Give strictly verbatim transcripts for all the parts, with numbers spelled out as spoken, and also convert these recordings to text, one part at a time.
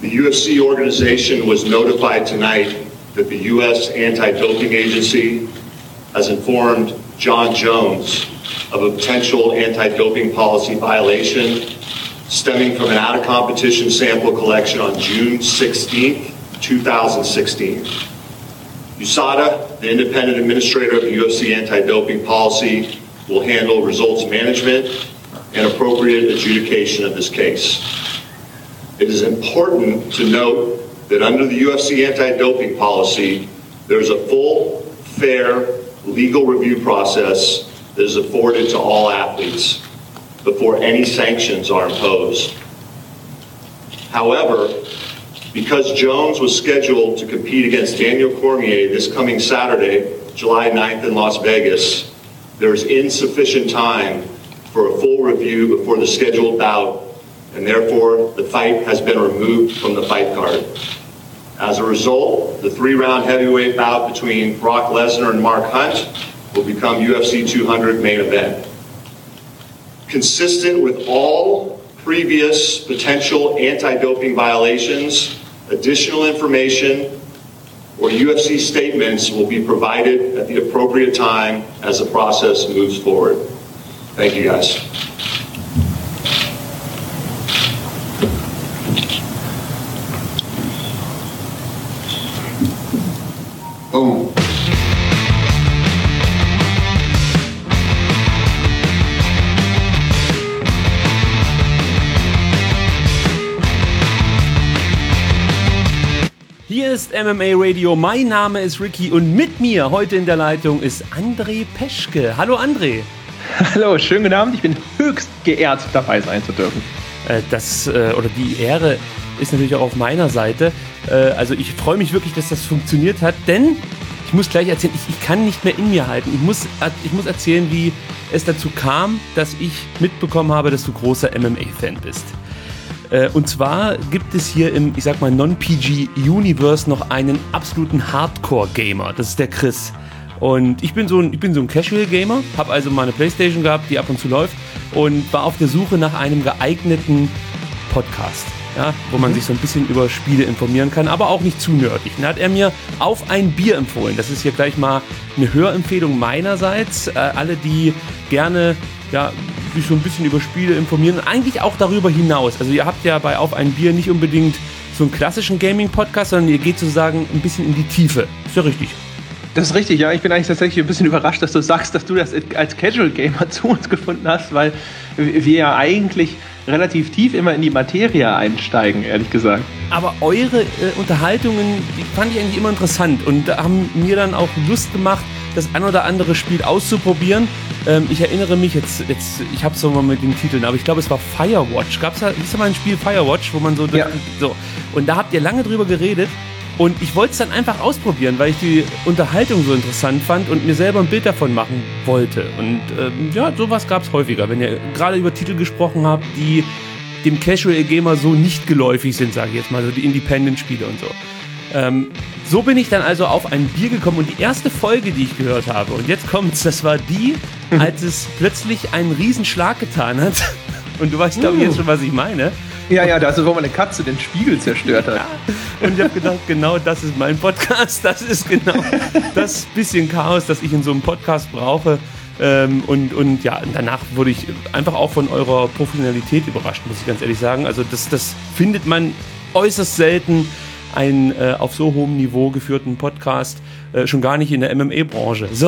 The U F C organization was notified tonight that the U S Anti-Doping Agency has informed John Jones of a potential anti-doping policy violation stemming from an out-of-competition sample collection on June sixteenth, twenty sixteen. U S A D A, the independent administrator of the U F C anti-doping policy, will handle results management and appropriate adjudication of this case. It is important to note that under the U F C anti-doping policy, there's a full, fair, legal review process that is afforded to all athletes before any sanctions are imposed. However, because Jones was scheduled to compete against Daniel Cormier this coming Saturday, July ninth in Las Vegas, there is insufficient time for a full review before the scheduled bout, and therefore the fight has been removed from the fight card. As a result, the three-round heavyweight bout between Brock Lesnar and Mark Hunt will become U F C two hundred main event. Consistent with all previous potential anti-doping violations, additional information or U F C statements will be provided at the appropriate time as the process moves forward. Thank you, guys. Boom. Hier ist M M A Radio, mein Name ist Ricky und mit mir heute in der Leitung ist André Peschke. Hallo André. Hallo, schönen guten Abend, ich bin höchst geehrt, dabei sein zu dürfen. Äh, das, äh, oder die Ehre ist natürlich auch auf meiner Seite. Äh, also ich freue mich wirklich, dass das funktioniert hat, denn ich muss gleich erzählen, ich, ich kann nicht mehr in mir halten. Ich muss, ich muss erzählen, wie es dazu kam, dass ich mitbekommen habe, dass du großer M M A-Fan bist. Und zwar gibt es hier im, ich sag mal, Non-P G-Universe noch einen absoluten Hardcore-Gamer. Das ist der Chris. Und ich bin so ein, ich bin so ein Casual-Gamer, habe also mal eine Playstation gehabt, die ab und zu läuft und war auf der Suche nach einem geeigneten Podcast, ja, wo man sich so ein bisschen über Spiele informieren kann, aber auch nicht zu nerdig. Und da hat er mir Auf ein Bier empfohlen. Das ist hier gleich mal eine Hörempfehlung meinerseits. Äh, alle, die gerne, ja, sich so ein bisschen über Spiele informieren und eigentlich auch darüber hinaus. Also ihr habt ja bei Auf ein Bier nicht unbedingt so einen klassischen Gaming-Podcast, sondern ihr geht sozusagen ein bisschen in die Tiefe. Ist ja richtig. Das ist richtig, ja. Ich bin eigentlich tatsächlich ein bisschen überrascht, dass du sagst, dass du das als Casual-Gamer zu uns gefunden hast, weil wir ja eigentlich relativ tief immer in die Materie einsteigen, ehrlich gesagt. Aber eure äh, Unterhaltungen, die fand ich eigentlich immer interessant und da haben mir dann auch Lust gemacht, das ein oder andere Spiel auszuprobieren. Ähm, ich erinnere mich jetzt, jetzt ich habe es so mal mit den Titeln, aber ich glaube, es war Firewatch. Gab es da, hieß da mal ein Spiel Firewatch, wo man so, ja. so. Und da habt ihr lange drüber geredet und ich wollte es dann einfach ausprobieren, weil ich die Unterhaltung so interessant fand und mir selber ein Bild davon machen wollte. Und ähm, ja, sowas gab es häufiger, wenn ihr gerade über Titel gesprochen habt, die dem Casual-Gamer so nicht geläufig sind, sage ich jetzt mal, so die Independent-Spiele und so. Ähm, so bin ich dann also auf ein Bier gekommen und die erste Folge, die ich gehört habe, und jetzt kommt's, das war die, als es plötzlich einen Riesenschlag getan hat. Und du weißt, glaube ich, jetzt schon, was ich meine. Ja, ja, das ist, wo meine Katze den Spiegel zerstört hat. Ja. Und ich habe gedacht, genau das ist mein Podcast, das ist genau das bisschen Chaos, das ich in so einem Podcast brauche. Ähm, und, und ja, danach wurde ich einfach auch von eurer Professionalität überrascht, muss ich ganz ehrlich sagen. Also das, das findet man äußerst selten, einen äh, auf so hohem Niveau geführten Podcast, äh, schon gar nicht in der M M A-Branche. So.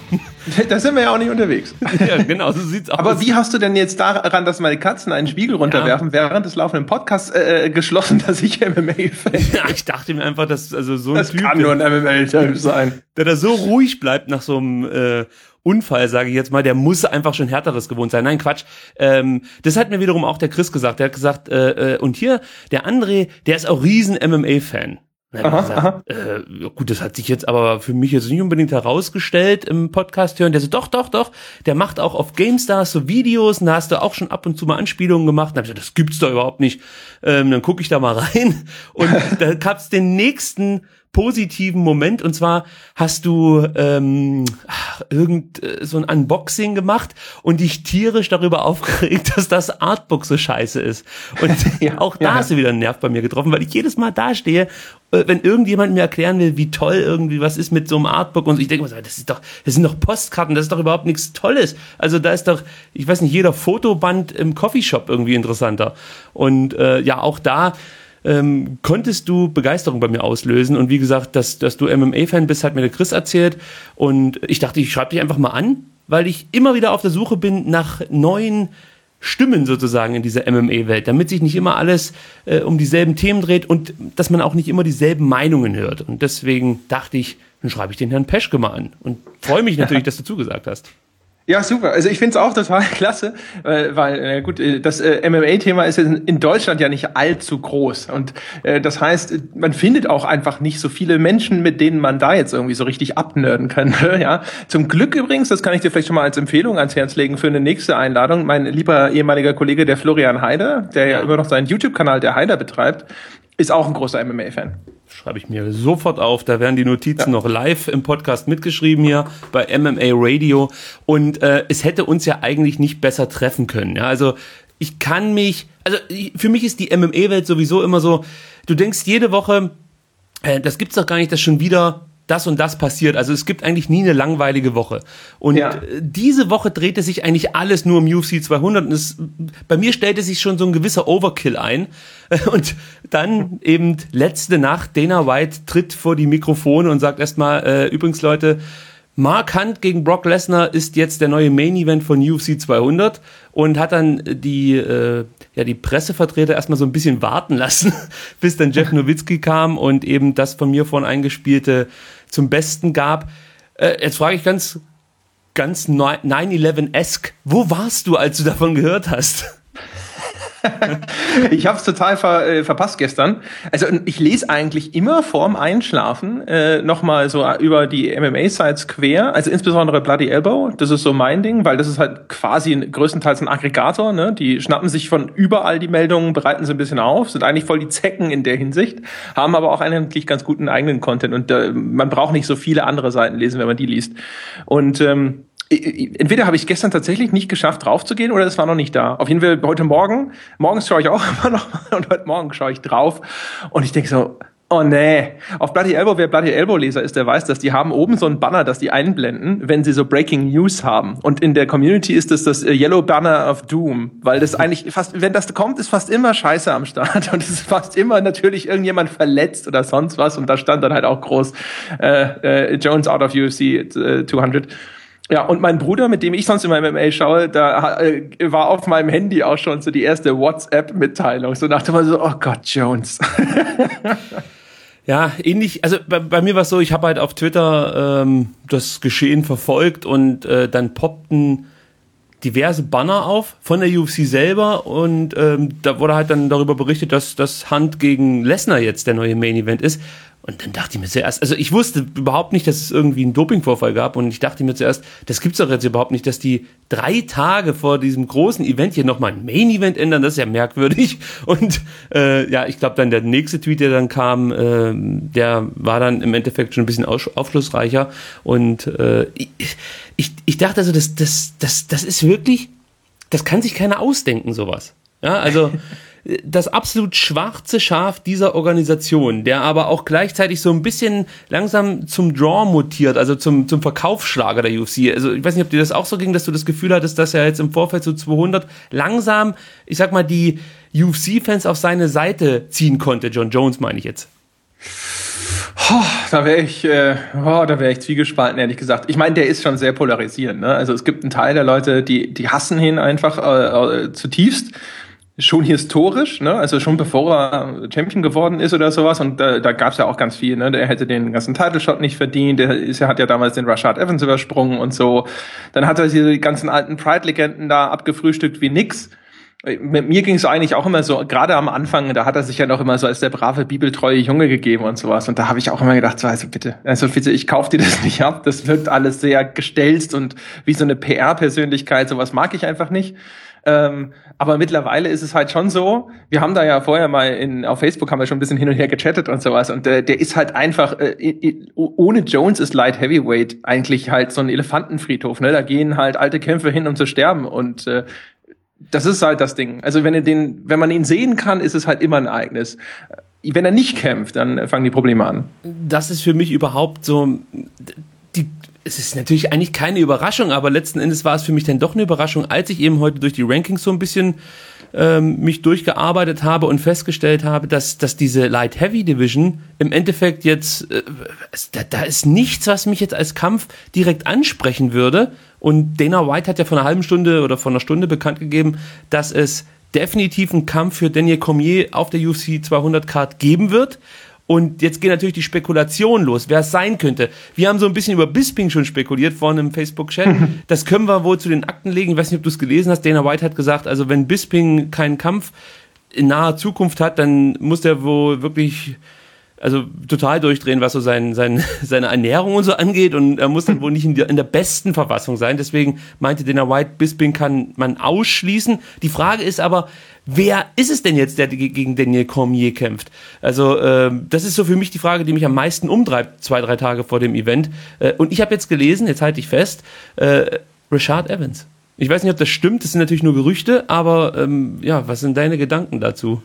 Da sind wir ja auch nicht unterwegs. Ja, genau, so sieht's aus. Aber wie hast du denn jetzt daran, dass meine Katzen einen Spiegel runterwerfen, ja, während des laufenden Podcasts äh, geschlossen, dass ich M M A-Fan bin? Ja, ich dachte mir einfach, dass also so ein das Typ, kann nur ein M M A-Typ sein, der da so ruhig bleibt nach so einem äh, Unfall, sage ich jetzt mal, der muss einfach schon Härteres gewohnt sein. Nein, Quatsch. Ähm, das hat mir wiederum auch der Chris gesagt. Der hat gesagt, äh, äh, und hier, der André, der ist auch riesen M M A-Fan. Aha, gesagt, äh, gut, das hat sich jetzt aber für mich jetzt nicht unbedingt herausgestellt im Podcast hören. Der so, doch, doch, doch, der macht auch auf GameStars so Videos und da hast du auch schon ab und zu mal Anspielungen gemacht. Und dann hab ich gesagt, das gibt's doch überhaupt nicht. Ähm, dann gucke ich da mal rein und da gab's den nächsten positiven Moment, und zwar hast du ähm, ach, irgend äh, so ein Unboxing gemacht und dich tierisch darüber aufgeregt, dass das Artbook so scheiße ist. Und ja, auch da ja. hast du wieder einen Nerv bei mir getroffen, weil ich jedes Mal da stehe, äh, wenn irgendjemand mir erklären will, wie toll irgendwie was ist mit so einem Artbook, und ich denke mir so, das ist doch, das sind doch Postkarten, das ist doch überhaupt nichts Tolles. Also da ist doch, ich weiß nicht, jeder Fotoband im Coffeeshop irgendwie interessanter. Und äh, ja, auch da Ähm, konntest du Begeisterung bei mir auslösen, und wie gesagt, dass, dass du M M A-Fan bist, hat mir der Chris erzählt, und ich dachte, ich schreibe dich einfach mal an, weil ich immer wieder auf der Suche bin nach neuen Stimmen sozusagen in dieser M M A-Welt, damit sich nicht immer alles äh, um dieselben Themen dreht und dass man auch nicht immer dieselben Meinungen hört, und deswegen dachte ich, dann schreibe ich den Herrn Peschke mal an und freue mich natürlich, dass du zugesagt hast. Ja, super. Also ich finde es auch total klasse, weil, weil äh, gut, das äh, M M A-Thema ist in Deutschland ja nicht allzu groß, und äh, das heißt, man findet auch einfach nicht so viele Menschen, mit denen man da jetzt irgendwie so richtig abnörden könnte. Ja, zum Glück übrigens, das kann ich dir vielleicht schon mal als Empfehlung ans Herz legen für eine nächste Einladung. Mein lieber ehemaliger Kollege, der Florian Haider, der ja immer noch seinen YouTube-Kanal der Haider betreibt, ist auch ein großer M M A-Fan. Schreibe ich mir sofort auf, da werden die Notizen ja. noch live im Podcast mitgeschrieben hier bei M M A Radio, und äh, es hätte uns ja eigentlich nicht besser treffen können. Ja? Also ich kann mich, also ich, für mich ist die M M A-Welt sowieso immer so, du denkst jede Woche, äh, das gibt's doch gar nicht, dass schon wieder das und das passiert. Also es gibt eigentlich nie eine langweilige Woche. Und ja. diese Woche drehte sich eigentlich alles nur um U F C zweihundert. Und es, bei mir stellte sich schon so ein gewisser Overkill ein. Und dann eben letzte Nacht, Dana White tritt vor die Mikrofone und sagt erstmal, äh, übrigens Leute, Mark Hunt gegen Brock Lesnar ist jetzt der neue Main Event von U F C zweihundert, und hat dann die, äh, ja, die Pressevertreter erstmal so ein bisschen warten lassen, bis dann Jeff Nowitzki kam und eben das von mir vorhin eingespielte zum Besten gab. Äh, jetzt frage ich ganz, ganz nine eleven-esque, wo warst du, als du davon gehört hast? Ich habe es total ver, äh, verpasst gestern. Also ich lese eigentlich immer vorm Einschlafen äh, nochmal so über die M M A-Sites quer, also insbesondere Bloody Elbow, das ist so mein Ding, weil das ist halt quasi ein, größtenteils ein Aggregator, ne? Die schnappen sich von überall die Meldungen, bereiten sie ein bisschen auf, sind eigentlich voll die Zecken in der Hinsicht, haben aber auch eigentlich ganz guten eigenen Content, und äh, man braucht nicht so viele andere Seiten lesen, wenn man die liest. Und ähm, entweder habe ich gestern tatsächlich nicht geschafft, draufzugehen, oder es war noch nicht da. Auf jeden Fall heute Morgen, morgens schaue ich auch immer noch, und heute Morgen schaue ich drauf, und ich denke so, oh nee. Auf Bloody Elbow, wer Bloody Elbow-Leser ist, der weiß das. Die haben oben so ein Banner, das die einblenden, wenn sie so Breaking News haben. Und in der Community ist das das Yellow Banner of Doom, weil das eigentlich fast, wenn das kommt, ist fast immer Scheiße am Start, und es ist fast immer natürlich irgendjemand verletzt oder sonst was, und da stand dann halt auch groß äh, äh, Jones out of U F C äh, zweihundert. Ja, und mein Bruder, mit dem ich sonst immer M M A schaue, da äh, war auf meinem Handy auch schon so die erste WhatsApp-Mitteilung. So dachte man so, oh Gott, Jones. Ja, ähnlich, also bei, bei mir war es so, ich habe halt auf Twitter ähm, das Geschehen verfolgt, und äh, dann poppten diverse Banner auf von der U F C selber, und ähm, da wurde halt dann darüber berichtet, dass das Hunt gegen Lesnar jetzt der neue Main Event ist. Und dann dachte ich mir zuerst, also ich wusste überhaupt nicht, dass es irgendwie einen Dopingvorfall gab, und ich dachte mir zuerst, das gibt's doch jetzt überhaupt nicht, dass die drei Tage vor diesem großen Event hier nochmal ein Main-Event ändern, das ist ja merkwürdig. Und äh, ja, ich glaube dann der nächste Tweet, der dann kam, äh, der war dann im Endeffekt schon ein bisschen aus- aufschlussreicher, und äh, ich, ich, ich dachte also, das, das, das, das ist wirklich, das kann sich keiner ausdenken, sowas. Ja, also das absolut schwarze Schaf dieser Organisation, der aber auch gleichzeitig so ein bisschen langsam zum Draw mutiert, also zum, zum Verkaufsschlager der U F C. Also ich weiß nicht, ob dir das auch so ging, dass du das Gefühl hattest, dass er jetzt im Vorfeld zu zweihundert langsam, ich sag mal, die U F C-Fans auf seine Seite ziehen konnte. John Jones meine ich jetzt. Oh, da wäre ich, äh, oh, da wäre ich zwiegespalten, ehrlich gesagt. Ich meine, der ist schon sehr polarisierend, ne? Also es gibt einen Teil der Leute, die, die hassen ihn einfach äh, äh, zutiefst. Schon historisch, ne? Also schon bevor er Champion geworden ist oder sowas, und da, da gab's ja auch ganz viel, ne? Der hätte den ganzen Title-Shot nicht verdient, der ist, er hat ja damals den Rashad Evans übersprungen und so. Dann hat er diese ganzen alten Pride-Legenden da abgefrühstückt wie nix. Mit mir ging's eigentlich auch immer so, gerade am Anfang, da hat er sich ja noch immer so als der brave, bibeltreue Junge gegeben und sowas, und da habe ich auch immer gedacht, so, also bitte, also bitte, ich kauf dir das nicht ab, das wirkt alles sehr gestelzt und wie so eine P R-Persönlichkeit, sowas mag ich einfach nicht. Ähm, aber mittlerweile ist es halt schon so, wir haben da ja vorher mal in, auf Facebook haben wir schon ein bisschen hin und her gechattet und sowas und äh, der ist halt einfach, äh, ohne Jones ist Light Heavyweight eigentlich halt so ein Elefantenfriedhof, ne? Da gehen halt alte Kämpfer hin, um zu sterben und äh, das ist halt das Ding. Also wenn er den, wenn man ihn sehen kann, ist es halt immer ein Ereignis. Wenn er nicht kämpft, dann fangen die Probleme an. Das ist für mich überhaupt so, die, es ist natürlich eigentlich keine Überraschung, aber letzten Endes war es für mich dann doch eine Überraschung, als ich eben heute durch die Rankings so ein bisschen ähm, mich durchgearbeitet habe und festgestellt habe, dass, dass diese Light Heavy Division im Endeffekt jetzt, äh, da, da ist nichts, was mich jetzt als Kampf direkt ansprechen würde. Und Dana White hat ja vor einer halben Stunde oder vor einer Stunde bekannt gegeben, dass es definitiv einen Kampf für Daniel Cormier auf der U F C zweihundert Card geben wird. Und jetzt geht natürlich die Spekulation los, wer es sein könnte. Wir haben so ein bisschen über Bisping schon spekuliert vorhin im Facebook-Chat. Das können wir wohl zu den Akten legen. Ich weiß nicht, ob du es gelesen hast. Dana White hat gesagt, also wenn Bisping keinen Kampf in naher Zukunft hat, dann muss der wohl wirklich also total durchdrehen, was so sein, sein, seine Ernährung und so angeht, und er muss dann wohl nicht in der, in der besten Verfassung sein. Deswegen meinte Dana White, Bisping kann man ausschließen. Die Frage ist aber, wer ist es denn jetzt, der gegen Daniel Cormier kämpft? Also äh, das ist so für mich die Frage, die mich am meisten umtreibt, zwei, drei Tage vor dem Event. Äh, und ich habe jetzt gelesen, jetzt halte ich fest, äh, Rashad Evans. Ich weiß nicht, ob das stimmt, das sind natürlich nur Gerüchte, aber ähm, ja, was sind deine Gedanken dazu?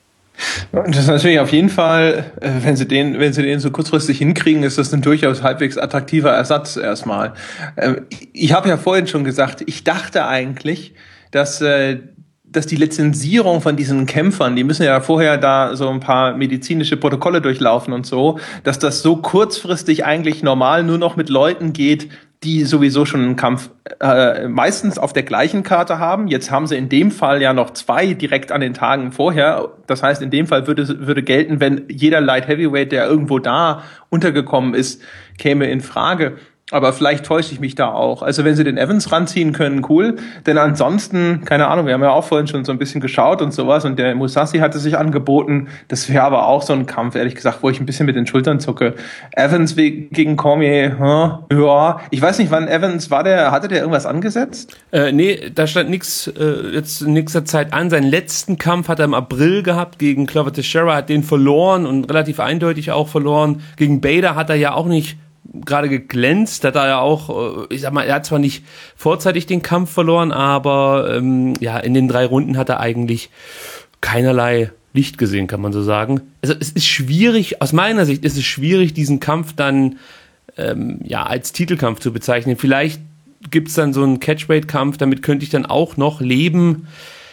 Das ist natürlich auf jeden Fall, wenn sie den, wenn sie den so kurzfristig hinkriegen, ist das ein durchaus halbwegs attraktiver Ersatz erstmal. Ich habe ja vorhin schon gesagt, ich dachte eigentlich, dass dass die Lizenzierung von diesen Kämpfern, die müssen ja vorher da so ein paar medizinische Protokolle durchlaufen und so, dass das so kurzfristig eigentlich normal nur noch mit Leuten geht, die sowieso schon einen Kampf äh, meistens auf der gleichen Karte haben. Jetzt haben sie in dem Fall ja noch zwei direkt an den Tagen vorher. Das heißt, in dem Fall würde würde gelten, wenn jeder Light Heavyweight, der irgendwo da untergekommen ist, käme in Frage. Aber vielleicht täusche ich mich da auch. Also wenn sie den Evans ranziehen können, cool. Denn ansonsten, keine Ahnung, wir haben ja auch vorhin schon so ein bisschen geschaut und sowas. Und der Mousasi hatte sich angeboten. Das wäre aber auch so ein Kampf, ehrlich gesagt, wo ich ein bisschen mit den Schultern zucke. Evans gegen Cormier, hm, ja. Ich weiß nicht, wann Evans war der, hatte der irgendwas angesetzt? Äh, nee, da stand nix, äh, jetzt in nächster Zeit an. Seinen letzten Kampf hat er im April gehabt gegen Glover Teixeira, hat den verloren und relativ eindeutig auch verloren. Gegen Bader hat er ja auch nicht gerade geglänzt, hat er ja auch, ich sag mal, er hat zwar nicht vorzeitig den Kampf verloren, aber ähm, ja, in den drei Runden hat er eigentlich keinerlei Licht gesehen, kann man so sagen. Also es ist schwierig, aus meiner Sicht ist es schwierig, diesen Kampf dann ähm, ja als Titelkampf zu bezeichnen. Vielleicht gibt's dann so einen Catchweight-Kampf, damit könnte ich dann auch noch leben.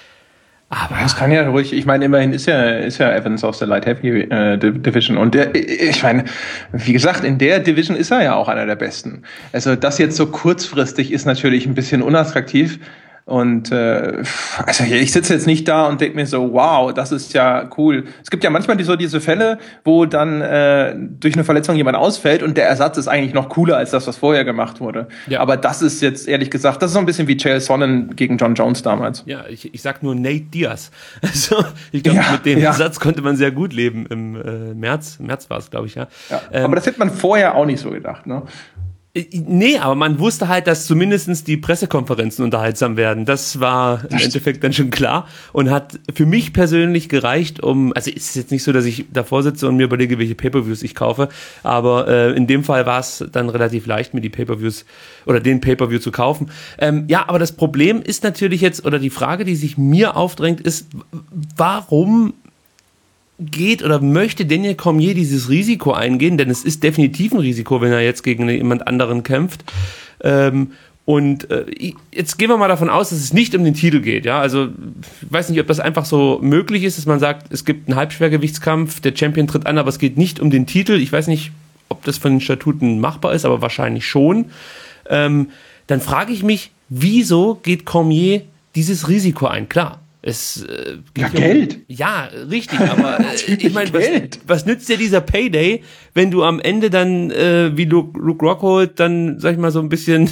Aber das kann ja ruhig, ich meine, immerhin ist ja, ist ja Evans aus der Light Heavy äh, Division. Und der, ich meine, wie gesagt, in der Division ist er ja auch einer der Besten. Also das jetzt so kurzfristig ist natürlich ein bisschen unattraktiv. Und äh, also ich sitze jetzt nicht da und denke mir so, wow, das ist ja cool. Es gibt ja manchmal die, so diese Fälle, wo dann äh, durch eine Verletzung jemand ausfällt und der Ersatz ist eigentlich noch cooler als das, was vorher gemacht wurde. Ja. Aber das ist jetzt ehrlich gesagt, das ist so ein bisschen wie Chael Sonnen gegen John Jones damals. Ja, ich, ich sag nur Nate Diaz. Also ich glaube, ja, mit dem ja. Satz konnte man sehr gut leben. Im äh, März, März war es, glaube ich, ja. ja. Ähm, aber das hätte man vorher auch nicht so gedacht, ne? Nee, aber man wusste halt, dass zumindest die Pressekonferenzen unterhaltsam werden. Das war im das Endeffekt dann schon klar und hat für mich persönlich gereicht, um, also es ist jetzt nicht so, dass ich davor sitze und mir überlege, welche Pay-Per-Views ich kaufe, aber äh, in dem Fall war es dann relativ leicht, mir die Pay-Per-Views oder den Pay-Per-View zu kaufen. Ähm, ja, aber das Problem ist natürlich jetzt, oder die Frage, die sich mir aufdrängt, ist, warum geht oder möchte Daniel Cormier dieses Risiko eingehen, denn es ist definitiv ein Risiko, wenn er jetzt gegen jemand anderen kämpft. Ähm, und äh, jetzt gehen wir mal davon aus, dass es nicht um den Titel geht. Ja, also ich weiß nicht, ob das einfach so möglich ist, dass man sagt, es gibt einen Halbschwergewichtskampf, der Champion tritt an, aber es geht nicht um den Titel. Ich weiß nicht, ob das von den Statuten machbar ist, aber wahrscheinlich schon. Ähm, dann frage ich mich, wieso geht Cormier dieses Risiko ein? Klar. Es äh, ja, um, Geld. Ja, richtig, aber äh, ich meine, was, was nützt dir dieser Payday, wenn du am Ende dann, äh, wie Luke, Luke Rockhold, dann, sag ich mal, so ein bisschen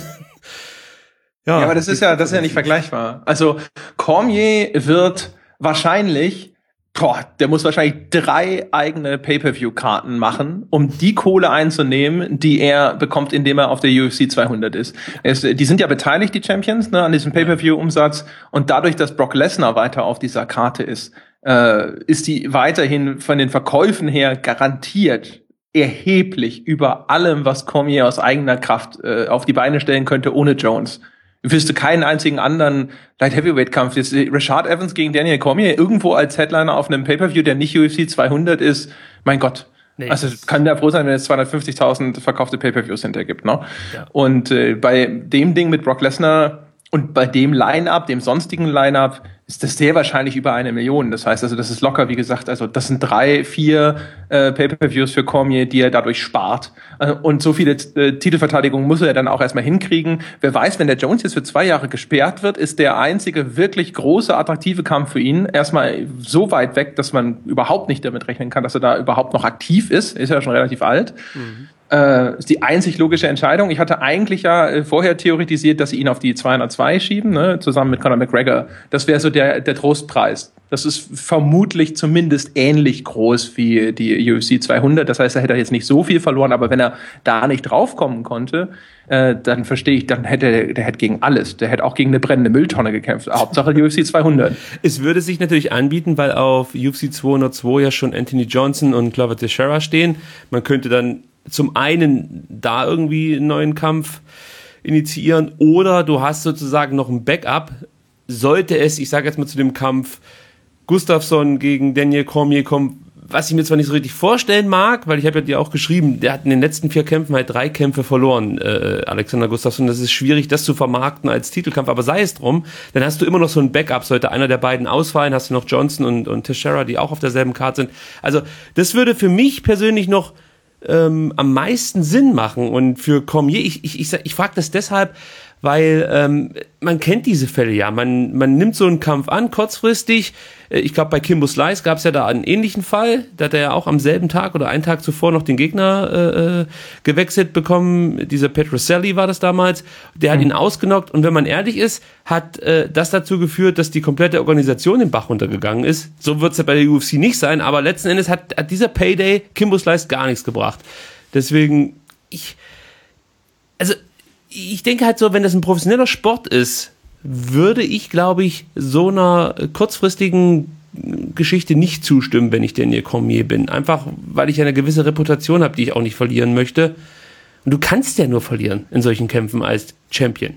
ja, ja, aber das ist ja, das ist ja nicht vergleichbar. Also Cormier wird wahrscheinlich boah, der muss wahrscheinlich drei eigene Pay-Per-View-Karten machen, um die Kohle einzunehmen, die er bekommt, indem er auf der U F C zweihundert ist. Es, die sind ja beteiligt, die Champions, ne, an diesem Pay-Per-View-Umsatz. Und dadurch, dass Brock Lesnar weiter auf dieser Karte ist, äh, ist die weiterhin von den Verkäufen her garantiert erheblich über allem, was Cormier aus eigener Kraft äh, auf die Beine stellen könnte, ohne Jones. Ich wüsste keinen einzigen anderen Light Heavyweight Kampf. Jetzt Rashad Evans gegen Daniel Cormier irgendwo als Headliner auf einem Pay-Per-View, der nicht U F C zweihundert ist. Mein Gott. Nee. Also kann der froh sein, wenn es zweihundertfünfzigtausend verkaufte Pay-Per-Views hintergibt, ne? Ja. Und äh, bei dem Ding mit Brock Lesnar und bei dem Line-Up, dem sonstigen Line-Up, ist das sehr wahrscheinlich über eine Million. Das heißt also, das ist locker, wie gesagt, also das sind drei, vier äh, Pay-Per-Views für Cormier, die er dadurch spart. Äh, und so viele äh, Titelverteidigungen muss er dann auch erstmal hinkriegen. Wer weiß, wenn der Jones jetzt für zwei Jahre gesperrt wird, ist der einzige wirklich große, attraktive Kampf für ihn erstmal so weit weg, dass man überhaupt nicht damit rechnen kann, dass er da überhaupt noch aktiv ist. Ist ja schon relativ alt. Mhm. Äh, ist die einzig logische Entscheidung. Ich hatte eigentlich ja äh, vorher theoretisiert, dass sie ihn auf die zweihundertzwei schieben, ne, zusammen mit Conor McGregor. Das wäre so der, der Trostpreis. Das ist vermutlich zumindest ähnlich groß wie die U F C zweihundert. Das heißt, er hätte jetzt nicht so viel verloren, aber wenn er da nicht draufkommen konnte, äh, dann verstehe ich, dann hätte der, der hätte gegen alles. Der hätte auch gegen eine brennende Mülltonne gekämpft. Hauptsache U F C zweihundert. Es würde sich natürlich anbieten, weil auf U F C zweihundertzwei ja schon Anthony Johnson und Glover Teixeira stehen. Man könnte dann zum einen da irgendwie einen neuen Kampf initiieren oder du hast sozusagen noch ein Backup, sollte es, ich sage jetzt mal zu dem Kampf Gustafsson gegen Daniel Cormier kommen, was ich mir zwar nicht so richtig vorstellen mag, weil ich habe ja dir auch geschrieben, der hat in den letzten vier Kämpfen halt drei Kämpfe verloren, äh, Alexander Gustafsson, das ist schwierig, das zu vermarkten als Titelkampf, aber sei es drum, dann hast du immer noch so ein Backup, sollte einer der beiden ausfallen, hast du noch Johnson und, und Teixeira, die auch auf derselben Karte sind, also das würde für mich persönlich noch Ähm, am meisten Sinn machen und für Cormier, ich, ich, ich, ich frage das deshalb, weil ähm, man kennt diese Fälle ja, man, man nimmt so einen Kampf an, kurzfristig, ich glaube bei Kimbo Slice gab es ja da einen ähnlichen Fall, da hat er ja auch am selben Tag oder einen Tag zuvor noch den Gegner äh, gewechselt bekommen, dieser Petroselli war das damals, der hat mhm. ihn ausgenockt und wenn man ehrlich ist, hat äh, das dazu geführt, dass die komplette Organisation den Bach runtergegangen ist, so wird es ja bei der U F C nicht sein, aber letzten Endes hat, hat dieser Payday Kimbo Slice gar nichts gebracht, deswegen, ich also ich denke halt so, wenn das ein professioneller Sport ist, würde ich, glaube ich, so einer kurzfristigen Geschichte nicht zustimmen, wenn ich Daniel Cormier bin. Einfach, weil ich eine gewisse Reputation habe, die ich auch nicht verlieren möchte. Und du kannst ja nur verlieren in solchen Kämpfen als Champion.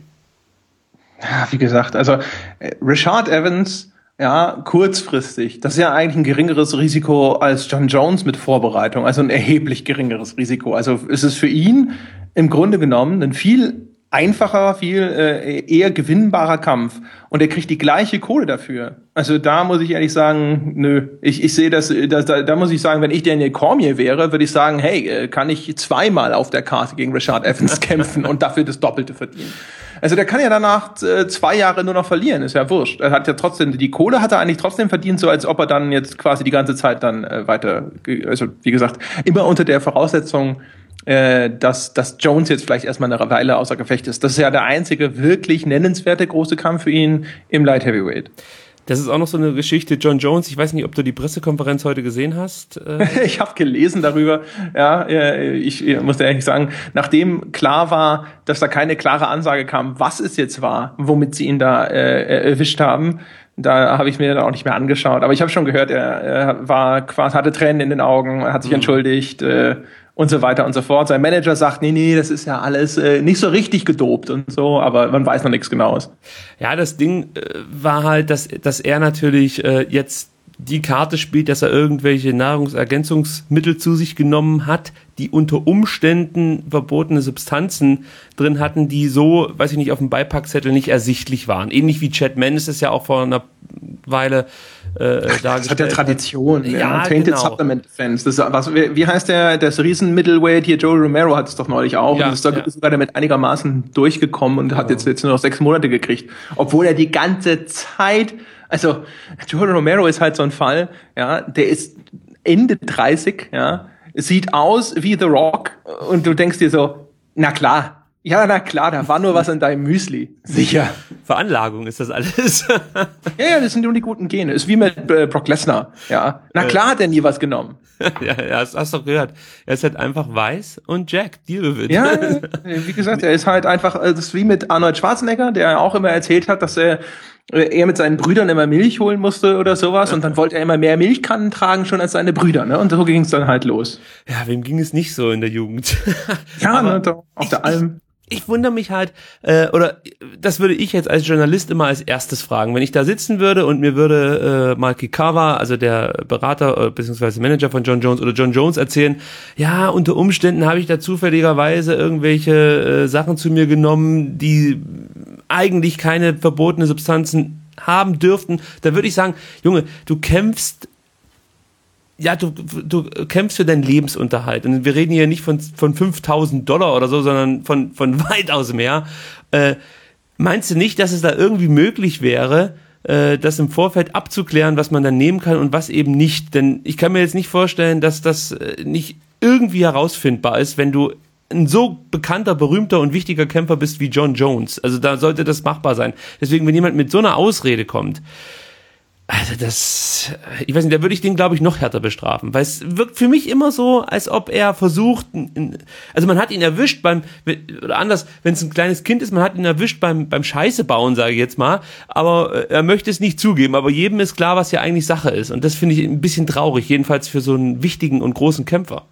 Ja, wie gesagt, also Rashad Evans, ja, kurzfristig, das ist ja eigentlich ein geringeres Risiko als John Jones mit Vorbereitung, also ein erheblich geringeres Risiko. Also ist es für ihn im Grunde genommen ein viel einfacher, viel äh, eher gewinnbarer Kampf. Und er kriegt die gleiche Kohle dafür. Also da muss ich ehrlich sagen, nö. Ich, ich sehe das, das da, da muss ich sagen, wenn ich Daniel Cormier wäre, würde ich sagen, hey, kann ich zweimal auf der Karte gegen Rashad Evans kämpfen und dafür das Doppelte verdienen. Also der kann ja danach äh, zwei Jahre nur noch verlieren, ist ja wurscht. Er hat ja trotzdem, die Kohle hat er eigentlich trotzdem verdient, so als ob er dann jetzt quasi die ganze Zeit dann äh, weiter, also wie gesagt, immer unter der Voraussetzung, äh, dass, dass Jones jetzt vielleicht erstmal eine Weile außer Gefecht ist. Das ist ja der einzige wirklich nennenswerte große Kampf für ihn im Light Heavyweight. Das ist auch noch so eine Geschichte, John Jones, ich weiß nicht, ob du die Pressekonferenz heute gesehen hast. Ich habe gelesen darüber, ja, ich, ich muss ehrlich sagen, nachdem klar war, dass da keine klare Ansage kam, was es jetzt war, womit sie ihn da äh, erwischt haben, da habe ich mir dann auch nicht mehr angeschaut. Aber ich habe schon gehört, er, er war quasi, hatte Tränen in den Augen, hat sich mhm. entschuldigt, äh, und so weiter und so fort. Sein Manager sagt, nee, nee, das ist ja alles äh, nicht so richtig gedopt und so, aber man weiß noch nichts Genaues. Ja, das Ding äh, war halt, dass, dass er natürlich äh, jetzt die Karte spielt, dass er irgendwelche Nahrungsergänzungsmittel zu sich genommen hat, die unter Umständen verbotene Substanzen drin hatten, die so, weiß ich nicht, auf dem Beipackzettel nicht ersichtlich waren. Ähnlich wie Chad Mendes es ja auch vor einer Weile äh, dargestellt hat. Das hat ja Tradition. Ja, ja. Tainted genau. Supplement Defense. Das, was, wie heißt der, das Riesen-Middleweight hier, Joe Romero hat es doch neulich auch. Ja, und ist, da, ja. ist sogar damit einigermaßen durchgekommen und hat jetzt, jetzt nur noch sechs Monate gekriegt. Obwohl er die ganze Zeit, also Joe Romero ist halt so ein Fall, ja, der ist Ende dreißig, ja, sieht aus wie The Rock und du denkst dir so, na klar, Ja, na klar, da war nur was in deinem Müsli. Sicher. Veranlagung ist das alles. Ja, ja, das sind nur die guten Gene. Ist wie mit äh, Brock Lesnar. Ja. Na klar hat er nie was genommen. Ja, ja, hast, hast doch gehört. Er ist halt einfach weiß und Jack, deal with it. Ja, wie gesagt, er ist halt einfach, das ist wie mit Arnold Schwarzenegger, der auch immer erzählt hat, dass er er mit seinen Brüdern immer Milch holen musste oder sowas und dann wollte er immer mehr Milchkannen tragen schon als seine Brüder, ne? Und so ging es dann halt los. Ja, wem ging es nicht so in der Jugend? Ja, ne, da, auf der Alm. Ich wundere mich halt, äh, oder das würde ich jetzt als Journalist immer als erstes fragen. Wenn ich da sitzen würde und mir würde äh, Marky Carver, also der Berater äh, bzw. Manager von Jon Jones oder Jon Jones erzählen, ja, unter Umständen habe ich da zufälligerweise irgendwelche äh, Sachen zu mir genommen, die eigentlich keine verbotene Substanzen haben dürften, da würde ich sagen, Junge, du kämpfst Ja, du, du kämpfst für deinen Lebensunterhalt. Und wir reden hier nicht von, von fünftausend Dollar oder so, sondern von, von weitaus mehr. Äh, meinst du nicht, dass es da irgendwie möglich wäre, äh, das im Vorfeld abzuklären, was man dann nehmen kann und was eben nicht? Denn ich kann mir jetzt nicht vorstellen, dass das äh, nicht irgendwie herausfindbar ist, wenn du ein so bekannter, berühmter und wichtiger Kämpfer bist wie Jon Jones. Also da sollte das machbar sein. Deswegen, wenn jemand mit so einer Ausrede kommt, also das, ich weiß nicht, da würde ich den, glaube ich, noch härter bestrafen, weil es wirkt für mich immer so, als ob er versucht, also man hat ihn erwischt beim, oder anders, wenn es ein kleines Kind ist, man hat ihn erwischt beim, beim Scheiße bauen, sage ich jetzt mal, aber er möchte es nicht zugeben, aber jedem ist klar, was ja eigentlich Sache ist und das finde ich ein bisschen traurig, jedenfalls für so einen wichtigen und großen Kämpfer.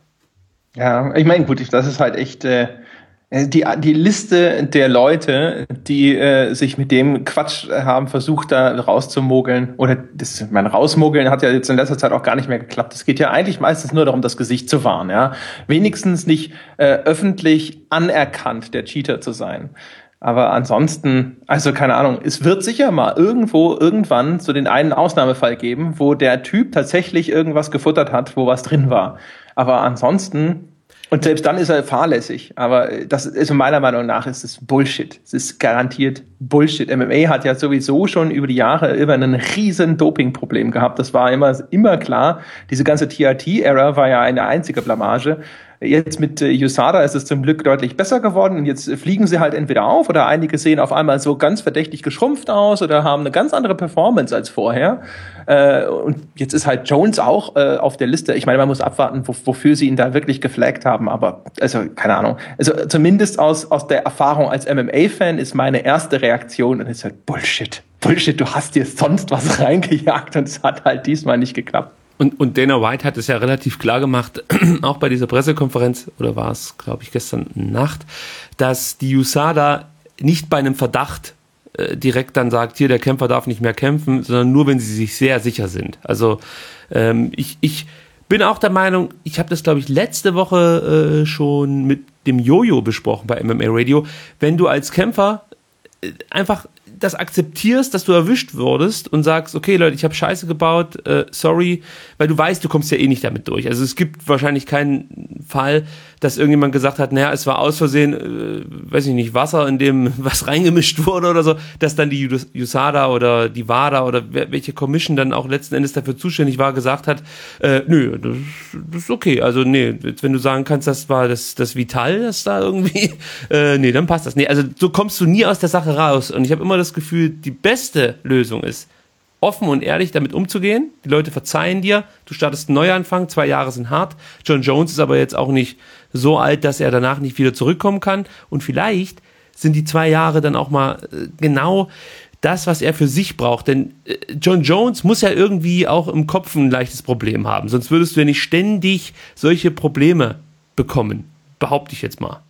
Ja, ich meine, gut, das ist halt echt äh, die die Liste der Leute, die äh, sich mit dem Quatsch haben versucht, da rauszumogeln. Oder das, mein Rausmogeln hat ja jetzt in letzter Zeit auch gar nicht mehr geklappt. Es geht ja eigentlich meistens nur darum, das Gesicht zu wahren. Ja, wenigstens nicht äh, öffentlich anerkannt, der Cheater zu sein. Aber ansonsten, also keine Ahnung, es wird sicher mal irgendwo, irgendwann so den einen Ausnahmefall geben, wo der Typ tatsächlich irgendwas gefuttert hat, wo was drin war. Aber ansonsten, und selbst dann ist er fahrlässig. Aber das ist meiner Meinung nach ist es Bullshit. Es ist garantiert Bullshit. M M A hat ja sowieso schon über die Jahre immer ein riesen Dopingproblem gehabt. Das war immer, immer klar. Diese ganze T R T-Ära war ja eine einzige Blamage. Jetzt mit äh, U S A D A ist es zum Glück deutlich besser geworden und jetzt fliegen sie halt entweder auf oder einige sehen auf einmal so ganz verdächtig geschrumpft aus oder haben eine ganz andere Performance als vorher. Äh, und jetzt ist halt Jones auch äh, auf der Liste. Ich meine, man muss abwarten, wo, wofür sie ihn da wirklich geflaggt haben, aber also keine Ahnung. Also zumindest aus aus der Erfahrung als M M A-Fan ist meine erste Reaktion und ist halt Bullshit. Bullshit, du hast dir sonst was reingejagt und es hat halt diesmal nicht geklappt. Und, und Dana White hat es ja relativ klar gemacht, auch bei dieser Pressekonferenz, oder war es, glaube ich, gestern Nacht, dass die U S A D A nicht bei einem Verdacht äh, direkt dann sagt, hier, der Kämpfer darf nicht mehr kämpfen, sondern nur, wenn sie sich sehr sicher sind. Also ähm, ich, ich bin auch der Meinung, ich habe das, glaube ich, letzte Woche äh, schon mit dem Jojo besprochen bei M M A Radio, wenn du als Kämpfer äh, einfach das akzeptierst, dass du erwischt wurdest und sagst, okay Leute, ich habe Scheiße gebaut, äh, sorry, weil du weißt, du kommst ja eh nicht damit durch. Also es gibt wahrscheinlich keinen Fall, dass irgendjemand gesagt hat, naja, es war aus Versehen, äh, weiß ich nicht, Wasser, in dem was reingemischt wurde oder so, dass dann die U S A D A oder die WADA oder welche Commission dann auch letzten Endes dafür zuständig war, gesagt hat, äh, nö, das, das ist okay. Also nee, wenn du sagen kannst, das war das, das Vital, das da irgendwie, äh, nee, dann passt das. Nee, also so kommst du nie aus der Sache raus. Und ich habe immer das Gefühl, die beste Lösung ist, offen und ehrlich damit umzugehen. Die Leute verzeihen dir. Du startest einen Neuanfang. Zwei Jahre sind hart. Jon Jones ist aber jetzt auch nicht so alt, dass er danach nicht wieder zurückkommen kann. Und vielleicht sind die zwei Jahre dann auch mal äh, genau das, was er für sich braucht. Denn äh, Jon Jones muss ja irgendwie auch im Kopf ein leichtes Problem haben. Sonst würdest du ja nicht ständig solche Probleme bekommen. Behaupte ich jetzt mal.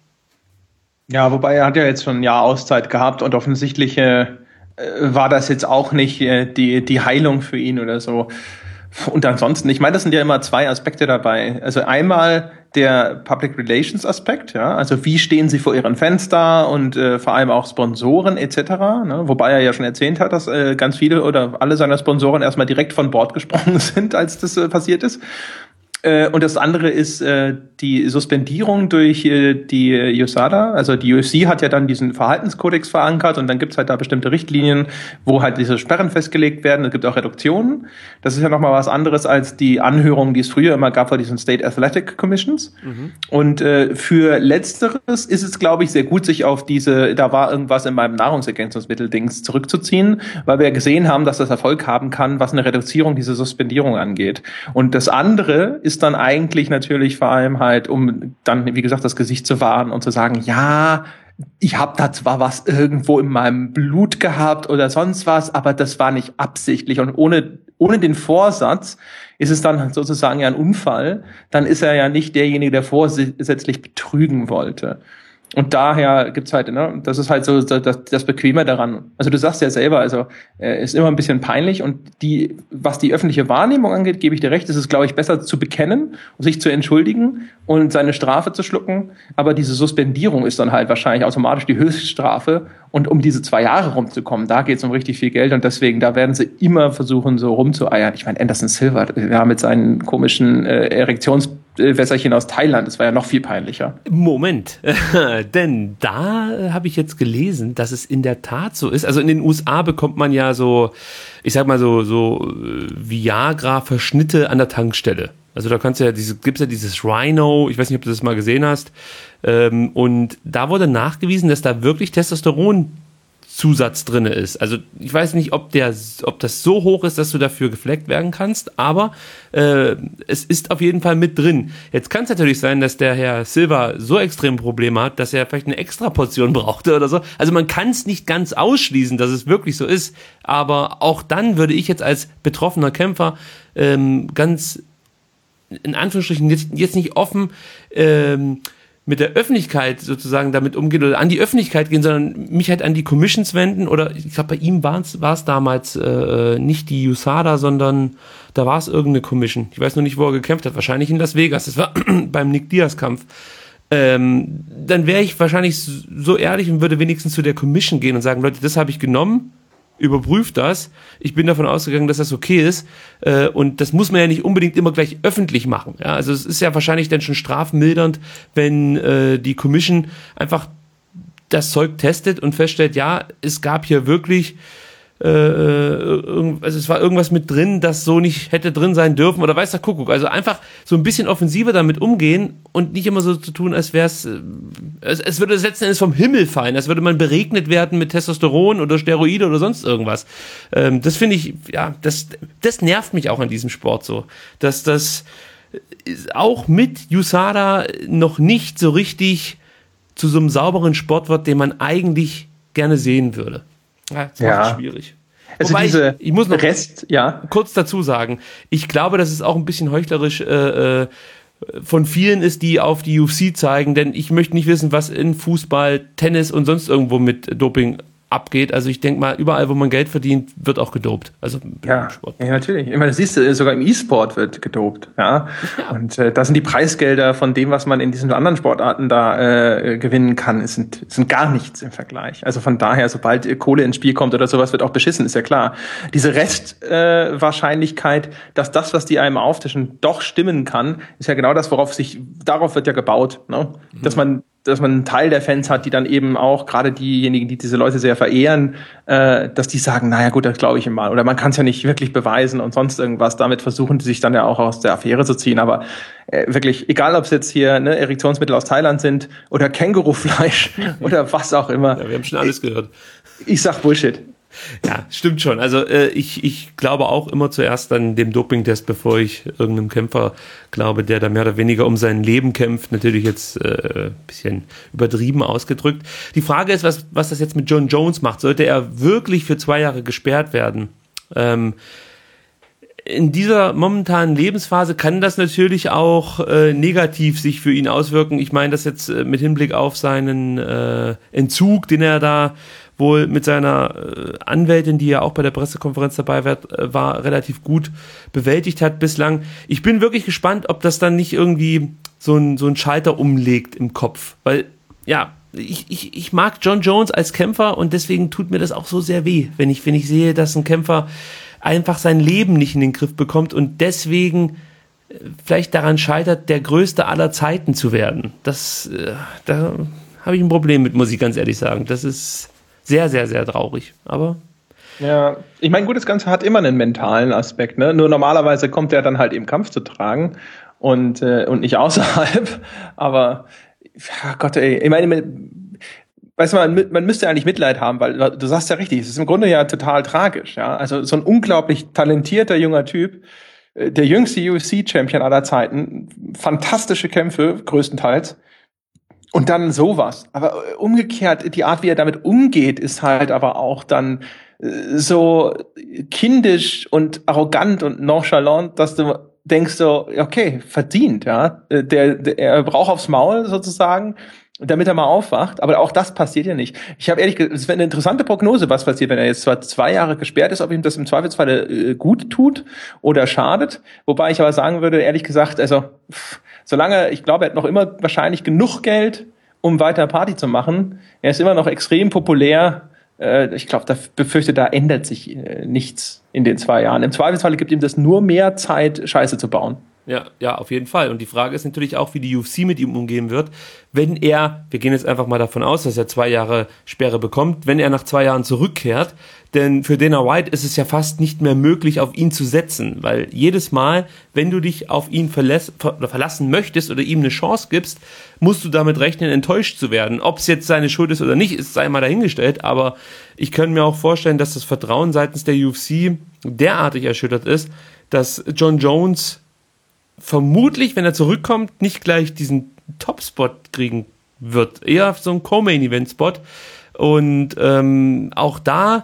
Ja, wobei er hat ja jetzt schon ein Jahr Auszeit gehabt und offensichtlich äh, war das jetzt auch nicht äh, die die Heilung für ihn oder so. Und ansonsten, ich meine, das sind ja immer zwei Aspekte dabei. Also einmal der Public Relations Aspekt, ja, also wie stehen sie vor ihren Fans da und äh, vor allem auch Sponsoren et cetera. Ne? Wobei er ja schon erzählt hat, dass äh, ganz viele oder alle seiner Sponsoren erstmal direkt von Bord gesprungen sind, als das äh, passiert ist. Äh, und das andere ist äh, die Suspendierung durch äh, die U S A D A. Also die U F C hat ja dann diesen Verhaltenskodex verankert und dann gibt's halt da bestimmte Richtlinien, wo halt diese Sperren festgelegt werden. Es gibt auch Reduktionen. Das ist ja nochmal was anderes als die Anhörungen, die es früher immer gab vor diesen State Athletic Commissions. Mhm. Und äh, für Letzteres ist es, glaube ich, sehr gut, sich auf diese, da war irgendwas in meinem Nahrungsergänzungsmittel-Dings zurückzuziehen, weil wir ja gesehen haben, dass das Erfolg haben kann, was eine Reduzierung dieser Suspendierung angeht. Und das andere ist ist dann eigentlich natürlich vor allem halt, um dann, wie gesagt, das Gesicht zu wahren und zu sagen, ja, ich habe da zwar was irgendwo in meinem Blut gehabt oder sonst was, aber das war nicht absichtlich. Und ohne, ohne den Vorsatz ist es dann sozusagen ja ein Unfall. Dann ist er ja nicht derjenige, der vorsätzlich betrügen wollte. Und daher gibt's halt, ne, das ist halt so das, das Bequeme daran. Also du sagst ja selber, also äh, ist immer ein bisschen peinlich und die, was die öffentliche Wahrnehmung angeht, gebe ich dir recht, ist es, glaube ich, besser zu bekennen, sich zu entschuldigen und seine Strafe zu schlucken. Aber diese Suspendierung ist dann halt wahrscheinlich automatisch die Höchststrafe. Und um diese zwei Jahre rumzukommen, da geht's um richtig viel Geld und deswegen, da werden sie immer versuchen, so rumzueiern. Ich meine, Anderson Silva, ja, mit seinen komischen äh, Erektionswässerchen aus Thailand, das war ja noch viel peinlicher. Moment, denn da habe ich jetzt gelesen, dass es in der Tat so ist. Also in den U S A bekommt man ja so, ich sag mal so, so Viagra-Verschnitte an der Tankstelle. Also da kannst du ja, diese, gibt's ja dieses Rhino, ich weiß nicht, ob du das mal gesehen hast, ähm, und da wurde nachgewiesen, dass da wirklich Testosteronzusatz drin ist. Also ich weiß nicht, ob der, ob das so hoch ist, dass du dafür gefleckt werden kannst, aber äh, es ist auf jeden Fall mit drin. Jetzt kann es natürlich sein, dass der Herr Silva so extrem Probleme hat, dass er vielleicht eine extra Portion brauchte oder so. Also man kann es nicht ganz ausschließen, dass es wirklich so ist, aber auch dann würde ich jetzt als betroffener Kämpfer ähm, ganz in Anführungsstrichen jetzt, jetzt nicht offen ähm, mit der Öffentlichkeit sozusagen damit umgehen oder an die Öffentlichkeit gehen, sondern mich halt an die Commissions wenden oder ich glaube, bei ihm war es damals äh, nicht die U S A D A, sondern da war es irgendeine Commission. Ich weiß noch nicht, wo er gekämpft hat. Wahrscheinlich in Las Vegas. Das war beim Nick Diaz-Kampf. Ähm, dann wäre ich wahrscheinlich so ehrlich und würde wenigstens zu der Commission gehen und sagen, Leute, das habe ich genommen, überprüft das. Ich bin davon ausgegangen, dass das okay ist. Äh, und das muss man ja nicht unbedingt immer gleich öffentlich machen. Ja, also es ist ja wahrscheinlich dann schon strafmildernd, wenn äh, die Commission einfach das Zeug testet und feststellt, ja, es gab hier wirklich äh, also es war irgendwas mit drin, das so nicht hätte drin sein dürfen oder weiß der Kuckuck. Also einfach so ein bisschen offensiver damit umgehen und nicht immer so zu tun, als wäre es, es würde letzten Endes vom Himmel fallen, als würde man beregnet werden mit Testosteron oder Steroide oder sonst irgendwas. Ähm, das finde ich, ja, das, das nervt mich auch an diesem Sport so, dass das auch mit U S A D A noch nicht so richtig zu so einem sauberen Sport wird, den man eigentlich gerne sehen würde. Ja, das ja. macht schwierig. Also Wobei diese ich, ich muss noch Rest, ja. kurz dazu sagen, ich glaube, dass es auch ein bisschen heuchlerisch äh, von vielen ist, die auf die U F C zeigen, denn ich möchte nicht wissen, was in Fußball, Tennis und sonst irgendwo mit Doping abgeht. Also ich denke mal, überall, wo man Geld verdient, wird auch gedopt. Also ja, Sport. Ja, natürlich. Ich meine, das siehst du, sogar im E-Sport wird gedopt. Ja. ja. Und äh, da sind die Preisgelder von dem, was man in diesen anderen Sportarten da äh, gewinnen kann, sind, sind gar nichts im Vergleich. Also von daher, sobald äh, Kohle ins Spiel kommt oder sowas, wird auch beschissen, ist ja klar. Diese Restwahrscheinlichkeit, äh, dass das, was die einem auftischen, doch stimmen kann, ist ja genau das, worauf sich, darauf wird ja gebaut, ne? Mhm. Dass man dass man einen Teil der Fans hat, die dann eben auch, gerade diejenigen, die diese Leute sehr verehren, äh, dass die sagen, naja gut, das glaube ich ihm mal. Oder man kann es ja nicht wirklich beweisen und sonst irgendwas. Damit versuchen die sich dann ja auch aus der Affäre zu ziehen. Aber äh, wirklich, egal ob es jetzt hier ne, Erektionsmittel aus Thailand sind oder Kängurufleisch oder was auch immer. Ja, wir haben schon alles gehört. Ich, ich sag Bullshit. Ja, stimmt schon. Also äh, ich, ich glaube auch immer zuerst an dem Dopingtest, bevor ich irgendeinem Kämpfer glaube, der da mehr oder weniger um sein Leben kämpft. Natürlich jetzt äh, ein bisschen übertrieben ausgedrückt. Die Frage ist, was, was das jetzt mit Jon Jones macht. Sollte er wirklich für zwei Jahre gesperrt werden? Ähm, in dieser momentanen Lebensphase kann das natürlich auch äh, negativ sich für ihn auswirken. Ich meine das jetzt äh, mit Hinblick auf seinen äh, Entzug, den er da wohl mit seiner äh, Anwältin, die ja auch bei der Pressekonferenz dabei war, äh, war, relativ gut bewältigt hat bislang. Ich bin wirklich gespannt, ob das dann nicht irgendwie so ein, so ein Schalter umlegt im Kopf. Weil, ja, ich, ich, ich mag Jon Jones als Kämpfer und deswegen tut mir das auch so sehr weh, wenn ich, wenn ich sehe, dass ein Kämpfer einfach sein Leben nicht in den Griff bekommt und deswegen vielleicht daran scheitert, der Größte aller Zeiten zu werden. Das, äh, da habe ich ein Problem mit, muss ich ganz ehrlich sagen. Das ist sehr, sehr, sehr traurig. Aber ja, ich meine, gut, das Ganze hat immer einen mentalen Aspekt, ne? Nur normalerweise kommt der dann halt im Kampf zu tragen und, äh, und nicht außerhalb. Aber, ja Gott, ey, ich meine, weißt du, man, man müsste eigentlich Mitleid haben, weil du sagst ja richtig, es ist im Grunde ja total tragisch, ja. Also so ein unglaublich talentierter junger Typ, der jüngste U F C-Champion aller Zeiten, fantastische Kämpfe, größtenteils. Und dann sowas. Aber umgekehrt, die Art, wie er damit umgeht, ist halt aber auch dann so kindisch und arrogant und nonchalant, dass du denkst so, okay, verdient, ja. Der, der er braucht aufs Maul sozusagen, damit er mal aufwacht. Aber auch das passiert ja nicht. Ich habe ehrlich gesagt, es wäre eine interessante Prognose, was passiert, wenn er jetzt zwar zwei Jahre gesperrt ist, ob ihm das im Zweifelsfall äh, gut tut oder schadet. Wobei ich aber sagen würde, ehrlich gesagt, also pff, solange, ich glaube, er hat noch immer wahrscheinlich genug Geld, um weiter Party zu machen. Er ist immer noch extrem populär. Äh, ich glaube, da befürchte, da ändert sich äh, nichts in den zwei Jahren. Im Zweifelsfall gibt ihm das nur mehr Zeit, Scheiße zu bauen. Ja, ja, auf jeden Fall. Und die Frage ist natürlich auch, wie die U F C mit ihm umgehen wird. Wenn er, wir gehen jetzt einfach mal davon aus, dass er zwei Jahre Sperre bekommt, wenn er nach zwei Jahren zurückkehrt, denn für Dana White ist es ja fast nicht mehr möglich, auf ihn zu setzen, weil jedes Mal, wenn du dich auf ihn verlässt, ver- verlassen möchtest oder ihm eine Chance gibst, musst du damit rechnen, enttäuscht zu werden. Ob es jetzt seine Schuld ist oder nicht, ist sei mal dahingestellt, aber ich könnte mir auch vorstellen, dass das Vertrauen seitens der U F C derartig erschüttert ist, dass Jon Jones vermutlich, wenn er zurückkommt, nicht gleich diesen Top-Spot kriegen wird. Eher so ein Co-Main-Event-Spot. Und ähm, auch da,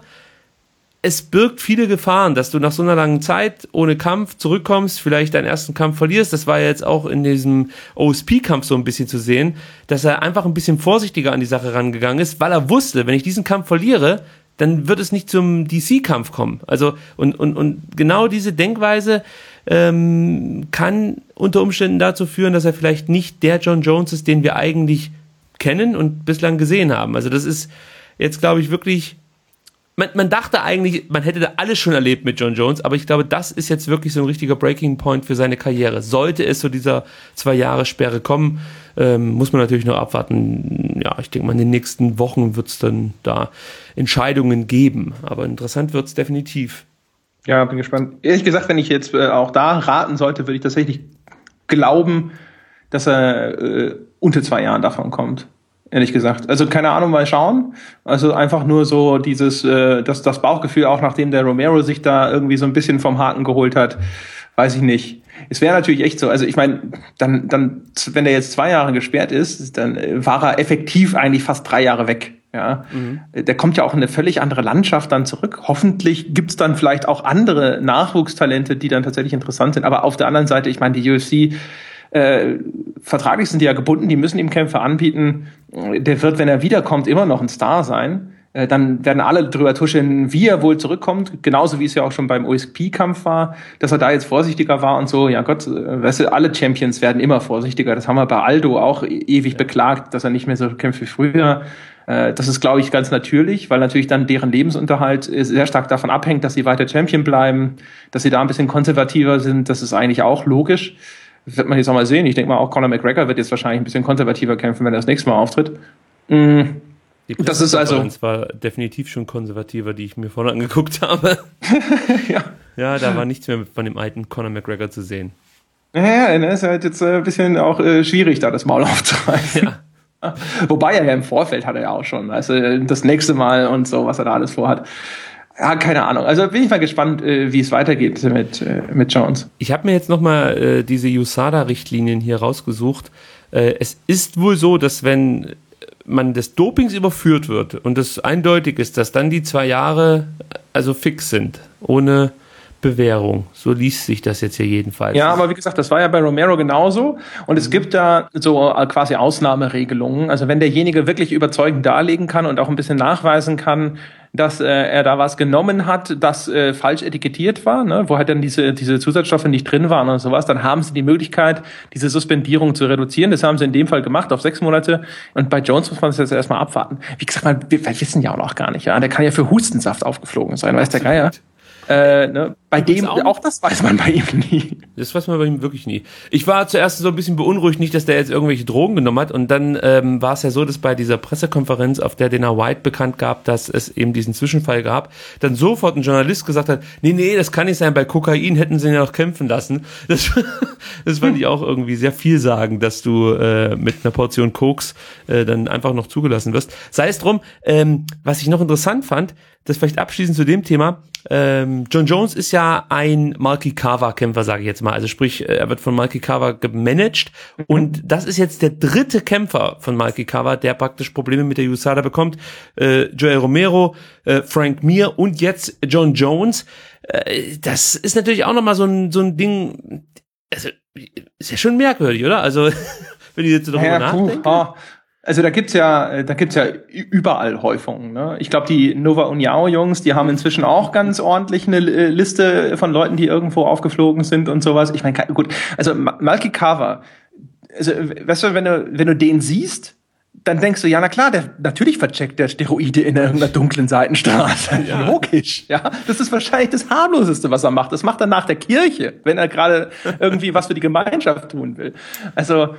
es birgt viele Gefahren, dass du nach so einer langen Zeit ohne Kampf zurückkommst, vielleicht deinen ersten Kampf verlierst. Das war ja jetzt auch in diesem O S P-Kampf so ein bisschen zu sehen, dass er einfach ein bisschen vorsichtiger an die Sache rangegangen ist, weil er wusste, wenn ich diesen Kampf verliere, dann wird es nicht zum D C-Kampf kommen. Also und, und, und genau diese Denkweise ähm, kann unter Umständen dazu führen, dass er vielleicht nicht der Jon Jones ist, den wir eigentlich kennen und bislang gesehen haben. Also das ist jetzt, glaube ich, wirklich, man, man dachte eigentlich, man hätte da alles schon erlebt mit Jon Jones, aber ich glaube, das ist jetzt wirklich so ein richtiger Breaking Point für seine Karriere. Sollte es zu dieser zwei Jahre Sperre kommen, ähm, muss man natürlich noch abwarten. Ja, ich denke mal, in den nächsten Wochen wird es dann da Entscheidungen geben. Aber interessant wird es definitiv. Ja, bin gespannt. Ehrlich gesagt, wenn ich jetzt äh, auch da raten sollte, würde ich tatsächlich glauben, dass er äh, unter zwei Jahren davon kommt. Ehrlich gesagt. Also keine Ahnung, mal schauen. Also einfach nur so dieses, äh, das, das Bauchgefühl, auch nachdem der Romero sich da irgendwie so ein bisschen vom Haken geholt hat, weiß ich nicht. Es wäre natürlich echt so, also ich meine, dann, dann, wenn der jetzt zwei Jahre gesperrt ist, dann war er effektiv eigentlich fast drei Jahre weg. Ja, mhm. Der kommt ja auch in eine völlig andere Landschaft dann zurück. Hoffentlich gibt's dann vielleicht auch andere Nachwuchstalente, die dann tatsächlich interessant sind. Aber auf der anderen Seite, ich meine, die U F C, äh, vertraglich sind die ja gebunden, die müssen ihm Kämpfe anbieten. Der wird, wenn er wiederkommt, immer noch ein Star sein. Äh, dann werden alle drüber tuscheln, wie er wohl zurückkommt. Genauso wie es ja auch schon beim O S P-Kampf war, dass er da jetzt vorsichtiger war und so. Ja Gott, äh, weißt du, alle Champions werden immer vorsichtiger. Das haben wir bei Aldo auch e- ewig ja. beklagt, dass er nicht mehr so kämpft wie früher. Das ist, glaube ich, ganz natürlich, weil natürlich dann deren Lebensunterhalt sehr stark davon abhängt, dass sie weiter Champion bleiben, dass sie da ein bisschen konservativer sind. Das ist eigentlich auch logisch. Das wird man jetzt auch mal sehen. Ich denke mal, auch Conor McGregor wird jetzt wahrscheinlich ein bisschen konservativer kämpfen, wenn er das nächste Mal auftritt. Das ist also... Das war definitiv schon konservativer, die ich mir vorne angeguckt habe. ja. Ja, da war nichts mehr von dem alten Conor McGregor zu sehen. Ja, ja, ist halt jetzt ein bisschen auch äh, schwierig, da das Maul aufzureißen. Ja. Wobei er ja im Vorfeld hat er ja auch schon, also das nächste Mal und so, was er da alles vorhat. Ja, keine Ahnung. Also bin ich mal gespannt, wie es weitergeht mit, mit Jones. Ich habe mir jetzt nochmal äh, diese U S A D A-Richtlinien hier rausgesucht. Äh, es ist wohl so, dass wenn man des Dopings überführt wird und es eindeutig ist, dass dann die zwei Jahre also fix sind, ohne Bewährung. So liest sich das jetzt hier jedenfalls. Ja, aber wie gesagt, das war ja bei Romero genauso. Und es gibt da so quasi Ausnahmeregelungen. Also wenn derjenige wirklich überzeugend darlegen kann und auch ein bisschen nachweisen kann, dass äh, er da was genommen hat, das äh, falsch etikettiert war, ne, wo halt dann diese diese Zusatzstoffe nicht drin waren und sowas, dann haben sie die Möglichkeit, diese Suspendierung zu reduzieren. Das haben sie in dem Fall gemacht auf sechs Monate. Und bei Jones muss man das jetzt erstmal abwarten. Wie gesagt, man, wir wissen ja auch noch gar nicht. Ja, der kann ja für Hustensaft aufgeflogen sein, weiß der Geier. Äh, ne? Bei Übrigens dem, auch- auch das weiß man bei ihm nie. Das weiß man bei ihm wirklich nie. Ich war zuerst so ein bisschen beunruhigt, nicht, dass der jetzt irgendwelche Drogen genommen hat. Und dann ähm, war es ja so, dass bei dieser Pressekonferenz, auf der Dana White bekannt gab, dass es eben diesen Zwischenfall gab, dann sofort ein Journalist gesagt hat, nee, nee, das kann nicht sein, bei Kokain hätten sie ihn ja noch kämpfen lassen. Das, das fand ich auch irgendwie sehr vielsagend, dass du äh, mit einer Portion Koks äh, dann einfach noch zugelassen wirst. Sei es drum, ähm, was ich noch interessant fand, das vielleicht abschließend zu dem Thema, ähm, John Jones ist ja ein Malki Kawa-Kämpfer, sage ich jetzt mal. Also sprich, er wird von Malki Kawa gemanagt mhm. und das ist jetzt der dritte Kämpfer von Malki Kawa, der praktisch Probleme mit der U S A D A bekommt. Äh, Joel Romero, äh, Frank Mir und jetzt John Jones. Äh, das ist natürlich auch nochmal so ein, so ein Ding, also ist ja schon merkwürdig, oder? Also wenn ich jetzt darüber Ja, nachdenke. puh, oh. Also da gibt's ja, da gibt's ja überall Häufungen. Ne? Ich glaube, die Nova União Jungs, die haben inzwischen auch ganz ordentlich eine Liste von Leuten, die irgendwo aufgeflogen sind und sowas. Ich meine, gut, also Malki Kawa, also weißt du, wenn du wenn du den siehst, dann denkst du, ja, na klar, der, natürlich vercheckt der Steroide in irgendeiner dunklen Seitenstraße. Ja. Logisch, ja. Das ist wahrscheinlich das harmloseste, was er macht. Das macht er nach der Kirche, wenn er gerade irgendwie was für die Gemeinschaft tun will. Also,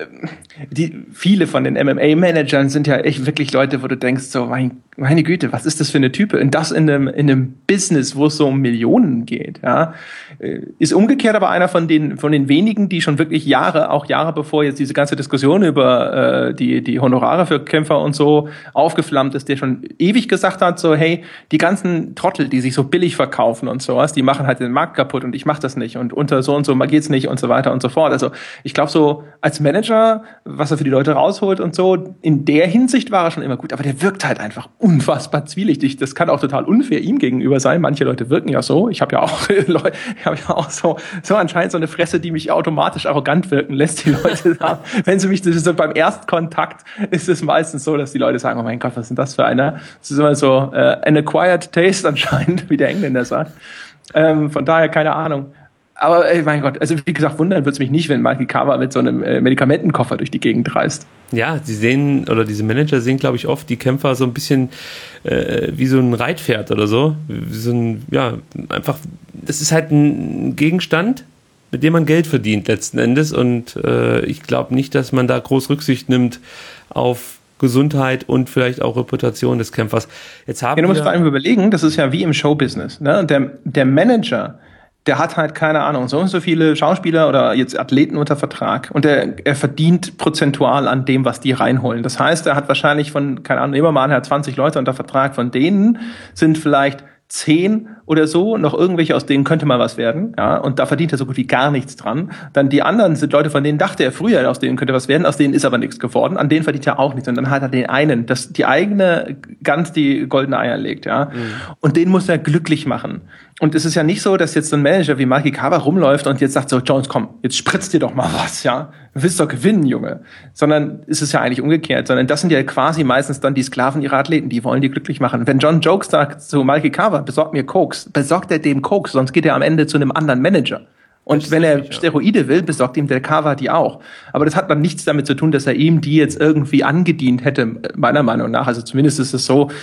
die, viele von den M M A-Managern sind ja echt wirklich Leute, wo du denkst, so, mein, meine Güte, was ist das für eine Type? Und das in einem, in einem Business, wo es so um Millionen geht, ja. Ist umgekehrt aber einer von den, von den wenigen, die schon wirklich Jahre, auch Jahre bevor jetzt diese ganze Diskussion über, äh, die, die Honorare für Kämpfer und so aufgeflammt ist, der schon ewig gesagt hat, so, hey, die ganzen Trottel, die sich so billig verkaufen und sowas, die machen halt den Markt kaputt und ich mach das nicht und unter so und so geht's nicht und so weiter und so fort. Also ich glaube so, als Manager, was er für die Leute rausholt und so, in der Hinsicht war er schon immer gut, aber der wirkt halt einfach unfassbar zwielichtig. Das kann auch total unfair ihm gegenüber sein. Manche Leute wirken ja so. Ich habe ja auch Leute, ich habe ja auch so, so anscheinend so eine Fresse, die mich automatisch arrogant wirken lässt, die Leute haben. Wenn sie mich, das ist so beim Erstkontakt ist es meistens so, dass die Leute sagen, oh mein Gott, was ist denn das für einer? Das ist immer so äh, an acquired taste anscheinend, wie der Engländer sagt. Ähm, von daher keine Ahnung. Aber ey, mein Gott, also wie gesagt, wundern wird's mich nicht, wenn Malki Kawa mit so einem äh, Medikamentenkoffer durch die Gegend reist. Ja, sie sehen, oder diese Manager sehen, glaube ich, oft die Kämpfer so ein bisschen äh, wie so ein Reitpferd oder so. Wie so ein, ja, einfach, das ist halt ein Gegenstand, mit dem man Geld verdient letzten Endes. Und äh, ich glaube nicht, dass man da groß Rücksicht nimmt auf Gesundheit und vielleicht auch Reputation des Kämpfers. Jetzt haben ja, du musst wir vor allem überlegen, das ist ja wie im Showbusiness. Ne? Der, der Manager, der hat halt, keine Ahnung, so und so viele Schauspieler oder jetzt Athleten unter Vertrag und er, er verdient prozentual an dem, was die reinholen. Das heißt, er hat wahrscheinlich von, keine Ahnung, nehmen wir mal an, er hat zwanzig Leute unter Vertrag, von denen sind vielleicht zehn oder so, noch irgendwelche, aus denen könnte mal was werden, ja, und da verdient er so gut wie gar nichts dran. Dann die anderen sind Leute, von denen dachte er früher, aus denen könnte was werden, aus denen ist aber nichts geworden, an denen verdient er auch nichts. Und dann hat er den einen, das die eigene Gans die goldene Eier legt, ja, mhm. und den muss er glücklich machen. Und es ist ja nicht so, dass jetzt so ein Manager wie Malki Kawa rumläuft und jetzt sagt so, Jones, komm, jetzt spritzt dir doch mal was, ja. Du willst doch gewinnen, Junge. Sondern es ist ja eigentlich umgekehrt, sondern das sind ja quasi meistens dann die Sklaven ihrer Athleten, die wollen die glücklich machen. Wenn John Jones sagt zu Malki Kawa, besorg mir Koks, besorgt er dem Koks, sonst geht er am Ende zu einem anderen Manager. Und wenn er Steroide will, besorgt ihm der Kawa die auch. Aber das hat dann nichts damit zu tun, dass er ihm die jetzt irgendwie angedient hätte, meiner Meinung nach. Also zumindest ist es so,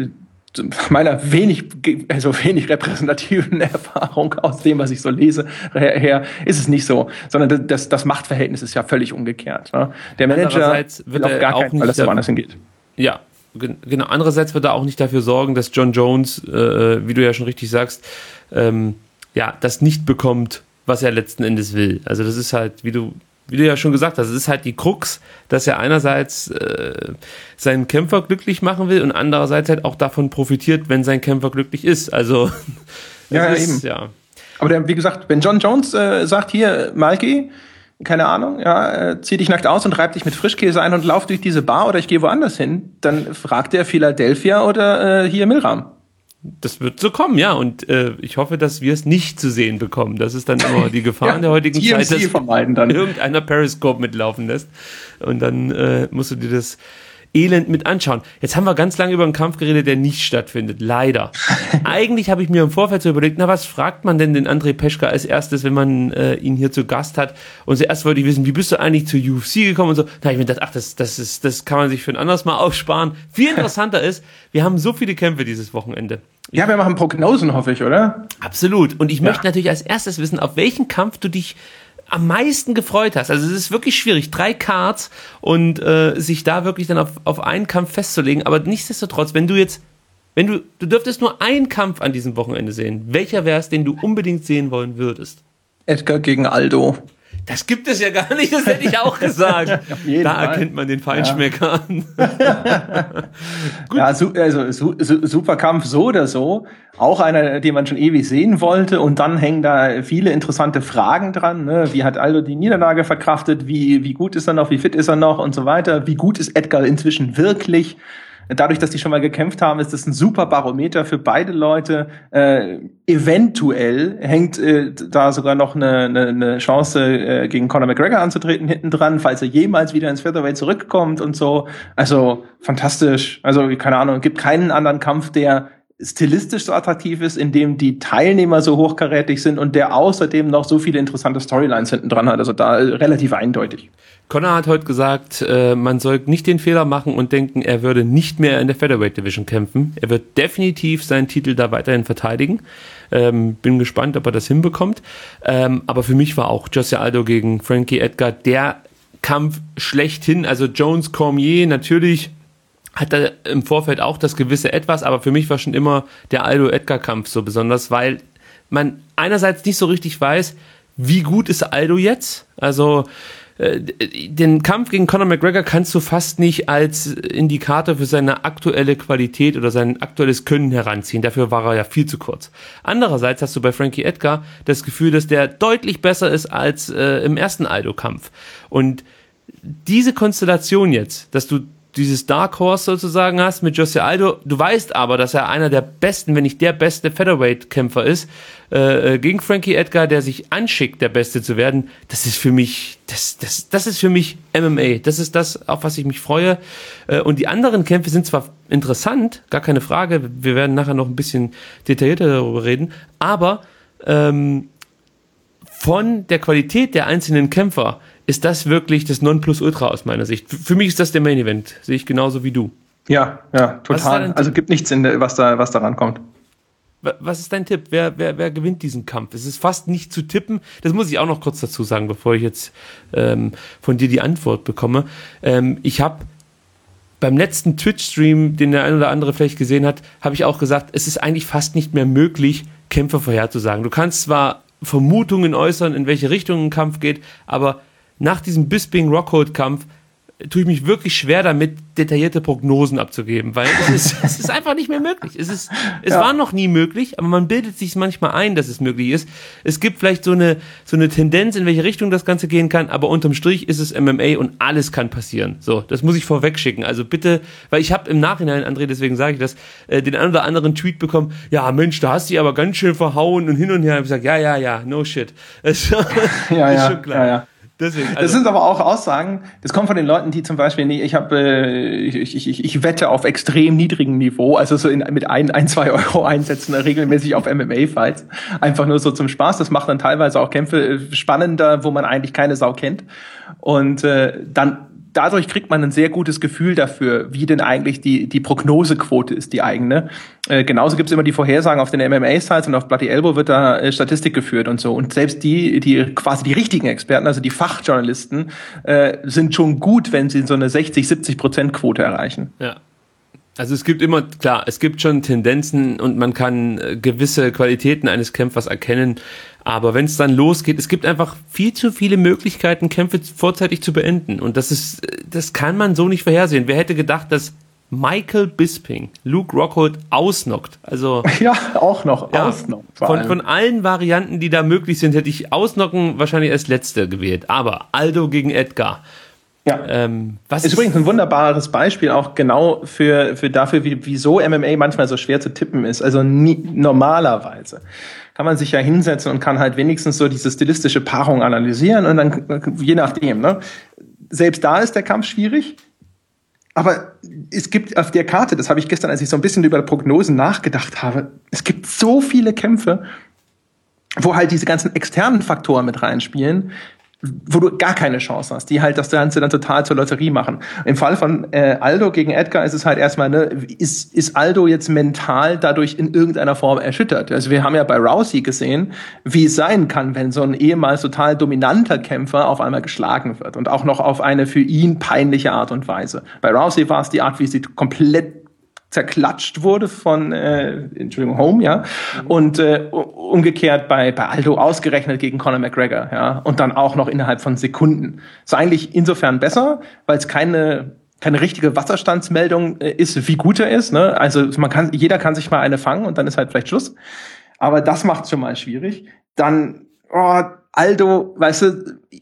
meiner wenig, also wenig repräsentativen Erfahrung aus dem, was ich so lese, her, ist es nicht so, sondern das, das Machtverhältnis ist ja völlig umgekehrt. Ne? Der Manager wird auf gar keinen Fall, dass es woanders hingeht. Ja, genau. Andererseits wird er auch nicht dafür sorgen, dass John Jones, äh, wie du ja schon richtig sagst, ähm, ja, das nicht bekommt, was er letzten Endes will. Also das ist halt, wie du Wie du ja schon gesagt hast, es ist halt die Krux, dass er einerseits äh, seinen Kämpfer glücklich machen will und andererseits halt auch davon profitiert, wenn sein Kämpfer glücklich ist. Also ja, ist, eben. Ja. Aber der, wie gesagt, wenn John Jones äh, sagt, hier, Malki, keine Ahnung, ja, äh, zieh dich nackt aus und reib dich mit Frischkäse ein und lauf durch diese Bar oder ich gehe woanders hin, dann fragt er Philadelphia oder äh, hier Milram. Das wird so kommen, ja. Und äh, ich hoffe, dass wir es nicht zu sehen bekommen. Das ist dann immer die Gefahr ja, in der heutigen T M C Zeit, dass vermeiden dann. irgendeiner Periscope mitlaufen lässt. Und dann äh, musst du dir das Elend mit anschauen. Jetzt haben wir ganz lange über einen Kampf geredet, der nicht stattfindet. Leider. Eigentlich habe ich mir im Vorfeld so überlegt, na, was fragt man denn den Andrei Peschka als erstes, wenn man äh, ihn hier zu Gast hat? Und zuerst wollte ich wissen, wie bist du eigentlich zur U F C gekommen und so. Da habe ich mir gedacht, ach, das, das ist, das kann man sich für ein anderes Mal aufsparen. Viel interessanter ist, wir haben so viele Kämpfe dieses Wochenende. Ja, wir machen Prognosen, hoffe ich, oder? Absolut. Und ich Ja. möchte natürlich als erstes wissen, auf welchen Kampf du dich am meisten gefreut hast. Also es ist wirklich schwierig, drei Cards und äh, sich da wirklich dann auf, auf einen Kampf festzulegen. Aber nichtsdestotrotz, wenn du jetzt, wenn du, du dürftest nur einen Kampf an diesem Wochenende sehen, welcher wäre es, den du unbedingt sehen wollen würdest? Edgar gegen Aldo. Das gibt es ja gar nicht, das hätte ich auch gesagt. jeden Da Fall. erkennt man den Feinschmecker an. Ja, su also su su super Kampf so oder so. Auch einer, den man schon ewig sehen wollte. Und dann hängen da viele interessante Fragen dran. Ne? Wie hat Aldo die Niederlage verkraftet? Wie, wie gut ist er noch? Wie fit ist er noch? Und so weiter. Wie gut ist Edgar inzwischen wirklich? Dadurch, dass die schon mal gekämpft haben, ist das ein super Barometer für beide Leute. Äh, eventuell hängt äh, da sogar noch eine, eine, eine Chance, äh, gegen Conor McGregor anzutreten hinten dran, falls er jemals wieder ins Featherweight zurückkommt und so. Also fantastisch. Also keine Ahnung, es gibt keinen anderen Kampf, der stilistisch so attraktiv ist, in dem die Teilnehmer so hochkarätig sind und der außerdem noch so viele interessante Storylines hinten dran hat. Also da äh, relativ eindeutig. Conor hat heute gesagt, äh, man soll nicht den Fehler machen und denken, er würde nicht mehr in der Featherweight Division kämpfen. Er wird definitiv seinen Titel da weiterhin verteidigen. Ähm, bin gespannt, ob er das hinbekommt. Ähm, aber für mich war auch Jose Aldo gegen Frankie Edgar der Kampf schlechthin. Also Jones Cormier natürlich hat er im Vorfeld auch das gewisse Etwas, aber für mich war schon immer der Aldo-Edgar-Kampf so besonders, weil man einerseits nicht so richtig weiß, wie gut ist Aldo jetzt? Also äh, den Kampf gegen Conor McGregor kannst du fast nicht als Indikator für seine aktuelle Qualität oder sein aktuelles Können heranziehen. Dafür war er ja viel zu kurz. Andererseits hast du bei Frankie Edgar das Gefühl, dass der deutlich besser ist als äh, im ersten Aldo-Kampf. Und diese Konstellation jetzt, dass du dieses Dark Horse sozusagen hast mit Jose Aldo, du weißt aber, dass er einer der besten, wenn nicht der beste Featherweight-Kämpfer ist, äh, gegen Frankie Edgar, der sich anschickt, der Beste zu werden, das ist für mich, das, das, das ist für mich M M A, das ist das, auf was ich mich freue, äh, und die anderen Kämpfe sind zwar interessant, gar keine Frage, wir werden nachher noch ein bisschen detaillierter darüber reden, aber ähm, von der Qualität der einzelnen Kämpfer ist das wirklich das Nonplusultra aus meiner Sicht. Für mich ist das der Main Event, sehe ich genauso wie du. Ja, ja, total. Also gibt nichts, in der, was da, was da rankommt. Was ist dein Tipp? Wer, wer, wer gewinnt diesen Kampf? Es ist fast nicht zu tippen. Das muss ich auch noch kurz dazu sagen, bevor ich jetzt ähm, von dir die Antwort bekomme. Ähm, ich habe beim letzten Twitch-Stream, den der ein oder andere vielleicht gesehen hat, habe ich auch gesagt, es ist eigentlich fast nicht mehr möglich, Kämpfe vorherzusagen. Du kannst zwar Vermutungen äußern, in welche Richtung ein Kampf geht, aber nach diesem Bisping-Rockhold-Kampf tue ich mich wirklich schwer damit, detaillierte Prognosen abzugeben, weil es ist, es ist einfach nicht mehr möglich. Es ist, es Ja. war noch nie möglich, aber man bildet sich manchmal ein, dass es möglich ist. Es gibt vielleicht so eine, so eine Tendenz, in welche Richtung das Ganze gehen kann, aber unterm Strich ist es M M A und alles kann passieren. So, das muss ich vorweg schicken. Also bitte, weil ich habe im Nachhinein, André, deswegen sage ich das, äh, den einen oder anderen Tweet bekommen, ja Mensch, da hast du dich aber ganz schön verhauen und hin und her. Ich habe gesagt, ja, ja, ja, no shit. Also, Ja, ist ja, schon klar. ja, ja. Deswegen, also, Das sind aber auch Aussagen, das kommt von den Leuten, die zum Beispiel, nee, ich habe, äh, ich, ich, ich, ich wette auf extrem niedrigem Niveau, also so in, mit ein, ein, zwei Euro einsetzen regelmäßig auf M M A-Fights, einfach nur so zum Spaß. Das macht dann teilweise auch Kämpfe spannender, wo man eigentlich keine Sau kennt. Und äh, dann dadurch kriegt man ein sehr gutes Gefühl dafür, wie denn eigentlich die die Prognosequote ist, die eigene. Äh, genauso gibt es immer die Vorhersagen auf den M M A-Sites und auf Bloody Elbow wird da äh, Statistik geführt und so. Und selbst die, die quasi die richtigen Experten, also die Fachjournalisten, äh, sind schon gut, wenn sie so eine sechzig, siebzig Prozent Quote erreichen. ja. Also es gibt immer, klar, es gibt schon Tendenzen und man kann äh, gewisse Qualitäten eines Kämpfers erkennen, aber wenn es dann losgeht, es gibt einfach viel zu viele Möglichkeiten, Kämpfe vorzeitig zu beenden und das ist, das kann man so nicht vorhersehen. Wer hätte gedacht, dass Michael Bisping Luke Rockhold ausnockt? Also Ja, auch noch. ja, Ausnocken, vor von, allem. von allen Varianten, die da möglich sind, hätte ich Ausnocken wahrscheinlich als letzte gewählt. Aber Aldo gegen Edgar. Ja. Ähm, was Ist übrigens ein wunderbares Beispiel auch genau für, für dafür, wie, wieso M M A manchmal so schwer zu tippen ist. Also nie, normalerweise kann man sich ja hinsetzen und kann halt wenigstens so diese stilistische Paarung analysieren und dann, je nachdem, ne. Selbst da ist der Kampf schwierig. Aber es gibt auf der Karte, das habe ich gestern, als ich so ein bisschen über Prognosen nachgedacht habe, es gibt so viele Kämpfe, wo halt diese ganzen externen Faktoren mit reinspielen, wo du gar keine Chance hast, die halt das Ganze dann total zur Lotterie machen. Im Fall von äh, Aldo gegen Edgar ist es halt erstmal, ne, ist, ist Aldo jetzt mental dadurch in irgendeiner Form erschüttert? Also wir haben ja bei Rousey gesehen, wie es sein kann, wenn so ein ehemals total dominanter Kämpfer auf einmal geschlagen wird und auch noch auf eine für ihn peinliche Art und Weise. Bei Rousey war es die Art, wie sie komplett zerklatscht wurde von äh, Entschuldigung, Home, ja. Mhm. Und äh, umgekehrt bei bei Aldo ausgerechnet gegen Conor McGregor, ja. Und dann auch noch innerhalb von Sekunden. Ist eigentlich insofern besser, weil es keine keine richtige Wasserstandsmeldung äh, ist, wie gut er ist. Ne? Also man kann, jeder kann sich mal eine fangen und dann ist halt vielleicht Schluss. Aber das macht es schon mal schwierig. Dann, oh, Aldo, weißt du,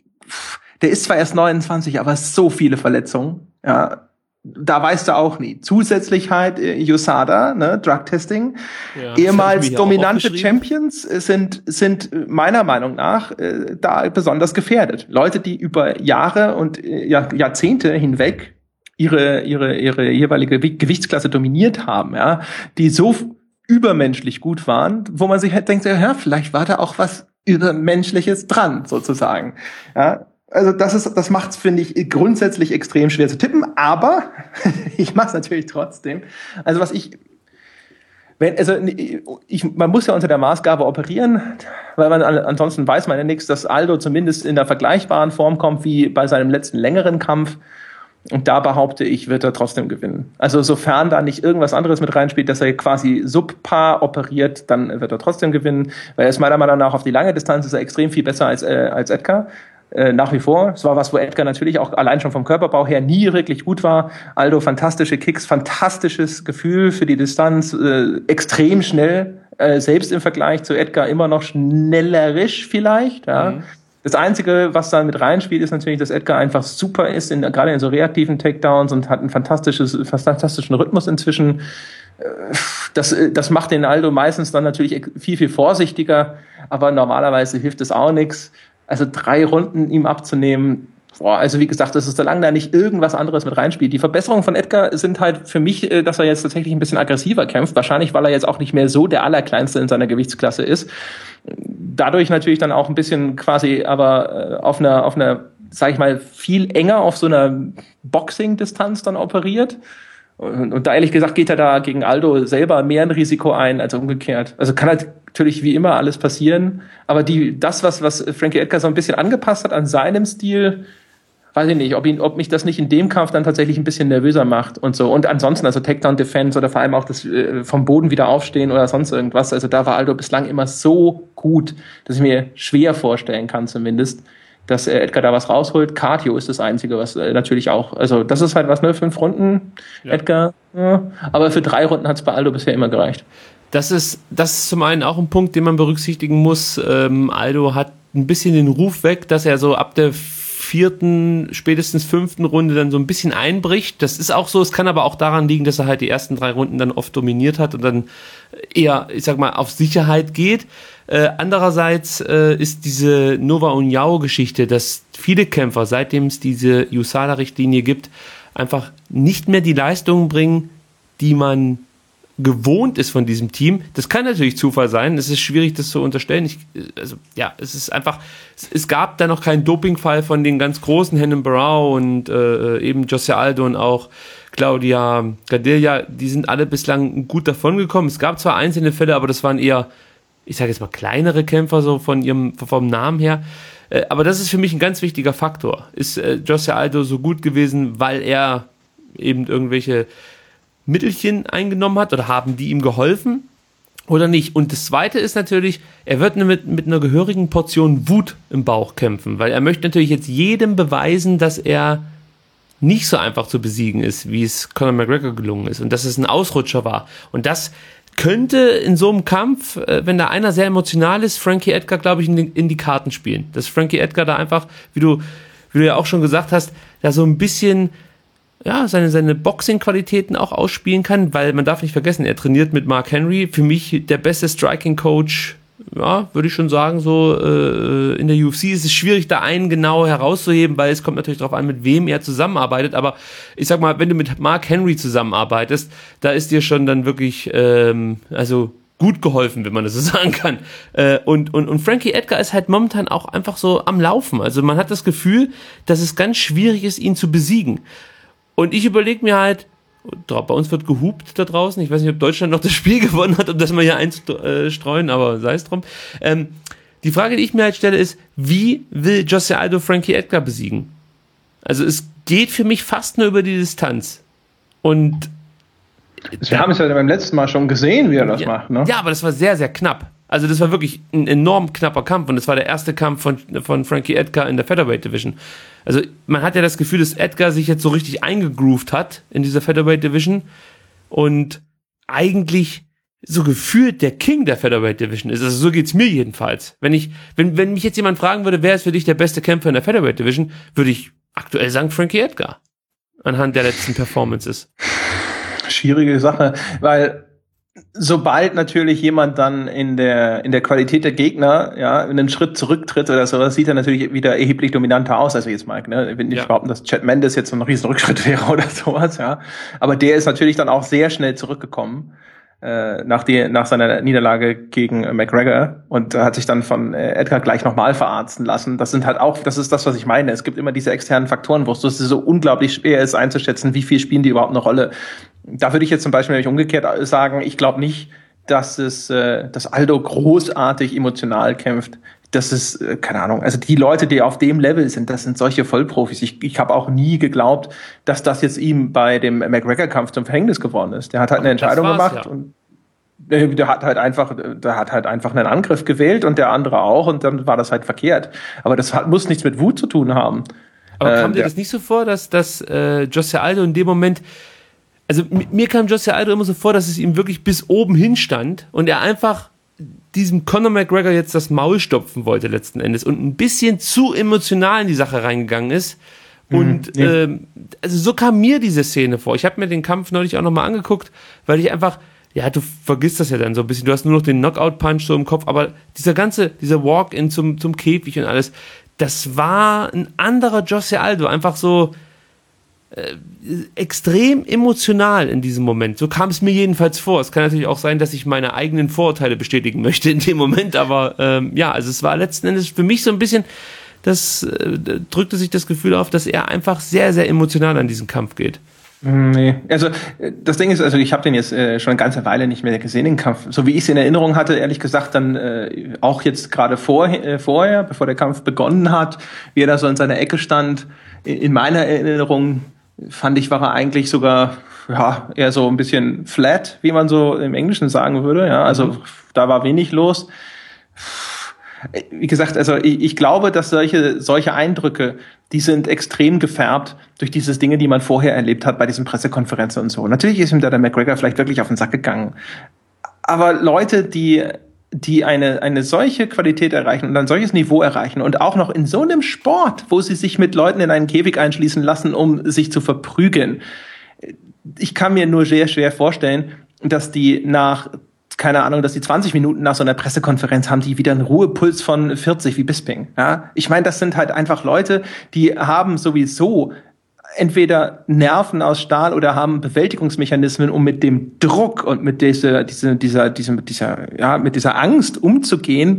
der ist zwar erst neunundzwanzig, aber so viele Verletzungen, ja. Da weißt du auch nie. Zusätzlich halt äh, U S A D A, ne, Drug-Testing. Ja, ehemals dominante Champions sind sind meiner Meinung nach äh, da besonders gefährdet. Leute, die über Jahre und äh, Jahr, Jahrzehnte hinweg ihre ihre ihre jeweilige Gewichtsklasse dominiert haben, ja, die so übermenschlich gut waren, wo man sich halt denkt, ja, vielleicht war da auch was Übermenschliches dran, sozusagen. Ja. Also das ist, das macht's, finde ich, grundsätzlich extrem schwer zu tippen, aber ich mache es natürlich trotzdem. Also was ich, wenn, also ich, man muss ja unter der Maßgabe operieren, weil man ansonsten weiß man ja nichts, dass Aldo zumindest in der vergleichbaren Form kommt wie bei seinem letzten längeren Kampf. Und da behaupte ich, wird er trotzdem gewinnen. Also sofern da nicht irgendwas anderes mit reinspielt, dass er quasi subpar operiert, dann wird er trotzdem gewinnen, weil er ist meiner Meinung nach auf die lange Distanz ist er extrem viel besser als äh, als Edgar. Äh, nach wie vor. Es war was, wo Edgar natürlich auch allein schon vom Körperbau her nie wirklich gut war. Aldo fantastische Kicks, fantastisches Gefühl für die Distanz, äh, extrem schnell, äh, selbst im Vergleich zu Edgar immer noch schnellerisch vielleicht. Ja. Mhm. Das Einzige, was da mit reinspielt, ist natürlich, dass Edgar einfach super ist, in, gerade in so reaktiven Takedowns und hat einen fantastisches, fantastischen Rhythmus inzwischen. Das, das macht den Aldo meistens dann natürlich viel, viel vorsichtiger, aber normalerweise hilft es auch nichts. Also drei Runden ihm abzunehmen, boah, also wie gesagt, das ist, solange da nicht irgendwas anderes mit reinspielt. Die Verbesserungen von Edgar sind halt für mich, dass er jetzt tatsächlich ein bisschen aggressiver kämpft. Wahrscheinlich, weil er jetzt auch nicht mehr so der Allerkleinste in seiner Gewichtsklasse ist. Dadurch natürlich dann auch ein bisschen quasi, aber auf einer, auf einer, sag ich mal, viel enger auf so einer Boxing-Distanz dann operiert. Und, und da ehrlich gesagt geht er da gegen Aldo selber mehr ein Risiko ein als umgekehrt. Also kann halt natürlich wie immer alles passieren, aber die das, was, was Frankie Edgar so ein bisschen angepasst hat an seinem Stil, weiß ich nicht, ob, ihn, ob mich das nicht in dem Kampf dann tatsächlich ein bisschen nervöser macht und so. Und ansonsten, also Takedown-Defense oder vor allem auch das äh, vom Boden wieder aufstehen oder sonst irgendwas, also da war Aldo bislang immer so gut, dass ich mir schwer vorstellen kann zumindest, dass äh, Edgar da was rausholt. Cardio ist das Einzige, was äh, natürlich auch, also das ist halt was, ne, fünf Runden, ja. Edgar, ja. Aber für drei Runden hat es bei Aldo bisher immer gereicht. Das ist, das ist zum einen auch ein Punkt, den man berücksichtigen muss. Ähm, Aldo hat ein bisschen den Ruf weg, dass er so ab der vierten, spätestens fünften Runde dann so ein bisschen einbricht. Das ist auch so, es kann aber auch daran liegen, dass er halt die ersten drei Runden dann oft dominiert hat und dann eher, ich sag mal, auf Sicherheit geht. Äh, andererseits äh, ist diese Nova União-Geschichte, dass viele Kämpfer, seitdem es diese U S A D A-Richtlinie gibt, einfach nicht mehr die Leistungen bringen, die man gewohnt ist von diesem Team. Das kann natürlich Zufall sein. Es ist schwierig, das zu unterstellen. Ich, also, ja, es ist einfach, es, es gab da noch keinen Dopingfall von den ganz großen, Henan Barão und äh, eben José Aldo und auch Claudia Gadelha. Die sind alle bislang gut davon gekommen. Es gab zwar einzelne Fälle, aber das waren eher, ich sage jetzt mal, kleinere Kämpfer, so von ihrem, vom Namen her. Äh, aber das ist für mich ein ganz wichtiger Faktor. Ist äh, José Aldo so gut gewesen, weil er eben irgendwelche Mittelchen eingenommen hat oder haben die ihm geholfen oder nicht? Und das Zweite ist natürlich, er wird mit, mit einer gehörigen Portion Wut im Bauch kämpfen, weil er möchte natürlich jetzt jedem beweisen, dass er nicht so einfach zu besiegen ist, wie es Conor McGregor gelungen ist und dass es ein Ausrutscher war. Und das könnte in so einem Kampf, wenn da einer sehr emotional ist, Frankie Edgar, glaube ich, in die, in die Karten spielen. Dass Frankie Edgar da einfach, wie du, wie du ja auch schon gesagt hast, da so ein bisschen ja, seine, seine Boxing-Qualitäten auch ausspielen kann, weil man darf nicht vergessen, er trainiert mit Mark Henry, für mich der beste Striking-Coach, ja, würde ich schon sagen, so äh, in der U F C ist es schwierig, da einen genau herauszuheben, weil es kommt natürlich darauf an, mit wem er zusammenarbeitet, aber ich sag mal, wenn du mit Mark Henry zusammenarbeitest, da ist dir schon dann wirklich, ähm, also gut geholfen, wenn man das so sagen kann. Äh, und, und, und Frankie Edgar ist halt momentan auch einfach so am Laufen. Also man hat das Gefühl, dass es ganz schwierig ist, ihn zu besiegen. Und ich überlege mir halt, bei uns wird gehupt da draußen. Ich weiß nicht, ob Deutschland noch das Spiel gewonnen hat, um das mal hier einzustreuen, aber sei es drum. Ähm, die Frage, die ich mir halt stelle, ist, wie will Jose Aldo Frankie Edgar besiegen? Also es geht für mich fast nur über die Distanz. Und wir haben es ja beim letzten Mal schon gesehen, wie er das ja, macht. Ne? Ja, aber das war sehr, sehr knapp. Also das war wirklich ein enorm knapper Kampf und das war der erste Kampf von, von Frankie Edgar in der Featherweight Division. Also man hat ja das Gefühl, dass Edgar sich jetzt so richtig eingegroovt hat in dieser Featherweight Division und eigentlich so gefühlt der King der Featherweight Division ist. Also so geht's mir jedenfalls. Wenn ich, wenn, wenn mich jetzt jemand fragen würde, wer ist für dich der beste Kämpfer in der Featherweight Division, würde ich aktuell sagen Frankie Edgar. Anhand der letzten Performances. Schwierige Sache, weil sobald natürlich jemand dann in der in der Qualität der Gegner ja einen Schritt zurücktritt oder sowas, sieht er natürlich wieder erheblich dominanter aus als jetzt Mike. Ne? Ich will nicht ja. behaupten, dass Chad Mendes jetzt so ein riesen Rückschritt wäre oder sowas, ja. Aber der ist natürlich dann auch sehr schnell zurückgekommen äh, nach die nach seiner Niederlage gegen äh, McGregor und hat sich dann von äh, Edgar gleich nochmal verarzten lassen. Das sind halt auch, das ist das, was ich meine. Es gibt immer diese externen Faktoren, wo es so unglaublich schwer ist einzuschätzen, wie viel spielen die überhaupt eine Rolle. Da würde ich jetzt zum Beispiel nämlich umgekehrt sagen, ich glaube nicht, dass es, äh, dass Aldo großartig emotional kämpft. Das ist, äh, keine Ahnung, also die Leute, die auf dem Level sind, das sind solche Vollprofis. Ich, ich habe auch nie geglaubt, dass das jetzt ihm bei dem McGregor-Kampf zum Verhängnis geworden ist. Der hat halt eine Entscheidung gemacht ja. und der, der hat halt einfach, der hat halt einfach einen Angriff gewählt und der andere auch und dann war das halt verkehrt. Aber das hat, muss nichts mit Wut zu tun haben. Aber kam äh, dir das nicht so vor, dass, dass äh, Jose Aldo in dem Moment, also mir kam Jose Aldo immer so vor, dass es ihm wirklich bis oben hin stand und er einfach diesem Conor McGregor jetzt das Maul stopfen wollte letzten Endes und ein bisschen zu emotional in die Sache reingegangen ist. Und mhm, ja. ähm, also so kam mir diese Szene vor. Ich habe mir den Kampf neulich auch nochmal angeguckt, weil ich einfach, ja, du vergisst das ja dann so ein bisschen, du hast nur noch den Knockout-Punch so im Kopf, aber dieser ganze, dieser Walk-in zum, zum Käfig und alles, das war ein anderer Jose Aldo, einfach so Äh, extrem emotional in diesem Moment. So kam es mir jedenfalls vor. Es kann natürlich auch sein, dass ich meine eigenen Vorurteile bestätigen möchte in dem Moment, aber ähm, ja, also es war letzten Endes für mich so ein bisschen, das äh, drückte sich das Gefühl auf, dass er einfach sehr, sehr emotional an diesen Kampf geht. Nee, also das Ding ist, also ich habe den jetzt äh, schon eine ganze Weile nicht mehr gesehen, den Kampf. So wie ich es in Erinnerung hatte, ehrlich gesagt, dann äh, auch jetzt gerade vor, äh, vorher, bevor der Kampf begonnen hat, wie er da so in seiner Ecke stand, in, in meiner Erinnerung fand ich, war er eigentlich sogar ja eher so ein bisschen flat, wie man so im Englischen sagen würde. Ja, also mhm. da war wenig los. Wie gesagt, also ich, ich glaube, dass solche solche Eindrücke, die sind extrem gefärbt durch diese Dinge, die man vorher erlebt hat bei diesen Pressekonferenzen und so. Natürlich ist ihm da der McGregor vielleicht wirklich auf den Sack gegangen. Aber Leute, die die eine eine solche Qualität erreichen und ein solches Niveau erreichen und auch noch in so einem Sport, wo sie sich mit Leuten in einen Käfig einschließen lassen, um sich zu verprügeln. Ich kann mir nur sehr schwer vorstellen, dass die nach, keine Ahnung, dass die zwanzig Minuten nach so einer Pressekonferenz haben, die wieder einen Ruhepuls von vierzig wie Bisping. Ja? Ich meine, das sind halt einfach Leute, die haben sowieso entweder Nerven aus Stahl oder haben Bewältigungsmechanismen, um mit dem Druck und mit dieser, dieser, dieser, dieser, dieser, ja, mit dieser Angst umzugehen.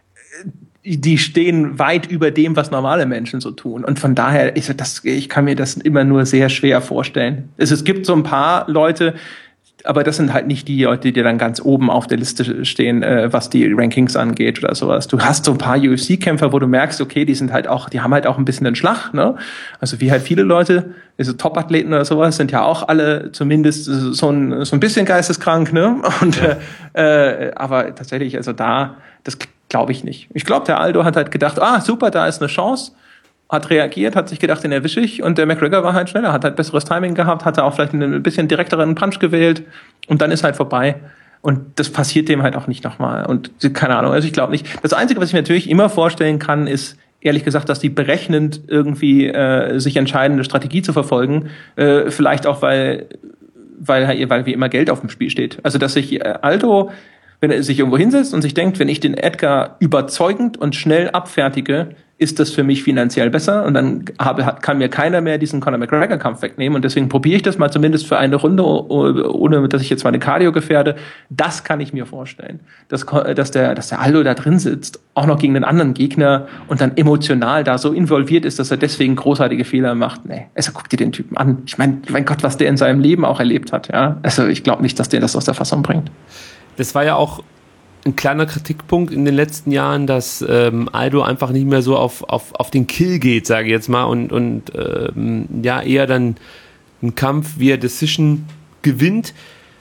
Die stehen weit über dem, was normale Menschen so tun. Und von daher, ich, das, ich kann mir das immer nur sehr schwer vorstellen. Es, es gibt so ein paar Leute, aber das sind halt nicht die Leute, die dann ganz oben auf der Liste stehen, äh, was die Rankings angeht oder sowas. Du hast so ein paar U F C-Kämpfer, wo du merkst, okay, die sind halt auch, die haben halt auch ein bisschen den Schlag, ne? Also wie halt viele Leute, diese Top-Athleten oder sowas, sind ja auch alle zumindest so ein, so ein bisschen geisteskrank, ne? Und ja. äh, aber tatsächlich, also da, das glaube ich nicht. Ich glaube, der Aldo hat halt gedacht, ah, super, da ist eine Chance. Hat reagiert, hat sich gedacht, den erwische ich. Und der McGregor war halt schneller, hat halt besseres Timing gehabt, hatte auch vielleicht einen bisschen direkteren Punch gewählt. Und dann ist halt vorbei. Und das passiert dem halt auch nicht nochmal. Und keine Ahnung, also ich glaube nicht. Das Einzige, was ich mir natürlich immer vorstellen kann, ist, ehrlich gesagt, dass die berechnend irgendwie äh, sich entscheiden, eine Strategie zu verfolgen. Äh, vielleicht auch, weil, weil, weil wie immer Geld auf dem Spiel steht. Also, dass sich äh, Aldo wenn er sich irgendwo hinsetzt und sich denkt, wenn ich den Edgar überzeugend und schnell abfertige, ist das für mich finanziell besser und dann habe, kann mir keiner mehr diesen Conor McGregor-Kampf wegnehmen und deswegen probiere ich das mal zumindest für eine Runde, ohne dass ich jetzt meine Cardio gefährde. Das kann ich mir vorstellen, dass, dass, der, dass der Aldo da drin sitzt, auch noch gegen einen anderen Gegner und dann emotional da so involviert ist, dass er deswegen großartige Fehler macht. Nee, also guck dir den Typen an. Ich meine, mein Gott, was der in seinem Leben auch erlebt hat. Ja, also ich glaube nicht, dass der das aus der Fassung bringt. Das war ja auch ein kleiner Kritikpunkt in den letzten Jahren, dass ähm, Aldo einfach nicht mehr so auf, auf, auf den Kill geht, sage ich jetzt mal, und, und ähm, ja, eher dann einen Kampf via Decision gewinnt.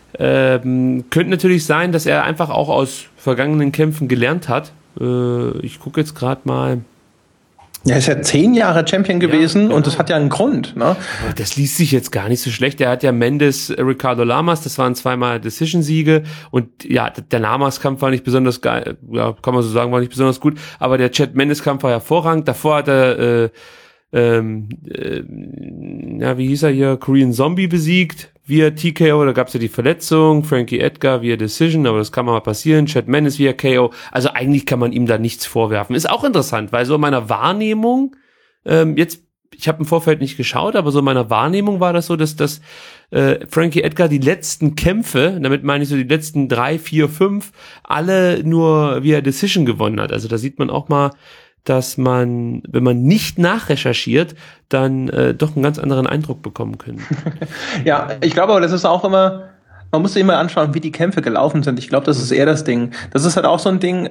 Ähm, könnte natürlich sein, dass er einfach auch aus vergangenen Kämpfen gelernt hat. Äh, ich gucke jetzt gerade mal. Er ist ja zehn Jahre Champion gewesen, ja, genau. Und das hat ja einen Grund. Ne? Das liest sich jetzt gar nicht so schlecht. Er hat ja Mendes, Ricardo Lamas, das waren zweimal Decision-Siege. Und ja, der Lamas-Kampf war nicht besonders geil, ja, kann man so sagen, war nicht besonders gut. Aber der Chad Mendes-Kampf war hervorragend. Davor hat er, äh, ähm, äh, ja, wie hieß er hier, Korean Zombie besiegt via T K O, da gab's ja die Verletzung, Frankie Edgar via Decision, aber das kann mal passieren, Chad Mendes via K O, also eigentlich kann man ihm da nichts vorwerfen. Ist auch interessant, weil so in meiner Wahrnehmung, ähm, jetzt, ich habe im Vorfeld nicht geschaut, aber so in meiner Wahrnehmung war das so, dass dass äh, Frankie Edgar die letzten Kämpfe, damit meine ich so die letzten drei, vier, fünf, alle nur via Decision gewonnen hat. Also da sieht man auch mal, dass man, wenn man nicht nachrecherchiert, dann äh, doch einen ganz anderen Eindruck bekommen können. Ja, ich glaube aber, das ist auch immer, man muss sich immer anschauen, wie die Kämpfe gelaufen sind. Ich glaube, das ist eher das Ding. Das ist halt auch so ein Ding,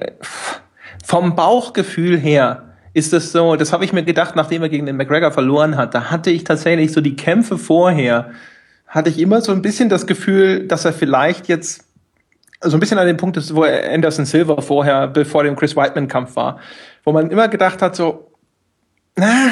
vom Bauchgefühl her ist es so, das habe ich mir gedacht, nachdem er gegen den McGregor verloren hat, da hatte ich tatsächlich so die Kämpfe vorher, hatte ich immer so ein bisschen das Gefühl, dass er vielleicht jetzt so ein bisschen an dem Punkt ist, wo Anderson Silva vorher, bevor dem Chris Weidman-Kampf war, wo man immer gedacht hat, so, na,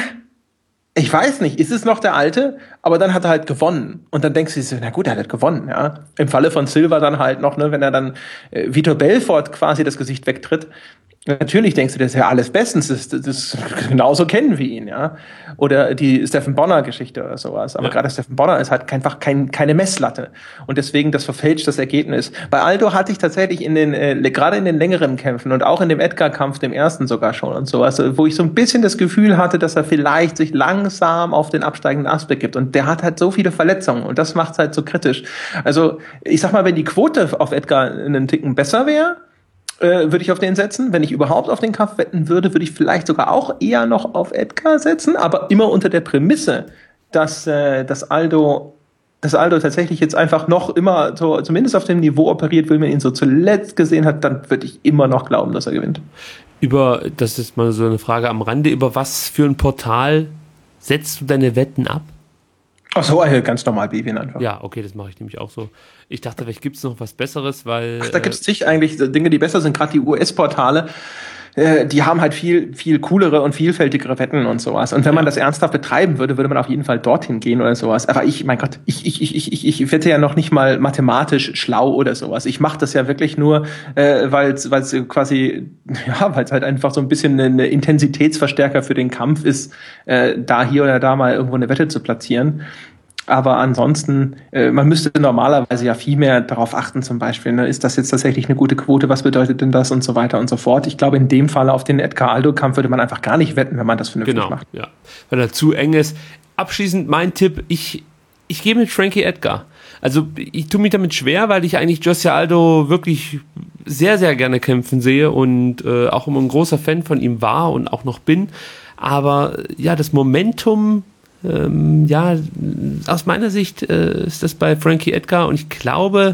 ich weiß nicht, ist es noch der Alte? Aber dann hat er halt gewonnen. Und dann denkst du dir so, na gut, er hat gewonnen, ja. Im Falle von Silva dann halt noch, ne, wenn er dann äh, Vitor Belfort quasi das Gesicht wegtritt. Natürlich denkst du, das ist ja alles bestens, das, das, das, genauso kennen wir ihn, ja. Oder die Stephen Bonner-Geschichte oder sowas. Aber ja, gerade Stephen Bonner ist halt einfach kein, keine Messlatte. Und deswegen das verfälscht das Ergebnis. Bei Aldo hatte ich tatsächlich in den, äh, gerade in den längeren Kämpfen und auch in dem Edgar-Kampf, dem ersten sogar schon und sowas, wo ich so ein bisschen das Gefühl hatte, dass er vielleicht sich langsam auf den absteigenden Ast begibt. Und der hat halt so viele Verletzungen und das macht's halt so kritisch. Also, ich sag mal, wenn die Quote auf Edgar einen Ticken besser wäre, Äh, würde ich auf den setzen. Wenn ich überhaupt auf den Kampf wetten würde, würde ich vielleicht sogar auch eher noch auf Edgar setzen, aber immer unter der Prämisse, dass, äh, dass Aldo, dass Aldo tatsächlich jetzt einfach noch immer so, zumindest auf dem Niveau operiert, wenn man ihn so zuletzt gesehen hat, dann würde ich immer noch glauben, dass er gewinnt. Über, das ist mal so eine Frage am Rande, über was für ein Portal setzt du deine Wetten ab? Ach so, ganz normal Babyen einfach. Ja, okay, das mache ich nämlich auch so. Ich dachte, vielleicht gibt es noch was Besseres, weil... Ach, da gibt es sich eigentlich Dinge, die besser sind, gerade die U S-Portale. Äh, die haben halt viel, viel coolere und vielfältigere Wetten und sowas. Und wenn man das ernsthaft betreiben würde, würde man auf jeden Fall dorthin gehen oder sowas. Aber ich, mein Gott, ich, ich, ich, ich, ich wette ja noch nicht mal mathematisch schlau oder sowas. Ich mache das ja wirklich nur, äh, weil es quasi, ja, weil es halt einfach so ein bisschen eine Intensitätsverstärker für den Kampf ist, äh, da hier oder da mal irgendwo eine Wette zu platzieren. Aber ansonsten, äh, man müsste normalerweise ja viel mehr darauf achten, zum Beispiel, ne, ist das jetzt tatsächlich eine gute Quote, was bedeutet denn das und so weiter und so fort. Ich glaube, in dem Fall auf den Edgar-Aldo-Kampf würde man einfach gar nicht wetten, wenn man das vernünftig genau, macht. Genau, ja, weil er zu eng ist. Abschließend mein Tipp, ich, ich gehe mit Frankie Edgar. Also ich tue mich damit schwer, weil ich eigentlich Jose Aldo wirklich sehr, sehr gerne kämpfen sehe und äh, auch immer ein großer Fan von ihm war und auch noch bin. Aber ja, das Momentum... Ähm, ja, aus meiner Sicht äh, ist das bei Frankie Edgar und ich glaube,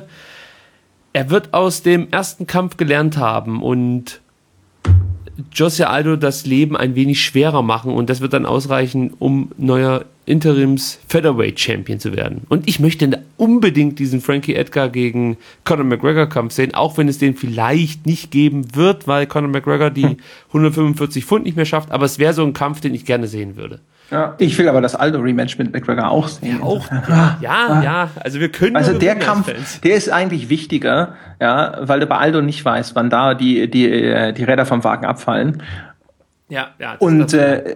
er wird aus dem ersten Kampf gelernt haben und Jose Aldo das Leben ein wenig schwerer machen und das wird dann ausreichen, um neuer Interims-Featherweight-Champion zu werden. Und ich möchte unbedingt diesen Frankie Edgar gegen Conor McGregor-Kampf sehen, auch wenn es den vielleicht nicht geben wird, weil Conor McGregor die hundertfünfundvierzig Pfund nicht mehr schafft, aber es wäre so ein Kampf, den ich gerne sehen würde. Ja, ich will aber das Aldo-Rematch mit McGregor auch sehen. Ja, auch. Ja, ja, ja, also wir können. Also der Kampf, der ist eigentlich wichtiger, ja, weil du bei Aldo nicht weißt, wann da die die die Räder vom Wagen abfallen. Ja, ja. Und äh,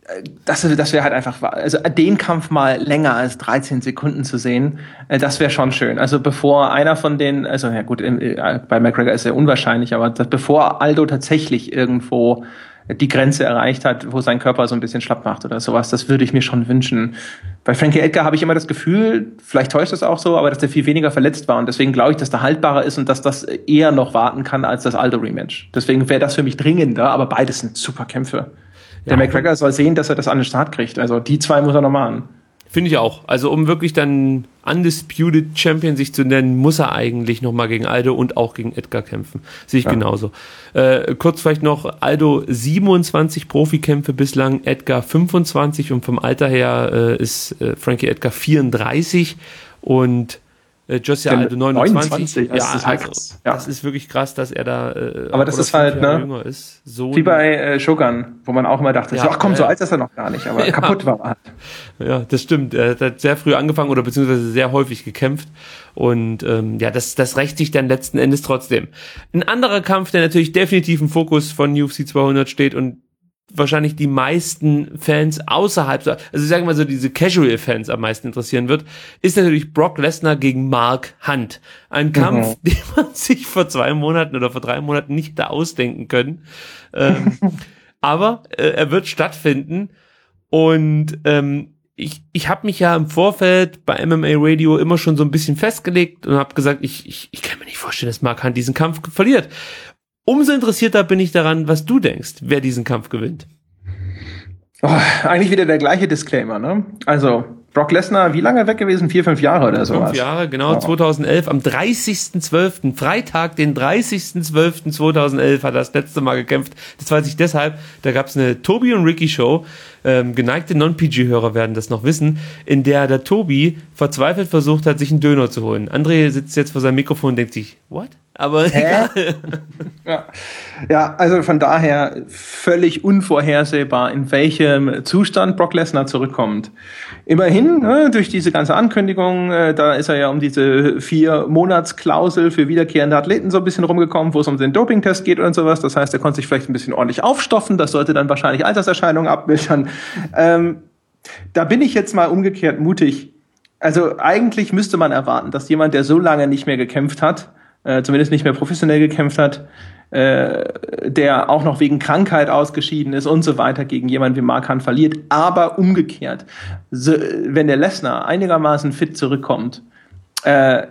das, das wäre halt einfach, also den Kampf mal länger als dreizehn Sekunden zu sehen, das wäre schon schön. Also bevor einer von den, also ja gut, bei McGregor ist ja unwahrscheinlich, aber das, bevor Aldo tatsächlich irgendwo die Grenze erreicht hat, wo sein Körper so ein bisschen schlapp macht oder sowas, das würde ich mir schon wünschen. Bei Frankie Edgar habe ich immer das Gefühl, vielleicht täuscht das auch so, aber dass der viel weniger verletzt war und deswegen glaube ich, dass der haltbarer ist und dass das eher noch warten kann als das Aldo-Rematch. Deswegen wäre das für mich dringender, aber beides sind super Kämpfe. Der ja, McGregor soll sehen, dass er das an den Start kriegt. Also die zwei muss er noch machen. Finde ich auch. Also um wirklich dann Undisputed Champion sich zu nennen, muss er eigentlich nochmal gegen Aldo und auch gegen Edgar kämpfen. Sehe ich ja. genauso. Äh, kurz vielleicht noch, Aldo siebenundzwanzig Profikämpfe bislang, Edgar fünfundzwanzig und vom Alter her äh, ist äh, Frankie Edgar vierunddreißig und Äh, José Aldo neunundzwanzig. neunundzwanzig, das, ja, ist halt also, krass. Ja. Das ist wirklich krass, dass er da äh, aber das ist halt, ne, jünger ist. So wie bei äh, Shogun, wo man auch immer dachte, ja, so, ach komm, ja, so ja. alt ist er noch gar nicht, aber ja. kaputt war er halt. Ja, das stimmt. Er hat sehr früh angefangen oder beziehungsweise sehr häufig gekämpft und ähm, ja, das, das rächt sich dann letzten Endes trotzdem. Ein anderer Kampf, der natürlich definitiv im Fokus von U F C zweihundert steht und wahrscheinlich die meisten Fans außerhalb, also ich sage mal so, diese Casual-Fans am meisten interessieren wird, ist natürlich Brock Lesnar gegen Mark Hunt. Ein Kampf, mhm. den man sich vor zwei Monaten oder vor drei Monaten nicht hätte ausdenken können. Ähm, aber äh, er wird stattfinden und ähm, ich, ich habe mich ja im Vorfeld bei M M A Radio immer schon so ein bisschen festgelegt und habe gesagt, ich, ich, ich kann mir nicht vorstellen, dass Mark Hunt diesen Kampf verliert. Umso interessierter bin ich daran, was du denkst, wer diesen Kampf gewinnt. Oh, eigentlich wieder der gleiche Disclaimer, ne? Also, Brock Lesnar, wie lange weg gewesen? Vier, fünf Jahre oder sowas? Fünf Jahre, genau, oh. zweitausendelf, am dreißigsten zwölften, Freitag, den dreißigsten zwölften zweitausendelf hat er das letzte Mal gekämpft. Das weiß ich deshalb, da gab es eine Tobi und Ricky Show, ähm, geneigte Non-P G-Hörer werden das noch wissen, in der der Tobi verzweifelt versucht hat, sich einen Döner zu holen. André sitzt jetzt vor seinem Mikrofon und denkt sich, what? Aber egal. Ja. ja, also von daher völlig unvorhersehbar, in welchem Zustand Brock Lesnar zurückkommt. Immerhin, ne, durch diese ganze Ankündigung, äh, da ist er ja um diese vier-Monats-Klausel für wiederkehrende Athleten so ein bisschen rumgekommen, wo es um den Dopingtest geht und sowas. Das heißt, er konnte sich vielleicht ein bisschen ordentlich aufstoffen. Das sollte dann wahrscheinlich Alterserscheinungen abmildern. Ähm, da bin ich jetzt mal umgekehrt mutig. Also eigentlich müsste man erwarten, dass jemand, der so lange nicht mehr gekämpft hat, äh, zumindest nicht mehr professionell gekämpft hat, äh, der auch noch wegen Krankheit ausgeschieden ist und so weiter, gegen jemanden wie Mark Hunt verliert. Aber umgekehrt, so, wenn der Lesnar einigermaßen fit zurückkommt, äh,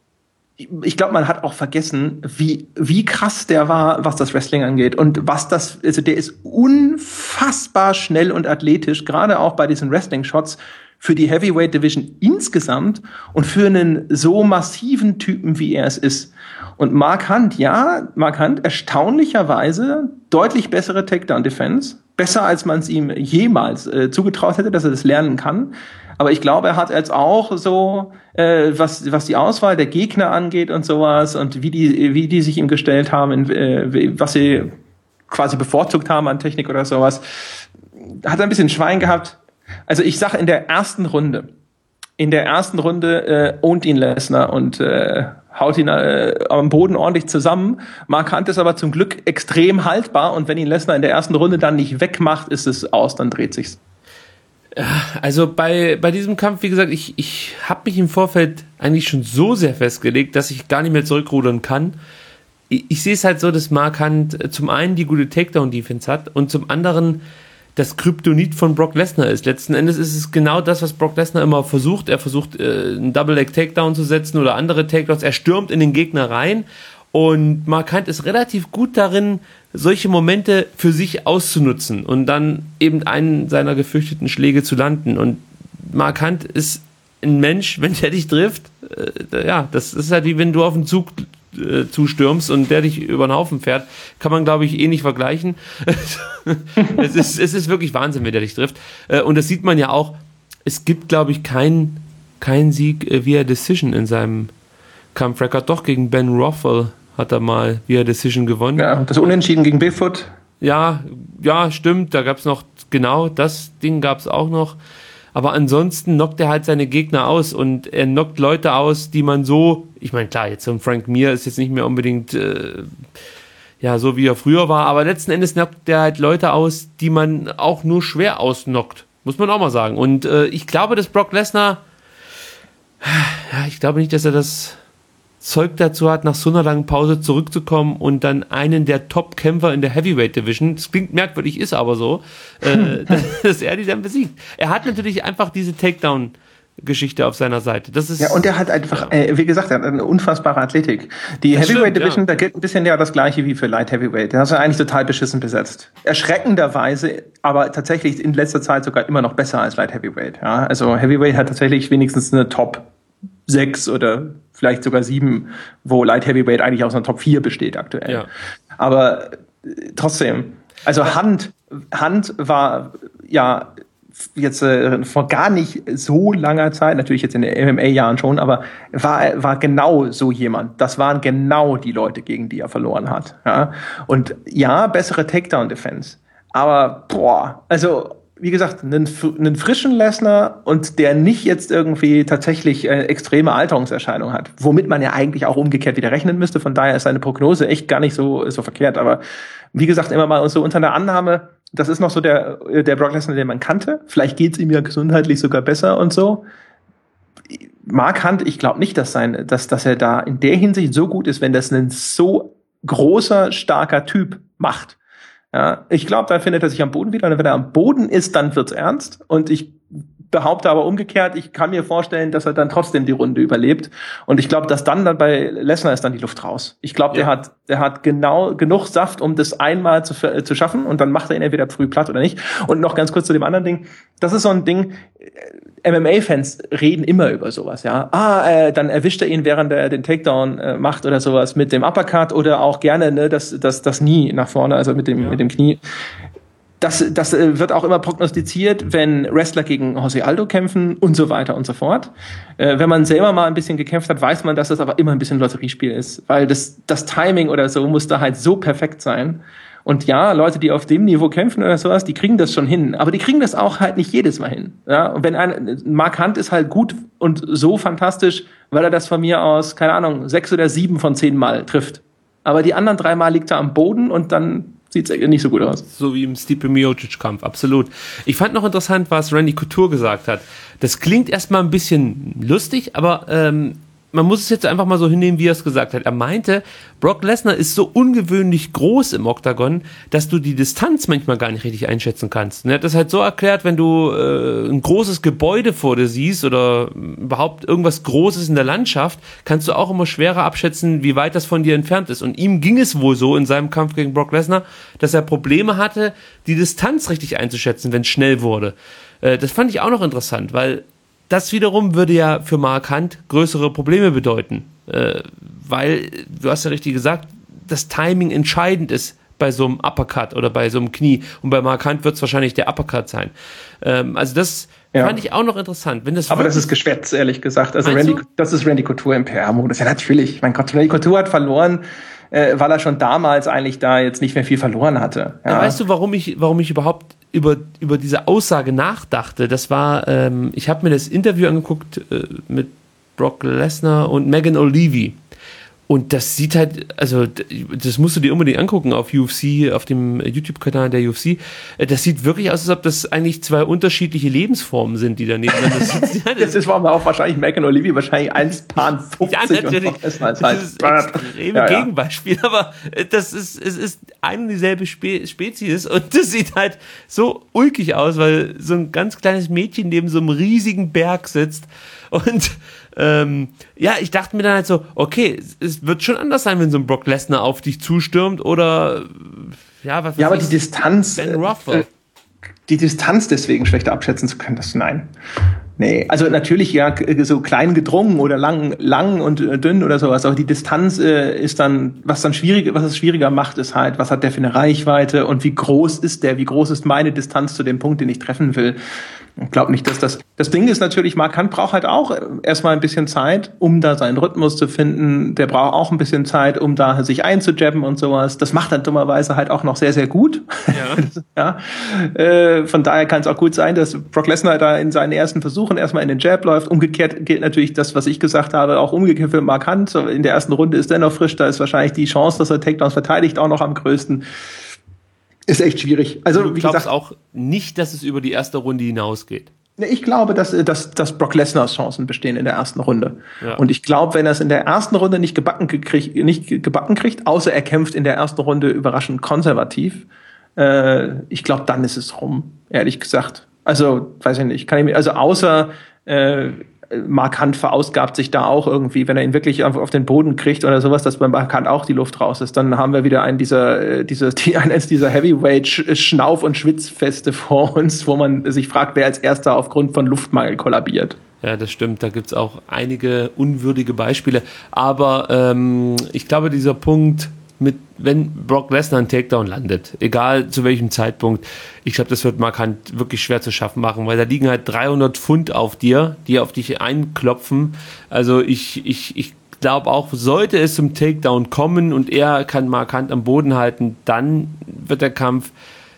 ich glaube, man hat auch vergessen, wie wie krass der war, was das Wrestling angeht und was das, also der ist unfassbar schnell und athletisch, gerade auch bei diesen Wrestling-Shots für die Heavyweight Division insgesamt und für einen so massiven Typen, wie er es ist. Und Mark Hunt, ja, Mark Hunt erstaunlicherweise deutlich bessere Takedown-Defense, besser als man es ihm jemals äh, zugetraut hätte, dass er das lernen kann. Aber ich glaube, er hat jetzt auch so, äh, was was die Auswahl der Gegner angeht und sowas und wie die wie die sich ihm gestellt haben, in, äh, was sie quasi bevorzugt haben an Technik oder sowas, hat er ein bisschen Schwein gehabt. Also ich sage in der ersten Runde, in der ersten Runde äh, ownt ihn Lesnar und äh, haut ihn äh, am Boden ordentlich zusammen. Mark Hunt ist aber zum Glück extrem haltbar und wenn ihn Lesnar in der ersten Runde dann nicht wegmacht, ist es aus, dann dreht sich's. Also bei bei diesem Kampf, wie gesagt, ich ich habe mich im Vorfeld eigentlich schon so sehr festgelegt, dass ich gar nicht mehr zurückrudern kann. Ich, ich sehe es halt so, dass Mark Hunt zum einen die gute Takedown-Defense hat und zum anderen das Kryptonit von Brock Lesnar ist. Letzten Endes ist es genau das, was Brock Lesnar immer versucht. Er versucht, äh, einen Double-Leg-Takedown zu setzen oder andere Takedowns. Er stürmt in den Gegner rein und Mark Hunt ist relativ gut darin, solche Momente für sich auszunutzen und dann eben einen seiner gefürchteten Schläge zu landen. Und Mark Hunt ist ein Mensch, wenn der dich trifft, äh, ja, das ist halt wie wenn du auf einen Zug äh, zustürmst und der dich über den Haufen fährt, kann man, glaube ich, eh nicht vergleichen. es ist, es ist wirklich Wahnsinn, wenn der dich trifft. Äh, und das sieht man ja auch, es gibt, glaube ich, keinen kein Sieg äh, via Decision in seinem Kampfrecord. Doch, gegen Ben Rothwell hat er mal via Decision gewonnen. Ja, das Unentschieden gegen Bigfoot. Ja, ja, stimmt, da gab's noch, genau, das Ding gab's auch noch. Aber ansonsten knockt er halt seine Gegner aus und er knockt Leute aus, die man so, ich meine, klar, jetzt so ein Frank Mir ist jetzt nicht mehr unbedingt, äh, ja, so wie er früher war, aber letzten Endes knockt der halt Leute aus, die man auch nur schwer ausnockt, muss man auch mal sagen. Und äh, ich glaube, dass Brock Lesnar, ja, ich glaube nicht, dass er das Zeug dazu hat, nach so einer langen Pause zurückzukommen und dann einen der Top-Kämpfer in der Heavyweight Division, das klingt merkwürdig, ist aber so, äh, dass er die dann besiegt. Er hat natürlich einfach diese Takedown Geschichte auf seiner Seite. Das ist, ja, und er hat einfach, ja. äh, wie gesagt, er hat eine unfassbare Athletik. Die Das Heavyweight stimmt, Division, ja. da gilt ein bisschen ja das gleiche wie für Light Heavyweight. Da hast du eigentlich total beschissen besetzt. Erschreckenderweise, aber tatsächlich in letzter Zeit sogar immer noch besser als Light Heavyweight. Ja, also Heavyweight hat tatsächlich wenigstens eine Top sechs oder vielleicht sogar sieben, wo Light Heavyweight eigentlich aus einer Top vier besteht aktuell. Ja. Aber äh, trotzdem, also Hand, Hand war ja jetzt äh, vor gar nicht so langer Zeit, natürlich jetzt in den M M A-Jahren schon, aber war war genau so jemand. Das waren genau die Leute, gegen die er verloren hat. Ja? Und ja, bessere Takedown-Defense. Aber boah, also wie gesagt, einen, einen frischen Lesnar und der nicht jetzt irgendwie tatsächlich äh, extreme Alterungserscheinungen hat, womit man ja eigentlich auch umgekehrt wieder rechnen müsste. Von daher ist seine Prognose echt gar nicht so so verkehrt. Aber wie gesagt, immer mal so unter der Annahme, das ist noch so der der Brock Lesnar, den man kannte. Vielleicht geht's ihm ja gesundheitlich sogar besser und so. Mark Hunt, ich glaube nicht, dass sein, dass dass er da in der Hinsicht so gut ist, wenn das ein so großer, starker Typ macht. Ja, ich glaube, dann findet er sich am Boden wieder. Und wenn er am Boden ist, dann wird's ernst. Und ich behaupte aber umgekehrt, ich kann mir vorstellen, dass er dann trotzdem die Runde überlebt. Und ich glaube, dass dann dann bei Lesnar ist dann die Luft raus. Ich glaube, ja. der hat, der hat genau genug Saft, um das einmal zu, zu schaffen. Und dann macht er ihn entweder früh platt oder nicht. Und noch ganz kurz zu dem anderen Ding. Das ist so ein Ding. M M A-Fans reden immer über sowas, ja. Ah, äh, dann erwischt er ihn, während er den Takedown äh, macht oder sowas mit dem Uppercut oder auch gerne ne, das, das, das Knie nach vorne, also mit dem, ja. mit dem Knie. Das, das äh, wird auch immer prognostiziert, wenn Wrestler gegen Jose Aldo kämpfen und so weiter und so fort. Äh, wenn man selber mal ein bisschen gekämpft hat, weiß man, dass das aber immer ein bisschen Lotteriespiel ist, weil das, das Timing oder so muss da halt so perfekt sein. Und ja, Leute, die auf dem Niveau kämpfen oder sowas, die kriegen das schon hin. Aber die kriegen das auch halt nicht jedes Mal hin. Ja, und wenn ein, Mark Hunt ist halt gut und so fantastisch, weil er das von mir aus, keine Ahnung, sechs oder sieben von zehn Mal trifft. Aber die anderen drei Mal liegt er am Boden und dann sieht's nicht so gut aus. So wie im Stipe Miocic-Kampf, absolut. Ich fand noch interessant, was Randy Couture gesagt hat. Das klingt erstmal ein bisschen lustig, aber ähm, man muss es jetzt einfach mal so hinnehmen, wie er es gesagt hat. Er meinte, Brock Lesnar ist so ungewöhnlich groß im Oktagon, dass du die Distanz manchmal gar nicht richtig einschätzen kannst. Und er hat das halt so erklärt, wenn du äh, ein großes Gebäude vor dir siehst oder überhaupt irgendwas Großes in der Landschaft, kannst du auch immer schwerer abschätzen, wie weit das von dir entfernt ist. Und ihm ging es wohl so in seinem Kampf gegen Brock Lesnar, dass er Probleme hatte, die Distanz richtig einzuschätzen, wenn es schnell wurde. Äh, das fand ich auch noch interessant, weil das wiederum würde ja für Mark Hunt größere Probleme bedeuten, äh, weil, du hast ja richtig gesagt, das Timing entscheidend ist bei so einem Uppercut oder bei so einem Knie und bei Mark Hunt wird es wahrscheinlich der Uppercut sein. Ähm, also das ja. fand ich auch noch interessant. Wenn das Aber das ist Geschwätz, ehrlich gesagt. Also Randy, du? Das ist Randy Couture im P R-Modus. Ja, natürlich. Mein Gott, Randy Couture hat verloren, äh, weil er schon damals eigentlich da jetzt nicht mehr viel verloren hatte. Ja. Ja, weißt du, warum ich, warum ich überhaupt über, über diese Aussage nachdachte? Das war, ähm, ich habe mir das Interview angeguckt äh, mit Brock Lesnar und Megan O'Leary. Und das sieht halt, also das musst du dir unbedingt angucken auf U F C, auf dem YouTube-Kanal der U F C. Das sieht wirklich aus, als ob das eigentlich zwei unterschiedliche Lebensformen sind, die daneben sind. Das, das ist warum auch wahrscheinlich Megan O'Leary wahrscheinlich eins Paar fünfzig. Ja, natürlich. Das ist halt das ist ein extreme ja, ja. Gegenbeispiel, aber das ist, es ist eine und dieselbe Spe- Spezies und das sieht halt so ulkig aus, weil so ein ganz kleines Mädchen neben so einem riesigen Berg sitzt und Ähm, ja, ich dachte mir dann halt so, okay, es wird schon anders sein, wenn so ein Brock Lesnar auf dich zustürmt oder ja, was Ja, aber die Distanz, Ben Ruffalo. äh, die Distanz deswegen schlechter abschätzen zu können, das nein. Nee, also natürlich ja so klein gedrungen oder lang, lang und äh, dünn oder sowas, aber die Distanz äh, ist dann, was dann schwierig, was es schwieriger macht, ist halt, was hat der für eine Reichweite und wie groß ist der, wie groß ist meine Distanz zu dem Punkt, den ich treffen will. Ich glaube nicht, dass das, das Ding ist natürlich, Mark Hunt braucht halt auch erstmal ein bisschen Zeit, um da seinen Rhythmus zu finden. Der braucht auch ein bisschen Zeit, um da sich einzujabben und sowas. Das macht er dummerweise halt auch noch sehr, sehr gut. Ja. ja. Äh, von daher kann es auch gut sein, dass Brock Lesnar da in seinen ersten Versuchen erstmal in den Jab läuft. Umgekehrt gilt natürlich das, was ich gesagt habe, auch umgekehrt für Mark Hunt. In der ersten Runde ist er noch frisch, da ist wahrscheinlich die Chance, dass er Takedowns verteidigt, auch noch am größten. Ist echt schwierig. Also, du wie glaubst gesagt, auch nicht, dass es über die erste Runde hinausgeht. Ich glaube, dass, dass, dass Brock Lesnars Chancen bestehen in der ersten Runde. Ja. Und ich glaube, wenn er es in der ersten Runde nicht gebacken kriegt, nicht gebacken kriegt, außer er kämpft in der ersten Runde überraschend konservativ, äh, ich glaube, dann ist es rum, ehrlich gesagt. Also, weiß ich nicht, kann ich mir, also außer äh, Mark Hunt verausgabt sich da auch irgendwie, wenn er ihn wirklich auf, auf den Boden kriegt oder sowas, dass bei Mark Hunt auch die Luft raus ist, dann haben wir wieder einen dieser, dieser, die, eines dieser Heavyweight-Schnauf- und Schwitzfeste vor uns, wo man sich fragt, wer als Erster aufgrund von Luftmangel kollabiert. Ja, das stimmt, da gibt's auch einige unwürdige Beispiele, aber ähm, ich glaube, dieser Punkt mit, wenn Brock Lesnar einen Takedown landet, egal zu welchem Zeitpunkt, ich glaube, das wird Mark Hunt wirklich schwer zu schaffen machen, weil da liegen halt dreihundert Pfund auf dir, die auf dich einklopfen. Also ich, ich, ich glaube auch, sollte es zum Takedown kommen und er kann Mark Hunt am Boden halten, dann wird der Kampf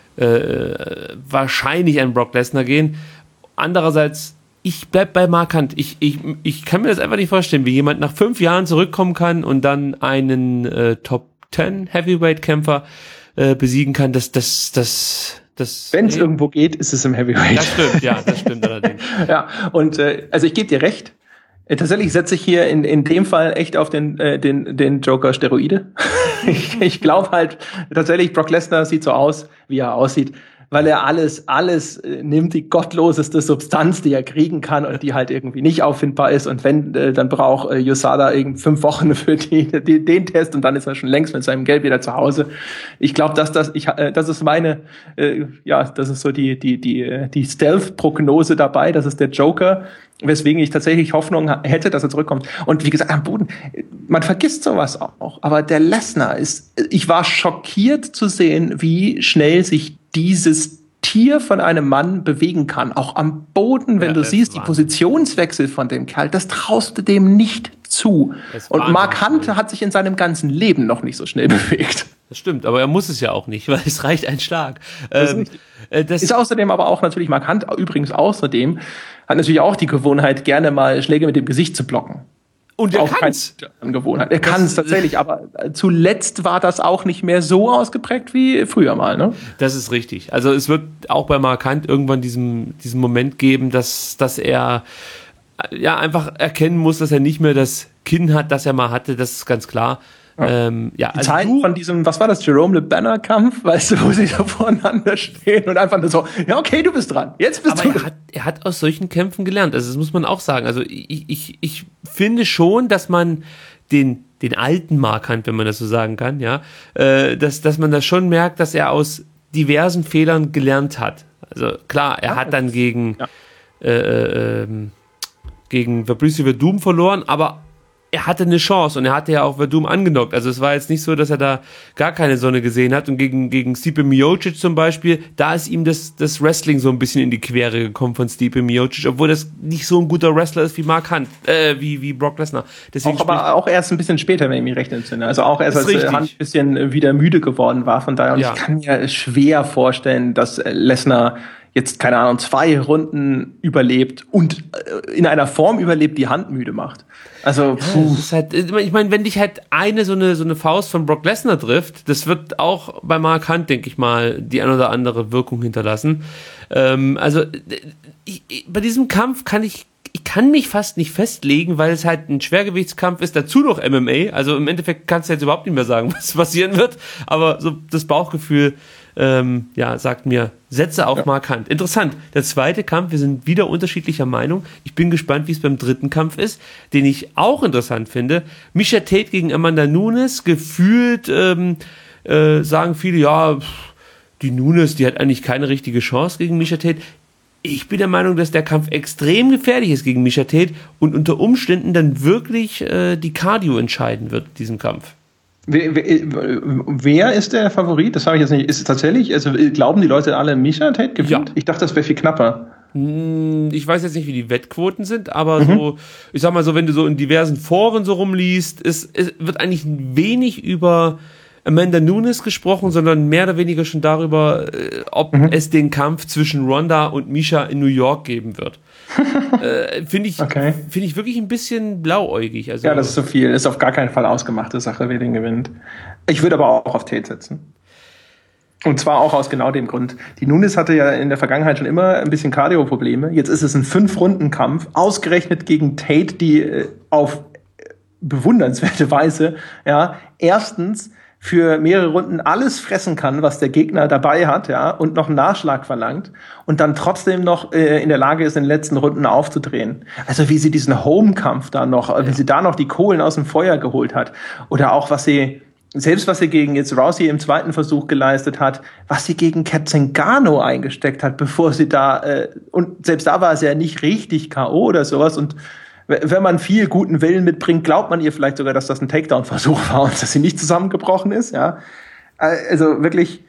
äh, wahrscheinlich an Brock Lesnar gehen. Andererseits, ich bleib bei Mark Hunt. Ich, ich, ich kann mir das einfach nicht vorstellen, wie jemand nach fünf Jahren zurückkommen kann und dann einen äh, Top zehn Heavyweight-Kämpfer äh, besiegen kann. Das, das, das, das. Wenn es äh, irgendwo geht, ist es im Heavyweight. Das stimmt, ja, das stimmt allerdings. Ja, und äh, also ich gebe dir recht. Äh, tatsächlich setze ich hier in in dem Fall echt auf den äh, den den Joker Steroide. ich ich glaube halt tatsächlich, Brock Lesnar sieht so aus, wie er aussieht, weil er alles, alles äh, nimmt, die gottloseste Substanz, die er kriegen kann und die halt irgendwie nicht auffindbar ist. Und wenn, äh, dann braucht äh, U S A D A irgendwie fünf Wochen für die, die, den Test und dann ist er schon längst mit seinem Geld wieder zu Hause. Ich glaube, dass das, ich, äh, das ist meine, äh, ja, das ist so die, die, die, die Stealth-Prognose dabei. Das ist der Joker, weswegen ich tatsächlich Hoffnung hätte, dass er zurückkommt. Und wie gesagt, am Boden, man vergisst sowas auch. Aber der Lesnar ist, ich war schockiert zu sehen, wie schnell sich dieses Tier von einem Mann bewegen kann. Auch am Boden, wenn ja, du siehst, die Positionswechsel von dem Kerl, das traust du dem nicht zu. Und Mark Hunt hat sich in seinem ganzen Leben noch nicht so schnell bewegt. Das stimmt, aber er muss es ja auch nicht, weil es reicht ein Schlag. Das ähm, ist, das ist außerdem aber auch natürlich Mark Hunt, übrigens außerdem, hat natürlich auch die Gewohnheit, gerne mal Schläge mit dem Gesicht zu blocken. Und er kann's. Angewohnheit. Er kann es tatsächlich, aber zuletzt war das auch nicht mehr so ausgeprägt wie früher mal, ne? Das ist richtig. Also es wird auch bei Mark Hunt irgendwann diesen, diesen Moment geben, dass, dass er ja einfach erkennen muss, dass er nicht mehr das Kinn hat, das er mal hatte, das ist ganz klar. Ja. Ähm, ja, die also Zeit du, von diesem, was war das, Jerome Le Banner-Kampf, weißt du, wo sie da voneinander stehen und einfach nur so, ja okay, du bist dran, jetzt bist aber du er hat, er hat aus solchen Kämpfen gelernt, also das muss man auch sagen. Also ich, ich, ich finde schon, dass man den, den alten Mark Hunt, wenn man das so sagen kann, ja, äh, dass, dass man da schon merkt, dass er aus diversen Fehlern gelernt hat. Also klar, er ja, hat dann gegen, ja. äh, äh, gegen Fabricio Werdum verloren, aber er hatte eine Chance und er hatte ja auch Werdum angenockt. Also es war jetzt nicht so, dass er da gar keine Sonne gesehen hat. Und gegen, gegen Stipe Miocic zum Beispiel, da ist ihm das, das Wrestling so ein bisschen in die Quere gekommen von Stipe Miocic, obwohl das nicht so ein guter Wrestler ist wie Mark Hunt, äh, wie, wie Brock Lesnar. Deswegen auch, aber auch erst ein bisschen später, wenn ich mich recht entsinne. Also auch erst, als richtig. Hunt ein bisschen wieder müde geworden war. Von daher, und ja. ich kann mir schwer vorstellen, dass Lesnar jetzt, keine Ahnung, zwei Runden überlebt und in einer Form überlebt, die Hand müde macht. Also, puh. Ja, das ist halt, ich meine, wenn dich halt eine so eine so eine Faust von Brock Lesnar trifft, das wird auch bei Mark Hunt, denke ich mal, die ein oder andere Wirkung hinterlassen. Ähm, also ich, ich, bei diesem Kampf kann ich ich kann mich fast nicht festlegen, weil es halt ein Schwergewichtskampf ist, dazu noch M M A. Also im Endeffekt kannst du jetzt überhaupt nicht mehr sagen, was passieren wird. Aber so das Bauchgefühl ähm, ja, sagt mir, setze auf ja. Mark Hunt. Interessant. Der zweite Kampf, wir sind wieder unterschiedlicher Meinung. Ich bin gespannt, wie es beim dritten Kampf ist, den ich auch interessant finde. Miesha Tate gegen Amanda Nunes. Gefühlt ähm, äh, sagen viele, ja, die Nunes, die hat eigentlich keine richtige Chance gegen Miesha Tate. Ich bin der Meinung, dass der Kampf extrem gefährlich ist gegen Miesha Tate und unter Umständen dann wirklich äh, die Cardio entscheiden wird, diesen Kampf. Wer, wer, wer ist der Favorit? Das habe ich jetzt nicht. Ist es tatsächlich, also glauben die Leute alle, Miesha Tate gewinnt? Ja. Ich dachte, das wäre viel knapper. Ich weiß jetzt nicht, wie die Wettquoten sind, aber Mhm. so, ich sag mal so, wenn du so in diversen Foren so rumliest, es, es wird eigentlich wenig über Amanda Nunes gesprochen, sondern mehr oder weniger schon darüber, äh, ob Mhm. es den Kampf zwischen Ronda und Misha in New York geben wird. äh, Finde ich, Okay. finde ich wirklich ein bisschen blauäugig. Also, Ja, das ist so viel. Ist auf gar keinen Fall ausgemachte Sache, wer den gewinnt. Ich würde aber auch auf Tate setzen. Und zwar auch aus genau dem Grund. Die Nunes hatte ja in der Vergangenheit schon immer ein bisschen Cardio-Probleme. Jetzt ist es ein Fünf-Runden-Kampf, ausgerechnet gegen Tate, die äh, auf bewundernswerte Weise, ja, erstens für mehrere Runden alles fressen kann, was der Gegner dabei hat, ja, und noch einen Nachschlag verlangt und dann trotzdem noch äh, in der Lage ist, in den letzten Runden aufzudrehen. Also wie sie diesen Home-Kampf da noch, ja. wie sie da noch die Kohlen aus dem Feuer geholt hat. Oder auch, was sie, selbst was sie gegen jetzt Rousey im zweiten Versuch geleistet hat, was sie gegen Cat Zingano eingesteckt hat, bevor sie da, äh, und selbst da war es ja nicht richtig K O oder sowas und wenn man viel guten Willen mitbringt, glaubt man ihr vielleicht sogar, dass das ein Takedown-Versuch war und dass sie nicht zusammengebrochen ist, ja. Also wirklich,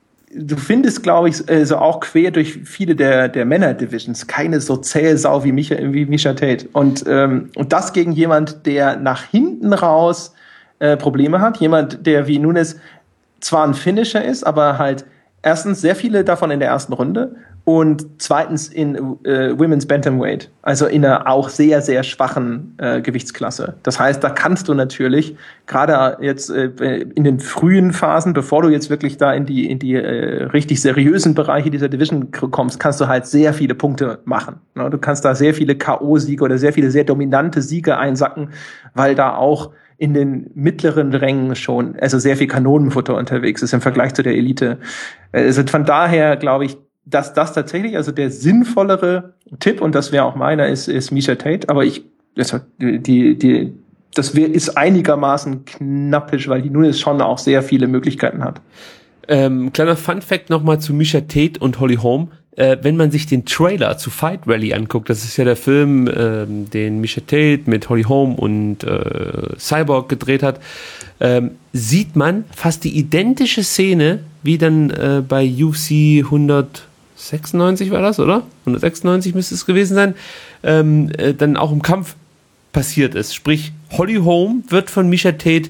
du findest, glaube ich, so auch quer durch viele der, der Männer-Divisions keine so zähe Sau wie Misha, wie Misha Tate. Und, ähm, und das gegen jemand, der nach hinten raus äh, Probleme hat. Jemand, der wie Nunes zwar ein Finisher ist, aber halt erstens sehr viele davon in der ersten Runde und zweitens in äh, Women's Bantamweight, also in einer auch sehr, sehr schwachen äh, Gewichtsklasse. Das heißt, da kannst du natürlich gerade jetzt äh, in den frühen Phasen, bevor du jetzt wirklich da in die in die äh, richtig seriösen Bereiche dieser Division kommst, kannst du halt sehr viele Punkte machen. Ne? Du kannst da sehr viele K O-Siege oder sehr viele sehr dominante Siege einsacken, weil da auch in den mittleren Rängen schon, also sehr viel Kanonenfutter unterwegs ist im Vergleich zu der Elite. Also von daher glaube ich, dass das tatsächlich, also der sinnvollere Tipp, und das wäre auch meiner, ist, ist Misha Tate, aber ich, das, die, die, das wär, ist einigermaßen knappisch, weil die Nunes schon auch sehr viele Möglichkeiten hat. Ähm, kleiner Fun-Fact nochmal zu Misha Tate und Holly Holm. Äh, wenn man sich den Trailer zu Fight Rally anguckt, das ist ja der Film, ähm, den Misha Tate mit Holly Holm und äh, Cyborg gedreht hat, ähm, sieht man fast die identische Szene, wie dann äh, bei U F C hundertsechsundneunzig war das, oder? hundertsechsundneunzig müsste es gewesen sein, ähm, äh, dann auch im Kampf passiert ist. Sprich, Holly Holm wird von Misha Tate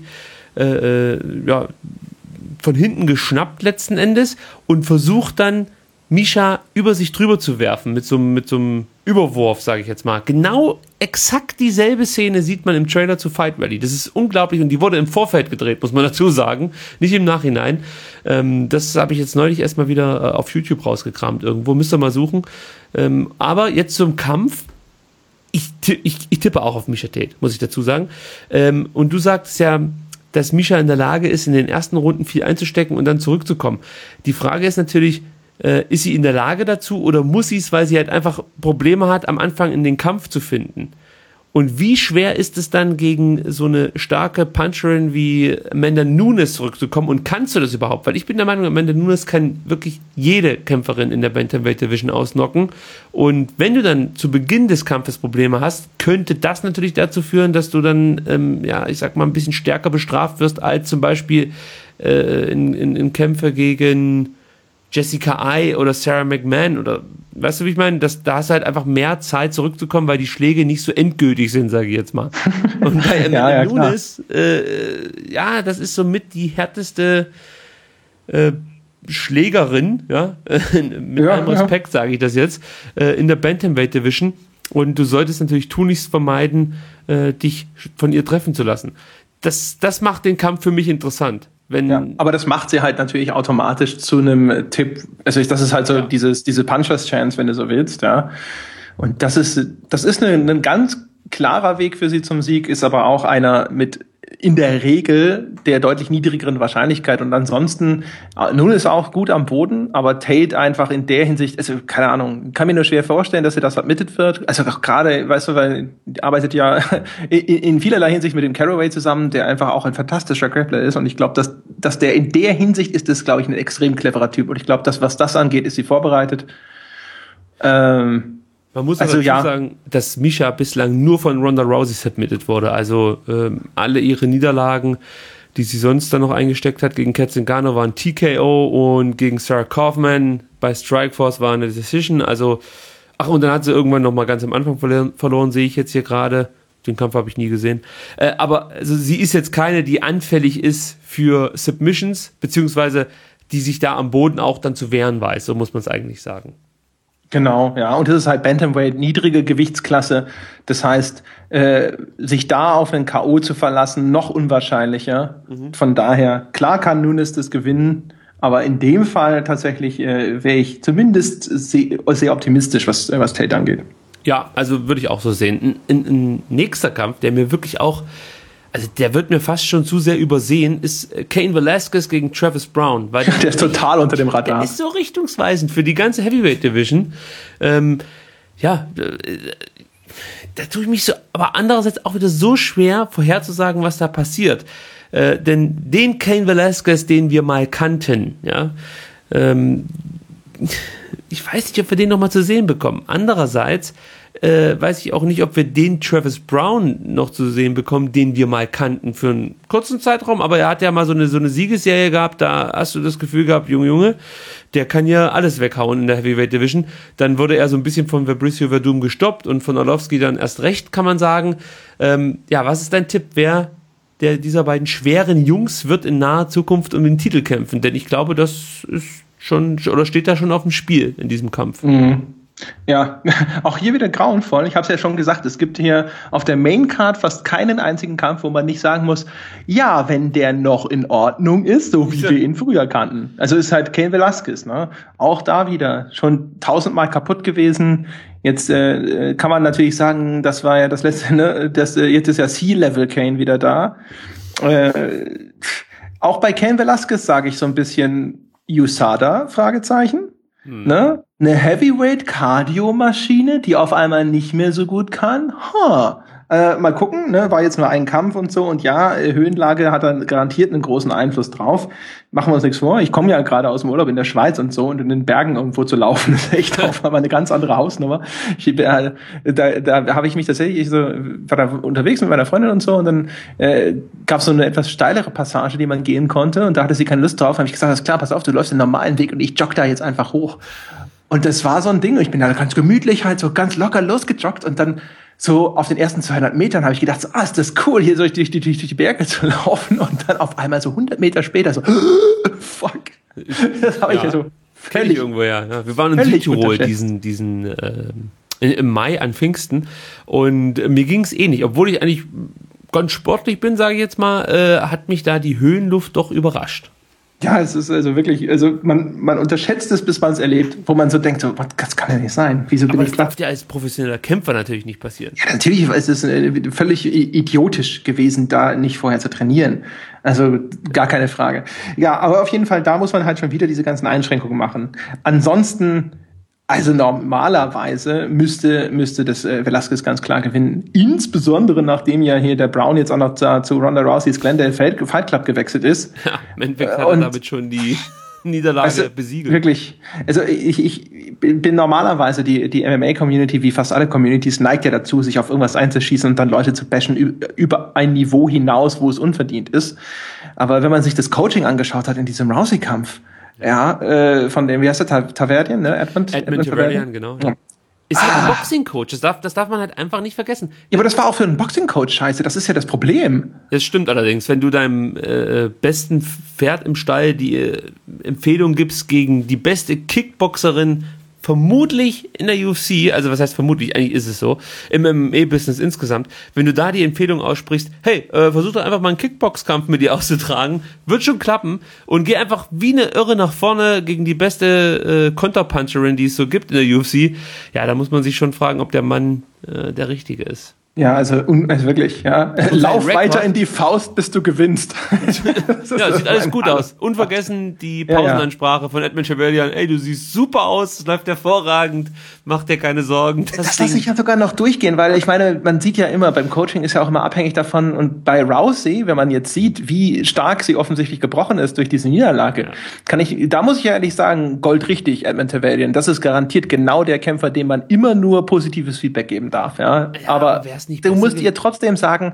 äh, äh, ja, von hinten geschnappt letzten Endes und versucht dann Misha über sich drüber zu werfen, mit so, mit so einem Überwurf, sage ich jetzt mal. Genau exakt dieselbe Szene sieht man im Trailer zu Fight Rally. Das ist unglaublich und die wurde im Vorfeld gedreht, muss man dazu sagen, nicht im Nachhinein. Ähm, das habe ich jetzt neulich erstmal wieder äh, auf YouTube rausgekramt irgendwo, müsst ihr mal suchen. Ähm, aber jetzt zum Kampf. Ich, ich, ich tippe auch auf Misha Tate, muss ich dazu sagen. Ähm, und du sagst ja, dass Misha in der Lage ist, in den ersten Runden viel einzustecken und dann zurückzukommen. Die Frage ist natürlich, Äh, ist sie in der Lage dazu oder muss sie es, weil sie halt einfach Probleme hat, am Anfang in den Kampf zu finden? Und wie schwer ist es dann, gegen so eine starke Puncherin wie Amanda Nunes zurückzukommen? Und kannst du das überhaupt? Weil ich bin der Meinung, Amanda Nunes kann wirklich jede Kämpferin in der Bantamweight Division ausnocken. Und wenn du dann zu Beginn des Kampfes Probleme hast, könnte das natürlich dazu führen, dass du dann, ähm, ja, ich sag mal, ein bisschen stärker bestraft wirst, als zum Beispiel äh, in, in, in Kämpfe gegen Jessica Ai oder Sarah McMahon oder, weißt du, wie ich meine? Das, da hast du halt einfach mehr Zeit zurückzukommen, weil die Schläge nicht so endgültig sind, sage ich jetzt mal. Und bei Amanda ja, ja, Nunes, äh, ja, das ist somit die härteste äh, Schlägerin, ja, mit ja, allem Respekt sage ich das jetzt, äh, in der Bantamweight Division. Und du solltest natürlich tunlichst vermeiden, äh, dich von ihr treffen zu lassen. Das, das macht den Kampf für mich interessant. Wenn ja, aber das macht sie halt natürlich automatisch zu einem Tipp. Also das ist halt so ja. dieses diese Punchers Chance, wenn du so willst, ja. Und das ist das ist ein, ein ganz klarer Weg für sie zum Sieg, ist aber auch einer mit in der Regel der deutlich niedrigeren Wahrscheinlichkeit. Und ansonsten, nun ist er auch gut am Boden, aber Tate einfach in der Hinsicht, also keine Ahnung, kann mir nur schwer vorstellen, dass er das admitted wird. Also auch gerade, weißt du, weil die arbeitet ja in, in vielerlei Hinsicht mit dem Carraway zusammen, der einfach auch ein fantastischer Grappler ist. Und ich glaube, dass, dass der in der Hinsicht ist das, glaube ich, ein extrem cleverer Typ. Und ich glaube, dass was das angeht, ist sie vorbereitet. Ähm, Man muss also, dazu ja. sagen, dass Misha bislang nur von Ronda Rousey submitted wurde. Also ähm, alle ihre Niederlagen, die sie sonst dann noch eingesteckt hat, gegen Cat Zingano waren T K O und gegen Sarah Kaufman bei Strikeforce war eine Decision. Also Ach, und dann hat sie irgendwann noch mal ganz am Anfang verloren, verloren sehe ich jetzt hier gerade. Den Kampf habe ich nie gesehen. Äh, aber also, sie ist jetzt keine, die anfällig ist für Submissions, beziehungsweise die sich da am Boden auch dann zu wehren weiß. So muss man es eigentlich sagen. Genau, ja. Und das ist halt Bantamweight, niedrige Gewichtsklasse. Das heißt, äh, sich da auf einen K O zu verlassen, noch unwahrscheinlicher. Mhm. Von daher, klar kann Nunes das gewinnen, aber in dem Fall tatsächlich äh, wäre ich zumindest sehr, sehr optimistisch, was, was Tate angeht. Ja, also würde ich auch so sehen. Ein, ein, ein nächster Kampf, der mir wirklich auch, also der wird mir fast schon zu sehr übersehen, ist Cain Velasquez gegen Travis Brown. Weil der ist total unter dem Radar. Der ist so richtungsweisend für die ganze Heavyweight Division. Ähm, ja, da tue ich mich so, aber andererseits auch wieder so schwer vorherzusagen, was da passiert. Äh, denn den Cain Velasquez, den wir mal kannten, ja, ähm, ich weiß nicht, ob wir den nochmal zu sehen bekommen. Andererseits äh, weiß ich auch nicht, ob wir den Travis Brown noch zu sehen bekommen, den wir mal kannten für einen kurzen Zeitraum, aber er hat ja mal so eine, so eine Siegesserie gehabt, da hast du das Gefühl gehabt, Junge, Junge, der kann ja alles weghauen in der Heavyweight Division. Dann wurde er so ein bisschen von Fabricio Werdum gestoppt und von Arlovski dann erst recht, kann man sagen. Ähm, ja, was ist dein Tipp, wer der dieser beiden schweren Jungs wird in naher Zukunft um den Titel kämpfen? Denn ich glaube, das ist schon, oder steht da schon auf dem Spiel in diesem Kampf. Mhm. Ja, auch hier wieder grauenvoll. Ich habe es ja schon gesagt, es gibt hier auf der Maincard fast keinen einzigen Kampf, wo man nicht sagen muss, ja, wenn der noch in Ordnung ist, so wie ja. wir ihn früher kannten. Also ist halt Cain Velasquez, ne? Auch da wieder schon tausendmal kaputt gewesen. Jetzt äh, kann man natürlich sagen, das war ja das letzte, ne? Das, äh, jetzt ist ja C-Level Cain wieder da. Äh, auch bei Cain Velasquez sage ich so ein bisschen U S A D A, Fragezeichen. Hm. Ne? Eine Heavyweight-Cardio-Maschine, die auf einmal nicht mehr so gut kann. Huh. Äh, mal gucken, ne? War jetzt nur ein Kampf und so. Und ja, Höhenlage hat dann garantiert einen großen Einfluss drauf. Machen wir uns nichts vor. Ich komme ja gerade aus dem Urlaub in der Schweiz und so. Und in den Bergen irgendwo zu laufen, ist echt auf einmal eine ganz andere Hausnummer. Ich, äh, da da habe ich mich tatsächlich, ich so, war da unterwegs mit meiner Freundin und so. Und dann äh, gab es so eine etwas steilere Passage, die man gehen konnte. Und da hatte sie keine Lust drauf. Da habe ich gesagt, alles klar, pass auf, du läufst den normalen Weg und ich jogge da jetzt einfach hoch. Und das war so ein Ding. Und ich bin da ganz gemütlich halt so ganz locker losgejoggt. Und dann so auf den ersten zweihundert Metern habe ich gedacht, so, ah, ist das cool, hier durch die, durch, die, durch die Berge zu laufen. Und dann auf einmal so hundert Meter später so, fuck. Das habe ja, ich ja so völlig irgendwo, ja. ja. Wir waren in Südtirol diesen, diesen äh, im Mai an Pfingsten. Und äh, mir ging es eh nicht. Obwohl ich eigentlich ganz sportlich bin, sage ich jetzt mal, äh, hat mich da die Höhenluft doch überrascht. Ja, es ist also wirklich, also man, man unterschätzt es, bis man es erlebt, wo man so denkt, so, das kann ja nicht sein. Wieso bin Aber ich das darf dir als professioneller Kämpfer natürlich nicht passieren. Ja, natürlich ist es völlig idiotisch gewesen, da nicht vorher zu trainieren. Also gar keine Frage. Ja, aber auf jeden Fall, da muss man halt schon wieder diese ganzen Einschränkungen machen. Ansonsten, also normalerweise müsste müsste das äh, Velasquez ganz klar gewinnen. Insbesondere nachdem ja hier der Brown jetzt auch noch zu, zu Ronda Rouseys Glendale Fight Club gewechselt ist. Ja, im Endeffekt hat er damit schon die Niederlage also, besiegelt. Wirklich. Also ich, ich bin normalerweise die die M M A-Community, wie fast alle Communities, neigt ja dazu, sich auf irgendwas einzuschießen und dann Leute zu bashen über ein Niveau hinaus, wo es unverdient ist. Aber wenn man sich das Coaching angeschaut hat in diesem Rousey-Kampf, ja, äh, von dem, wie heißt der, Taverdian, ne? Edmund, Edmund, Edmund Taverdian, genau. Ja. Ist halt ein Boxing-Coach, das darf, das darf man halt einfach nicht vergessen. Ja, aber das war auch für einen Boxing-Coach scheiße, das ist ja das Problem. Das stimmt allerdings, wenn du deinem äh, besten Pferd im Stall die äh, Empfehlung gibst gegen die beste Kickboxerin vermutlich in der U F C, also was heißt vermutlich, eigentlich ist es so, im M M A-Business insgesamt, wenn du da die Empfehlung aussprichst, hey, äh, versuch doch einfach mal einen Kickbox-Kampf mit dir auszutragen, wird schon klappen und geh einfach wie eine Irre nach vorne gegen die beste äh, Konterpuncherin, die es so gibt in der U F C, ja, da muss man sich schon fragen, ob der Mann äh, der Richtige ist. Ja, also, un- also wirklich, ja. Lauf weiter in die Faust, bis du gewinnst. Ja, sieht alles gut aus. Unvergessen die Pausenansprache ja, ja. von Edmund Taverdian. Ey, du siehst super aus, es läuft hervorragend, mach dir keine Sorgen. Das, das lasse ich ja sogar noch durchgehen, weil ich meine, man sieht ja immer, beim Coaching ist ja auch immer abhängig davon. Und bei Rousey, wenn man jetzt sieht, wie stark sie offensichtlich gebrochen ist durch diese Niederlage, ja. kann ich, da muss ich ja ehrlich sagen, goldrichtig, Edmund Taverdian. Das ist garantiert genau der Kämpfer, dem man immer nur positives Feedback geben darf. Ja, ja aber du musst ihr trotzdem sagen,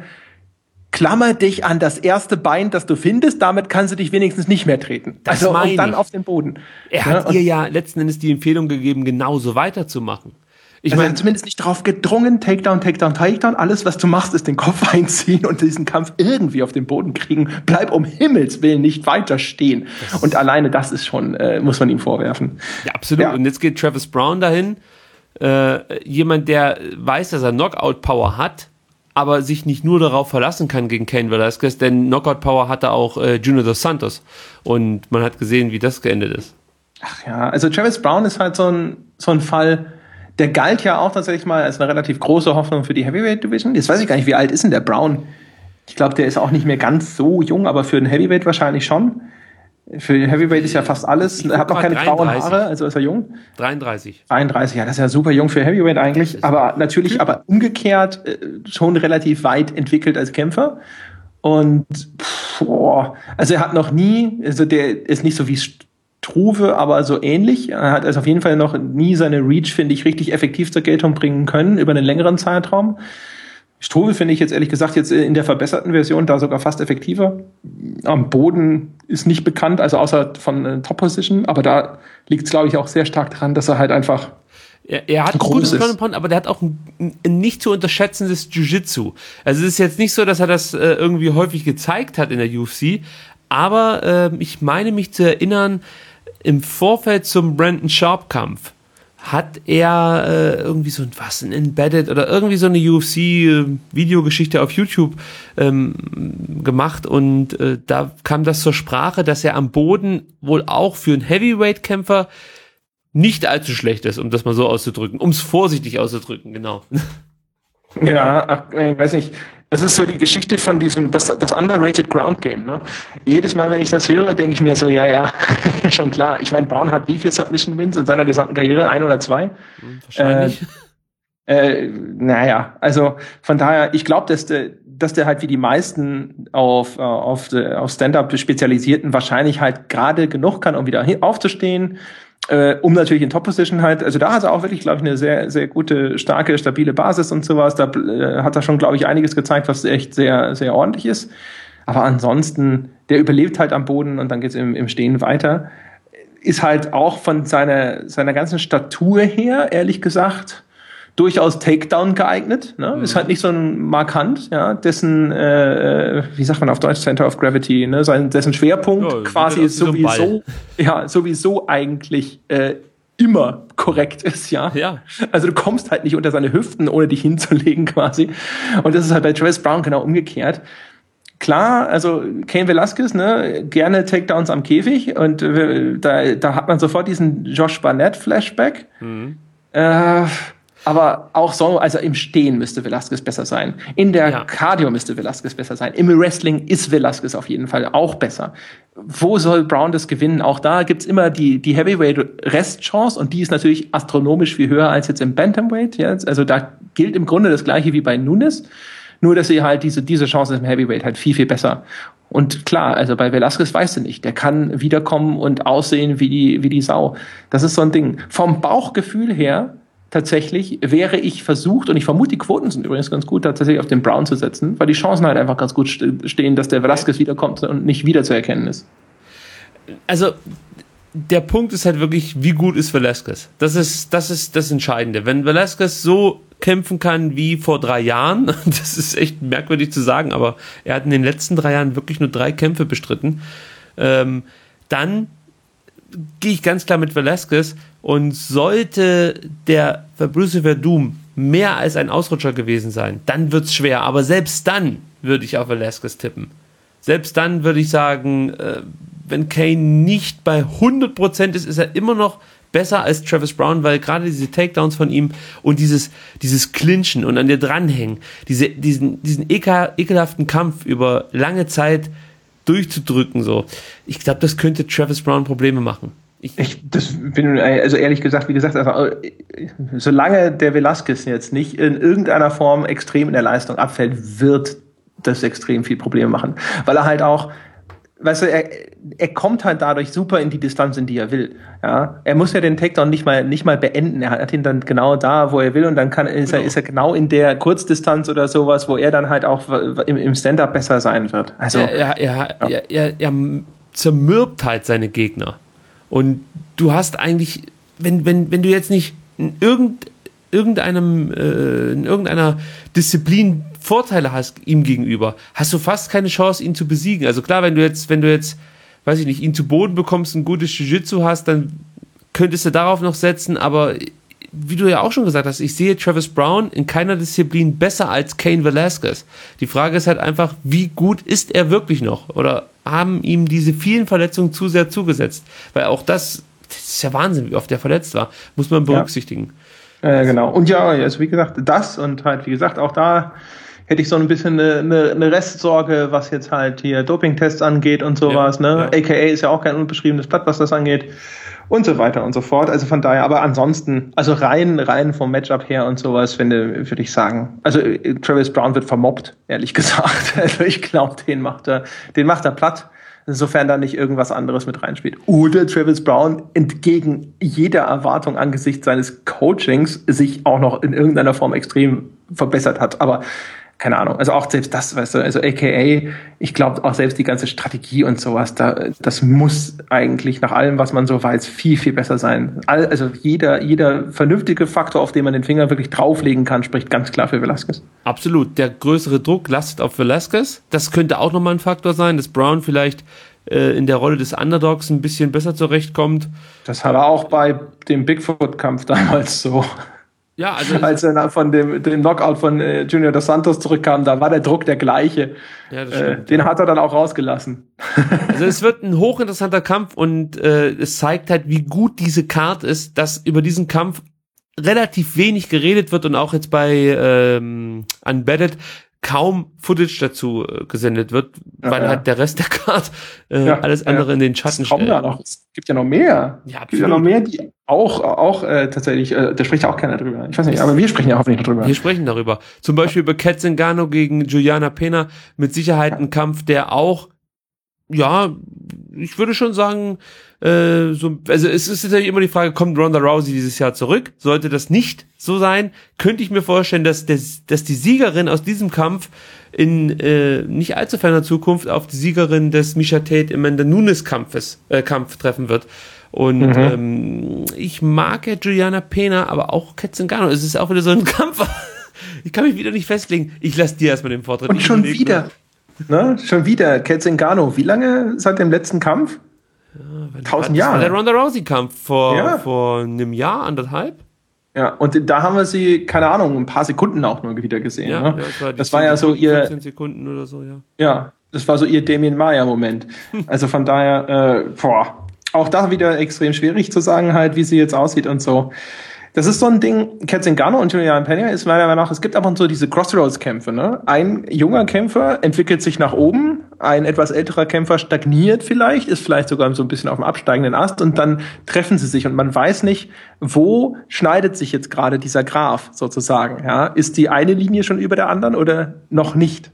klammer dich an das erste Bein, das du findest, damit kann sie dich wenigstens nicht mehr treten. Das also und dann ich. auf den Boden. Er hat ja, ihr ja letzten Endes die Empfehlung gegeben, genauso weiterzumachen. Ich also meine, er hat zumindest nicht drauf gedrungen, Takedown, Takedown, Takedown. Alles, was du machst, ist den Kopf einziehen und diesen Kampf irgendwie auf den Boden kriegen. Bleib um Himmels Willen nicht weiter stehen. Und alleine das ist schon, äh, muss man ihm vorwerfen. Ja, absolut. Ja. Und jetzt geht Travis Browne dahin. Äh, jemand, der weiß, dass er Knockout-Power hat, aber sich nicht nur darauf verlassen kann gegen Cain Velasquez, denn Knockout-Power hatte auch äh, Junior Dos Santos. Und man hat gesehen, wie das geendet ist. Ach ja, also Travis Browne ist halt so ein, so ein Fall, der galt ja auch tatsächlich mal als eine relativ große Hoffnung für die Heavyweight Division. Jetzt weiß ich gar nicht, wie alt ist denn der Browne? Ich glaube, der ist auch nicht mehr ganz so jung, aber für den Heavyweight wahrscheinlich schon. Für den Heavyweight ist ja fast alles. Er hat noch keine grauen Haare, also ist er jung. dreiunddreißig. dreiunddreißig, ja, das ist ja super jung für Heavyweight eigentlich. Aber natürlich, aber umgekehrt äh, schon relativ weit entwickelt als Kämpfer. Und, pff, boah, also er hat noch nie, also der ist nicht so wie Struve, aber so ähnlich. Er hat also auf jeden Fall noch nie seine Reach, finde ich, richtig effektiv zur Geltung bringen können über einen längeren Zeitraum. Struve finde ich jetzt ehrlich gesagt jetzt in der verbesserten Version da sogar fast effektiver. Am Boden ist nicht bekannt, also außer von äh, Top-Position, aber da liegt es, glaube ich, auch sehr stark daran, dass er halt einfach Er, er hat ein gutes Ground-and-Pound, aber der hat auch ein, ein nicht zu unterschätzendes Jiu-Jitsu. Also es ist jetzt nicht so, dass er das äh, irgendwie häufig gezeigt hat in der U F C, aber äh, ich meine mich zu erinnern, im Vorfeld zum Brandon Sharp-Kampf hat er äh, irgendwie so ein, was, ein Embedded oder irgendwie so eine U F C-Videogeschichte auf YouTube ähm, gemacht und äh, da kam das zur Sprache, dass er am Boden wohl auch für einen Heavyweight-Kämpfer nicht allzu schlecht ist, um das mal so auszudrücken, um es vorsichtig auszudrücken, genau. Ja, ach, ich weiß nicht. Das ist so die Geschichte von diesem, das, das underrated Ground Game, ne? Jedes Mal, wenn ich das höre, denke ich mir so, ja, ja, schon klar. Ich meine, Brown hat wie viele Submission Wins in seiner gesamten Karriere? Ein oder zwei? Wahrscheinlich. Äh, äh, naja, also von daher, ich glaube, dass der, dass der halt wie die meisten auf, auf, auf Stand-Up spezialisierten wahrscheinlich halt gerade genug kann, um wieder aufzustehen. Äh, um natürlich in Top-Position halt, also da hat er auch wirklich, glaube ich, eine sehr, sehr gute, starke, stabile Basis und sowas. Da äh, hat er schon, glaube ich, einiges gezeigt, was echt sehr, sehr ordentlich ist. Aber ansonsten, der überlebt halt am Boden und dann geht's im, im Stehen weiter. Ist halt auch von seiner, seiner ganzen Statur her, ehrlich gesagt, durchaus Takedown geeignet. Ne? Mhm. Ist halt nicht so ein Markant, ja, dessen, äh, wie sagt man auf Deutsch, Center of Gravity, ne? Sein, dessen Schwerpunkt ja, quasi sowieso, ja, sowieso eigentlich äh, immer korrekt ist, ja? Ja. Also du kommst halt nicht unter seine Hüften, ohne dich hinzulegen quasi. Und das ist halt bei Travis Browne genau umgekehrt. Klar, also Cain Velasquez, ne, gerne Takedowns am Käfig und äh, da, da hat man sofort diesen Josh Barnett-Flashback. Mhm. Äh, Aber auch so, also im Stehen müsste Velasquez besser sein. In der ja. Cardio müsste Velasquez besser sein. Im Wrestling ist Velasquez auf jeden Fall auch besser. Wo soll Brown das gewinnen? Auch da gibt's immer die, die Heavyweight-Restchance und die ist natürlich astronomisch viel höher als jetzt im Bantamweight. Ja? Also da gilt im Grunde das Gleiche wie bei Nunes. Nur, dass sie halt diese, diese Chance im Heavyweight halt viel, viel besser. Und klar, also bei Velasquez weißt du nicht. Der kann wiederkommen und aussehen wie die, wie die Sau. Das ist so ein Ding. Vom Bauchgefühl her tatsächlich wäre ich versucht, und ich vermute, die Quoten sind übrigens ganz gut, tatsächlich auf den Brown zu setzen, weil die Chancen halt einfach ganz gut stehen, dass der Velasquez wiederkommt und nicht wiederzuerkennen ist. Also, der Punkt ist halt wirklich, wie gut ist Velasquez? Das ist, das ist das Entscheidende. Wenn Velasquez so kämpfen kann wie vor drei Jahren, das ist echt merkwürdig zu sagen, aber er hat in den letzten drei Jahren wirklich nur drei Kämpfe bestritten, ähm, dann gehe ich ganz klar mit Velasquez und sollte der Fabricio Werdum mehr als ein Ausrutscher gewesen sein, dann wird's schwer, aber selbst dann würde ich auf Velasquez tippen. Selbst dann würde ich sagen, äh, wenn Cain nicht bei hundert Prozent ist, ist er immer noch besser als Travis Browne, weil gerade diese Takedowns von ihm und dieses, dieses Clinchen und an dir dranhängen, diese, diesen, diesen ekel, ekelhaften Kampf über lange Zeit durchzudrücken, so. Ich glaube, das könnte Travis Browne Probleme machen. Ich, ich das bin, also ehrlich gesagt, wie gesagt, also, solange der Velasquez jetzt nicht in irgendeiner Form extrem in der Leistung abfällt, wird das extrem viel Probleme machen. Weil er halt auch, weißt du, er, er kommt halt dadurch super in die Distanz, in die er will. Ja, er muss ja den Takedown nicht mal, nicht mal beenden. Er hat ihn dann genau da, wo er will, und dann kann, ist, genau. er, ist er genau in der Kurzdistanz oder sowas, wo er dann halt auch im, im Stand-Up besser sein wird. Also, er, er, er, ja. er, er, er zermürbt halt seine Gegner. Und du hast eigentlich, wenn, wenn, wenn du jetzt nicht irgend, irgendeinem, äh, in irgendeiner Disziplin Vorteile hast ihm gegenüber, hast du fast keine Chance, ihn zu besiegen. Also klar, wenn du jetzt, wenn du jetzt, weiß ich nicht, ihn zu Boden bekommst, ein gutes Jiu-Jitsu hast, dann könntest du darauf noch setzen, aber wie du ja auch schon gesagt hast, ich sehe Travis Browne in keiner Disziplin besser als Cain Velasquez. Die Frage ist halt einfach, wie gut ist er wirklich noch? Oder haben ihm diese vielen Verletzungen zu sehr zugesetzt? Weil auch das, das ist ja Wahnsinn, wie oft er verletzt war, muss man berücksichtigen. Ja, äh, genau. Und ja, also wie gesagt, das und halt, wie gesagt, auch da hätte ich so ein bisschen eine, eine, eine Restsorge, was jetzt halt hier Dopingtests angeht und sowas, ja, ne? Ja. A K A ist ja auch kein unbeschriebenes Blatt, was das angeht. Und so weiter und so fort. Also von daher, aber ansonsten, also rein, rein vom Matchup her und sowas, finde, würde ich sagen. Also Travis Browne wird vermobbt, ehrlich gesagt. Also ich glaube, den macht er, den macht er platt. Insofern da nicht irgendwas anderes mit reinspielt. Oder Travis Browne entgegen jeder Erwartung angesichts seines Coachings sich auch noch in irgendeiner Form extrem verbessert hat. Aber keine Ahnung, also auch selbst das, weißt du, also A K A, ich glaube auch selbst die ganze Strategie und sowas, da, das muss eigentlich nach allem, was man so weiß, viel, viel besser sein. All, also jeder, jeder vernünftige Faktor, auf den man den Finger wirklich drauflegen kann, spricht ganz klar für Velasquez. Absolut, der größere Druck lastet auf Velasquez, das könnte auch nochmal ein Faktor sein, dass Browne vielleicht äh, in der Rolle des Underdogs ein bisschen besser zurechtkommt. Das hat er auch bei dem Bigfoot-Kampf damals so. Ja, also als er von dem, dem Knockout von äh, Junior Dos Santos zurückkam, da war der Druck der gleiche. Ja, das äh, den hat er dann auch rausgelassen. Also es wird ein hochinteressanter Kampf und äh, es zeigt halt, wie gut diese Card ist, dass über diesen Kampf relativ wenig geredet wird und auch jetzt bei ähm, Unbatted kaum Footage dazu äh, gesendet wird, ja, weil ja. halt der Rest der Card äh, ja, alles andere ja. in den Schatten stellt. Da noch. Es gibt ja noch mehr. Ja, es gibt ja noch mehr, die auch, auch äh, tatsächlich, äh, da spricht ja auch keiner drüber. Ich weiß nicht, aber wir sprechen ja hoffentlich darüber. Wir sprechen darüber. Zum Beispiel über Kat Zingano gegen Juliana Pena. Mit Sicherheit ein Kampf, der auch, ja, ich würde schon sagen, äh, so, also es ist natürlich immer die Frage, kommt Ronda Rousey dieses Jahr zurück? Sollte das nicht so sein, könnte ich mir vorstellen, dass, dass, dass die Siegerin aus diesem Kampf in äh, nicht allzu ferner Zukunft auf die Siegerin des Miesha Tate Amanda Nunes Kampfes äh, Kampf treffen wird. Und mhm. ähm, ich mag ja Juliana Pena, aber auch Kat Zingano. Es ist auch wieder so ein Kampf. Ich kann mich wieder nicht festlegen. Ich lasse dir erstmal den Vortritt. Und schon wieder. Ne? Schon wieder Kat Zingano. Wie lange seit dem letzten Kampf? Ja, Tausend Jahre. Der Ronda Rousey-Kampf vor, ja. vor einem Jahr, anderthalb. Ja, und da haben wir sie, keine Ahnung, ein paar Sekunden auch nur wieder gesehen. Ja, ne? ja, das war, das war ja so ihr... fünfzehn Sekunden oder so, ja. Ja, das war so ihr Damien Maia-Moment. Also von daher, äh, boah, auch da wieder extrem schwierig zu sagen halt, wie sie jetzt aussieht und so. Das ist so ein Ding, Kat Zingano und Juliana Pena ist meiner Meinung nach, es gibt ab und zu diese Crossroads-Kämpfe, ne? Ein junger Kämpfer entwickelt sich nach oben, ein etwas älterer Kämpfer stagniert vielleicht, ist vielleicht sogar so ein bisschen auf dem absteigenden Ast und dann treffen sie sich und man weiß nicht, wo schneidet sich jetzt gerade dieser Graph sozusagen, ja? Ist die eine Linie schon über der anderen oder noch nicht?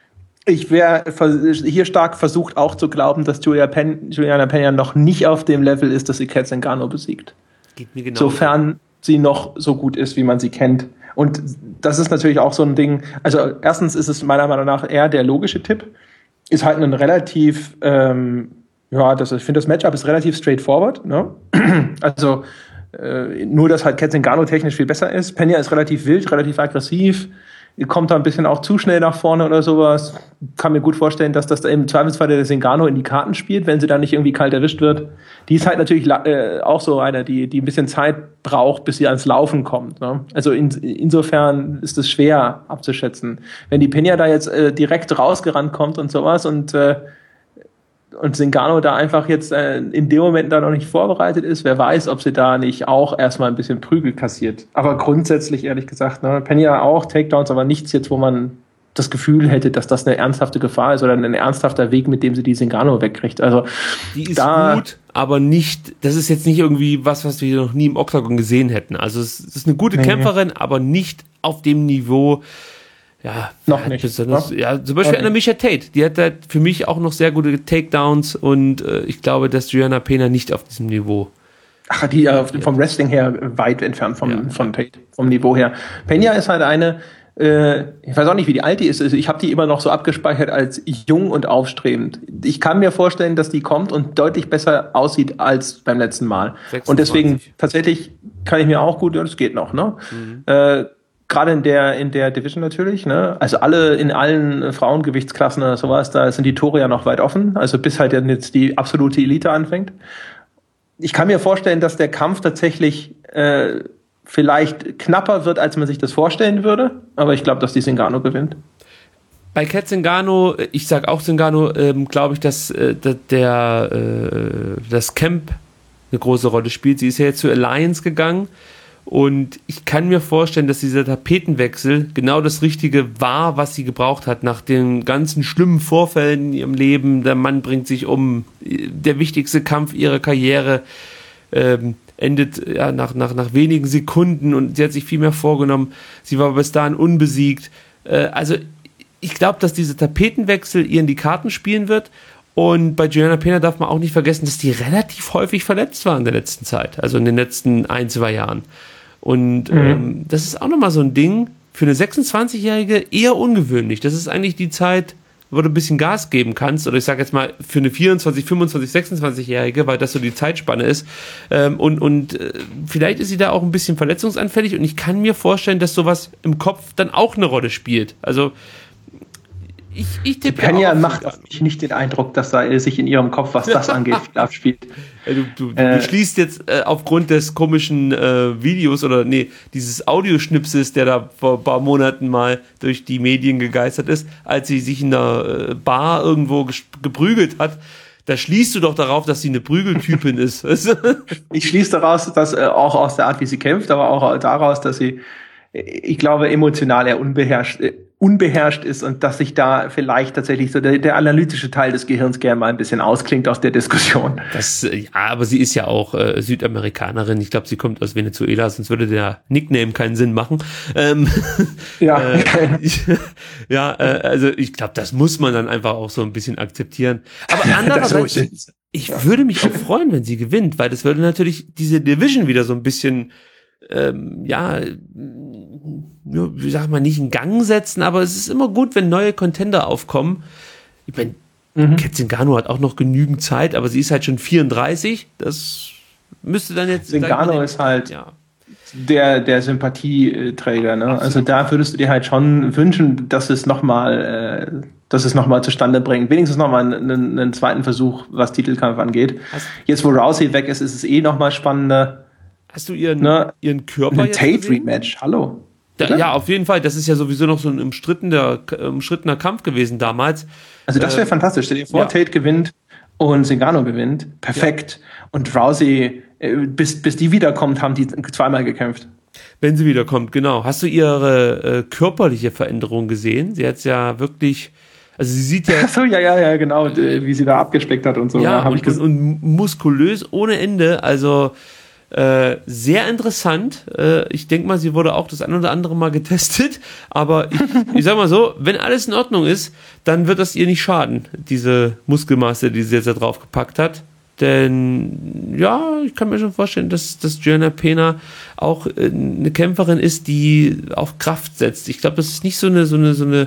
Ich wäre hier stark versucht auch zu glauben, dass Julia Pen- Juliana Pena noch nicht auf dem Level ist, dass sie Kat Zingano besiegt. Geht mir genau. Sofern sie noch so gut ist, wie man sie kennt. Und das ist natürlich auch so ein Ding, also erstens ist es meiner Meinung nach eher der logische Tipp, ist halt ein relativ, ähm, ja, das, ich finde das Matchup ist relativ straightforward, ne? Also äh, nur, dass halt Kat Zingano technisch viel besser ist. Pena ist relativ wild, relativ aggressiv, kommt da ein bisschen auch zu schnell nach vorne oder sowas. Kann mir gut vorstellen, dass das da im Zweifelsfall der Zingano in die Karten spielt, wenn sie da nicht irgendwie kalt erwischt wird. Die ist halt natürlich äh, auch so eine, die die ein bisschen Zeit braucht, bis sie ans Laufen kommt. Ne? Also in, insofern ist es schwer abzuschätzen. Wenn die Pena da jetzt äh, direkt rausgerannt kommt und sowas und äh, und Zingano da einfach jetzt äh, in dem Moment da noch nicht vorbereitet ist, wer weiß, ob sie da nicht auch erstmal ein bisschen Prügel kassiert. Aber grundsätzlich, ehrlich gesagt, ne, Pena auch, Takedowns, aber nichts jetzt, wo man das Gefühl hätte, dass das eine ernsthafte Gefahr ist oder ein ernsthafter Weg, mit dem sie die Zingano wegkriegt. Also die ist da, gut, aber nicht, das ist jetzt nicht irgendwie was, was wir noch nie im Oktagon gesehen hätten. Also es ist eine gute nee. Kämpferin, aber nicht auf dem Niveau. Ja, noch nicht. Besonders, ja, zum Beispiel okay. Anna Miesha Tate, die hat halt für mich auch noch sehr gute Takedowns und äh, ich glaube, dass Juliana Pena nicht auf diesem Niveau. Ach, die äh, vom Wrestling her weit entfernt vom, ja. von Tate, vom Niveau her. Pena ist halt eine, äh, ich weiß auch nicht, wie die alt die ist, also ich habe die immer noch so abgespeichert als jung und aufstrebend. Ich kann mir vorstellen, dass die kommt und deutlich besser aussieht als beim letzten Mal. sechsundzwanzig. Und deswegen tatsächlich kann ich mir auch gut, ja, das geht noch, ne? Mhm. Äh, Gerade in der in der Division natürlich, ne? Also alle in allen Frauengewichtsklassen oder sowas, da sind die Tore ja noch weit offen, also bis halt jetzt die absolute Elite anfängt. Ich kann mir vorstellen, dass der Kampf tatsächlich äh, vielleicht knapper wird, als man sich das vorstellen würde, aber ich glaube, dass die Zingano gewinnt. Bei Cat Zingano, ich sag auch Zingano, ähm, glaube ich, dass äh, der äh, das Camp eine große Rolle spielt. Sie ist ja jetzt zur Alliance gegangen und ich kann mir vorstellen, dass dieser Tapetenwechsel genau das Richtige war, was sie gebraucht hat nach den ganzen schlimmen Vorfällen in ihrem Leben. Der Mann bringt sich um, der wichtigste Kampf ihrer Karriere ähm, endet ja, nach, nach, nach wenigen Sekunden und sie hat sich viel mehr vorgenommen. Sie war bis dahin unbesiegt. Äh, also ich glaube, dass dieser Tapetenwechsel ihr in die Karten spielen wird. Und bei Joanna Pena darf man auch nicht vergessen, dass die relativ häufig verletzt war in der letzten Zeit, also in den letzten ein, zwei Jahren. Und mhm. ähm, das ist auch nochmal so ein Ding für eine sechsundzwanzigjährige eher ungewöhnlich. Das ist eigentlich die Zeit, wo du ein bisschen Gas geben kannst, oder ich sage jetzt mal für eine vierundzwanzig, fünfundzwanzig, sechsundzwanzigjährige, weil das so die Zeitspanne ist. Ähm, und und äh, vielleicht ist sie da auch ein bisschen verletzungsanfällig und ich kann mir vorstellen, dass sowas im Kopf dann auch eine Rolle spielt. Also Ich, ich tippe Penja ja macht auf mich nicht den Eindruck, dass da sich in ihrem Kopf, was das angeht, viel abspielt. Du, du, äh, du schließt jetzt äh, aufgrund des komischen äh, Videos oder nee, dieses Audioschnipsels, der da vor ein paar Monaten mal durch die Medien gegeistert ist, als sie sich in einer äh, Bar irgendwo ges- geprügelt hat. Da schließt du doch darauf, dass sie eine Prügeltypin ist. Ich schließe daraus, dass äh, auch aus der Art, wie sie kämpft, aber auch daraus, dass sie, ich glaube, emotional eher unbeherrscht, äh, unbeherrscht ist und dass sich da vielleicht tatsächlich so der, der analytische Teil des Gehirns gerne mal ein bisschen ausklingt aus der Diskussion. Das, ja, aber sie ist ja auch äh, Südamerikanerin. Ich glaube, sie kommt aus Venezuela, sonst würde der Nickname keinen Sinn machen. Ähm, ja, äh, ich, ja äh, also ich glaube, das muss man dann einfach auch so ein bisschen akzeptieren. Aber andererseits, ich würde mich auch freuen, wenn sie gewinnt, weil das würde natürlich diese Division wieder so ein bisschen ähm, ja, wie sag mal, nicht in Gang setzen, aber es ist immer gut, wenn neue Contender aufkommen. Ich meine, mhm. Cat Zingano hat auch noch genügend Zeit, aber sie ist halt schon vierunddreißig. Das müsste dann jetzt... Zingano ist halt ja. der, der Sympathieträger, ne? Also da würdest du dir halt schon wünschen, dass es nochmal, äh, dass es nochmal zustande bringt. Wenigstens nochmal einen, einen zweiten Versuch, was Titelkampf angeht. Hast jetzt, wo Rousey weg ist, ist es eh nochmal spannender. Hast du ihren, ne? ihren Körper ein Tate-Rematch, hallo. Da, ja, auf jeden Fall. Das ist ja sowieso noch so ein umstrittener, umstrittener Kampf gewesen damals. Also das wäre äh, fantastisch. Stell dir vor, ja. Tate gewinnt und Zingano gewinnt. Perfekt. Ja. Und Rousey, bis, bis die wiederkommt, haben die zweimal gekämpft. Wenn sie wiederkommt, genau. Hast du ihre äh, körperliche Veränderung gesehen? Sie hat ja wirklich... Also sie sieht ja... Ach so, ja, ja, ja, genau. Wie sie da abgespeckt hat und so. Ja, ja und, und, und muskulös ohne Ende. Also... Äh, sehr interessant. Äh, ich denke mal, sie wurde auch das ein oder andere Mal getestet, aber ich, ich sag mal so, wenn alles in Ordnung ist, dann wird das ihr nicht schaden, diese Muskelmasse, die sie jetzt da drauf gepackt hat. Denn ja, ich kann mir schon vorstellen, dass, dass Joanna Pena auch äh, eine Kämpferin ist, die auf Kraft setzt. Ich glaube, das ist nicht so eine, so eine, so eine,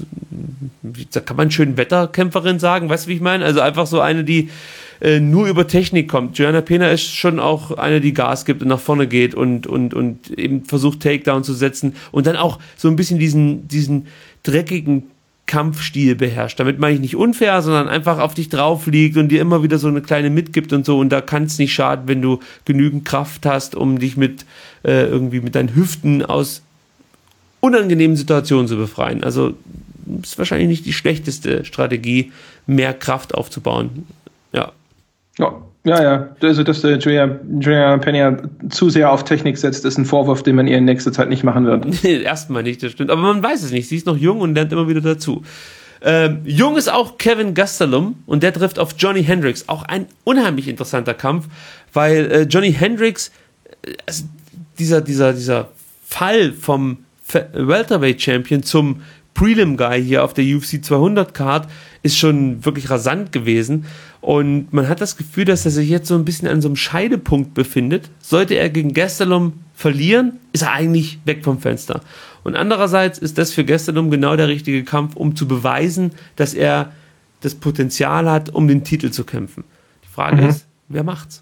da kann man schön Wetterkämpferin sagen, weißt du, wie ich meine? Also einfach so eine, die äh, nur über Technik kommt. Joanna Pena ist schon auch eine, die Gas gibt und nach vorne geht und, und, und eben versucht, Takedown zu setzen und dann auch so ein bisschen diesen, diesen dreckigen Kampfstil beherrscht. Damit meine ich nicht unfair, sondern einfach auf dich drauf liegt und dir immer wieder so eine kleine mitgibt und so. Und da kann es nicht schaden, wenn du genügend Kraft hast, um dich mit äh, irgendwie mit deinen Hüften aus unangenehmen Situationen zu befreien. Also ist wahrscheinlich nicht die schlechteste Strategie, mehr Kraft aufzubauen. Ja. Ja, ja, ja. Also, dass der Joanna Pena zu sehr auf Technik setzt, ist ein Vorwurf, den man ihr in nächster Zeit nicht machen wird. Nee, erstmal nicht, das stimmt. Aber man weiß es nicht. Sie ist noch jung und lernt immer wieder dazu. Ähm, jung ist auch Kevin Gastelum und der trifft auf Johnny Hendricks. Auch ein unheimlich interessanter Kampf, weil äh, Johnny Hendricks, äh, also dieser, dieser, dieser Fall vom Welterweight Champion zum Prelim Guy hier auf der U F C zweihundert Card ist schon wirklich rasant gewesen Und man hat das Gefühl, dass er sich jetzt so ein bisschen an so einem Scheidepunkt befindet. Sollte er gegen Gastelum verlieren, ist er eigentlich weg vom Fenster. Und andererseits ist das für Gastelum genau der richtige Kampf, um zu beweisen, dass er das Potenzial hat, um den Titel zu kämpfen. Die Frage mhm. ist, wer macht's?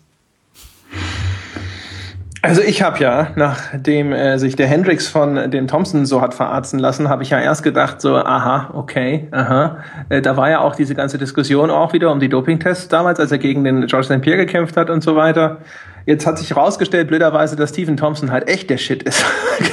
Also ich habe ja, nachdem äh, sich der Hendricks von den Thompson so hat verarzten lassen, habe ich ja erst gedacht so, aha, okay, aha. Äh, da war ja auch diese ganze Diskussion auch wieder um die Dopingtests damals, als er gegen den George Sankt Pierre gekämpft hat und so weiter. Jetzt hat sich herausgestellt, blöderweise, dass Stephen Thompson halt echt der Shit ist.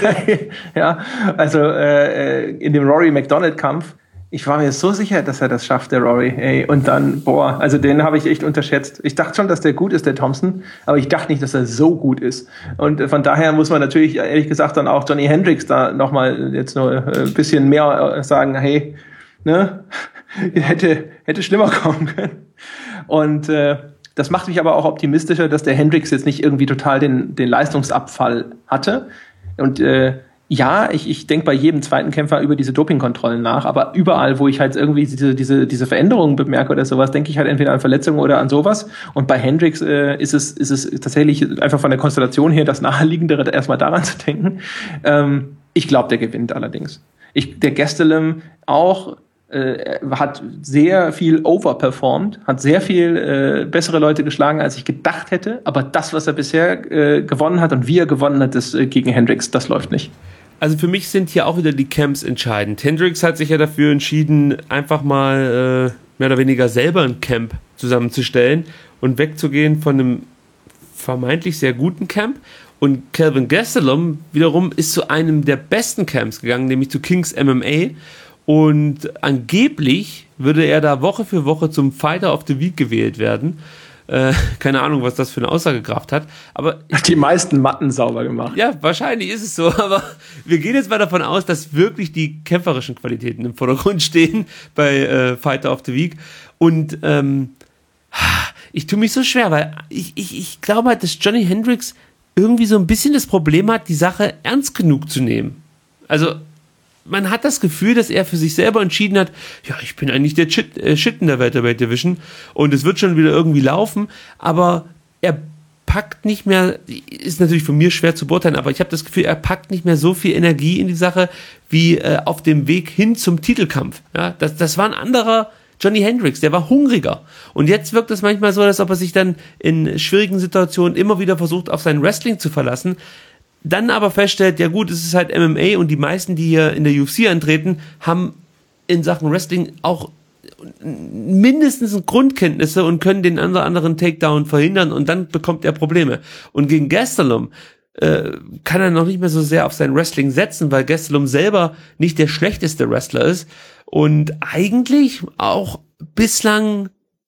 Ja, also äh, in dem Rory McDonald-Kampf, ich war mir so sicher, dass er das schafft, der Rory. Ey. Und dann, boah, also den habe ich echt unterschätzt. Ich dachte schon, dass der gut ist, der Thompson, aber ich dachte nicht, dass er so gut ist. Und von daher muss man natürlich, ehrlich gesagt, dann auch Johnny Hendricks da nochmal jetzt nur ein bisschen mehr sagen, hey, ne, hätte, hätte schlimmer kommen können. Und äh, das macht mich aber auch optimistischer, dass der Hendricks jetzt nicht irgendwie total den, den Leistungsabfall hatte. Und äh, ja, ich, ich denke bei jedem zweiten Kämpfer über diese Dopingkontrollen nach, aber überall, wo ich halt irgendwie diese, diese, diese Veränderungen bemerke oder sowas, denke ich halt entweder an Verletzungen oder an sowas. Und bei Hendricks äh, ist es, ist es tatsächlich einfach von der Konstellation her das Naheliegendere, erstmal daran zu denken. Ähm, ich glaube, der gewinnt allerdings. Ich, der Gastelum auch äh, hat sehr viel overperformed, hat sehr viel äh, bessere Leute geschlagen, als ich gedacht hätte. Aber das, was er bisher äh, gewonnen hat und wie er gewonnen hat, das äh, gegen Hendricks, das läuft nicht. Also für mich sind hier auch wieder die Camps entscheidend. Hendricks hat sich ja dafür entschieden, einfach mal äh, mehr oder weniger selber ein Camp zusammenzustellen und wegzugehen von einem vermeintlich sehr guten Camp. Und Kelvin Gastelum wiederum ist zu einem der besten Camps gegangen, nämlich zu Kings M M A. Und angeblich würde er da Woche für Woche zum Fighter of the Week gewählt werden. Äh, keine Ahnung, was das für eine Aussagekraft hat. Aber die meisten Matten sauber gemacht. Ja, wahrscheinlich ist es so. Aber wir gehen jetzt mal davon aus, dass wirklich die kämpferischen Qualitäten im Vordergrund stehen bei äh, Fighter of the Week. Und ähm, ich tue mich so schwer, weil ich, ich, ich glaube halt, dass Johnny Hendricks irgendwie so ein bisschen das Problem hat, die Sache ernst genug zu nehmen. Also man hat das Gefühl, dass er für sich selber entschieden hat, ja, ich bin eigentlich der Shit, äh, Shit in der Welterweight Division und es wird schon wieder irgendwie laufen, aber er packt nicht mehr, ist natürlich von mir schwer zu beurteilen, aber ich habe das Gefühl, er packt nicht mehr so viel Energie in die Sache wie äh, auf dem Weg hin zum Titelkampf. Ja, das, das war ein anderer Johnny Hendricks, der war hungriger. Und jetzt wirkt es manchmal so, als ob er sich dann in schwierigen Situationen immer wieder versucht, auf sein Wrestling zu verlassen, dann aber feststellt, ja gut, es ist halt M M A und die meisten, die hier in der U F C antreten, haben in Sachen Wrestling auch mindestens Grundkenntnisse und können den anderen Takedown verhindern und dann bekommt er Probleme. Und gegen Gastelum äh, kann er noch nicht mehr so sehr auf sein Wrestling setzen, weil Gastelum selber nicht der schlechteste Wrestler ist und eigentlich auch bislang,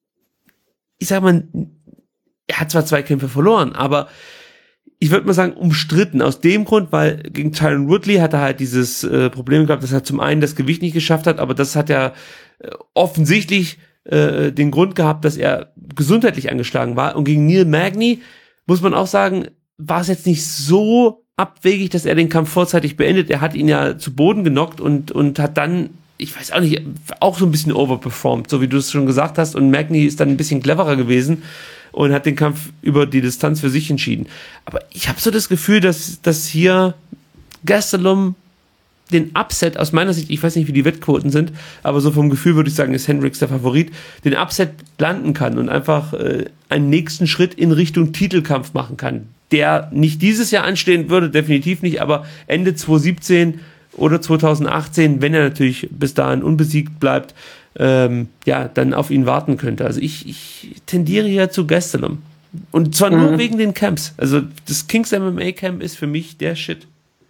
ich sag mal, er hat zwar zwei Kämpfe verloren, aber ich würde mal sagen, umstritten. Aus dem Grund, weil gegen Tyron Woodley hat er halt dieses äh, Problem gehabt, dass er zum einen das Gewicht nicht geschafft hat, aber das hat ja äh, offensichtlich äh, den Grund gehabt, dass er gesundheitlich angeschlagen war. Und gegen Neil Magny, muss man auch sagen, war es jetzt nicht so abwegig, dass er den Kampf vorzeitig beendet. Er hat ihn ja zu Boden genockt und, und hat dann, ich weiß auch nicht, auch so ein bisschen overperformed, so wie du es schon gesagt hast. Und Magny ist dann ein bisschen cleverer gewesen und hat den Kampf über die Distanz für sich entschieden. Aber ich habe so das Gefühl, dass, dass hier Gastelum den Upset, aus meiner Sicht, ich weiß nicht, wie die Wettquoten sind, aber so vom Gefühl würde ich sagen, ist Hendricks der Favorit, den Upset landen kann und einfach äh, einen nächsten Schritt in Richtung Titelkampf machen kann, der nicht dieses Jahr anstehen würde, definitiv nicht, aber Ende zwanzig siebzehn oder zwanzig achtzehn, wenn er natürlich bis dahin unbesiegt bleibt, ähm, ja, dann auf ihn warten könnte. Also ich, ich tendiere hier zu Gastelum. Und zwar nur mhm. wegen den Camps. Also das Kings M M A Camp ist für mich der Shit.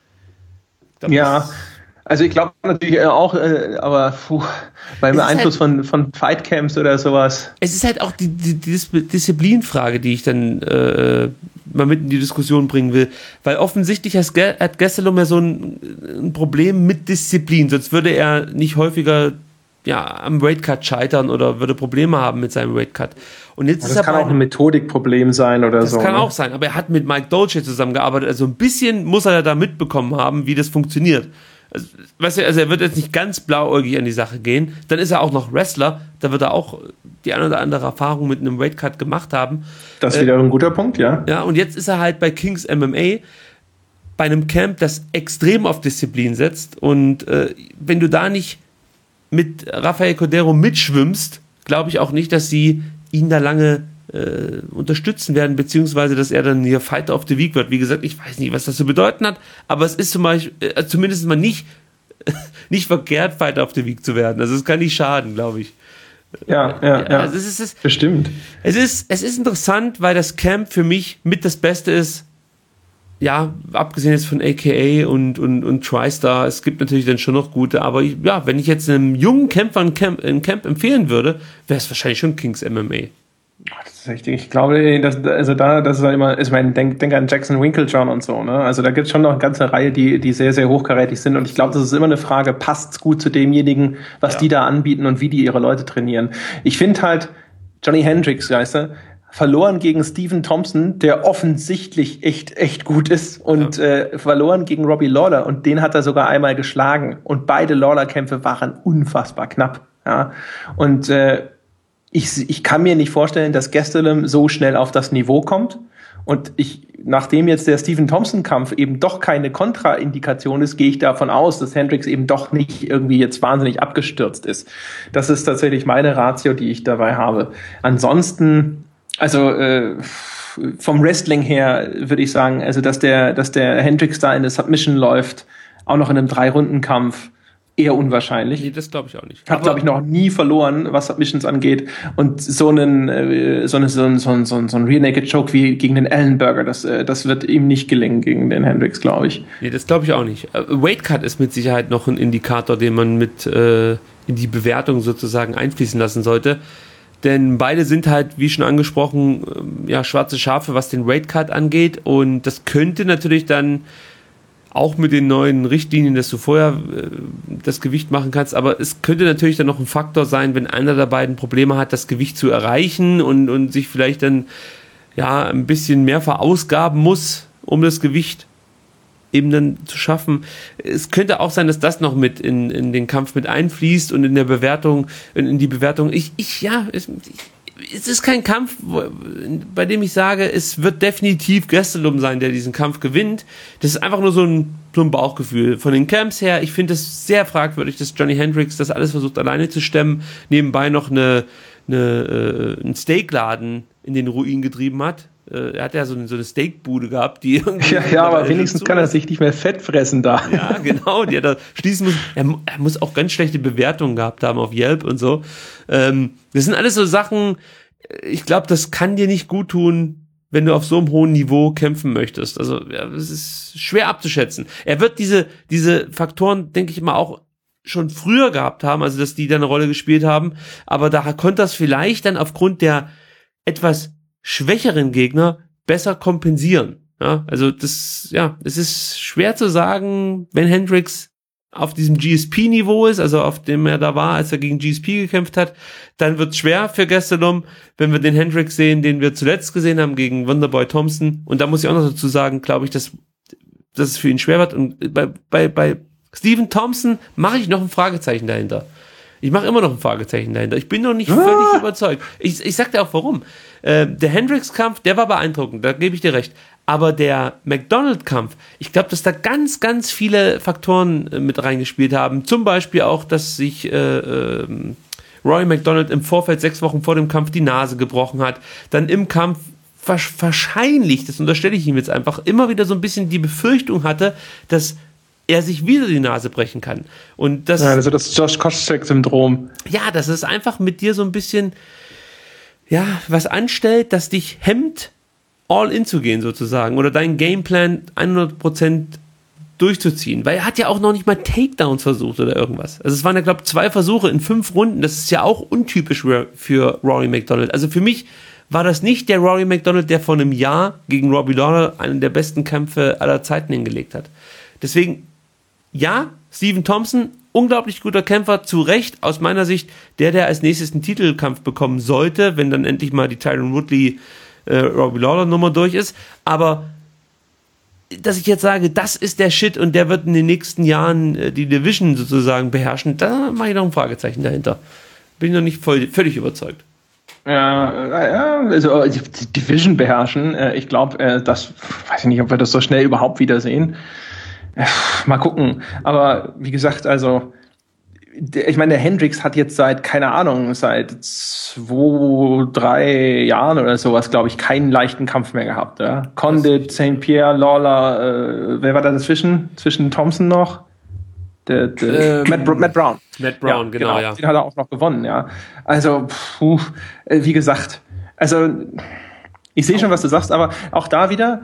Glaub, ja, also ich glaube natürlich auch, äh, aber puh, beim Einfluss halt, von, von Fightcamps oder sowas. Es ist halt auch die, die, die Disziplinfrage, die ich dann äh, mal mit in die Diskussion bringen will. Weil offensichtlich hat Gastelum ja so ein, ein Problem mit Disziplin. Sonst würde er nicht häufiger ja, am Weightcut scheitern oder würde Probleme haben mit seinem Weightcut. Und jetzt ja, ist das kann auch ein Methodikproblem sein oder das so. Das kann ne? auch sein, aber er hat mit Mike Dolce zusammengearbeitet, also ein bisschen muss er ja da mitbekommen haben, wie das funktioniert. Also, weißt du, also er wird jetzt nicht ganz blauäugig an die Sache gehen. Dann ist er auch noch Wrestler. Da wird er auch die eine oder andere Erfahrung mit einem Weightcut gemacht haben. Das ist äh, wieder ein guter Punkt, ja. Ja, und jetzt ist er halt bei Kings M M A bei einem Camp, das extrem auf Disziplin setzt. Und äh, wenn du da nicht mit Rafael Cordeiro mitschwimmst, glaube ich auch nicht, dass sie ihn da lange äh, unterstützen werden, beziehungsweise dass er dann hier Fighter of the Week wird. Wie gesagt, ich weiß nicht, was das zu bedeuten hat, aber es ist zum Beispiel, äh, zumindest mal nicht, nicht verkehrt, Fighter of the Week zu werden. Also es kann nicht schaden, glaube ich. Ja, ja, ja. Also es ist, es, bestimmt. Es ist, es ist interessant, weil das Camp für mich mit das Beste ist. Ja, abgesehen jetzt von A K A und, und, und TriStar, es gibt natürlich dann schon noch gute, aber ich, ja, wenn ich jetzt einem jungen Kämpfer ein Camp, ein Camp empfehlen würde, wäre es wahrscheinlich schon Kings M M A. Das ist richtig. Ich glaube, dass, also da, das ist halt immer, ich meine, denk, denk an Jackson Winklejohn und so, ne? Also da gibt es schon noch eine ganze Reihe, die, die sehr, sehr hochkarätig sind. Und ich glaube, das ist immer eine Frage, passt's gut zu demjenigen, was ja. die da anbieten und wie die ihre Leute trainieren. Ich finde halt, Johnny Hendricks, weißt du, verloren gegen Stephen Thompson, der offensichtlich echt, echt gut ist, und ja. äh, verloren gegen Robbie Lawler, und den hat er sogar einmal geschlagen. Und beide Lawler-Kämpfe waren unfassbar knapp. Ja? Und äh, ich, ich kann mir nicht vorstellen, dass Gastelum so schnell auf das Niveau kommt. Und ich, nachdem jetzt der Stephen Thompson-Kampf eben doch keine Kontraindikation ist, gehe ich davon aus, dass Hendricks eben doch nicht irgendwie jetzt wahnsinnig abgestürzt ist. Das ist tatsächlich meine Ratio, die ich dabei habe. Ansonsten, also äh, vom Wrestling her würde ich sagen, also dass der, dass der Hendricks da in der Submission läuft, auch noch in einem Drei-Runden-Kampf, eher unwahrscheinlich. Nee, das glaube ich auch nicht. Hat, glaube ich, noch nie verloren, was Submissions angeht. Und so einen, äh, so, eine, so, ein, so, ein, so, ein, so ein Rear Naked Choke wie gegen den Ellenberger, das, äh, das wird ihm nicht gelingen gegen den Hendricks, glaube ich. Nee, das glaube ich auch nicht. Weight Cut ist mit Sicherheit noch ein Indikator, den man mit äh, in die Bewertung sozusagen einfließen lassen sollte. Denn beide sind halt, wie schon angesprochen, ja, schwarze Schafe, was den Weight Cut angeht. Und das könnte natürlich dann auch mit den neuen Richtlinien, dass du vorher äh, das Gewicht machen kannst, aber es könnte natürlich dann noch ein Faktor sein, wenn einer der beiden Probleme hat, das Gewicht zu erreichen und, und sich vielleicht dann ja ein bisschen mehr verausgaben muss, um das Gewicht eben dann zu schaffen. Es könnte auch sein, dass das noch mit in, in den Kampf mit einfließt und in der Bewertung, in, in die Bewertung. Ich, ich, ja, ich, es ist kein Kampf, bei dem ich sage, es wird definitiv Gastelum sein, der diesen Kampf gewinnt. Das ist einfach nur so ein, so ein Bauchgefühl. Von den Camps her, ich finde es sehr fragwürdig, dass Johnny Hendricks das alles versucht alleine zu stemmen, nebenbei noch eine, eine, äh, einen Steakladen in den Ruin getrieben hat. Äh, er hat ja so eine, so eine Steakbude gehabt, die irgendwie... Ja, ja, aber wenigstens kann er sich nicht mehr fett fressen da. Ja, genau, die hat er schließen müssen. Er, er muss auch ganz schlechte Bewertungen gehabt haben auf Yelp und so. Ähm, das sind alles so Sachen, ich glaube, das kann dir nicht gut tun, wenn du auf so einem hohen Niveau kämpfen möchtest. Also, ja, das ist schwer abzuschätzen. Er wird diese, diese Faktoren, denke ich mal, auch schon früher gehabt haben, also dass die da eine Rolle gespielt haben, aber da konnte das vielleicht dann aufgrund der etwas schwächeren Gegner besser kompensieren. Ja, also das, ja, es ist schwer zu sagen, wenn Hendricks auf diesem G S P-Niveau ist, also auf dem er da war, als er gegen G S P gekämpft hat, dann wird es schwer für Gastelum, wenn wir den Hendricks sehen, den wir zuletzt gesehen haben gegen Wonderboy Thompson. Und da muss ich auch noch dazu sagen, glaube ich, dass, dass es für ihn schwer wird. Und bei, bei, bei Stephen Thompson mache ich noch ein Fragezeichen dahinter. Ich mache immer noch ein Fragezeichen dahinter. Ich bin noch nicht völlig ah. überzeugt. Ich, ich sag dir auch warum. Äh, der Hendricks-Kampf, der war beeindruckend, da gebe ich dir recht. Aber der McDonald-Kampf, ich glaube, dass da ganz, ganz viele Faktoren äh, mit reingespielt haben. Zum Beispiel auch, dass sich äh, äh, Roy McDonald im Vorfeld sechs Wochen vor dem Kampf die Nase gebrochen hat. Dann im Kampf wahrscheinlich, das unterstelle ich ihm jetzt einfach, immer wieder so ein bisschen die Befürchtung hatte, dass er sich wieder die Nase brechen kann. Und das, ja, also das Josh Koscheck-Syndrom. Ja, dass es einfach mit dir so ein bisschen ja, was anstellt, das dich hemmt, all in zu gehen sozusagen oder deinen Gameplan hundert Prozent durchzuziehen, weil er hat ja auch noch nicht mal Takedowns versucht oder irgendwas. Also es waren ja, glaube ich, zwei Versuche in fünf Runden, das ist ja auch untypisch für Rory McDonald. Also für mich war das nicht der Rory McDonald, der vor einem Jahr gegen Robbie Lawler einen der besten Kämpfe aller Zeiten hingelegt hat. Deswegen, ja, Stephen Thompson, unglaublich guter Kämpfer, zu Recht, aus meiner Sicht, der, der als nächstes einen Titelkampf bekommen sollte, wenn dann endlich mal die Tyron Woodley äh, Robbie Lawler Nummer durch ist. Aber dass ich jetzt sage, das ist der Shit und der wird in den nächsten Jahren äh, die Division sozusagen beherrschen, da mache ich noch ein Fragezeichen dahinter. Bin ich noch nicht voll, völlig überzeugt. Ja, ja, also die Division beherrschen, äh, ich glaube, äh, das, weiß ich nicht, ob wir das so schnell überhaupt wiedersehen. Äh, mal gucken. Aber wie gesagt, also ich meine, der Hendricks hat jetzt seit, keine Ahnung, seit zwei, drei Jahren oder sowas, glaube ich, keinen leichten Kampf mehr gehabt. Ja? Condit, Saint Pierre, Lawler, äh, wer war da dazwischen? Zwischen Thompson noch? Der, der, ähm, Matt, Matt Brown. Matt Brown, ja, genau, genau, ja. Den hat er auch noch gewonnen, ja. Also, puh, äh, wie gesagt, also ich sehe schon, was du sagst, aber auch da wieder,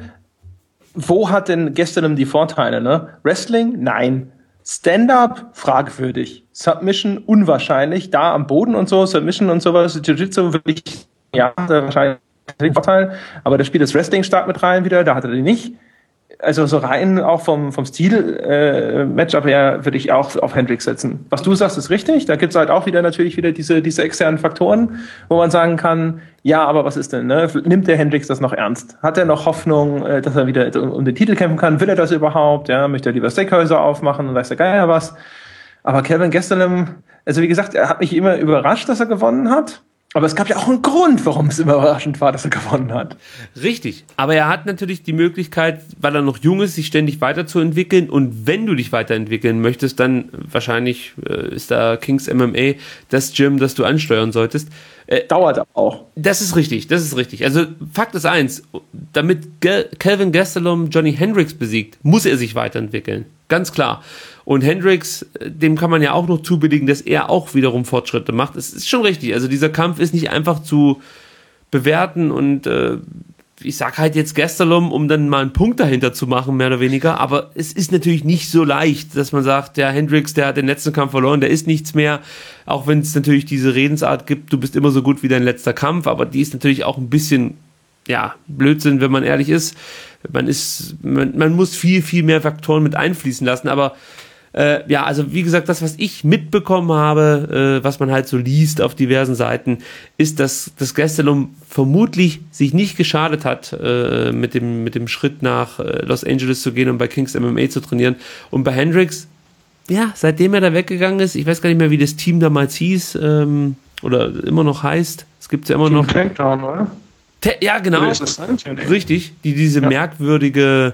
wo hat denn Gastelum die Vorteile, ne? Wrestling? Nein. Stand-up? Fragwürdig. Submission? Unwahrscheinlich. Da am Boden und so, Submission und sowas, Jiu-Jitsu wirklich, ja, wahrscheinlich ein Vorteil. Aber da spielt das Wrestling stark mit rein wieder, da hat er den nicht. Also so rein auch vom, vom Stil äh, Matchup her würde ich auch auf Hendricks setzen. Was du sagst, ist richtig. Da gibt es halt auch wieder natürlich wieder diese, diese externen Faktoren, wo man sagen kann, ja, aber was ist denn? Ne? Nimmt der Hendricks das noch ernst? Hat er noch Hoffnung, äh, dass er wieder um, um den Titel kämpfen kann? Will er das überhaupt? Ja, möchte er lieber Steakhäuser aufmachen und weiß der Geier was? Aber Kelvin Gastelum, also wie gesagt, er hat mich immer überrascht, dass er gewonnen hat. Aber es gab ja auch einen Grund, warum es überraschend war, dass er gewonnen hat. Richtig, aber er hat natürlich die Möglichkeit, weil er noch jung ist, sich ständig weiterzuentwickeln. Und wenn du dich weiterentwickeln möchtest, dann wahrscheinlich äh, ist da Kings M M A das Gym, das du ansteuern solltest. Äh, Dauert aber auch. Das ist richtig, das ist richtig. Also Fakt ist eins, damit Ge- Kelvin Gastelum Johnny Hendricks besiegt, muss er sich weiterentwickeln. Ganz klar. Und Hendricks, dem kann man ja auch noch zubilligen, dass er auch wiederum Fortschritte macht. Es ist schon richtig. Also dieser Kampf ist nicht einfach zu bewerten und äh, ich sag halt jetzt Gastelum, um dann mal einen Punkt dahinter zu machen, mehr oder weniger. Aber es ist natürlich nicht so leicht, dass man sagt, der Hendricks, der hat den letzten Kampf verloren, der ist nichts mehr. Auch wenn es natürlich diese Redensart gibt, du bist immer so gut wie dein letzter Kampf. Aber die ist natürlich auch ein bisschen, ja, Blödsinn, wenn man ehrlich ist. Man ist, man, man muss viel, viel mehr Faktoren mit einfließen lassen. Aber Äh, ja, also wie gesagt, das, was ich mitbekommen habe, äh, was man halt so liest auf diversen Seiten, ist, dass das Gastelum vermutlich sich nicht geschadet hat, äh, mit dem mit dem Schritt nach äh, Los Angeles zu gehen und bei Kings M M A zu trainieren. Und bei Hendricks, ja, seitdem er da weggegangen ist, ich weiß gar nicht mehr, wie das Team damals hieß, ähm, oder immer noch heißt, es gibt ja immer noch... Takedown, oder? Te- ja, genau, richtig, die diese ja. merkwürdige...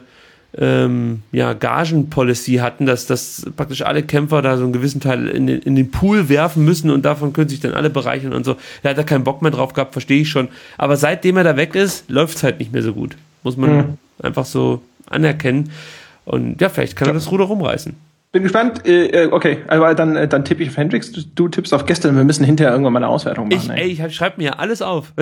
Ähm, ja, Gagen-Policy hatten, dass, dass praktisch alle Kämpfer da so einen gewissen Teil in den, in den Pool werfen müssen und davon können sich dann alle bereichern und so. Da hat er keinen Bock mehr drauf gehabt, verstehe ich schon. Aber seitdem er da weg ist, läuft es halt nicht mehr so gut. Muss man mhm. einfach so anerkennen. Und ja, vielleicht kann er das Ruder rumreißen. Bin gespannt. Äh, okay, also dann, äh, dann tippe ich auf Hendricks, du, du tippst auf Gastelum. Wir müssen hinterher irgendwann mal eine Auswertung machen. Ich, ey, ich schreibe mir alles auf.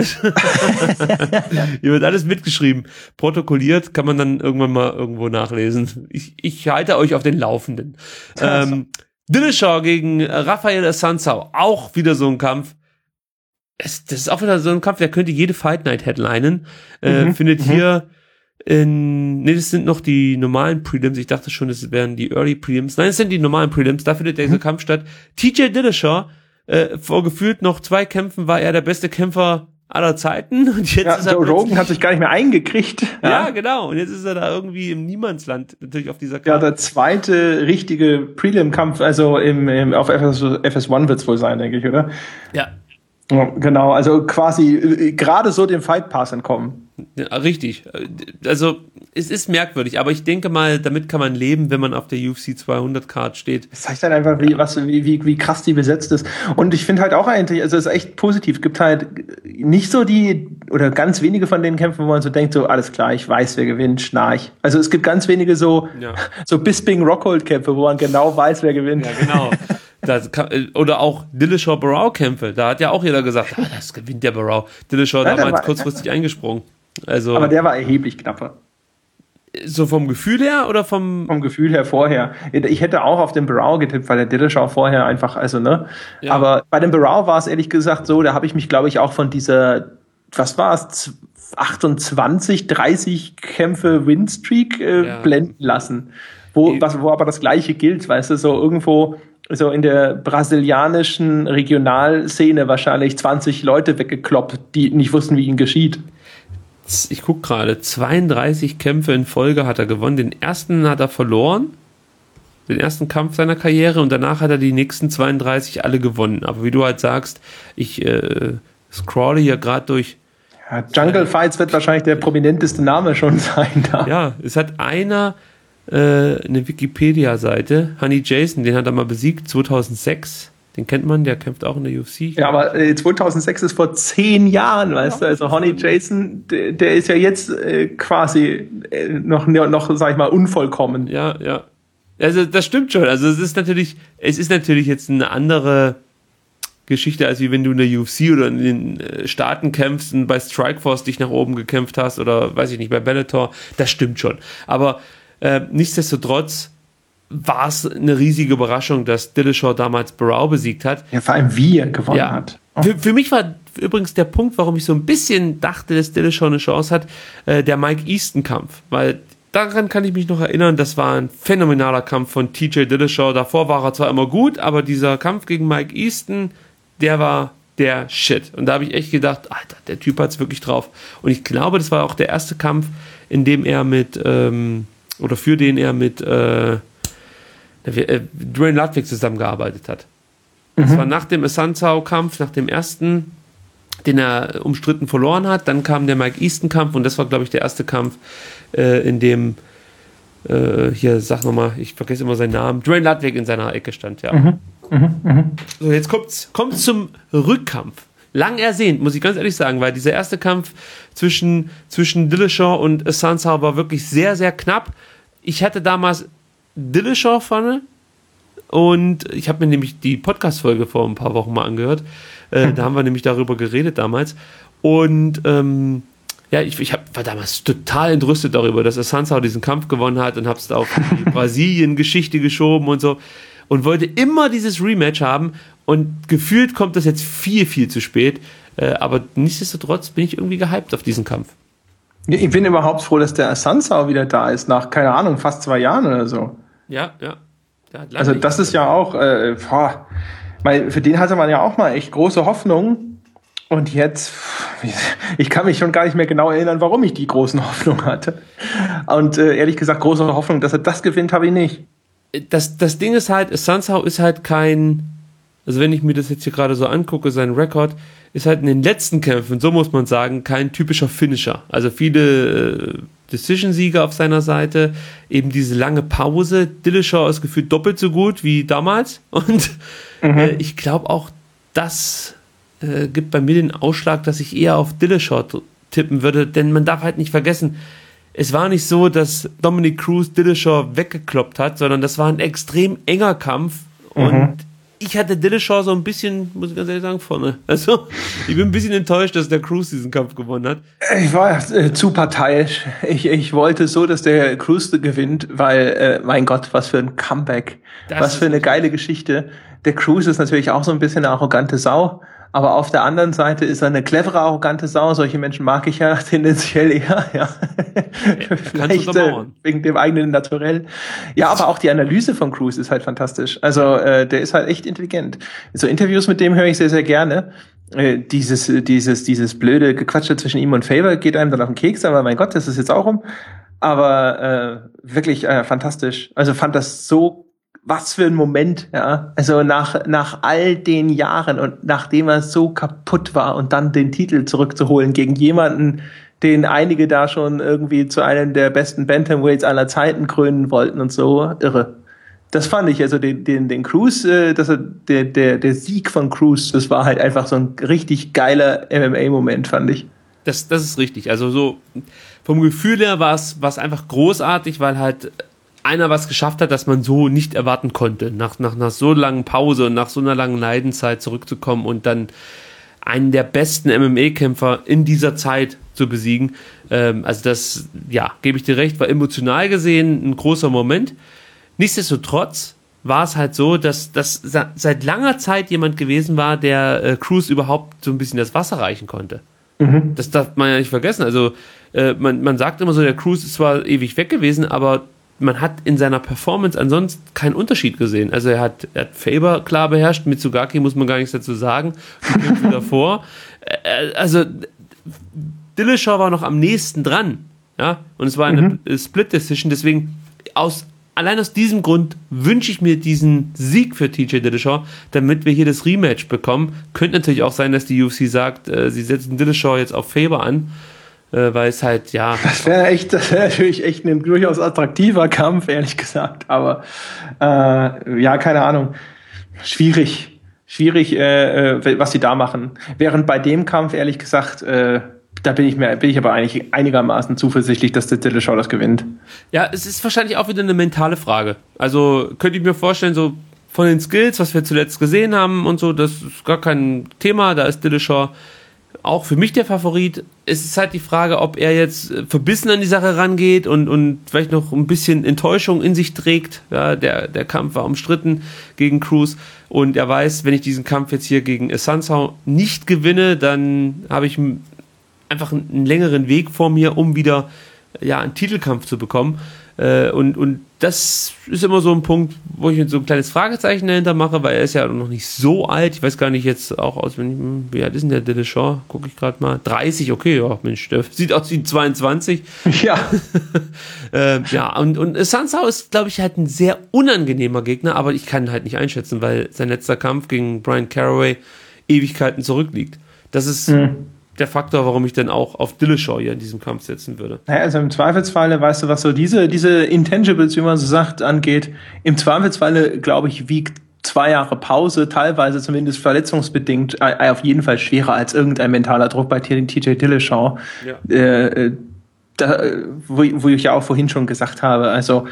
Hier wird alles mitgeschrieben. Protokolliert, kann man dann irgendwann mal irgendwo nachlesen. Ich, ich halte euch auf den Laufenden. Ähm, Dillashaw gegen Rafael Assunção. Auch wieder so ein Kampf. Es, das ist auch wieder so ein Kampf, der könnte jede Fight Night headlinen. Äh, mhm. Findet mhm. hier in, nee, das sind noch die normalen Prelims. Ich dachte schon, das wären die Early Prelims. Nein, es sind die normalen Prelims. Da findet dieser mhm. Kampf statt. T J Dillashaw, äh, vor gefühlt noch zwei Kämpfen war er der beste Kämpfer aller Zeiten. Und jetzt ja, ist er Joe Rogan hat sich gar nicht mehr eingekriegt. Ja. ja, genau. Und jetzt ist er da irgendwie im Niemandsland natürlich auf dieser Karte. Ja, der zweite richtige Prelim-Kampf, also im, im auf F S, F S eins wird's wohl sein, denke ich, oder? Ja. Ja, genau, also quasi äh, gerade so dem Fight Pass entkommen. Ja, richtig. Also es ist merkwürdig, aber ich denke mal, damit kann man leben, wenn man auf der U F C zweihundert Card steht. Das zeigt halt einfach, wie, was, wie, wie, wie krass die besetzt ist. Und ich finde halt auch eigentlich, also es ist echt positiv. Es gibt halt nicht so die, oder ganz wenige von den Kämpfen, wo man so denkt, so alles klar, ich weiß, wer gewinnt, schnarch. Also es gibt ganz wenige so, ja. so Bisping-Rockhold-Kämpfe, wo man genau weiß, wer gewinnt. Ja, genau. Das kann, oder auch Dillashaw-Barrow-Kämpfe. Da hat ja auch jeder gesagt, ah, das gewinnt der Barrow. Dillashaw ja, damals war, kurzfristig ja. eingesprungen. Also, aber der war erheblich knapper. So vom Gefühl her oder vom... Vom Gefühl her vorher. Ich hätte auch auf den Barrow getippt, weil der Dillashaw vorher einfach, also ne. Ja. Aber bei dem Barrow war es ehrlich gesagt so, da habe ich mich, glaube ich, auch von dieser, was war es, achtundzwanzig, dreißig Kämpfe Winstreak äh, ja. blenden lassen. Wo, was, wo aber das Gleiche gilt, weißt du, so irgendwo... so in der brasilianischen Regionalszene wahrscheinlich zwanzig Leute weggekloppt, die nicht wussten, wie ihnen geschieht. ich gucke gerade, zweiunddreißig Kämpfe in Folge hat er gewonnen. Den ersten hat er verloren, den ersten Kampf seiner Karriere, und danach hat er die nächsten zweiunddreißig alle gewonnen. Aber wie du halt sagst, ich äh, scrolle hier gerade durch. Ja, Jungle Fights wird wahrscheinlich der prominenteste Name schon sein. Da. Ja, es hat einer äh, eine Wikipedia-Seite, Honey Jason, den hat er mal besiegt, zweitausendsechs. Den kennt man, der kämpft auch in der U F C. Ja, aber äh, zweitausendsechs ist vor zehn Jahren, weißt ja, du, also Honey Jason, der, der ist ja jetzt äh, quasi äh, noch, noch, sag ich mal, unvollkommen. Ja, ja. Also das stimmt schon. Also es ist natürlich, es ist natürlich jetzt eine andere Geschichte, als wie wenn du in der U F C oder in den Staaten kämpfst und bei Strikeforce dich nach oben gekämpft hast oder, weiß ich nicht, bei Bellator. Das stimmt schon. Aber äh, nichtsdestotrotz war es eine riesige Überraschung, dass Dillashaw damals Barao besiegt hat. Ja, vor allem wie er gewonnen ja. hat. Oh. Für, für mich war übrigens der Punkt, warum ich so ein bisschen dachte, dass Dillashaw eine Chance hat, äh, der Mike Easton-Kampf. Weil daran kann ich mich noch erinnern, das war ein phänomenaler Kampf von T J Dillashaw. Davor war er zwar immer gut, aber dieser Kampf gegen Mike Easton, der war der Shit. Und da habe ich echt gedacht, Alter, der Typ hat's wirklich drauf. Und ich glaube, das war auch der erste Kampf, in dem er mit, ähm, oder für den er mit, äh, Duane Ludwig zusammengearbeitet hat. Mhm. Das war nach dem Assunção-Kampf, nach dem ersten, den er umstritten verloren hat. Dann kam der Mike Easton-Kampf und das war, glaube ich, der erste Kampf, äh, in dem, äh, hier, sag nochmal, ich vergesse immer seinen Namen, Duane Ludwig in seiner Ecke stand, ja. Mhm. Mhm. Mhm. So, jetzt kommt's, kommt's zum Rückkampf. Lang ersehnt, muss ich ganz ehrlich sagen, weil dieser erste Kampf zwischen, zwischen Dillashaw und Assunção war wirklich sehr, sehr knapp. Ich hatte damals Dillashaw vorne und ich habe mir nämlich die Podcast-Folge vor ein paar Wochen mal angehört. Äh, mhm. Da haben wir nämlich darüber geredet damals. Und ähm, ja, ich, ich hab, war damals total entrüstet darüber, dass Assunção diesen Kampf gewonnen hat und habe es auf die Brasilien-Geschichte geschoben und so. Und wollte immer dieses Rematch haben. Und gefühlt kommt das jetzt viel, viel zu spät. Äh, aber nichtsdestotrotz bin ich irgendwie gehypt auf diesen Kampf. Ich bin überhaupt froh, dass der Assunção wieder da ist, nach, keine Ahnung, fast zwei Jahren oder so. Ja, ja. Also das ist ja auch, äh, boah, weil für den hatte man ja auch mal echt große Hoffnung. Und jetzt, ich kann mich schon gar nicht mehr genau erinnern, warum ich die großen Hoffnungen hatte. Und äh, ehrlich gesagt, große Hoffnung, dass er das gewinnt, habe ich nicht. Das, das Ding ist halt, Assunção ist halt kein, also wenn ich mir das jetzt hier gerade so angucke, sein Rekord, ist halt in den letzten Kämpfen, so muss man sagen, kein typischer Finisher. Also viele äh, Decision-Sieger auf seiner Seite, eben diese lange Pause. Dillashaw ist gefühlt doppelt so gut wie damals. Und mhm. äh, ich glaube auch, das äh, gibt bei mir den Ausschlag, dass ich eher auf Dillashaw t- tippen würde, denn man darf halt nicht vergessen, es war nicht so, dass Dominick Cruz Dillashaw weggekloppt hat, sondern das war ein extrem enger Kampf und mhm. ich hatte Dillashaw so ein bisschen, muss ich ganz ehrlich sagen, vorne. Also, ich bin ein bisschen enttäuscht, dass der Cruz diesen Kampf gewonnen hat. Ich war äh, zu parteiisch. Ich, ich wollte so, dass der Cruz gewinnt, weil, äh, mein Gott, was für ein Comeback. Das was für eine geile Geschichte. Der Cruz ist natürlich auch so ein bisschen eine arrogante Sau. Aber auf der anderen Seite ist er eine clevere, arrogante Sau. Solche Menschen mag ich ja tendenziell eher, ja. ja Vielleicht äh, wegen dem eigenen Naturell. Ja, aber auch die Analyse von Cruz ist halt fantastisch. Also äh, der ist halt echt intelligent. So Interviews mit dem höre ich sehr, sehr gerne. Äh, dieses, dieses, dieses blöde Gequatsche zwischen ihm und Faber geht einem dann auf den Keks, aber mein Gott, das ist jetzt auch rum. Aber äh, wirklich äh, fantastisch. Also fand das so, was für ein Moment, ja. Also nach, nach all den Jahren und nachdem er so kaputt war und dann den Titel zurückzuholen gegen jemanden, den einige da schon irgendwie zu einem der besten Bantamweights aller Zeiten krönen wollten und so, irre. Das fand ich, also den, den, den Cruz, äh, das, der, der, der Sieg von Cruz, das war halt einfach so ein richtig geiler M M A-Moment, fand ich. Das, das ist richtig. Also so, vom Gefühl her war es, war es einfach großartig, weil halt einer was geschafft hat, das man so nicht erwarten konnte. Nach, nach einer so langen Pause und nach so einer langen Leidenzeit zurückzukommen und dann einen der besten M M A-Kämpfer in dieser Zeit zu besiegen. Ähm, also das, ja, gebe ich dir recht, war emotional gesehen ein großer Moment. Nichtsdestotrotz war es halt so, dass das seit langer Zeit jemand gewesen war, der äh, Cruz überhaupt so ein bisschen das Wasser reichen konnte. Mhm. Das darf man ja nicht vergessen. Also äh, man, man sagt immer so, der Cruz ist zwar ewig weg gewesen, aber man hat in seiner Performance ansonsten keinen Unterschied gesehen. Also er hat, er hat Faber klar beherrscht, Mitsugaki muss man gar nichts dazu sagen, die Kämpfe davor. Also Dillashaw war noch am nächsten dran, ja, und es war eine mhm. Split-Decision, deswegen aus allein aus diesem Grund wünsche ich mir diesen Sieg für T J Dillashaw, damit wir hier das Rematch bekommen. Könnte natürlich auch sein, dass die U F C sagt, äh, sie setzen Dillashaw jetzt auf Faber an, äh, weil es halt, ja... Das wäre echt, das wäre natürlich echt ein durchaus attraktiver Kampf, ehrlich gesagt. Aber äh, ja, keine Ahnung. Schwierig. Schwierig, äh, äh, was sie da machen. Während bei dem Kampf, ehrlich gesagt... Äh, Da bin ich mir, bin ich aber eigentlich einigermaßen zuversichtlich, dass der Dillashaw das gewinnt. Ja, es ist wahrscheinlich auch wieder eine mentale Frage. Also könnte ich mir vorstellen, so von den Skills, was wir zuletzt gesehen haben und so, das ist gar kein Thema. Da ist Dillashaw auch für mich der Favorit. Es ist halt die Frage, ob er jetzt verbissen an die Sache rangeht und, und vielleicht noch ein bisschen Enttäuschung in sich trägt. Ja, der, der Kampf war umstritten gegen Cruz und er weiß, wenn ich diesen Kampf jetzt hier gegen Assunção nicht gewinne, dann habe ich einfach einen längeren Weg vor mir, um wieder ja, einen Titelkampf zu bekommen. Äh, und, und das ist immer so ein Punkt, wo ich mir so ein kleines Fragezeichen dahinter mache, weil er ist ja noch nicht so alt. Ich weiß gar nicht jetzt auch aus, wenn ich, wie alt ist denn der Dillashaw? Gucke ich gerade mal. dreißig, okay, ja, Mensch, der sieht aus wie zweiundzwanzig. Ja. äh, ja, und, und Assunção ist, glaube ich, halt ein sehr unangenehmer Gegner, aber ich kann ihn halt nicht einschätzen, weil sein letzter Kampf gegen Brian Caraway Ewigkeiten zurückliegt. Das ist mhm. der Faktor, warum ich dann auch auf Dillashaw hier in diesem Kampf setzen würde. Naja, also im Zweifelsfalle, weißt du, was so diese, diese Intangibles, wie man so sagt, angeht, im Zweifelsfalle, glaube ich, wiegt zwei Jahre Pause, teilweise zumindest verletzungsbedingt, äh, auf jeden Fall schwerer als irgendein mentaler Druck bei T J Dillashaw. Ja. Äh, da, wo, wo ich ja auch vorhin schon gesagt habe, also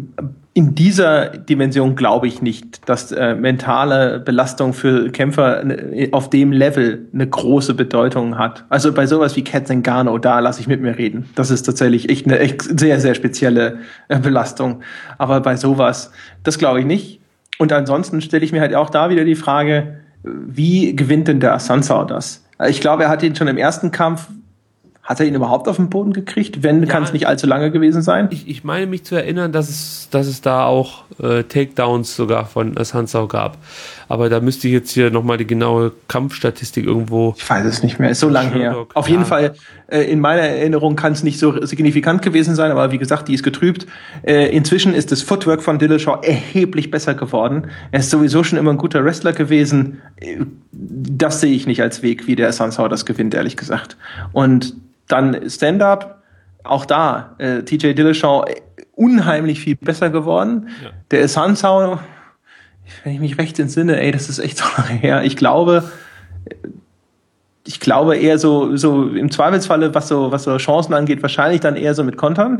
in dieser Dimension glaube ich nicht, dass äh, mentale Belastung für Kämpfer auf dem Level eine große Bedeutung hat. Also bei sowas wie Cat Zingano, da lasse ich mit mir reden. Das ist tatsächlich echt eine echt sehr, sehr spezielle äh, Belastung. Aber bei sowas, das glaube ich nicht. Und ansonsten stelle ich mir halt auch da wieder die Frage, wie gewinnt denn der Assunção das? Ich glaube, er hat ihn schon im ersten Kampf. Hat er ihn überhaupt auf den Boden gekriegt? Wenn, ja, kann es nicht allzu lange gewesen sein? Ich, ich meine mich zu erinnern, dass es, dass es da auch äh, Takedowns sogar von Assunção gab. Aber da müsste ich jetzt hier nochmal die genaue Kampfstatistik irgendwo... Ich weiß es nicht mehr, ist so lang her. Auf ja. jeden Fall, äh, in meiner Erinnerung kann es nicht so signifikant gewesen sein, aber wie gesagt, die ist getrübt. Äh, inzwischen ist das Footwork von Dillashaw erheblich besser geworden. Er ist sowieso schon immer ein guter Wrestler gewesen. Das sehe ich nicht als Weg, wie der Assunção das gewinnt, ehrlich gesagt. Und dann Stand-Up, auch da, äh, T J Dillashaw unheimlich viel besser geworden. Ja. Der Assunção, wenn ich mich recht entsinne, ey, das ist echt so lange her. Ich glaube, ich glaube eher so, so im Zweifelsfalle, was so, was so Chancen angeht, wahrscheinlich dann eher so mit Kontern.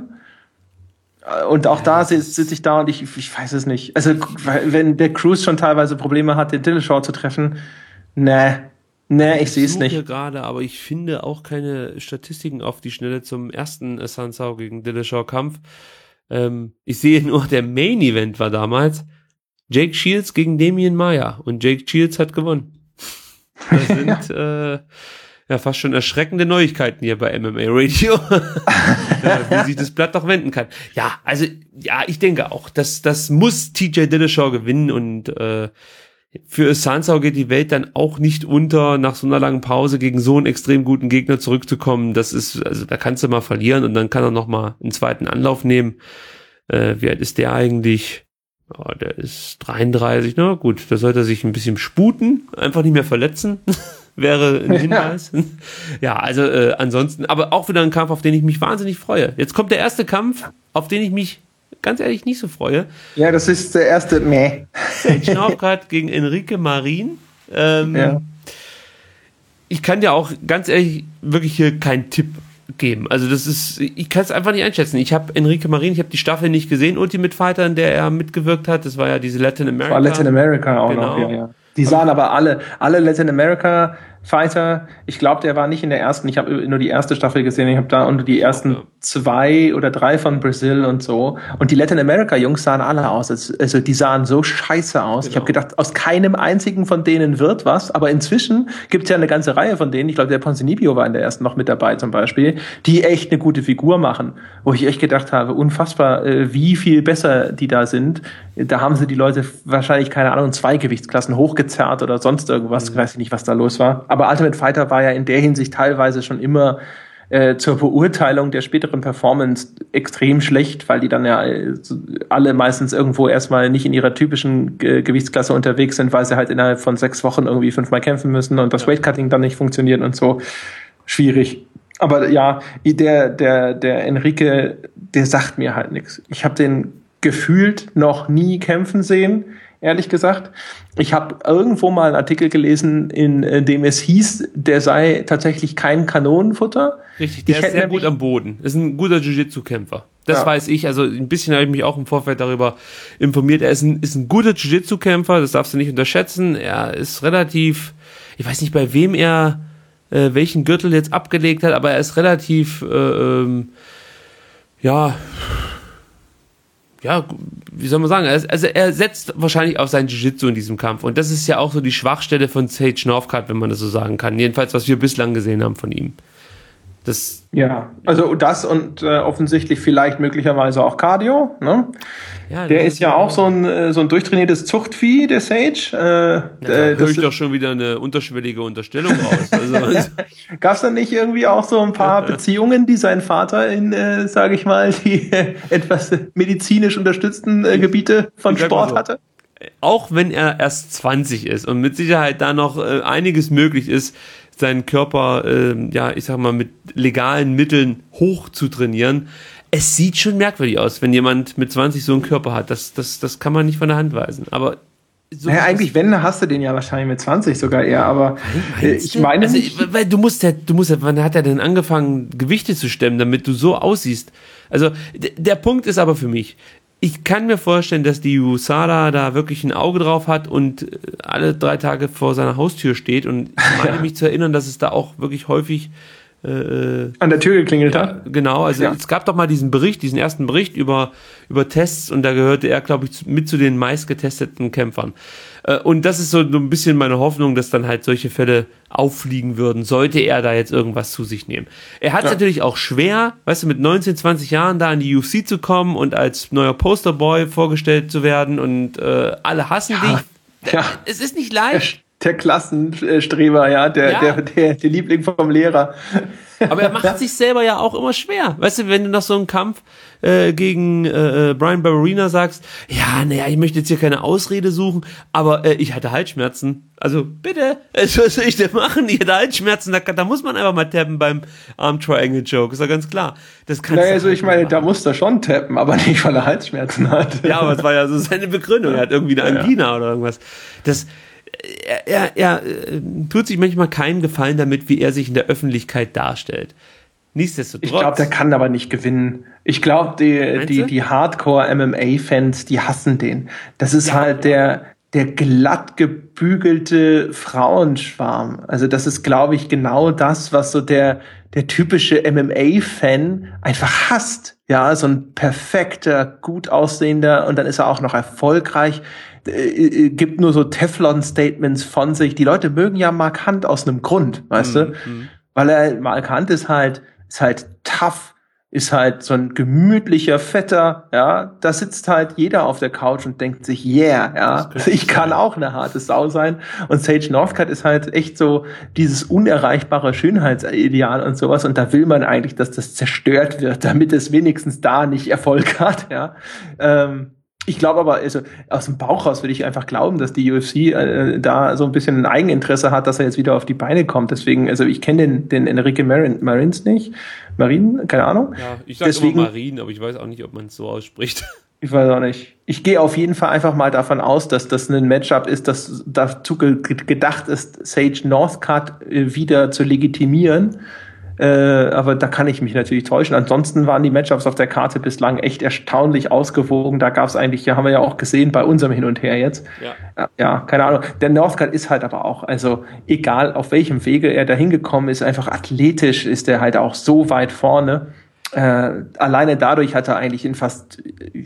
Und auch da sitze ich da und ich, ich weiß es nicht. Also, wenn der Cruz schon teilweise Probleme hat, den Dillashaw zu treffen, ne. Nee, ich sehe es nicht. Gerade, aber ich finde auch keine Statistiken auf die Schnelle zum ersten Assunção gegen Dillashaw-Kampf. Ähm, ich sehe nur, der Main-Event war damals Jake Shields gegen Demian Maia und Jake Shields hat gewonnen. Das sind äh, ja fast schon erschreckende Neuigkeiten hier bei M M A Radio, wie sich das Blatt doch wenden kann. Ja, also ja, ich denke auch, das das muss T J Dillashaw gewinnen und äh, für Assunção geht die Welt dann auch nicht unter, nach so einer langen Pause gegen so einen extrem guten Gegner zurückzukommen. Das ist, also da kannst du mal verlieren und dann kann er noch mal einen zweiten Anlauf nehmen. Äh, wie alt ist der eigentlich? Oh, der ist dreiunddreißig, na gut, da sollte er sich ein bisschen sputen, einfach nicht mehr verletzen, wäre ein Hinweis. Ja, ja also äh, ansonsten, aber auch wieder ein Kampf, auf den ich mich wahnsinnig freue. Jetzt kommt der erste Kampf, auf den ich mich ganz ehrlich nicht so freue. Ja, das ist der erste Meh. Sage Northcutt gegen Enrique Marin. Ähm, ja. Ich kann dir auch ganz ehrlich wirklich hier keinen Tipp geben. Also das ist, ich kann es einfach nicht einschätzen. Ich habe Enrique Marin, ich habe die Staffel nicht gesehen, Ultimate Fighter, in der er mitgewirkt hat. Das war ja diese Latin America. Das war Latin America auch genau. noch, ja, ja. Die sahen aber alle, alle Latin America Fighter, ich glaube, der war nicht in der ersten, ich habe nur die erste Staffel gesehen, ich habe da unter die ersten okay. zwei oder drei von Brazil und so. Und die Latin America Jungs sahen alle aus, also die sahen so scheiße aus. Genau. Ich habe gedacht, aus keinem einzigen von denen wird was, aber inzwischen gibt es ja eine ganze Reihe von denen, ich glaube, der Ponzinibbio war in der ersten noch mit dabei zum Beispiel, die echt eine gute Figur machen, wo ich echt gedacht habe, unfassbar, wie viel besser die da sind. Da haben sie die Leute wahrscheinlich, keine Ahnung, zwei Gewichtsklassen hochgezerrt oder sonst irgendwas, mhm. weiß ich nicht, was da los war. Aber Ultimate Fighter war ja in der Hinsicht teilweise schon immer äh, zur Beurteilung der späteren Performance extrem schlecht, weil die dann ja äh, alle meistens irgendwo erstmal nicht in ihrer typischen Ge- Gewichtsklasse unterwegs sind, weil sie halt innerhalb von sechs Wochen irgendwie fünfmal kämpfen müssen und das ja. Weightcutting dann nicht funktioniert und so. Schwierig. Aber ja, der, der, der Enrique, der sagt mir halt nichts. Ich habe den gefühlt noch nie kämpfen sehen, ehrlich gesagt. Ich habe irgendwo mal einen Artikel gelesen, in, in dem es hieß, der sei tatsächlich kein Kanonenfutter. Richtig, der ich ist sehr gut am Boden. Ist ein guter Jiu-Jitsu-Kämpfer. Das ja. weiß ich. Also ein bisschen habe ich mich auch im Vorfeld darüber informiert. Er ist ein, ist ein guter Jiu-Jitsu-Kämpfer, das darfst du nicht unterschätzen. Er ist relativ, ich weiß nicht, bei wem er äh, welchen Gürtel jetzt abgelegt hat, aber er ist relativ, äh, ähm, ja... ja, wie soll man sagen, also er setzt wahrscheinlich auf sein Jiu-Jitsu in diesem Kampf und das ist ja auch so die Schwachstelle von Sage Northcutt, wenn man das so sagen kann, jedenfalls was wir bislang gesehen haben von ihm. Das ja, also das und äh, offensichtlich vielleicht möglicherweise auch Cardio, ne? Ja, der ist ja auch so ein, äh, so ein durchtrainiertes Zuchtvieh, der Sage. Äh, ja, da äh, höre ich doch schon wieder eine unterschwellige Unterstellung raus. Also, gab es da nicht irgendwie auch so ein paar Beziehungen, die sein Vater in, äh, sage ich mal, die äh, etwas medizinisch unterstützten äh, Gebiete von Sport so. hatte? Auch wenn er erst zwanzig ist und mit Sicherheit da noch äh, einiges möglich ist, seinen Körper, äh, ja, ich sag mal, mit legalen Mitteln hoch zu trainieren. Es sieht schon merkwürdig aus, wenn jemand mit zwanzig so einen Körper hat. Das, das, das kann man nicht von der Hand weisen. Aber so naja, eigentlich, wenn, hast du den ja wahrscheinlich mit zwanzig sogar eher, aber äh, ich meine also, nicht. Weil du musst ja, du musst ja, wann hat er denn angefangen, Gewichte zu stemmen, damit du so aussiehst? Also, d- der Punkt ist aber für mich, ich kann mir vorstellen, dass die U S A D A da wirklich ein Auge drauf hat und alle drei Tage vor seiner Haustür steht. Und ich meine ja. mich zu erinnern, dass es da auch wirklich häufig äh, an der Tür geklingelt ja, hat. Genau, also ja. es gab doch mal diesen Bericht, diesen ersten Bericht über, über Tests und da gehörte er, glaube ich, mit zu den meistgetesteten Kämpfern. Äh, und das ist so ein bisschen meine Hoffnung, dass dann halt solche Fälle auffliegen würden, sollte er da jetzt irgendwas zu sich nehmen. Er hat es ja. natürlich auch schwer, weißt du, mit neunzehn, zwanzig Jahren da in die U F C zu kommen und als neuer Posterboy vorgestellt zu werden und äh, alle hassen ja. dich. Ja. Es ist nicht leicht. Der Klassenstreber, ja, der, ja. Der, der, der Liebling vom Lehrer. Aber er macht sich selber ja auch immer schwer. Weißt du, wenn du nach so einem Kampf äh, gegen äh, Brian Barberena sagst, ja, naja, ich möchte jetzt hier keine Ausrede suchen, aber äh, ich hatte Halsschmerzen. Also bitte, was soll ich denn machen? Ich hatte Halsschmerzen, da, da muss man einfach mal tappen beim Arm Triangle Joke, ist ja ganz klar. Das kannst naja, also ich meine, machen. Da muss er schon tappen, aber nicht, weil er Halsschmerzen hat. Ja, aber es war ja so seine Begründung, er hat irgendwie eine Angina ja, ja. oder irgendwas. Das Er, er, er äh, tut sich manchmal keinen Gefallen damit, wie er sich in der Öffentlichkeit darstellt. Nichtsdestotrotz. Ich glaube, der kann aber nicht gewinnen. Ich glaube, die, die, die Hardcore-M M A-Fans, die hassen den. Das ist ja, halt der, der glatt gebügelte Frauenschwarm. Also das ist, glaube ich, genau das, was so der, der typische M M A-Fan einfach hasst. Ja, so ein perfekter, gut aussehender und dann ist er auch noch erfolgreich. Äh, gibt nur so Teflon-Statements von sich. Die Leute mögen ja Mark Hunt aus einem Grund, weißt mm, du? Mm. Weil er, Mark Hunt ist halt, ist halt tough, ist halt so ein gemütlicher Vetter, ja. Da sitzt halt jeder auf der Couch und denkt sich, yeah, ja, ich kann auch eine harte Sau sein. Und Sage Northcutt ist halt echt so dieses unerreichbare Schönheitsideal und sowas. Und da will man eigentlich, dass das zerstört wird, damit es wenigstens da nicht Erfolg hat, ja. Ähm, Ich glaube aber, also aus dem Bauch raus würde ich einfach glauben, dass die U F C äh, da so ein bisschen ein Eigeninteresse hat, dass er jetzt wieder auf die Beine kommt. Deswegen, also ich kenne den, den Enrique Marin, Marins nicht. Marin, keine Ahnung. Ja, ich sage Deswegen, immer Marin, aber ich weiß auch nicht, ob man es so ausspricht. Ich weiß auch nicht. Ich gehe auf jeden Fall einfach mal davon aus, dass das ein Matchup ist, das dazu ge- gedacht ist, Sage Northcutt äh, wieder zu legitimieren. Äh, aber da kann ich mich natürlich täuschen. Ansonsten waren die Matchups auf der Karte bislang echt erstaunlich ausgewogen. Da gab es eigentlich, ja, haben wir ja auch gesehen bei unserem Hin und Her jetzt. Ja, ja, keine Ahnung. Der Northcutt ist halt aber auch, also egal auf welchem Wege er da hingekommen ist, einfach athletisch ist er halt auch so weit vorne. Äh, alleine dadurch hat er eigentlich in fast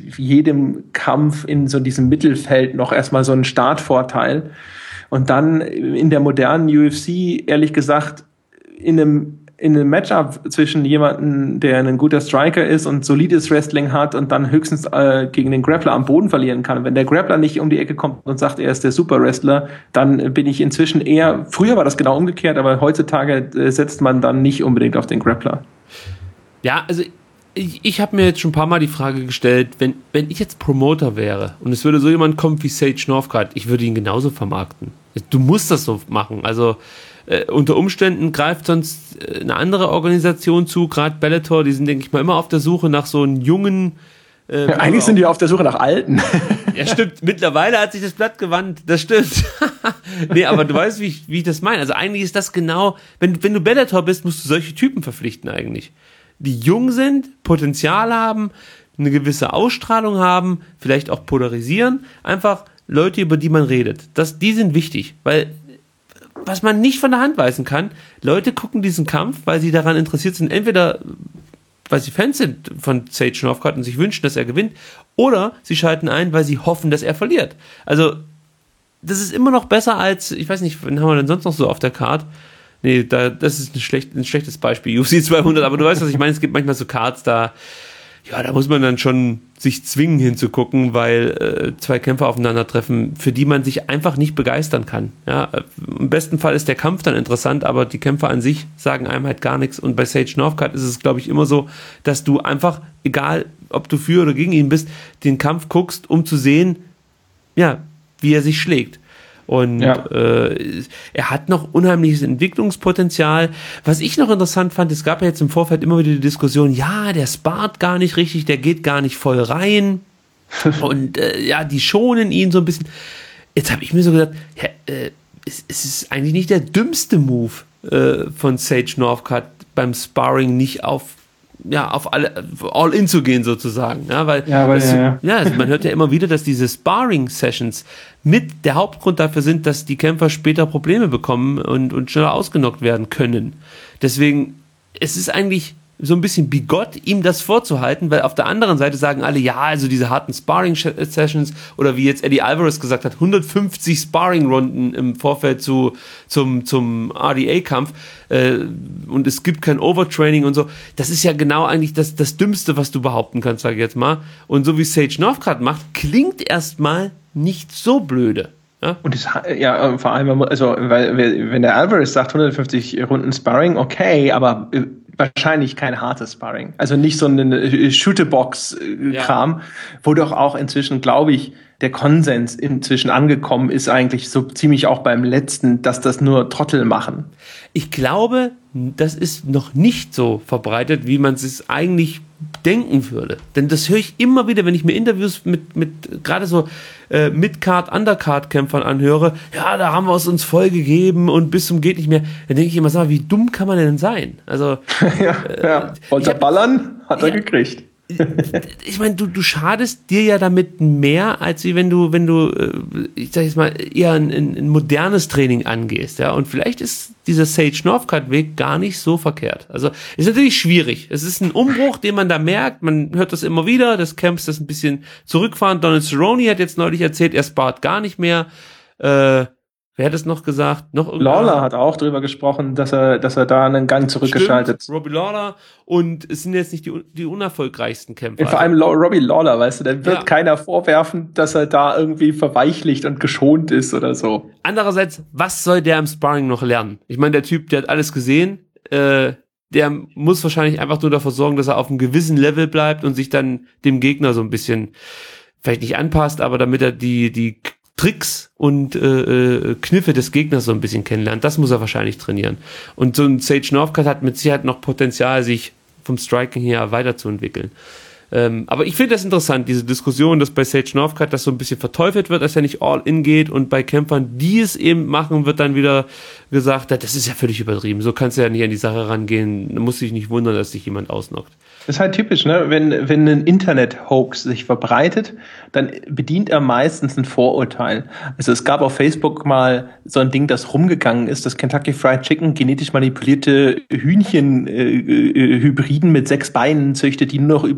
jedem Kampf in so diesem Mittelfeld noch erstmal so einen Startvorteil. Und dann in der modernen U F C, ehrlich gesagt, in einem in einem Matchup zwischen jemandem, der ein guter Striker ist und solides Wrestling hat und dann höchstens äh, gegen den Grappler am Boden verlieren kann. Wenn der Grappler nicht um die Ecke kommt und sagt, er ist der Super-Wrestler, dann bin ich inzwischen eher, früher war das genau umgekehrt, aber heutzutage äh, setzt man dann nicht unbedingt auf den Grappler. Ja, also ich, ich habe mir jetzt schon ein paar Mal die Frage gestellt, wenn, wenn ich jetzt Promoter wäre und es würde so jemand kommen wie Sage Northcutt, ich würde ihn genauso vermarkten. Du musst das so machen, also Äh, unter Umständen greift sonst äh, eine andere Organisation zu, gerade Bellator, die sind, denke ich mal, immer auf der Suche nach so einem jungen... Äh, ja, eigentlich sind die auf der Suche nach Alten. Ja, stimmt. Mittlerweile hat sich das Blatt gewandt, das stimmt. Nee, aber du weißt, wie ich, wie ich das meine. Also eigentlich ist das genau, wenn, wenn du Bellator bist, musst du solche Typen verpflichten eigentlich. Die jung sind, Potenzial haben, eine gewisse Ausstrahlung haben, vielleicht auch polarisieren. Einfach Leute, über die man redet. Das, die sind wichtig, weil was man nicht von der Hand weisen kann, Leute gucken diesen Kampf, weil sie daran interessiert sind, entweder weil sie Fans sind von Sage Northcutt und sich wünschen, dass er gewinnt, oder sie schalten ein, weil sie hoffen, dass er verliert. Also, das ist immer noch besser als, ich weiß nicht, wen haben wir denn sonst noch so auf der Card? Nee, da, das ist ein, schlecht, ein schlechtes Beispiel, U F C zweihundert, aber du weißt, was ich meine, es gibt manchmal so Cards, da ja, da muss man dann schon sich zwingen hinzugucken, weil äh, zwei Kämpfer aufeinandertreffen, für die man sich einfach nicht begeistern kann. Ja, im besten Fall ist der Kampf dann interessant, aber die Kämpfer an sich sagen einem halt gar nichts. Und bei Sage Northcutt ist es, glaube ich, immer so, dass du einfach, egal ob du für oder gegen ihn bist, den Kampf guckst, um zu sehen, ja, wie er sich schlägt. Und ja. äh, er hat noch unheimliches Entwicklungspotenzial. Was ich noch interessant fand, es gab ja jetzt im Vorfeld immer wieder die Diskussion, ja, der spart gar nicht richtig, der geht gar nicht voll rein. Und äh, ja, die schonen ihn so ein bisschen. Jetzt habe ich mir so gedacht, ja, äh, es, es ist eigentlich nicht der dümmste Move äh, von Sage Northcutt beim Sparring nicht auf ja, auf alle, all in zu gehen sozusagen, ja, weil, ja, weil das, ja, ja. ja, also man hört ja immer wieder, dass diese Sparring-Sessions mit der Hauptgrund dafür sind, dass die Kämpfer später Probleme bekommen und, und schneller ausgenockt werden können. Deswegen, es ist eigentlich so ein bisschen bigott, ihm das vorzuhalten, weil auf der anderen Seite sagen alle, ja, also diese harten Sparring-Sessions oder wie jetzt Eddie Alvarez gesagt hat, hundertfünfzig Sparring-Runden im Vorfeld zu, zum, zum R D A-Kampf äh, und es gibt kein Overtraining und so. Das ist ja genau eigentlich das, das Dümmste, was du behaupten kannst, sag ich jetzt mal. Und so wie Sage Northcutt macht, klingt erstmal nicht so blöde. Ja, und das, ja, vor allem, also, weil, wenn der Alvarez sagt hundertfünfzig Runden Sparring, okay, aber äh, wahrscheinlich kein hartes Sparring. Also nicht so ein Shootebox-Kram, ja. Wo doch auch inzwischen, glaube ich, der Konsens inzwischen angekommen ist eigentlich so ziemlich auch beim letzten, dass das nur Trottel machen. Ich glaube, das ist noch nicht so verbreitet, wie man es eigentlich denken würde. Denn das höre ich immer wieder, wenn ich mir Interviews mit, mit gerade so äh, Mid-Card, Undercard-Kämpfern anhöre. Ja, da haben wir es uns voll gegeben und bis zum geht nicht mehr. Dann denke ich immer, sag mal, wie dumm kann man denn sein? Also, ja, äh, ja. Wollte ballern, hat er ja gekriegt. Ich meine, du, du schadest dir ja damit mehr, als wie wenn du, wenn du, ich sag jetzt mal, eher ein, ein modernes Training angehst, ja. Und vielleicht ist dieser Sage Northcutt-Weg gar nicht so verkehrt. Also, ist natürlich schwierig. Es ist ein Umbruch, den man da merkt. Man hört das immer wieder, das Camps das ein bisschen zurückfahren. Donald Cerrone hat jetzt neulich erzählt, er spart gar nicht mehr. Äh, Wer hat es noch gesagt? Noch Lawler hat auch drüber gesprochen, dass er, dass er da einen Gang zurückgeschaltet. Stimmt, Robbie Lawler, und es sind jetzt nicht die, die unerfolgreichsten Kämpfer. Und vor allem Robbie Lawler, weißt du, da wird ja keiner vorwerfen, dass er da irgendwie verweichlicht und geschont ist oder so. Andererseits, was soll der im Sparring noch lernen? Ich meine, der Typ, der hat alles gesehen, äh, der muss wahrscheinlich einfach nur dafür sorgen, dass er auf einem gewissen Level bleibt und sich dann dem Gegner so ein bisschen, vielleicht nicht anpasst, aber damit er die, die Tricks und äh, Kniffe des Gegners so ein bisschen kennenlernt. Das muss er wahrscheinlich trainieren. Und so ein Sage Northcutt hat mit Sicherheit noch Potenzial, sich vom Striking her weiterzuentwickeln. Ähm, aber ich finde das interessant, diese Diskussion, dass bei Sage Northcutt das so ein bisschen verteufelt wird, dass er nicht all in geht, und bei Kämpfern, die es eben machen, wird dann wieder gesagt, das ist ja völlig übertrieben. So kannst du ja nicht an die Sache rangehen. Da musst du dich nicht wundern, dass sich jemand ausnockt. Das ist halt typisch, ne? Wenn, wenn ein Internet-Hoax sich verbreitet, dann bedient er meistens ein Vorurteil. Also es gab auf Facebook mal so ein Ding, das rumgegangen ist, dass Kentucky Fried Chicken genetisch manipulierte Hühnchen-Hybriden äh, mit sechs Beinen züchtet, die nur noch über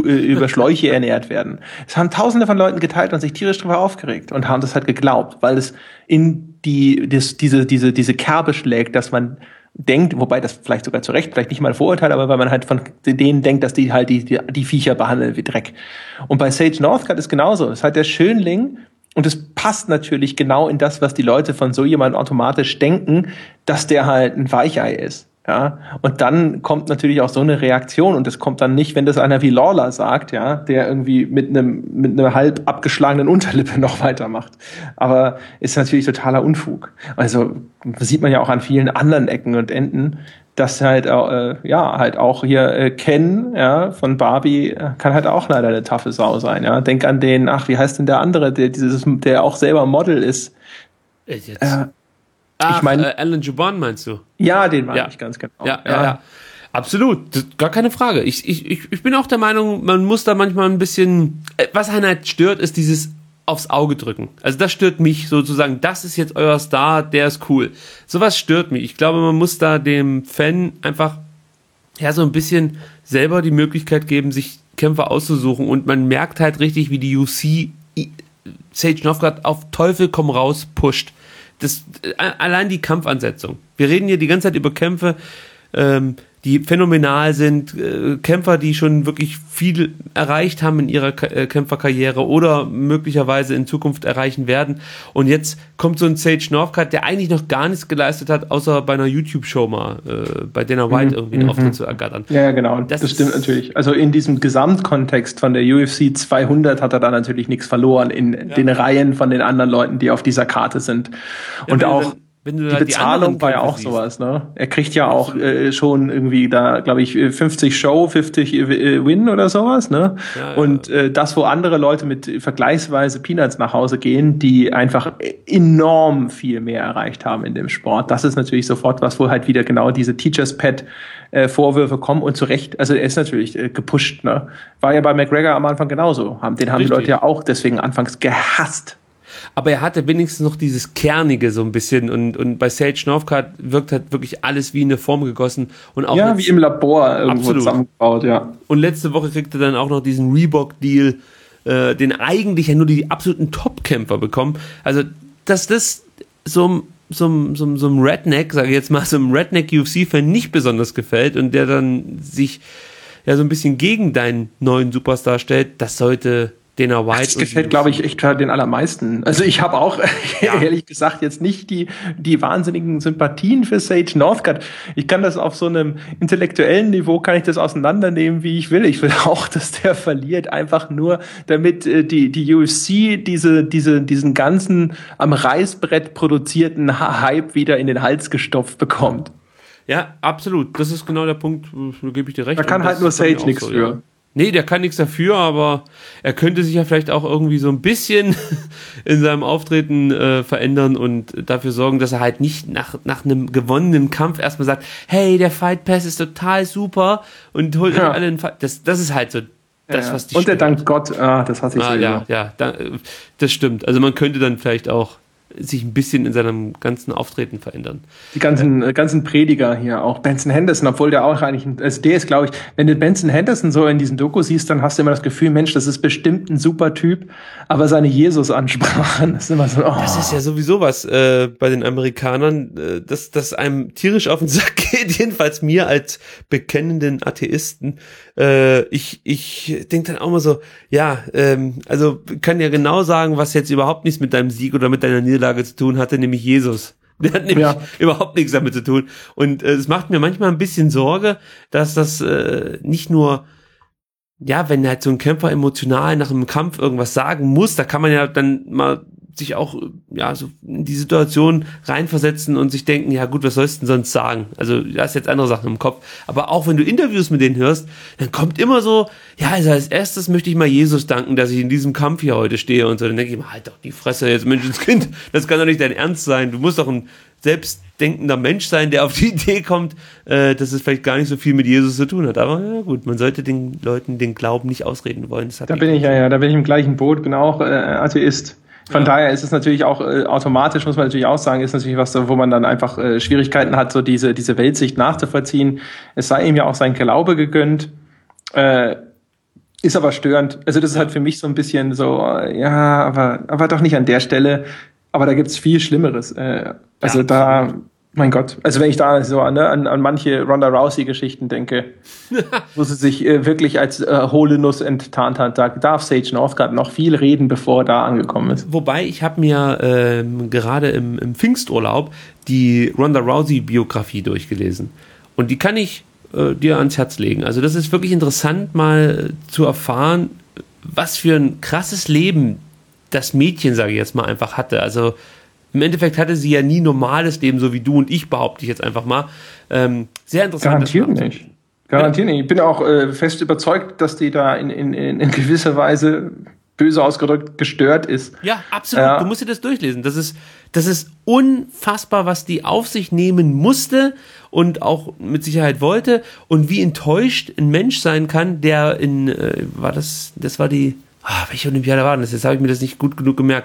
über Schläuche ernährt werden. Es haben Tausende von Leuten geteilt und sich tierisch darüber aufgeregt und haben das halt geglaubt, weil es in die das, diese diese diese Kerbe schlägt, dass man denkt, wobei das vielleicht sogar zu Recht, vielleicht nicht mal ein Vorurteil, aber weil man halt von denen denkt, dass die halt die, die, die Viecher behandeln wie Dreck. Und bei Sage Northcutt ist genauso. Es ist halt der Schönling und es passt natürlich genau in das, was die Leute von so jemandem automatisch denken, dass der halt ein Weichei ist. Ja, und dann kommt natürlich auch so eine Reaktion und das kommt dann nicht, wenn das einer wie Lawler sagt, ja, der irgendwie mit einem mit einer halb abgeschlagenen Unterlippe noch weitermacht. Aber ist natürlich totaler Unfug. Also sieht man ja auch an vielen anderen Ecken und Enden, dass halt äh, ja halt auch hier äh, Ken, ja, von Barbie äh, kann halt auch leider eine taffe Sau sein, ja. Denk an den, ach, wie heißt denn der andere, der dieses der auch selber Model ist. Jetzt. Äh, Ach, ich meine, äh, Alan Juban meinst du? Ja, den meine ja. ich ganz genau. Ja, ja, ja. Absolut, das, gar keine Frage. Ich, ich, ich ich bin auch der Meinung, man muss da manchmal ein bisschen, was einen halt stört, ist dieses aufs Auge drücken. Also das stört mich sozusagen, das ist jetzt euer Star, der ist cool. Sowas stört mich. Ich glaube, man muss da dem Fan einfach ja so ein bisschen selber die Möglichkeit geben, sich Kämpfer auszusuchen und man merkt halt richtig, wie die U F C Sage Northcutt auf Teufel komm raus pusht. Das, allein die Kampfansetzung. Wir reden hier die ganze Zeit über Kämpfe, ähm, die phänomenal sind, äh, Kämpfer, die schon wirklich viel erreicht haben in ihrer K- äh, Kämpferkarriere oder möglicherweise in Zukunft erreichen werden. Und jetzt kommt so ein Sage Northcutt, der eigentlich noch gar nichts geleistet hat, außer bei einer YouTube-Show mal äh, bei Dana White Mhm. irgendwie einen Auftritt zu ergattern. Ja, ja, genau. Das, das stimmt natürlich. Also in diesem Gesamtkontext von der U F C zweihundert hat er da natürlich nichts verloren in ja. den Reihen von den anderen Leuten, die auf dieser Karte sind. Ja, und auch dann, wenn du die halt Bezahlung die war ja auch siehst. sowas, ne? Er kriegt ja auch äh, schon irgendwie da, glaube ich, fünfzig Show, fünfzig äh, Win oder sowas, ne? Ja, ja. Und äh, das, wo andere Leute mit vergleichsweise Peanuts nach Hause gehen, die einfach enorm viel mehr erreicht haben in dem Sport. Das ist natürlich sofort was, wo halt wieder genau diese Teachers Pet äh, Vorwürfe kommen und zu Recht, also er ist natürlich äh, gepusht, ne? War ja bei McGregor am Anfang genauso. Haben, den haben Richtig. die Leute ja auch deswegen anfangs gehasst. Aber er hatte wenigstens noch dieses Kernige so ein bisschen und, und bei Sage Northcutt wirkt halt wirklich alles wie in eine Form gegossen. Und auch Ja, jetzt, wie im Labor irgendwo Absolut. zusammengebaut, ja. Und letzte Woche kriegte dann auch noch diesen Reebok-Deal, äh, den eigentlich ja nur die absoluten Top-Kämpfer bekommen. Also, dass das so so, so, so einem Redneck, sage ich jetzt mal, so einem Redneck-U F C-Fan nicht besonders gefällt und der dann sich ja so ein bisschen gegen deinen neuen Superstar stellt, das sollte Dana White. Das gefällt, glaube ich, echt den allermeisten. Also ich habe auch, ja. ehrlich gesagt, jetzt nicht die, die wahnsinnigen Sympathien für Sage Northcutt. Ich kann das auf so einem intellektuellen Niveau, kann ich das auseinandernehmen, wie ich will. Ich will auch, dass der verliert, einfach nur, damit äh, die, die U F C diese, diese, diesen ganzen am Reißbrett produzierten Hype wieder in den Hals gestopft bekommt. Ja, absolut. Das ist genau der Punkt, da gebe ich dir recht. Da kann Und halt das nur ist bei mir Sage auch nichts so, für. ja. Nee, der kann nichts dafür, aber er könnte sich ja vielleicht auch irgendwie so ein bisschen in seinem Auftreten äh, verändern und dafür sorgen, dass er halt nicht nach, nach einem gewonnenen Kampf erstmal sagt, hey, der Fight Pass ist total super und holt Ja. euch alle in Fight. Das, das ist halt so das, Ja. was die Und der stört. dankt Gott, ah, das hasse ich Ah, so. ja, ja, da, das stimmt. Also man könnte dann vielleicht auch sich ein bisschen in seinem ganzen Auftreten verändern. Die ganzen, äh, ganzen Prediger hier, auch Benson Henderson, obwohl der auch eigentlich, ein, also der ist, glaube ich, wenn du Benson Henderson so in diesen Doku siehst, dann hast du immer das Gefühl, Mensch, das ist bestimmt ein super Typ, aber seine Jesus-Ansprachen, das ist immer so, oh. Das ist ja sowieso was äh, bei den Amerikanern, äh, dass das einem tierisch auf den Sack geht, jedenfalls mir als bekennenden Atheisten. Äh, ich ich denke dann auch mal so, ja, ähm, also kann ja genau sagen, was jetzt überhaupt nichts mit deinem Sieg oder mit deiner Niederlage zu tun hatte, nämlich Jesus. Der hat nämlich Ja. überhaupt nichts damit zu tun. Und äh, es macht mir manchmal ein bisschen Sorge, dass das äh, nicht nur, ja, wenn halt so ein Kämpfer emotional nach einem Kampf irgendwas sagen muss, da kann man ja dann mal sich auch, ja, so in die Situation reinversetzen und sich denken, ja gut, was sollst du denn sonst sagen? Also, du hast jetzt andere Sachen im Kopf. Aber auch wenn du Interviews mit denen hörst, dann kommt immer so, ja, also als erstes möchte ich mal Jesus danken, dass ich in diesem Kampf hier heute stehe und so. Dann denke ich mir, halt doch die Fresse jetzt, Menschenskind, das kann doch nicht dein Ernst sein. Du musst doch ein selbstdenkender Mensch sein, der auf die Idee kommt, äh, dass es vielleicht gar nicht so viel mit Jesus zu tun hat. Aber ja gut, man sollte den Leuten den Glauben nicht ausreden wollen. Das hat Da bin ich ja, ja, da bin ich im gleichen Boot, bin auch äh, Atheist. Von Ja. daher ist es natürlich auch äh, automatisch, muss man natürlich auch sagen, ist natürlich was, wo man dann einfach äh, Schwierigkeiten hat, so diese diese Weltsicht nachzuvollziehen. Es sei ihm ja auch sein Glaube gegönnt. Äh, Ist aber störend. Also das ist halt für mich so ein bisschen so, ja, aber, aber doch nicht an der Stelle. Aber da gibt's viel Schlimmeres. Äh, also ja, da, mein Gott. Also wenn ich da so ne, an, an manche Ronda Rousey-Geschichten denke, wo sie sich äh, wirklich als äh, hohle Nuss enttarnt hat, da darf Sage Northcutt noch viel reden, bevor er da angekommen ist. Wobei, ich habe mir ähm, gerade im, im Pfingsturlaub die Ronda Rousey-Biografie durchgelesen. Und die kann ich äh, dir ans Herz legen. Also das ist wirklich interessant, mal äh, zu erfahren, was für ein krasses Leben das Mädchen, sage ich jetzt mal, einfach hatte. Also im Endeffekt hatte sie ja nie normales Leben, so wie du und ich, behaupte ich jetzt einfach mal. Ähm, sehr interessant. Garantiert nicht. Garantiert nicht. Ich bin auch äh, fest überzeugt, dass die da in, in, in gewisser Weise, böse ausgedrückt, gestört ist. Ja, absolut. Ja. Du musst dir das durchlesen. Das ist, das ist unfassbar, was die auf sich nehmen musste und auch mit Sicherheit wollte und wie enttäuscht ein Mensch sein kann, der in, äh, war das, das war die, ah, welche Olympiade war das? Jetzt habe ich mir das nicht gut genug gemerkt.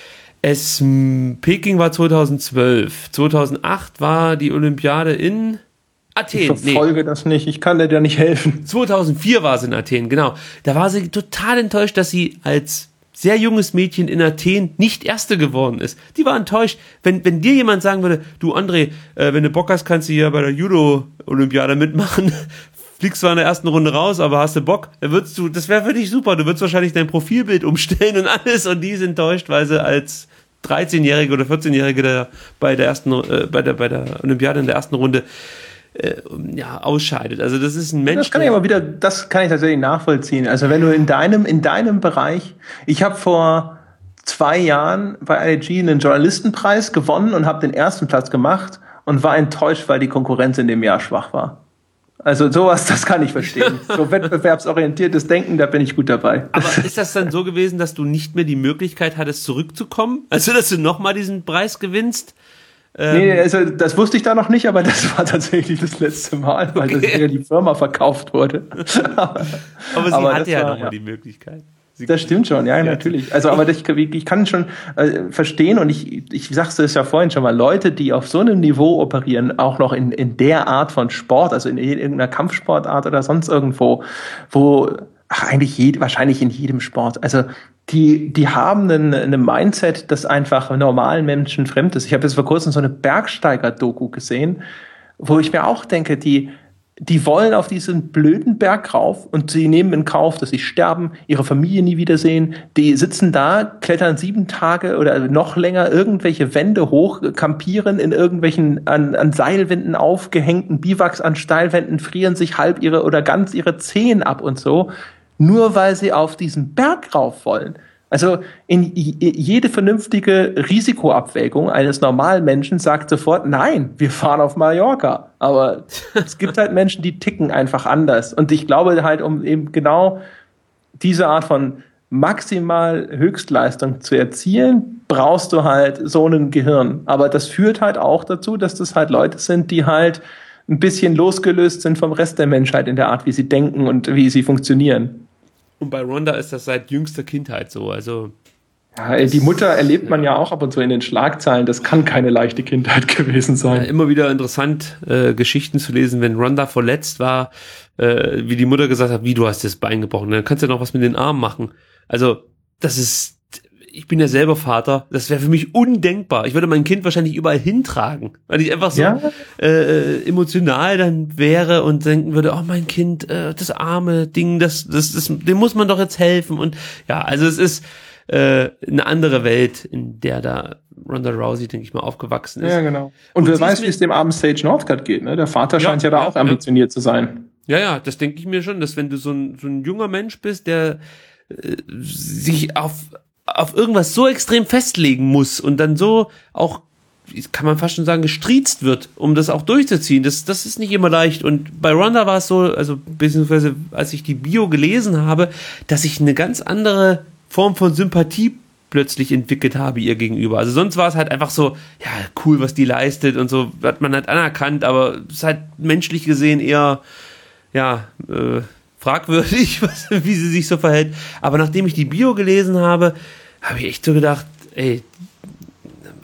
Es, m, Peking war zweitausendzwölf. zweitausendacht war die Olympiade in Athen. Ich verfolge nee. das nicht, ich kann dir da nicht helfen. zweitausendvier war es in Athen, genau. Da war sie total enttäuscht, dass sie als sehr junges Mädchen in Athen nicht Erste geworden ist. Die war enttäuscht. Wenn, wenn dir jemand sagen würde, du André, äh, wenn du Bock hast, kannst du hier bei der Judo-Olympiade mitmachen, fliegst zwar in der ersten Runde raus, aber hast du Bock, dann würdest du, das wäre für dich super, du würdest wahrscheinlich dein Profilbild umstellen und alles und die ist enttäuscht, weil sie als dreizehnjährige oder vierzehnjährige der, bei der ersten, äh, bei der, bei der Olympiade in der ersten Runde äh, ja, ausscheidet. Also das ist ein Mensch. Das kann ich aber wieder, das kann ich tatsächlich nachvollziehen. Also wenn du in deinem, in deinem Bereich, ich habe vor zwei Jahren bei I G einen Journalistenpreis gewonnen und habe den ersten Platz gemacht und war enttäuscht, weil die Konkurrenz in dem Jahr schwach war. Also sowas, das kann ich verstehen. So wettbewerbsorientiertes Denken, da bin ich gut dabei. Aber ist das dann so gewesen, dass du nicht mehr die Möglichkeit hattest, zurückzukommen? Also, dass du nochmal diesen Preis gewinnst? Ähm nee, also das wusste ich da noch nicht, aber das war tatsächlich das letzte Mal, weil okay. das ja die Firma verkauft wurde. aber, aber sie aber hatte ja nochmal ja. die Möglichkeit. Sie das stimmt schon, ja, ja, natürlich. Also, aber ich, ich kann schon äh, verstehen und ich, ich sagte es ja vorhin schon mal, Leute, die auf so einem Niveau operieren, auch noch in, in der Art von Sport, also in irgendeiner Kampfsportart oder sonst irgendwo, wo, ach, eigentlich je, wahrscheinlich in jedem Sport, also die, die haben einen, einen Mindset, das einfach normalen Menschen fremd ist. Ich habe jetzt vor kurzem so eine Bergsteiger-Doku gesehen, wo ich mir auch denke, die Die wollen auf diesen blöden Berg rauf und sie nehmen in Kauf, dass sie sterben, ihre Familie nie wiedersehen. Die sitzen da, klettern sieben Tage oder noch länger irgendwelche Wände hoch, kampieren in irgendwelchen an, an Seilwänden aufgehängten Biwaks an Steilwänden, frieren sich halb ihre oder ganz ihre Zehen ab und so, nur weil sie auf diesen Berg rauf wollen. Also in jede vernünftige Risikoabwägung eines normalen Menschen sagt sofort, nein, wir fahren auf Mallorca. Aber es gibt halt Menschen, die ticken einfach anders. Und ich glaube halt, um eben genau diese Art von maximal Höchstleistung zu erzielen, brauchst du halt so ein Gehirn. Aber das führt halt auch dazu, dass das halt Leute sind, die halt ein bisschen losgelöst sind vom Rest der Menschheit in der Art, wie sie denken und wie sie funktionieren. Und bei Ronda ist das seit jüngster Kindheit so. Also ja, die Mutter erlebt man ja auch ab und zu in den Schlagzeilen. Das kann keine leichte Kindheit gewesen sein. Ja, immer wieder interessant, äh, Geschichten zu lesen, wenn Ronda verletzt war, äh, wie die Mutter gesagt hat, wie, du hast das Bein gebrochen, dann kannst du ja noch was mit den Armen machen. Also das ist, ich bin ja selber Vater, das wäre für mich undenkbar. Ich würde mein Kind wahrscheinlich überall hintragen, weil ich einfach so ja? äh, emotional dann wäre und denken würde, oh mein Kind, äh, das arme Ding, das, das, das, dem muss man doch jetzt helfen. Und ja, also es ist äh, eine andere Welt, in der da Ronda Rousey, denke ich mal, aufgewachsen ist. Ja, genau. Und, und wer weiß, wie es dem armen Sage Northcutt geht, ne? Der Vater ja, scheint ja da ja, auch ambitioniert ja. zu sein. Ja, ja, das denke ich mir schon, dass wenn du so ein, so ein junger Mensch bist, der äh, sich auf auf irgendwas so extrem festlegen muss und dann so auch, kann man fast schon sagen, gestriezt wird, um das auch durchzuziehen. Das, das ist nicht immer leicht. Und bei Ronda war es so, also beziehungsweise als ich die Bio gelesen habe, dass ich eine ganz andere Form von Sympathie plötzlich entwickelt habe ihr gegenüber. Also sonst war es halt einfach so, ja, cool, was die leistet und so, hat man halt anerkannt, aber es ist halt menschlich gesehen eher, ja, äh, fragwürdig, was, wie sie sich so verhält. Aber nachdem ich die Bio gelesen habe, habe ich echt so gedacht, ey,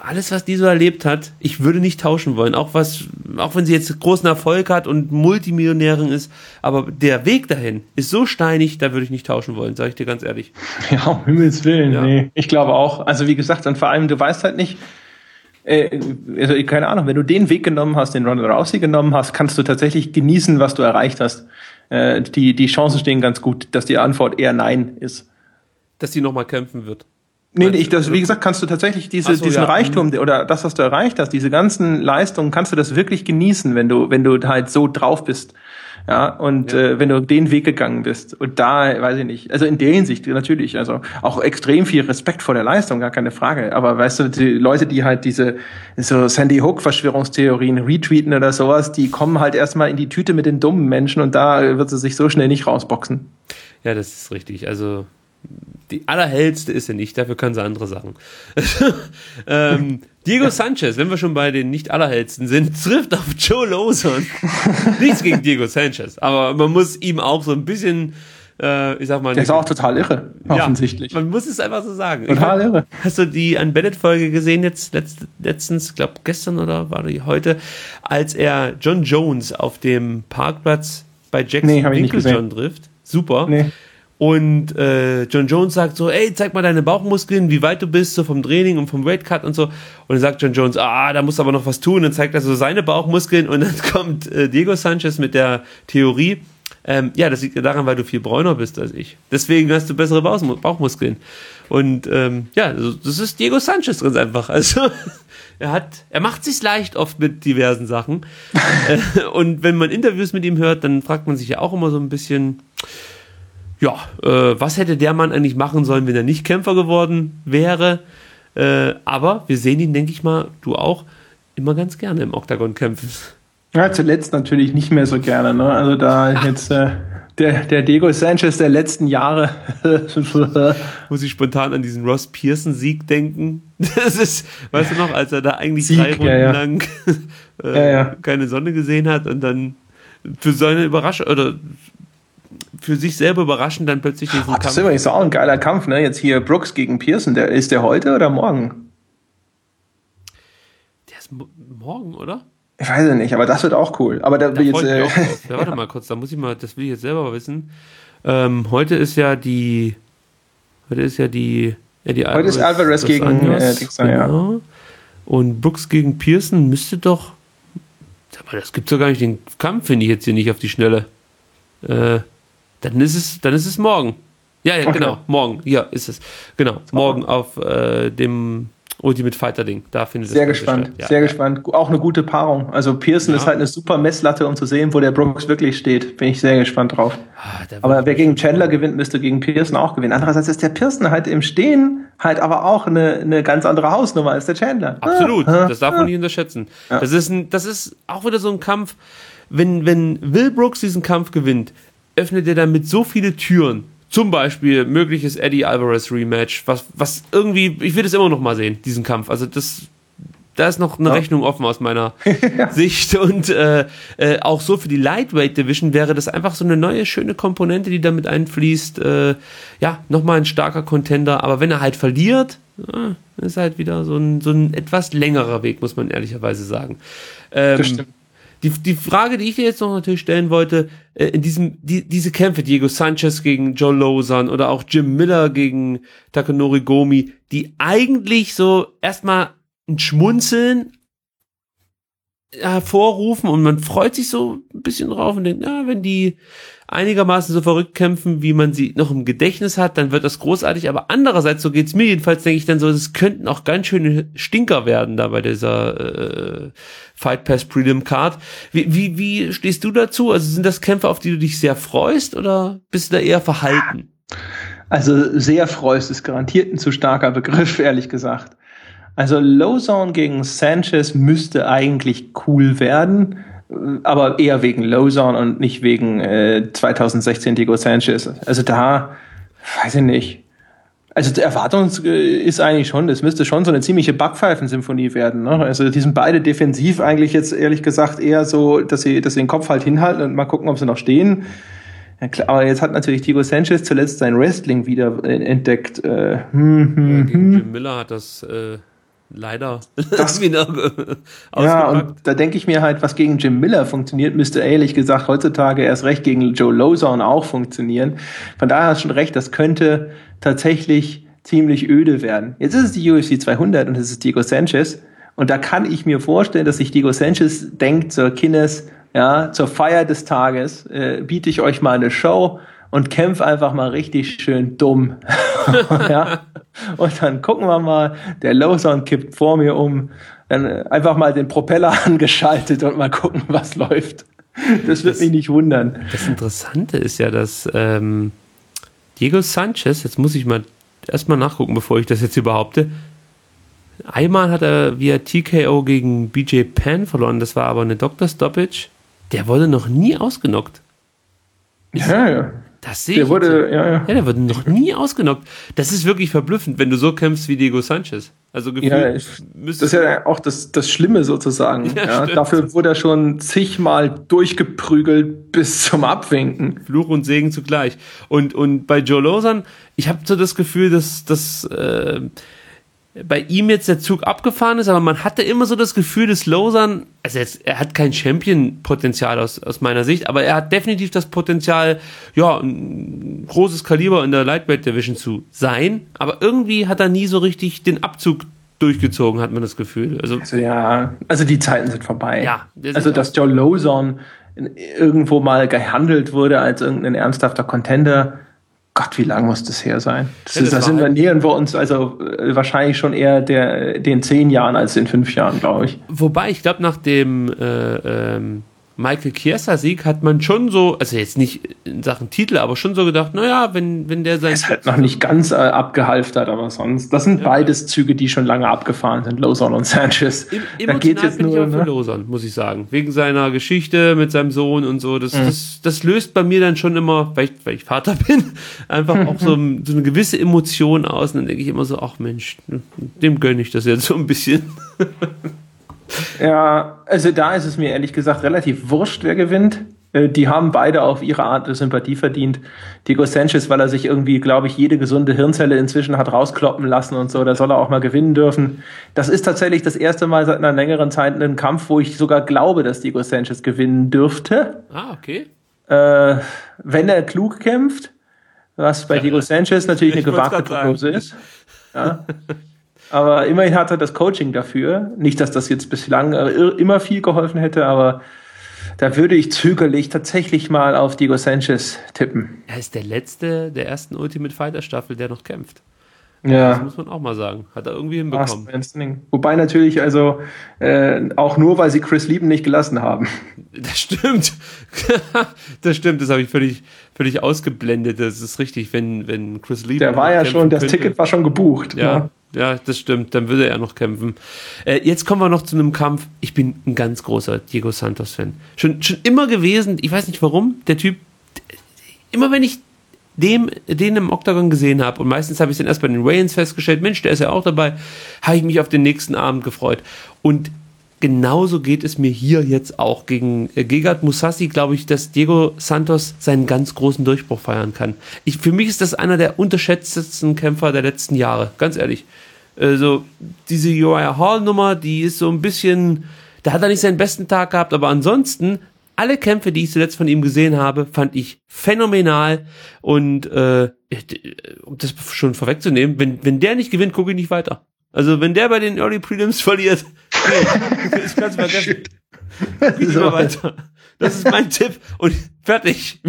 alles, was die so erlebt hat, ich würde nicht tauschen wollen. Auch was, auch wenn sie jetzt großen Erfolg hat und Multimillionärin ist, aber der Weg dahin ist so steinig, da würde ich nicht tauschen wollen, sage ich dir ganz ehrlich. Ja, um Himmels Willen, Ja. nee. Ich glaube auch. Also wie gesagt, und vor allem, du weißt halt nicht, äh, also keine Ahnung, wenn du den Weg genommen hast, den Ronda Rousey genommen hast, kannst du tatsächlich genießen, was du erreicht hast. Äh, die, die Chancen stehen ganz gut, dass die Antwort eher Nein ist. Dass sie nochmal kämpfen wird. Nee, ich, das, wie gesagt, kannst du tatsächlich diese, Ach so, diesen ja. Reichtum oder das, was du erreicht hast, diese ganzen Leistungen, kannst du das wirklich genießen, wenn du, wenn du halt so drauf bist. Ja, und Ja. Äh, wenn du den Weg gegangen bist. Und da, weiß ich nicht, also in der Hinsicht natürlich, also auch extrem viel Respekt vor der Leistung, gar keine Frage. Aber weißt du, die Leute, die halt diese so Sandy Hook-Verschwörungstheorien retweeten oder sowas, die kommen halt erstmal in die Tüte mit den dummen Menschen und da wird sie sich so schnell nicht rausboxen. Ja, das ist richtig. Also die allerhellste ist sie nicht, dafür kann sie andere Sachen. ähm, Diego Sanchez, wenn wir schon bei den nicht allerhellsten sind, trifft auf Joe Lawson. Nichts gegen Diego Sanchez, aber man muss ihm auch so ein bisschen, äh, ich sag mal... Der ist auch total irre, offensichtlich. Ja, man muss es einfach so sagen. Total ich mein, irre. Hast du die Unbennett-Folge gesehen jetzt letzt, letztens, ich glaube gestern oder war die heute, als er John Jones auf dem Parkplatz bei Jackson Nee, hab ich nicht Winklejohn trifft? Super. Nee. Und äh, John Jones sagt so, ey, zeig mal deine Bauchmuskeln, wie weit du bist, so vom Training und vom Weightcut und so. Und dann sagt John Jones, ah, da musst du aber noch was tun. Und dann zeigt er so seine Bauchmuskeln und dann kommt äh, Diego Sanchez mit der Theorie, ähm, ja, das liegt ja daran, weil du viel bräuner bist als ich. Deswegen hast du bessere Bauch- Bauchmuskeln. Und ähm, ja, also, das ist Diego Sanchez ganz einfach. Also er hat, er macht sich's leicht oft mit diversen Sachen. äh, und wenn man Interviews mit ihm hört, dann fragt man sich ja auch immer so ein bisschen, ja, äh, was hätte der Mann eigentlich machen sollen, wenn er nicht Kämpfer geworden wäre? Äh, aber wir sehen ihn, denke ich mal, du auch, immer ganz gerne im Oktagon kämpfen. Ja, zuletzt natürlich nicht mehr so gerne, ne? Also da jetzt äh, der, der Diego Sanchez der letzten Jahre. Muss ich spontan an diesen Ross Pearson-Sieg denken. Das ist, weißt du noch, als er da eigentlich Sieg, drei Runden ja, ja. lang äh, Ja, ja. keine Sonne gesehen hat und dann für seine Überraschung oder für sich selber überraschend dann plötzlich diesen Ach, das ist übrigens auch ein geiler Kampf, ne? Jetzt hier Brooks gegen Pearson. Der, ist der heute oder morgen? Der ist mo- morgen, oder? Ich weiß es nicht, aber das wird auch cool. Aber da Da will freue jetzt, ich äh, mich auch drauf. Ja, warte mal kurz, da muss ich mal, das will ich jetzt selber wissen. Ähm, heute ist ja die, heute ist ja die, ja, die Heute ist Alvarez dos gegen, Anjos, äh, Dixon, ja. genau. Und Brooks gegen Pearson müsste doch, sag mal, das gibt's doch gar nicht, den Kampf finde ich jetzt hier nicht auf die Schnelle. Äh, dann ist es, dann ist es morgen. Ja, ja, Okay. genau, morgen, ja, ist es. Genau, morgen auf äh, dem Ultimate Fighter Ding, da findet sehr das gespannt, statt. Ja, sehr ja. gespannt. Auch eine gute Paarung. Also Pearson Ja. ist halt eine super Messlatte, um zu sehen, wo der Brooks wirklich steht. Bin ich sehr gespannt drauf. Ah, da Aber wird- wer gegen Chandler gewinnt, müsste gegen Pearson auch gewinnen. Andererseits ist der Pearson halt im Stehen halt aber auch eine, eine ganz andere Hausnummer als der Chandler. Absolut, Ah, das darf man nicht unterschätzen. Ja. Das ist ein, das ist auch wieder so ein Kampf, wenn, wenn Will Brooks diesen Kampf gewinnt, öffnet er damit so viele Türen. Zum Beispiel mögliches Eddie Alvarez Rematch, was, was irgendwie, ich will das immer noch mal sehen, diesen Kampf. Also das, da ist noch eine Ja. Rechnung offen aus meiner Sicht. Und äh, äh, auch so für die Lightweight Division wäre das einfach so eine neue, schöne Komponente, die damit einfließt. Äh, ja, nochmal ein starker Contender. Aber wenn er halt verliert, ja, ist halt wieder so ein, so ein etwas längerer Weg, muss man ehrlicherweise sagen. Ähm, Das stimmt. Die, die Frage, die ich dir jetzt noch natürlich stellen wollte, äh, in diesem, die, diese Kämpfe, Diego Sanchez gegen Joe Lawson oder auch Jim Miller gegen Takanori Gomi, die eigentlich so erstmal ein Schmunzeln hervorrufen und man freut sich so ein bisschen drauf und denkt, ja, wenn die einigermaßen so verrückt kämpfen, wie man sie noch im Gedächtnis hat, dann wird das großartig, aber andererseits, so geht's mir jedenfalls, denke ich dann so, es könnten auch ganz schöne Stinker werden da bei dieser äh, Fight Pass Prelim Card. Wie, wie, wie stehst du dazu? Also sind das Kämpfe, auf die du dich sehr freust oder bist du da eher verhalten? Also sehr freust ist garantiert ein zu starker Begriff, ehrlich gesagt. Also Lawson gegen Sanchez müsste eigentlich cool werden, aber eher wegen Lawson und nicht wegen äh, zwanzig sechzehn Diego Sanchez. Also da, weiß ich nicht. Also die Erwartung ist eigentlich schon, das müsste schon so eine ziemliche Backpfeifen-Symphonie werden. Ne? Also die sind beide defensiv eigentlich jetzt ehrlich gesagt eher so, dass sie, dass sie den Kopf halt hinhalten und mal gucken, ob sie noch stehen. Ja, klar, aber jetzt hat natürlich Diego Sanchez zuletzt sein Wrestling wieder entdeckt. Äh, hm, hm, Ja, gegen hm. Jim Miller hat das äh, leider Das- wieder Ja, ausgepackt. und da denke ich mir halt, was gegen Jim Miller funktioniert, müsste ehrlich gesagt heutzutage erst recht gegen Joe Lozon auch funktionieren. Von daher hast du schon recht, das könnte tatsächlich ziemlich öde werden. Jetzt ist es die U F C zweihundert und es ist Diego Sanchez. Und da kann ich mir vorstellen, dass sich Diego Sanchez denkt, so Kinnes, ja, zur Feier des Tages äh, biete ich euch mal eine Show und kämpf einfach mal richtig schön dumm. Ja. Und dann gucken wir mal, der Lawson kippt vor mir um, dann äh, einfach mal den Propeller angeschaltet und mal gucken, was läuft. Das wird Das- mich nicht wundern. Das Interessante ist ja, dass ähm, Diego Sanchez, jetzt muss ich mal erstmal nachgucken, bevor ich das jetzt hier behaupte, einmal hat er via T K O gegen B J Penn verloren, das war aber eine Doctor Stoppage. Der wurde noch nie ausgenockt. Ja, ja. Das sehe Der ich. wurde, jetzt. ja, ja. Ja, der wurde noch nie ausgenockt. Das ist wirklich verblüffend, wenn du so kämpfst wie Diego Sanchez. Also gefühlt Ja, ich, müsste das ist ja auch das, das Schlimme sozusagen. Ja, Ja, stimmt. dafür wurde er schon zigmal durchgeprügelt bis zum Abwinken. Fluch und Segen zugleich. Und, und bei Joe Lozon, ich habe so das Gefühl, dass, dass äh, bei ihm jetzt der Zug abgefahren ist, aber man hatte immer so das Gefühl, dass Lozon, also jetzt, er hat kein Champion-Potenzial aus, aus meiner Sicht, aber er hat definitiv das Potenzial, ja, ein großes Kaliber in der Lightweight-Division zu sein, aber irgendwie hat er nie so richtig den Abzug durchgezogen, hat man das Gefühl. Also, Also ja, also die Zeiten sind vorbei. Ja, der also sieht dass Joe Lozon irgendwo mal gehandelt wurde als irgendein ernsthafter Contender. Gott, wie lang muss das her sein? Das Ja, ist, das da war sind wir, halt- nähern wir uns also äh, wahrscheinlich schon eher der, den zehn Jahren als den fünf Jahren, glaube ich. Wobei, ich glaube, nach dem äh, ähm, Michael Chiesa-Sieg hat man schon so, also jetzt nicht in Sachen Titel, aber schon so gedacht, naja, wenn, wenn der sein... Ist halt noch nicht ganz äh, abgehalftert, aber sonst. Das sind Ja. beides Züge, die schon lange abgefahren sind, Lozon und Sanchez. Em- Da geht's Emotional jetzt bin ich nur, auch für ne? Lozon, muss ich sagen. Wegen seiner Geschichte mit seinem Sohn und so. Das, Mhm. das, das löst bei mir dann schon immer, weil ich, weil ich Vater bin, einfach auch so, so eine gewisse Emotion aus. Und dann denke ich immer so, ach Mensch, dem gönne ich das jetzt so ein bisschen. Ja, also da ist es mir ehrlich gesagt relativ wurscht, wer gewinnt. Äh, Die haben beide auf ihre Art Sympathie verdient. Diego Sanchez, weil er sich irgendwie, glaube ich, jede gesunde Hirnzelle inzwischen hat rauskloppen lassen und so, da soll er auch mal gewinnen dürfen. Das ist tatsächlich das erste Mal seit einer längeren Zeit ein Kampf, wo ich sogar glaube, dass Diego Sanchez gewinnen dürfte. Ah, okay. Äh, wenn er klug kämpft, was bei Diego Sanchez natürlich eine Ich wollt's gewagte grad sagen. Prognose ist. Ja. Aber immerhin hat er das Coaching dafür. Nicht, dass das jetzt bislang äh, immer viel geholfen hätte, aber da würde ich zögerlich tatsächlich mal auf Diego Sanchez tippen. Er ist der letzte der ersten Ultimate Fighter Staffel, der noch kämpft. Das Ja. muss man auch mal sagen. Hat er irgendwie Last hinbekommen. Man Standing. Wobei natürlich, also äh, auch nur, weil sie Chris Lieben nicht gelassen haben. Das stimmt. Das stimmt, das habe ich völlig, völlig ausgeblendet. Das ist richtig, wenn, wenn Chris Lee. Der war ja schon, das könnte. Ticket war schon gebucht. Ja, ja, das stimmt. Dann würde er noch kämpfen. Äh, jetzt kommen wir noch zu einem Kampf. Ich bin ein ganz großer Diego Santos-Fan. Schon, schon immer gewesen. Ich weiß nicht warum. Der Typ, immer wenn ich dem, den im Octagon gesehen habe, und meistens habe ich den erst bei den Wayans festgestellt, Mensch, der ist ja auch dabei, habe ich mich auf den nächsten Abend gefreut. Und genauso geht es mir hier jetzt auch. Gegen äh, Gegard Mousasi glaube ich, dass Diego Santos seinen ganz großen Durchbruch feiern kann. Ich, für mich ist das einer der unterschätztesten Kämpfer der letzten Jahre, ganz ehrlich. Also diese Uriah Hall-Nummer, die ist so ein bisschen, da hat er nicht seinen besten Tag gehabt, aber ansonsten, alle Kämpfe, die ich zuletzt von ihm gesehen habe, fand ich phänomenal. Und äh, um das schon vorwegzunehmen, wenn, wenn der nicht gewinnt, gucke ich nicht weiter. Also wenn der bei den Early Prelims verliert, nee, ich kann es vergessen. Guck ich nicht mehr weiter. Das ist mein Tipp und fertig.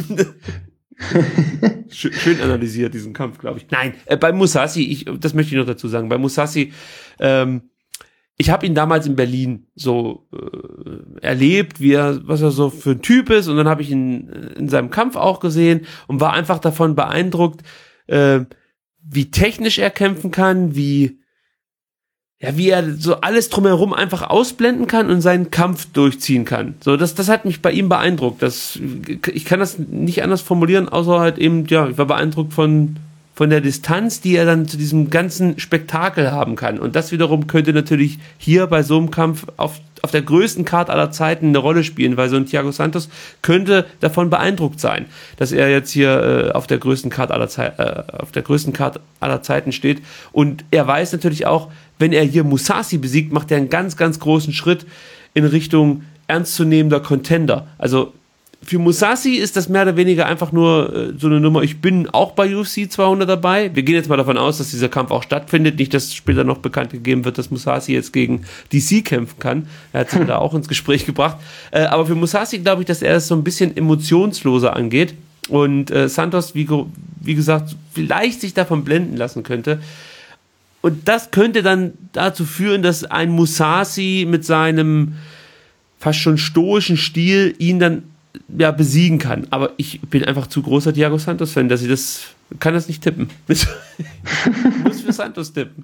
Schön, schön analysiert, diesen Kampf, glaube ich. Nein, äh, bei Mousasi, ich, das möchte ich noch dazu sagen, bei Mousasi, ähm, ich habe ihn damals in Berlin so äh, erlebt, wie er, was er so für ein Typ ist, und dann habe ich ihn in seinem Kampf auch gesehen und war einfach davon beeindruckt, äh, wie technisch er kämpfen kann, wie ja, wie er so alles drumherum einfach ausblenden kann und seinen Kampf durchziehen kann. So, das, das hat mich bei ihm beeindruckt. Das, ich kann das nicht anders formulieren, außer halt eben, ja, ich war beeindruckt von, von der Distanz, die er dann zu diesem ganzen Spektakel haben kann. Und das wiederum könnte natürlich hier bei so einem Kampf auf, auf der größten Card aller Zeiten eine Rolle spielen, weil so ein Thiago Santos könnte davon beeindruckt sein, dass er jetzt hier äh, auf der größten Card aller Ze- äh, auf der größten Card aller Zeiten steht. Und er weiß natürlich auch, wenn er hier Mousasi besiegt, macht er einen ganz, ganz großen Schritt in Richtung ernstzunehmender Contender. Also für Mousasi ist das mehr oder weniger einfach nur äh, so eine Nummer, ich bin auch bei U F C zweihundert dabei. Wir gehen jetzt mal davon aus, dass dieser Kampf auch stattfindet. Nicht, dass später noch bekannt gegeben wird, dass Mousasi jetzt gegen D C kämpfen kann. Er hat sich da auch ins Gespräch gebracht. Äh, aber für Mousasi glaube ich, dass er es so ein bisschen emotionsloser angeht. Und äh, Santos, wie, wie gesagt, vielleicht sich davon blenden lassen könnte. Und das könnte dann dazu führen, dass ein Mousasi mit seinem fast schon stoischen Stil ihn dann ja besiegen kann. Aber ich bin einfach zu großer Thiago Santos-Fan, dass ich das, kann das nicht tippen. Ich muss für Santos tippen.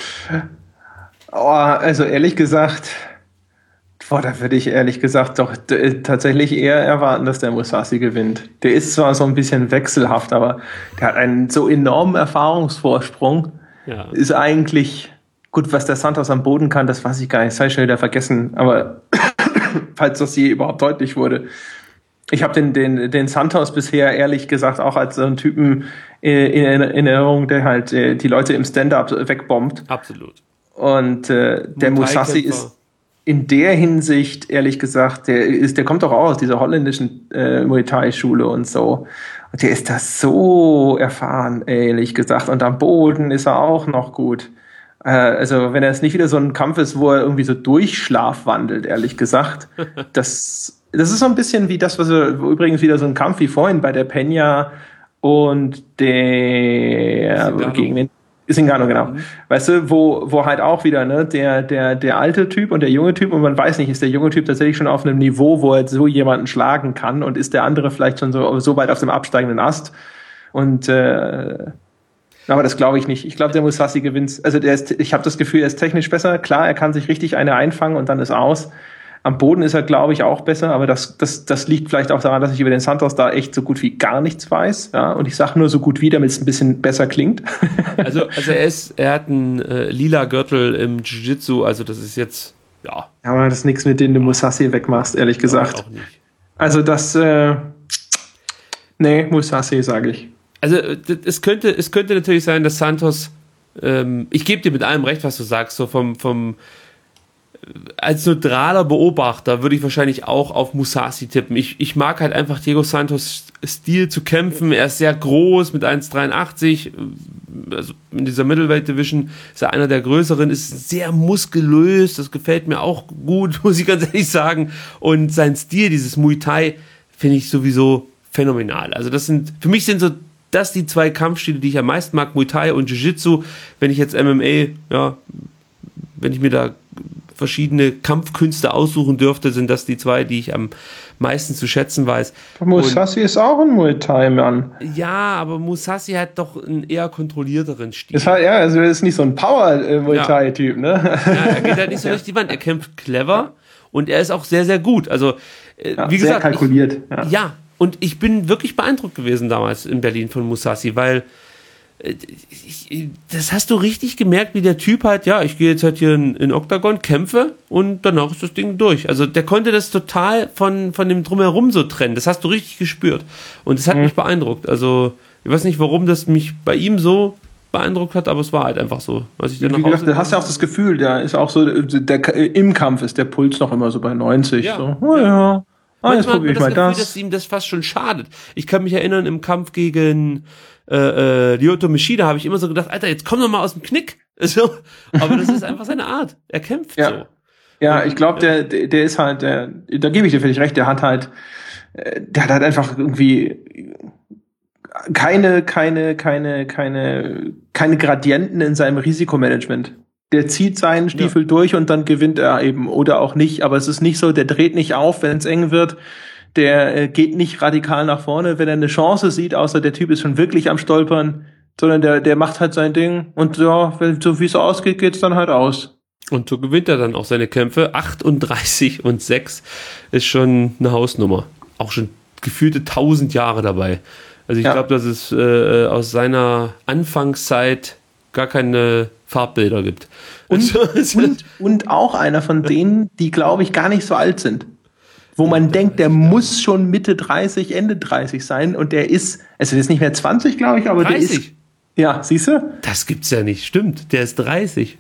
Oh, also ehrlich gesagt, boah, da würde ich ehrlich gesagt doch d- tatsächlich eher erwarten, dass der Mousasi gewinnt. Der ist zwar so ein bisschen wechselhaft, aber der hat einen so enormen Erfahrungsvorsprung. Ja. Ist eigentlich, gut, was der Santos am Boden kann, das weiß ich gar nicht, das habe ich schon wieder vergessen, aber falls das je überhaupt deutlich wurde. Ich habe den, den, den Santos bisher ehrlich gesagt auch als so einen Typen äh, in, in Erinnerung, der halt äh, die Leute im Stand-Up wegbombt. Absolut. Und äh, der Mousasi ist in der Hinsicht, ehrlich gesagt, der ist, der kommt doch auch aus dieser holländischen äh, Muay Thai-Schule und so. Und der ist da so erfahren, ehrlich gesagt. Und am Boden ist er auch noch gut. Äh, also wenn er jetzt nicht wieder so ein Kampf ist, wo er irgendwie so Durchschlaf wandelt, ehrlich gesagt. Das, das ist so ein bisschen wie das, was er, übrigens wieder so ein Kampf wie vorhin bei der Peña und der Zingano. gegen den Zingano, genau. Mhm. Weißt du, wo, wo halt auch wieder, ne, der, der, der alte Typ und der junge Typ, und man weiß nicht, ist der junge Typ tatsächlich schon auf einem Niveau, wo er so jemanden schlagen kann, und ist der andere vielleicht schon so, so weit auf dem absteigenden Ast. Und, äh, aber das glaube ich nicht. Ich glaube, der Mousasi gewinnt. Also der ist, ich habe das Gefühl, er ist technisch besser. Klar, er kann sich richtig eine einfangen und dann ist aus. Am Boden ist er, glaube ich, auch besser, aber das, das, das liegt vielleicht auch daran, dass ich über den Santos da echt so gut wie gar nichts weiß. Ja, und ich sage nur so gut wie, damit es ein bisschen besser klingt. Also, also er ist, er hat einen äh, lila Gürtel im Jiu-Jitsu, also das ist jetzt, ja. Aber das ist nichts, mit dem du Mousasi wegmachst, ehrlich gesagt. Auch nicht. Also das, äh, nee, Mousasi, sage ich. Also es könnte, es könnte natürlich sein, dass Santos, ähm, ich gebe dir mit allem recht, was du sagst, so vom, vom als neutraler Beobachter würde ich wahrscheinlich auch auf Mousasi tippen. Ich, ich mag halt einfach Thiago Santos Stil zu kämpfen. Er ist sehr groß mit eins Komma dreiundachtzig. Also in dieser Middleweight Division ist er einer der größeren, ist sehr muskulös. Das gefällt mir auch gut, muss ich ganz ehrlich sagen. Und sein Stil, dieses Muay Thai, finde ich sowieso phänomenal. Also das sind, für mich sind so das die zwei Kampfstile, die ich am meisten mag, Muay Thai und Jiu-Jitsu. Wenn ich jetzt M M A, ja, wenn ich mir da verschiedene Kampfkünste aussuchen dürfte, sind das die zwei, die ich am meisten zu schätzen weiß. Mousasi ist auch ein Muay Thai-Mann. Ja, aber Mousasi hat doch einen eher kontrollierteren Stil. Das heißt, ja, also er ist nicht so ein Power-Muay Thai-Typ, ne? Ja, er geht halt nicht so richtig die Wand. Er kämpft clever und er ist auch sehr, sehr gut. Also, äh, ja, wie sehr gesagt. kalkuliert. Ich, ja. ja, und ich bin wirklich beeindruckt gewesen damals in Berlin von Mousasi, weil Ich, das hast du richtig gemerkt, wie der Typ halt, ja, ich gehe jetzt halt hier in, in Octagon, kämpfe und danach ist das Ding durch. Also der konnte das total von, von dem Drumherum so trennen. Das hast du richtig gespürt. Und das hat mhm. mich beeindruckt. Also ich weiß nicht, warum das mich bei ihm so beeindruckt hat, aber es war halt einfach so. Was ich dann wie gesagt, du hast ja auch das Gefühl, der ist auch so, der, im Kampf ist der Puls noch immer so bei neunzig. Ja. So, oh ja. Ah, jetzt probiere ich mal Gefühl, das. dass ihm das fast schon schadet. Ich kann mich erinnern, im Kampf gegen äh, äh, Lyoto Machida habe ich immer so gedacht, Alter, jetzt komm doch mal aus dem Knick. So, aber das ist einfach seine Art. Er kämpft ja. so. Ja, Und, ich glaube, der, der ist halt, der, da gebe ich dir völlig recht, der hat halt, der hat halt einfach irgendwie keine, keine, keine, keine, keine Gradienten in seinem Risikomanagement. Der zieht seinen Stiefel ja. durch und dann gewinnt er eben oder auch nicht. Aber es ist nicht so, der dreht nicht auf, wenn es eng wird. Der äh, geht nicht radikal nach vorne, wenn er eine Chance sieht, außer der Typ ist schon wirklich am Stolpern, sondern der, der macht halt sein Ding und ja, wenn, so wie es ausgeht, geht's dann halt aus. Und so gewinnt er dann auch seine Kämpfe. achtunddreißig und sechs ist schon eine Hausnummer. Auch schon gefühlte tausend Jahre dabei. Also ich Ja. glaube, dass es äh, aus seiner Anfangszeit gar keine Farbbilder gibt. Und, Also, und, und auch einer von denen, die, glaube ich, gar nicht so alt sind. Wo man denkt, der muss schon Mitte dreißig, Ende dreißig sein. Und der ist, also der ist nicht mehr zwanzig, glaube ich, aber der ist... dreißig? Ja, siehst du? Das gibt's ja nicht. Stimmt, der ist dreißig.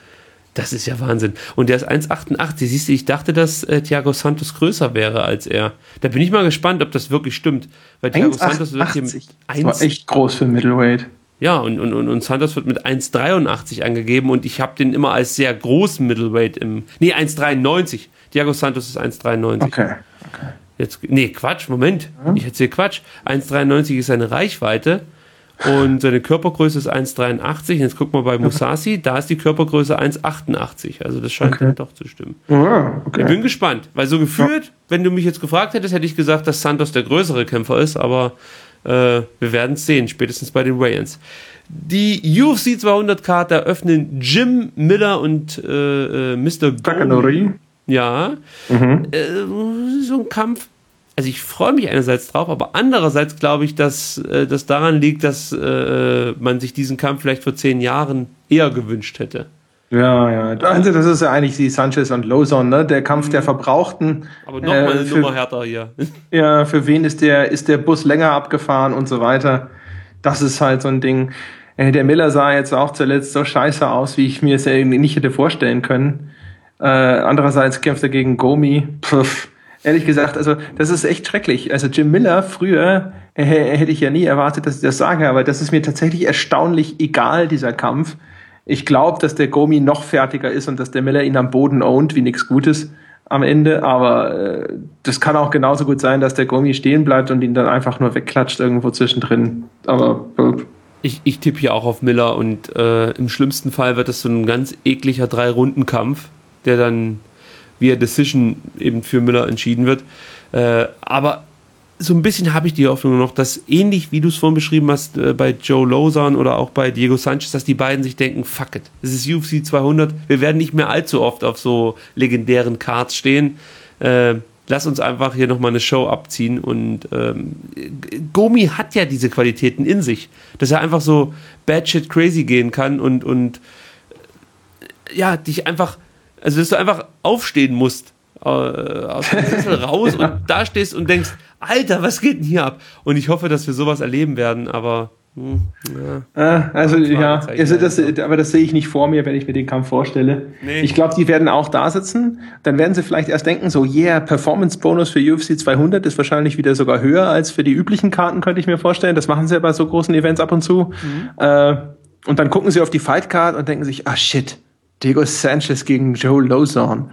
Das ist ja Wahnsinn. Und der ist eins Komma achtundachtzig. Siehst du, ich dachte, dass äh, Thiago Santos größer wäre als er. Da bin ich mal gespannt, ob das wirklich stimmt. Weil Thiago Santos wird hier mit Das war echt groß für Middleweight. Ja, und, und, und, und Santos wird mit eins Komma dreiundachtzig angegeben und ich habe den immer als sehr großen Middleweight im... Nee, eins Komma dreiundneunzig. Thiago Santos ist eins Komma dreiundneunzig. Okay, okay. Jetzt, nee, Quatsch, Moment. Hm? Ich erzähle Quatsch. eins Komma dreiundneunzig ist seine Reichweite und seine Körpergröße ist eins Komma dreiundachtzig. Jetzt guck mal bei Musashi, da ist die Körpergröße eins Komma achtundachtzig. Also das scheint Okay. dann doch zu stimmen. Ja, okay. Ich bin gespannt, weil so gefühlt, wenn du mich jetzt gefragt hättest, hätte ich gesagt, dass Santos der größere Kämpfer ist, aber äh, wir werden es sehen, spätestens bei den Weigh-ins. Die U F C zweihundert Card eröffnen Jim Miller und äh, äh, Mister Takanori. Ja, Mhm. äh, so ein Kampf. Also ich freue mich einerseits drauf, aber andererseits glaube ich, dass äh, das daran liegt, dass äh, man sich diesen Kampf vielleicht vor zehn Jahren eher gewünscht hätte. Ja, ja. Also das ist ja eigentlich die Sanchez und Lozon, ne? Der Kampf der Verbrauchten. Aber nochmal Äh, eine für- Nummer härter hier. Ja, für wen ist der, ist der Bus länger abgefahren und so weiter. Das ist halt so ein Ding. Äh, Der Miller sah jetzt auch zuletzt so scheiße aus, wie ich mir es irgendwie nicht hätte vorstellen können. Äh, andererseits kämpft er gegen Gomi. Pff, ehrlich gesagt, also das ist echt schrecklich. Also Jim Miller früher äh, hätte ich ja nie erwartet, dass ich das sage, aber das ist mir tatsächlich erstaunlich egal, dieser Kampf. Ich glaube, dass der Gomi noch fertiger ist und dass der Miller ihn am Boden ownt, wie nichts Gutes am Ende. Aber äh, das kann auch genauso gut sein, dass der Gomi stehen bleibt und ihn dann einfach nur wegklatscht irgendwo zwischendrin. Aber äh, Ich, ich tippe hier auch auf Miller und äh, im schlimmsten Fall wird das so ein ganz ekliger Drei-Runden-Kampf, der dann via Decision eben für Miller entschieden wird. Äh, aber so ein bisschen habe ich die Hoffnung noch, dass ähnlich wie du es vorhin beschrieben hast, äh, bei Joe Lozon oder auch bei Diego Sanchez, dass die beiden sich denken, fuck it, es ist U F C zweihundert, wir werden nicht mehr allzu oft auf so legendären Cards stehen. Äh, lass uns einfach hier nochmal eine Show abziehen und ähm, Gomi hat ja diese Qualitäten in sich, dass er einfach so bad shit crazy gehen kann und, und äh, ja, dich einfach, also dass du einfach aufstehen musst äh, aus dem Sessel raus und da stehst und denkst, Alter, was geht denn hier ab? Und ich hoffe, dass wir sowas erleben werden, aber hm, ja. Äh, also ja, Fragezeichen also das, dahinter. aber das sehe ich nicht vor mir, wenn ich mir den Kampf vorstelle. Nee. Ich glaube, die werden auch da sitzen. Dann werden sie vielleicht erst denken, so, yeah, Performance-Bonus für U F C zweihundert ist wahrscheinlich wieder sogar höher als für die üblichen Karten, könnte ich mir vorstellen. Das machen sie ja bei so großen Events ab und zu. Mhm. Äh, und dann gucken sie auf die Fight-Card und denken sich, ah shit, Diego Sanchez gegen Joe Lozon.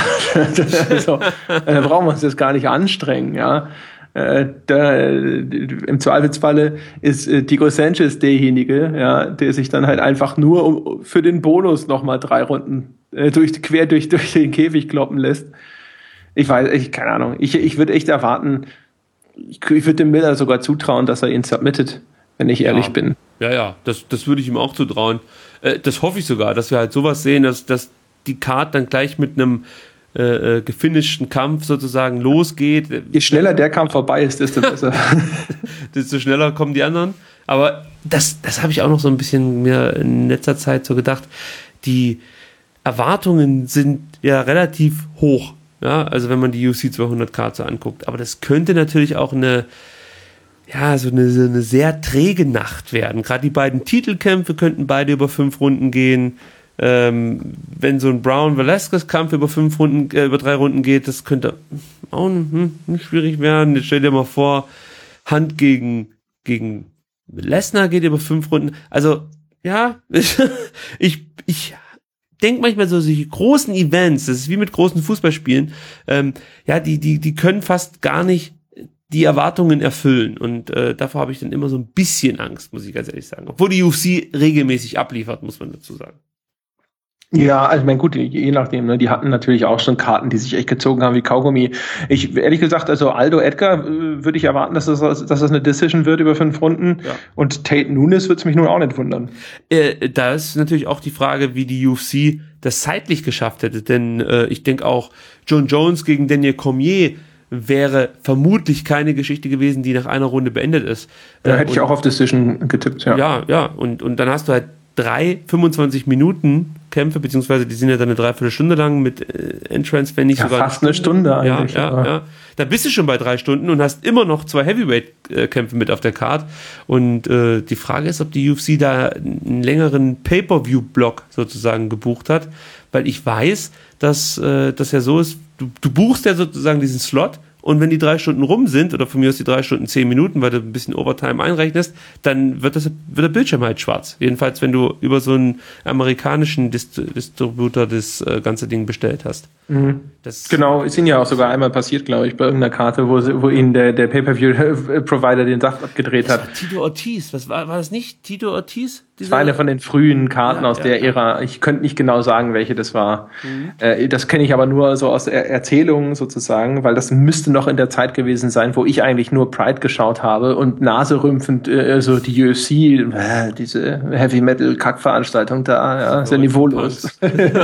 so, da brauchen wir uns das gar nicht anstrengen, ja. Äh, da, äh, im Zweifelsfalle ist äh, Diego Sanchez derjenige, ja, der sich dann halt einfach nur um, für den Bonus nochmal drei Runden äh, durch, quer durch, durch den Käfig kloppen lässt. Ich weiß, ich, keine Ahnung. Ich, ich würde echt erwarten, ich, ich würde dem Miller sogar zutrauen, dass er ihn submittet, wenn ich ehrlich Ja. bin. Ja, ja, das, das würde ich ihm auch zutrauen. Äh, das hoffe ich sogar, dass wir halt sowas sehen, dass, dass die Card dann gleich mit einem äh, äh, gefinischten Kampf sozusagen losgeht. Je schneller der Kampf vorbei ist, desto besser. Desto schneller kommen die anderen. Aber das, das habe ich auch noch so ein bisschen mir in letzter Zeit so gedacht. Die Erwartungen sind ja relativ hoch. Ja, also wenn man die U F C zweihundert Card so anguckt. Aber das könnte natürlich auch eine, ja, so eine, so eine sehr träge Nacht werden. Gerade die beiden Titelkämpfe könnten beide über fünf Runden gehen. Ähm, wenn so ein Brown-Velasquez-Kampf über fünf Runden, äh, über drei Runden geht, das könnte auch hm, schwierig werden. Jetzt stell dir mal vor, Hunt gegen, gegen Lesnar geht über fünf Runden. Also, ja, ich, ich denke manchmal so, solche großen Events, das ist wie mit großen Fußballspielen, ähm, ja, die, die, die können fast gar nicht die Erwartungen erfüllen. Und äh, davor habe ich dann immer so ein bisschen Angst, muss ich ganz ehrlich sagen. Obwohl die U F C regelmäßig abliefert, muss man dazu sagen. Ja, also ich meine, gut, je nachdem, ne, die hatten natürlich auch schon Karten, die sich echt gezogen haben wie Kaugummi. Ich, ehrlich gesagt, also Aldo Edgar äh, würde ich erwarten, dass das, dass das eine Decision wird über fünf Runden. Ja. Und Tate Nunes würde es mich nun auch nicht wundern. Äh, da ist natürlich auch die Frage, wie die U F C das zeitlich geschafft hätte. Denn äh, ich denke auch, John Jones gegen Daniel Cormier wäre vermutlich keine Geschichte gewesen, die nach einer Runde beendet ist. Da Äh, hätte ich und- auch auf Decision getippt, ja. Ja, ja, und, und dann hast du halt drei fünfundzwanzig Minuten Kämpfe, beziehungsweise die sind ja dann eine Dreiviertelstunde lang mit äh, Entrance, wenn nicht Ja, sogar fast eine Stunde eigentlich. Ja, ja, aber- ja. Da bist du schon bei drei Stunden und hast immer noch zwei Heavyweight-Kämpfe mit auf der Card. Und äh, die Frage ist, ob die U F C da einen längeren Pay-Per-View-Block sozusagen gebucht hat, weil ich weiß, dass äh, das ja so ist, du, du buchst ja sozusagen diesen Slot. Und wenn die drei Stunden rum sind, oder von mir aus die drei Stunden zehn Minuten, weil du ein bisschen Overtime einrechnest, dann wird, das, wird der Bildschirm halt schwarz. Jedenfalls, wenn du über so einen amerikanischen Dist- Distributor das äh, ganze Ding bestellt hast. Mhm. Das, Genau, ist ihnen ja auch sogar einmal passiert, glaube ich, bei irgendeiner Karte, wo, sie, wo ihnen der, der Pay-Per-View-Provider den Saft abgedreht das hat. war Tito Ortiz. Was war, war das nicht? Tito Ortiz? Das war eine von den frühen Karten Ja, aus ja, der ja. Ära. Ich könnte nicht genau sagen, welche das war. Mhm. Äh, das kenne ich aber nur so aus er Erzählungen sozusagen, weil das müsste noch in der Zeit gewesen sein, wo ich eigentlich nur Pride geschaut habe und naserümpfend äh, so die U F C, äh, diese Heavy-Metal-Kackveranstaltung da, ja, ist ja niveaulos.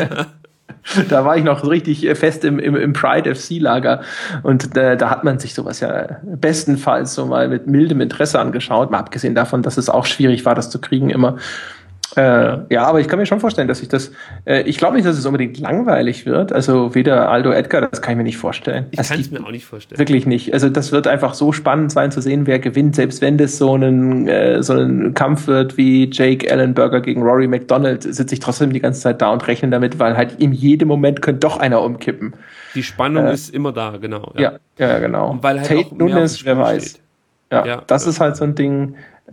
Da war ich noch richtig fest im, im, im Pride F C-Lager und äh, da hat man sich sowas ja bestenfalls so mal mit mildem Interesse angeschaut, mal abgesehen davon, dass es auch schwierig war, das zu kriegen immer. Äh, ja, aber ich kann mir schon vorstellen, dass ich das, äh, ich glaube nicht, dass es unbedingt langweilig wird, also weder Aldo Edgar, das kann ich mir nicht vorstellen. Ich Also kann es die- mir auch nicht vorstellen. Wirklich nicht. Also das wird einfach so spannend sein zu sehen, wer gewinnt, selbst wenn das so ein äh, so ein Kampf wird wie Jake Ellenberger gegen Rory McDonald, sitze ich trotzdem die ganze Zeit da und rechne damit, weil halt in jedem Moment könnte doch einer umkippen. Die Spannung Äh, ist immer da, genau. Ja, ja, genau. Und weil halt Tate auch mehr auf dem Nunes, wer Spiel weiß. steht. Ja, Ja, das ja. ist halt so ein Ding,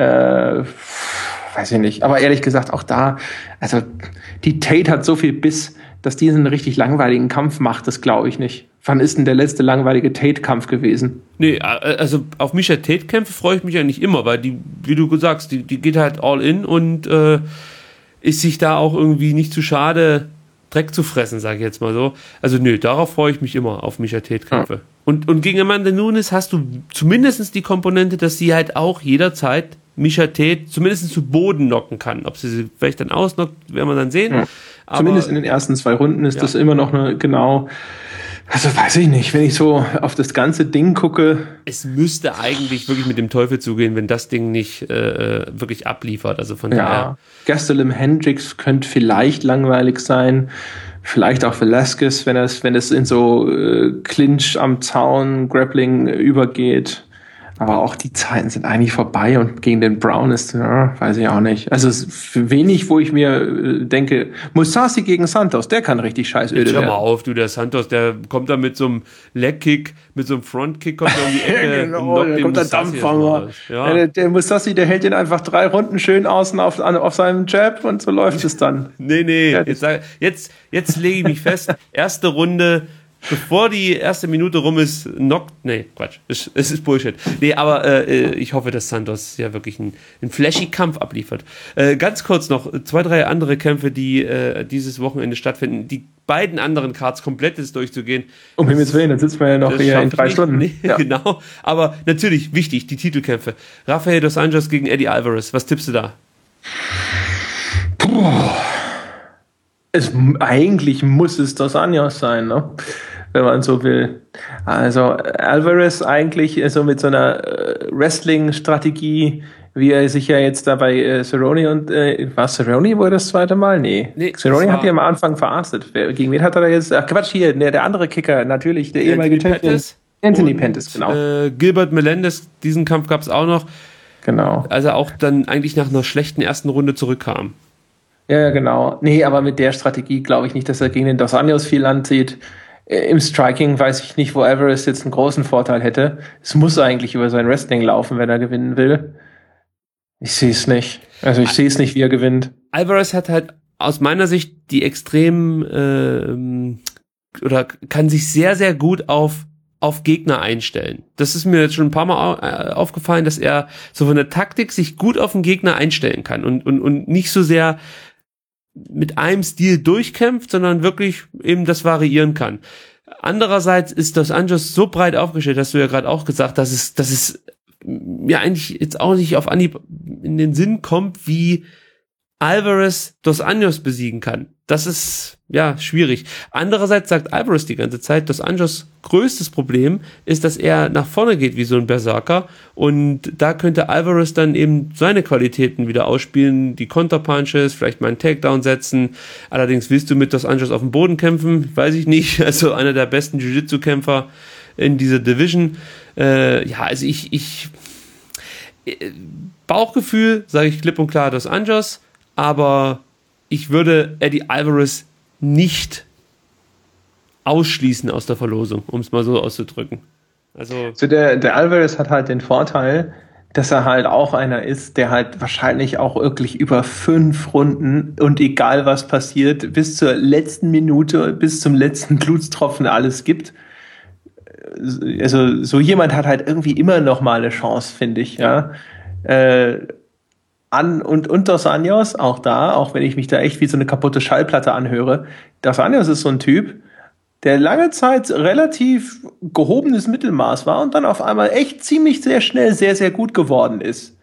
äh, weiß ich nicht. Aber ehrlich gesagt, auch da, also die Tate hat so viel Biss, dass die einen richtig langweiligen Kampf macht, das glaube ich nicht. Wann ist denn der letzte langweilige Tate-Kampf gewesen? Nee, äh, also auf Micha Tate-Kämpfe freue ich mich eigentlich immer, weil die, wie du sagst, die, die geht halt all in und äh, ist sich da auch irgendwie nicht zu schade, Dreck zu fressen, sage ich jetzt mal so. Also nö, darauf freue ich mich immer, auf Micha Tate-Kämpfe. Ja. Und, und gegen Amanda Nunes hast du zumindest die Komponente, dass sie halt auch jederzeit Micha Tate zumindest zu Boden knocken kann. Ob sie sie vielleicht dann ausnockt, werden wir dann sehen. Ja. Aber Zumindest in den ersten zwei Runden ist Ja. das immer noch eine, genau, also weiß ich nicht, wenn ich so auf das ganze Ding gucke, es müsste eigentlich wirklich mit dem Teufel zugehen, wenn das Ding nicht äh, wirklich abliefert. Also von daher. ja, Gastelum Hendricks könnte vielleicht langweilig sein, vielleicht auch Velasquez, wenn es, wenn es in so äh, Clinch am Zaun, Grappling übergeht. Aber auch die Zeiten sind eigentlich vorbei und gegen den Brown ist, ja, weiß ich auch nicht. Also es ist für wenig, wo ich mir äh, denke, Mousasi gegen Santos, der kann richtig scheißöde Jetzt hör mal werden. auf, du, der Santos, der kommt da mit so einem Leg-Kick, mit so einem Front-Kick, kommt da um die Ecke und Genau, knockt da den kommt der Mousasi Dampfhammer. erstmal raus. Ja. Ja. Der, der Mousasi, der hält den einfach drei Runden schön außen auf, an- auf seinem Jab und so läuft es dann. Nee, nee, Ja, jetzt, sag- jetzt, jetzt lege ich mich fest, erste Runde, bevor die erste Minute rum ist, knockt, nee, Quatsch, es, es ist Bullshit. Nee, aber äh, ich hoffe, dass Santos ja wirklich einen, einen flashy Kampf abliefert. Äh, ganz kurz noch, zwei, drei andere Kämpfe, die äh, dieses Wochenende stattfinden, die beiden anderen Cards komplett jetzt durchzugehen. Um Himmels Willen, dann sitzen wir ja noch Das hier in schaffe drei ich Stunden. nicht. Nee, Ja. Genau, aber natürlich wichtig, die Titelkämpfe. Rafael dos Anjos gegen Eddie Alvarez, was tippst du da? Es, eigentlich muss es Dos Anjos sein, ne? Wenn man so will. Also Alvarez eigentlich so mit so einer äh, Wrestling-Strategie, wie er sich ja jetzt da bei äh, Cerrone und äh, war Cerrone wohl das zweite Mal? Nee. Nee, Cerrone das hat war- ja am Anfang verarztet. Wer, gegen wen hat er da jetzt? Ach Quatsch, hier, der, der andere Kicker, natürlich, der ehemalige Anthony Champion. Pettis. Anthony Und, Pettis, genau. Äh, Gilbert Melendez, diesen Kampf gab es auch noch, Genau. als er auch dann eigentlich nach einer schlechten ersten Runde zurückkam. Ja, ja, genau. Nee, aber mit der Strategie glaube ich nicht, dass er gegen den Dos Anjos viel anzieht. Äh, Im Striking weiß ich nicht, wo Alvarez jetzt einen großen Vorteil hätte. Es muss eigentlich über sein Wrestling laufen, wenn er gewinnen will. Ich sehe es nicht. Also ich sehe es nicht, wie er gewinnt. Alvarez hat halt aus meiner Sicht die extrem ähm, oder kann sich sehr, sehr gut auf auf Gegner einstellen. Das ist mir jetzt schon ein paar Mal au- äh, aufgefallen, dass er so von der Taktik sich gut auf den Gegner einstellen kann und, und, und nicht so sehr mit einem Stil durchkämpft, sondern wirklich eben das variieren kann. Andererseits ist Dos Anjos so breit aufgestellt, hast du ja gerade auch gesagt, dass es, dass es mir eigentlich jetzt auch nicht auf Anhieb in den Sinn kommt, wie Alvarez Dos Anjos besiegen kann. Das ist, ja, schwierig. Andererseits sagt Alvarez die ganze Zeit, Dos Anjos größtes Problem ist, dass er nach vorne geht wie so ein Berserker und da könnte Alvarez dann eben seine Qualitäten wieder ausspielen, die Konterpunches, vielleicht mal einen Takedown setzen. Allerdings willst du mit Dos Anjos auf dem Boden kämpfen? Weiß ich nicht. Also einer der besten Jiu-Jitsu-Kämpfer in dieser Division. Äh, ja, also ich, ich äh, Bauchgefühl, sage ich klipp und klar, Dos Anjos, aber ich würde Eddie Alvarez nicht ausschließen aus der Verlosung, um es mal so auszudrücken. Also, so der, der Alvarez hat halt den Vorteil, dass er halt auch einer ist, der halt wahrscheinlich auch wirklich über fünf Runden und egal was passiert, bis zur letzten Minute, bis zum letzten Blutstropfen alles gibt. Also so jemand hat halt irgendwie immer noch mal eine Chance, finde ich, ja. Äh, An und, und Dos Anjos, auch da, auch wenn ich mich da echt wie so eine kaputte Schallplatte anhöre, Dos Anjos ist so ein Typ, der lange Zeit relativ gehobenes Mittelmaß war und dann auf einmal echt ziemlich sehr schnell sehr, sehr gut geworden ist.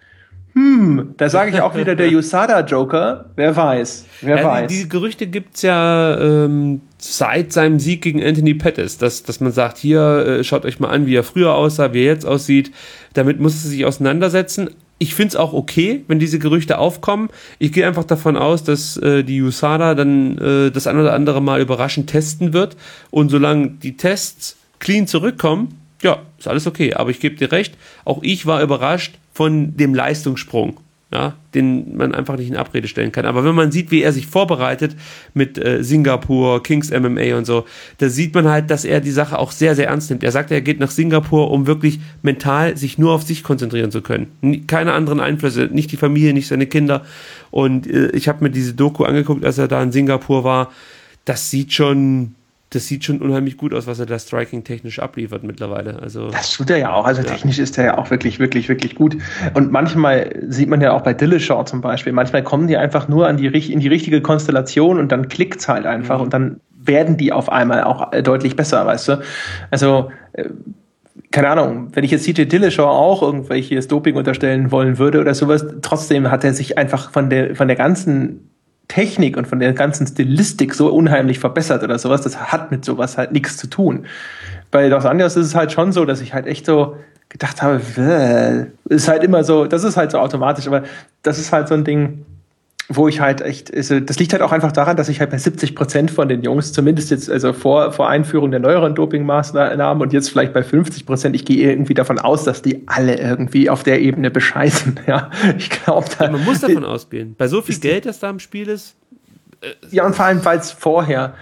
Hm, da sage ich auch wieder der U S A D A-Joker, wer weiß, wer ja, weiß. Die, die Gerüchte gibt's ja ähm, seit seinem Sieg gegen Anthony Pettis, dass, dass man sagt, hier, äh, schaut euch mal an, wie er früher aussah, wie er jetzt aussieht, damit muss er sich auseinandersetzen. Ich finde es auch okay, wenn diese Gerüchte aufkommen. Ich gehe einfach davon aus, dass äh, die U S A D A dann äh, das ein oder andere Mal überraschend testen wird. Und solange die Tests clean zurückkommen, ja, ist alles okay. Aber ich gebe dir recht, auch ich war überrascht von dem Leistungssprung, ja, den man einfach nicht in Abrede stellen kann. Aber wenn man sieht, wie er sich vorbereitet mit äh, Singapur, Kings M M A und so, da sieht man halt, dass er die Sache auch sehr, sehr ernst nimmt. Er sagt, er geht nach Singapur, um wirklich mental sich nur auf sich konzentrieren zu können. Keine anderen Einflüsse, nicht die Familie, nicht seine Kinder. Und äh, ich habe mir diese Doku angeguckt, als er da in Singapur war. Das sieht schon... Das sieht schon unheimlich gut aus, was er da striking-technisch abliefert mittlerweile. Also, das tut er ja auch. Also ja. Technisch ist er ja auch wirklich, wirklich, wirklich gut. Und manchmal sieht man ja auch bei Dillashaw zum Beispiel, manchmal kommen die einfach nur an die, in die richtige Konstellation und dann klickt's halt einfach mhm. und dann werden die auf einmal auch deutlich besser, weißt du? Also, keine Ahnung, wenn ich jetzt C J Dillashaw auch irgendwelches Doping unterstellen wollen würde oder sowas, trotzdem hat er sich einfach von der, von der ganzen Technik und von der ganzen Stilistik so unheimlich verbessert oder sowas, das hat mit sowas halt nichts zu tun. Bei Dos Anjos ist es halt schon so, dass ich halt echt so gedacht habe, ist halt immer so, das ist halt so automatisch, aber das ist halt so ein Ding, wo ich halt echt, das liegt halt auch einfach daran, dass ich halt bei siebzig Prozent von den Jungs, zumindest jetzt also vor, vor Einführung der neueren Dopingmaßnahmen und jetzt vielleicht bei fünfzig Prozent, ich gehe irgendwie davon aus, dass die alle irgendwie auf der Ebene bescheißen. Ja, ich glaube, da. Ja, man muss davon ausgehen. Bei so viel Geld, das da im Spiel ist. Äh, ja, und vor allem, weil es vorher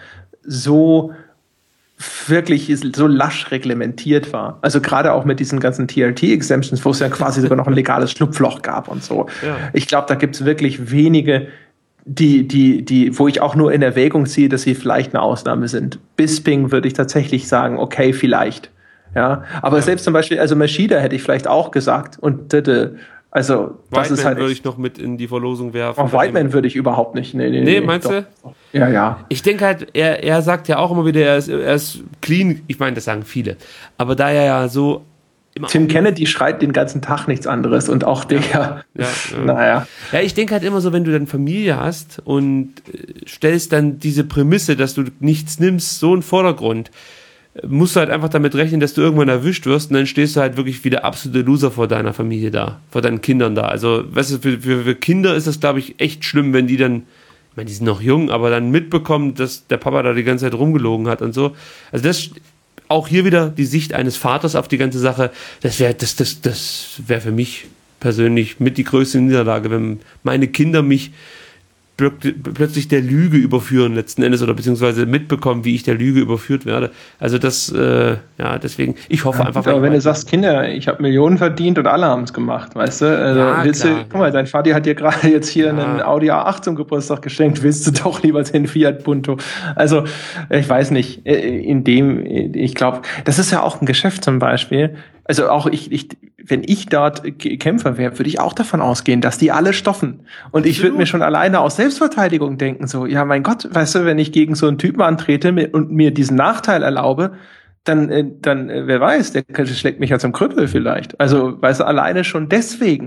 so wirklich so lasch reglementiert war. Also gerade auch mit diesen ganzen T R T-Exemptions, wo es ja quasi sogar noch ein legales Schlupfloch gab und so. Ja. Ich glaube, da gibt es wirklich wenige, die, die, die, wo ich auch nur in Erwägung ziehe, dass sie vielleicht eine Ausnahme sind. Bisping würde ich tatsächlich sagen, okay, vielleicht. Ja, aber ja. selbst zum Beispiel, also Machida hätte ich vielleicht auch gesagt und Ditte. Also, das Whiteman ist halt. würde ich noch mit in die Verlosung werfen. Auf Whiteman würde ich überhaupt nicht. Nee, nee, nee, nee meinst doch. du? Ja, ja. Ich denke halt, er, er sagt ja auch immer wieder, er ist, er ist clean. Ich meine, das sagen viele. Aber da er ja so. Immer Tim Kennedy schreit den ganzen Tag nichts anderes und auch der. Ja, ja, ja. Naja. Ja, ich denke halt immer so, wenn du dann Familie hast und stellst dann diese Prämisse, dass du nichts nimmst, so in den Vordergrund, musst du halt einfach damit rechnen, dass du irgendwann erwischt wirst und dann stehst du halt wirklich wie der absolute Loser vor deiner Familie da, vor deinen Kindern da. Also, weißt du, für, für, für Kinder ist das, glaube ich, echt schlimm, wenn die dann, ich meine, die sind noch jung, aber dann mitbekommen, dass der Papa da die ganze Zeit rumgelogen hat und so. Also das, auch hier wieder die Sicht eines Vaters auf die ganze Sache, das wäre das, das, das wäre für mich persönlich mit die größte Niederlage, wenn meine Kinder mich plötzlich der Lüge überführen letzten Endes oder beziehungsweise mitbekommen, wie ich der Lüge überführt werde. Also das, äh, ja, deswegen, ich hoffe einfach... Aber wenn du sagst, Kinder, ich habe Millionen verdient und alle haben es gemacht, weißt du? Also ja, willst klar, du, guck mal, dein Vati hat dir gerade jetzt hier ja. einen Audi A acht zum Geburtstag geschenkt, willst du doch lieber den Fiat Punto. Also, ich weiß nicht, in dem, ich glaube, das ist ja auch ein Geschäft zum Beispiel. Also auch ich, ich, wenn ich dort Kämpfer wäre, würde ich auch davon ausgehen, dass die alle stoffen. Und ich würde mir schon alleine aus Selbstverteidigung denken, so, ja mein Gott, weißt du, wenn ich gegen so einen Typen antrete und mir diesen Nachteil erlaube, dann, dann, wer weiß, der schlägt mich ja zum Krüppel vielleicht. Also, weißt du, alleine schon deswegen.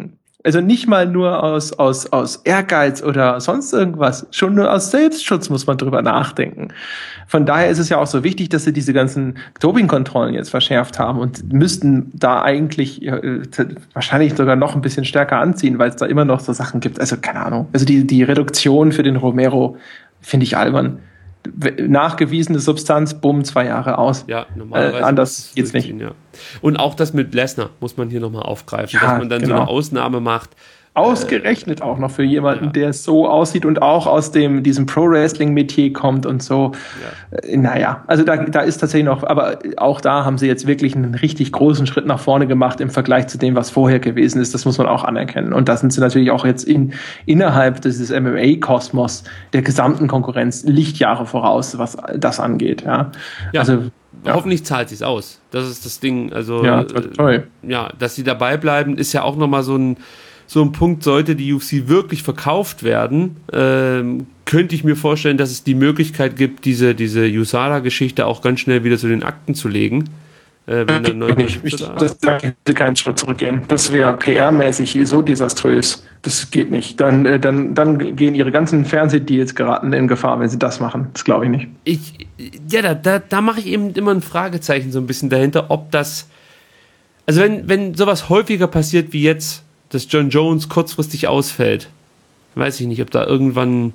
Also nicht mal nur aus, aus, aus Ehrgeiz oder sonst irgendwas. Schon nur aus Selbstschutz muss man drüber nachdenken. Von daher ist es ja auch so wichtig, dass sie diese ganzen Dopingkontrollen jetzt verschärft haben und müssten da eigentlich äh, wahrscheinlich sogar noch ein bisschen stärker anziehen, weil es da immer noch so Sachen gibt. Also keine Ahnung. Also die, die Reduktion für den Romero finde ich albern. Nachgewiesene Substanz, bumm, zwei Jahre aus. Ja, normalerweise. Äh, anders geht's nicht. Ja. Und auch das mit Lesnar muss man hier nochmal aufgreifen, Ja, dass man dann genau. so eine Ausnahme macht. Ausgerechnet äh, auch noch für jemanden, ja. der so aussieht und auch aus dem diesem Pro-Wrestling-Metier kommt und so. Ja. Äh, naja, also da, da ist tatsächlich noch, aber auch da haben sie jetzt wirklich einen richtig großen Schritt nach vorne gemacht im Vergleich zu dem, was vorher gewesen ist. Das muss man auch anerkennen. Und da sind sie natürlich auch jetzt in, innerhalb dieses M M A-Kosmos der gesamten Konkurrenz Lichtjahre voraus, was das angeht. Ja, ja. Also Ja. Hoffentlich zahlt sie es aus. Das ist das Ding. Also ja, toll. Äh, ja, dass sie dabei bleiben, ist ja auch nochmal so ein so ein Punkt. Sollte die U F C wirklich verkauft werden, ähm, könnte ich mir vorstellen, dass es die Möglichkeit gibt, diese diese U S A D A-Geschichte auch ganz schnell wieder zu den Akten zu legen. Äh, wenn dann neue ich, ich, das, da hätte keinen Schritt zurückgehen. Das wäre P R-mäßig so desaströs. Das geht nicht. Dann, äh, dann, dann gehen ihre ganzen Fernsehdeals geraten in Gefahr, wenn sie das machen. Das glaube ich nicht. Ich, ja, da, da, da mache ich eben immer ein Fragezeichen so ein bisschen dahinter, ob das, also wenn, wenn sowas häufiger passiert wie jetzt, dass John Jones kurzfristig ausfällt, weiß ich nicht, ob da irgendwann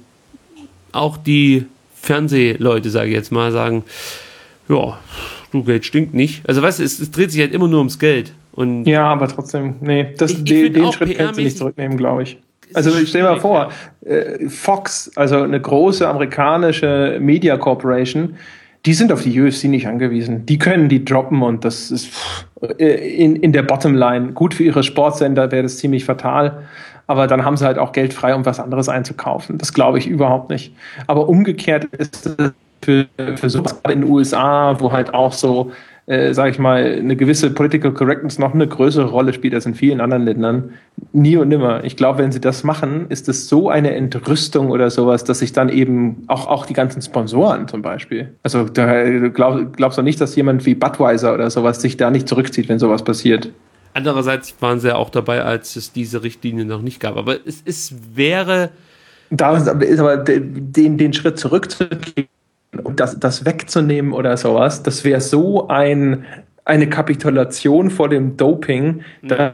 auch die Fernsehleute, sage ich jetzt mal, sagen, ja, du, Geld stinkt nicht. Also weißt du, es, es dreht sich halt immer nur ums Geld. Und ja, aber trotzdem, nee, das, ich, ich den, den Schritt P R-mäßig kannst du nicht zurücknehmen, glaube ich. Also ich stell mal vor, äh, Fox, also eine große amerikanische Media Corporation, die sind auf die U F C nicht angewiesen. Die können die droppen und das ist pff, in, in der Bottomline. Gut für ihre Sportsender wäre das ziemlich fatal, aber dann haben sie halt auch Geld frei, um was anderes einzukaufen. Das glaube ich überhaupt nicht. Aber umgekehrt ist es für, für sowas in den U S A, wo halt auch so, äh, sag ich mal, eine gewisse Political Correctness noch eine größere Rolle spielt als in vielen anderen Ländern, nie und nimmer. Ich glaube, wenn sie das machen, ist es so eine Entrüstung oder sowas, dass sich dann eben auch, auch die ganzen Sponsoren zum Beispiel, also da glaub, glaubst du nicht, dass jemand wie Budweiser oder sowas sich da nicht zurückzieht, wenn sowas passiert? Andererseits waren sie ja auch dabei, als es diese Richtlinie noch nicht gab. Aber es, es wäre... Da ist aber den, den Schritt zurückzugehen und das, das wegzunehmen oder sowas, das wäre so ein, eine Kapitulation vor dem Doping, mhm. dass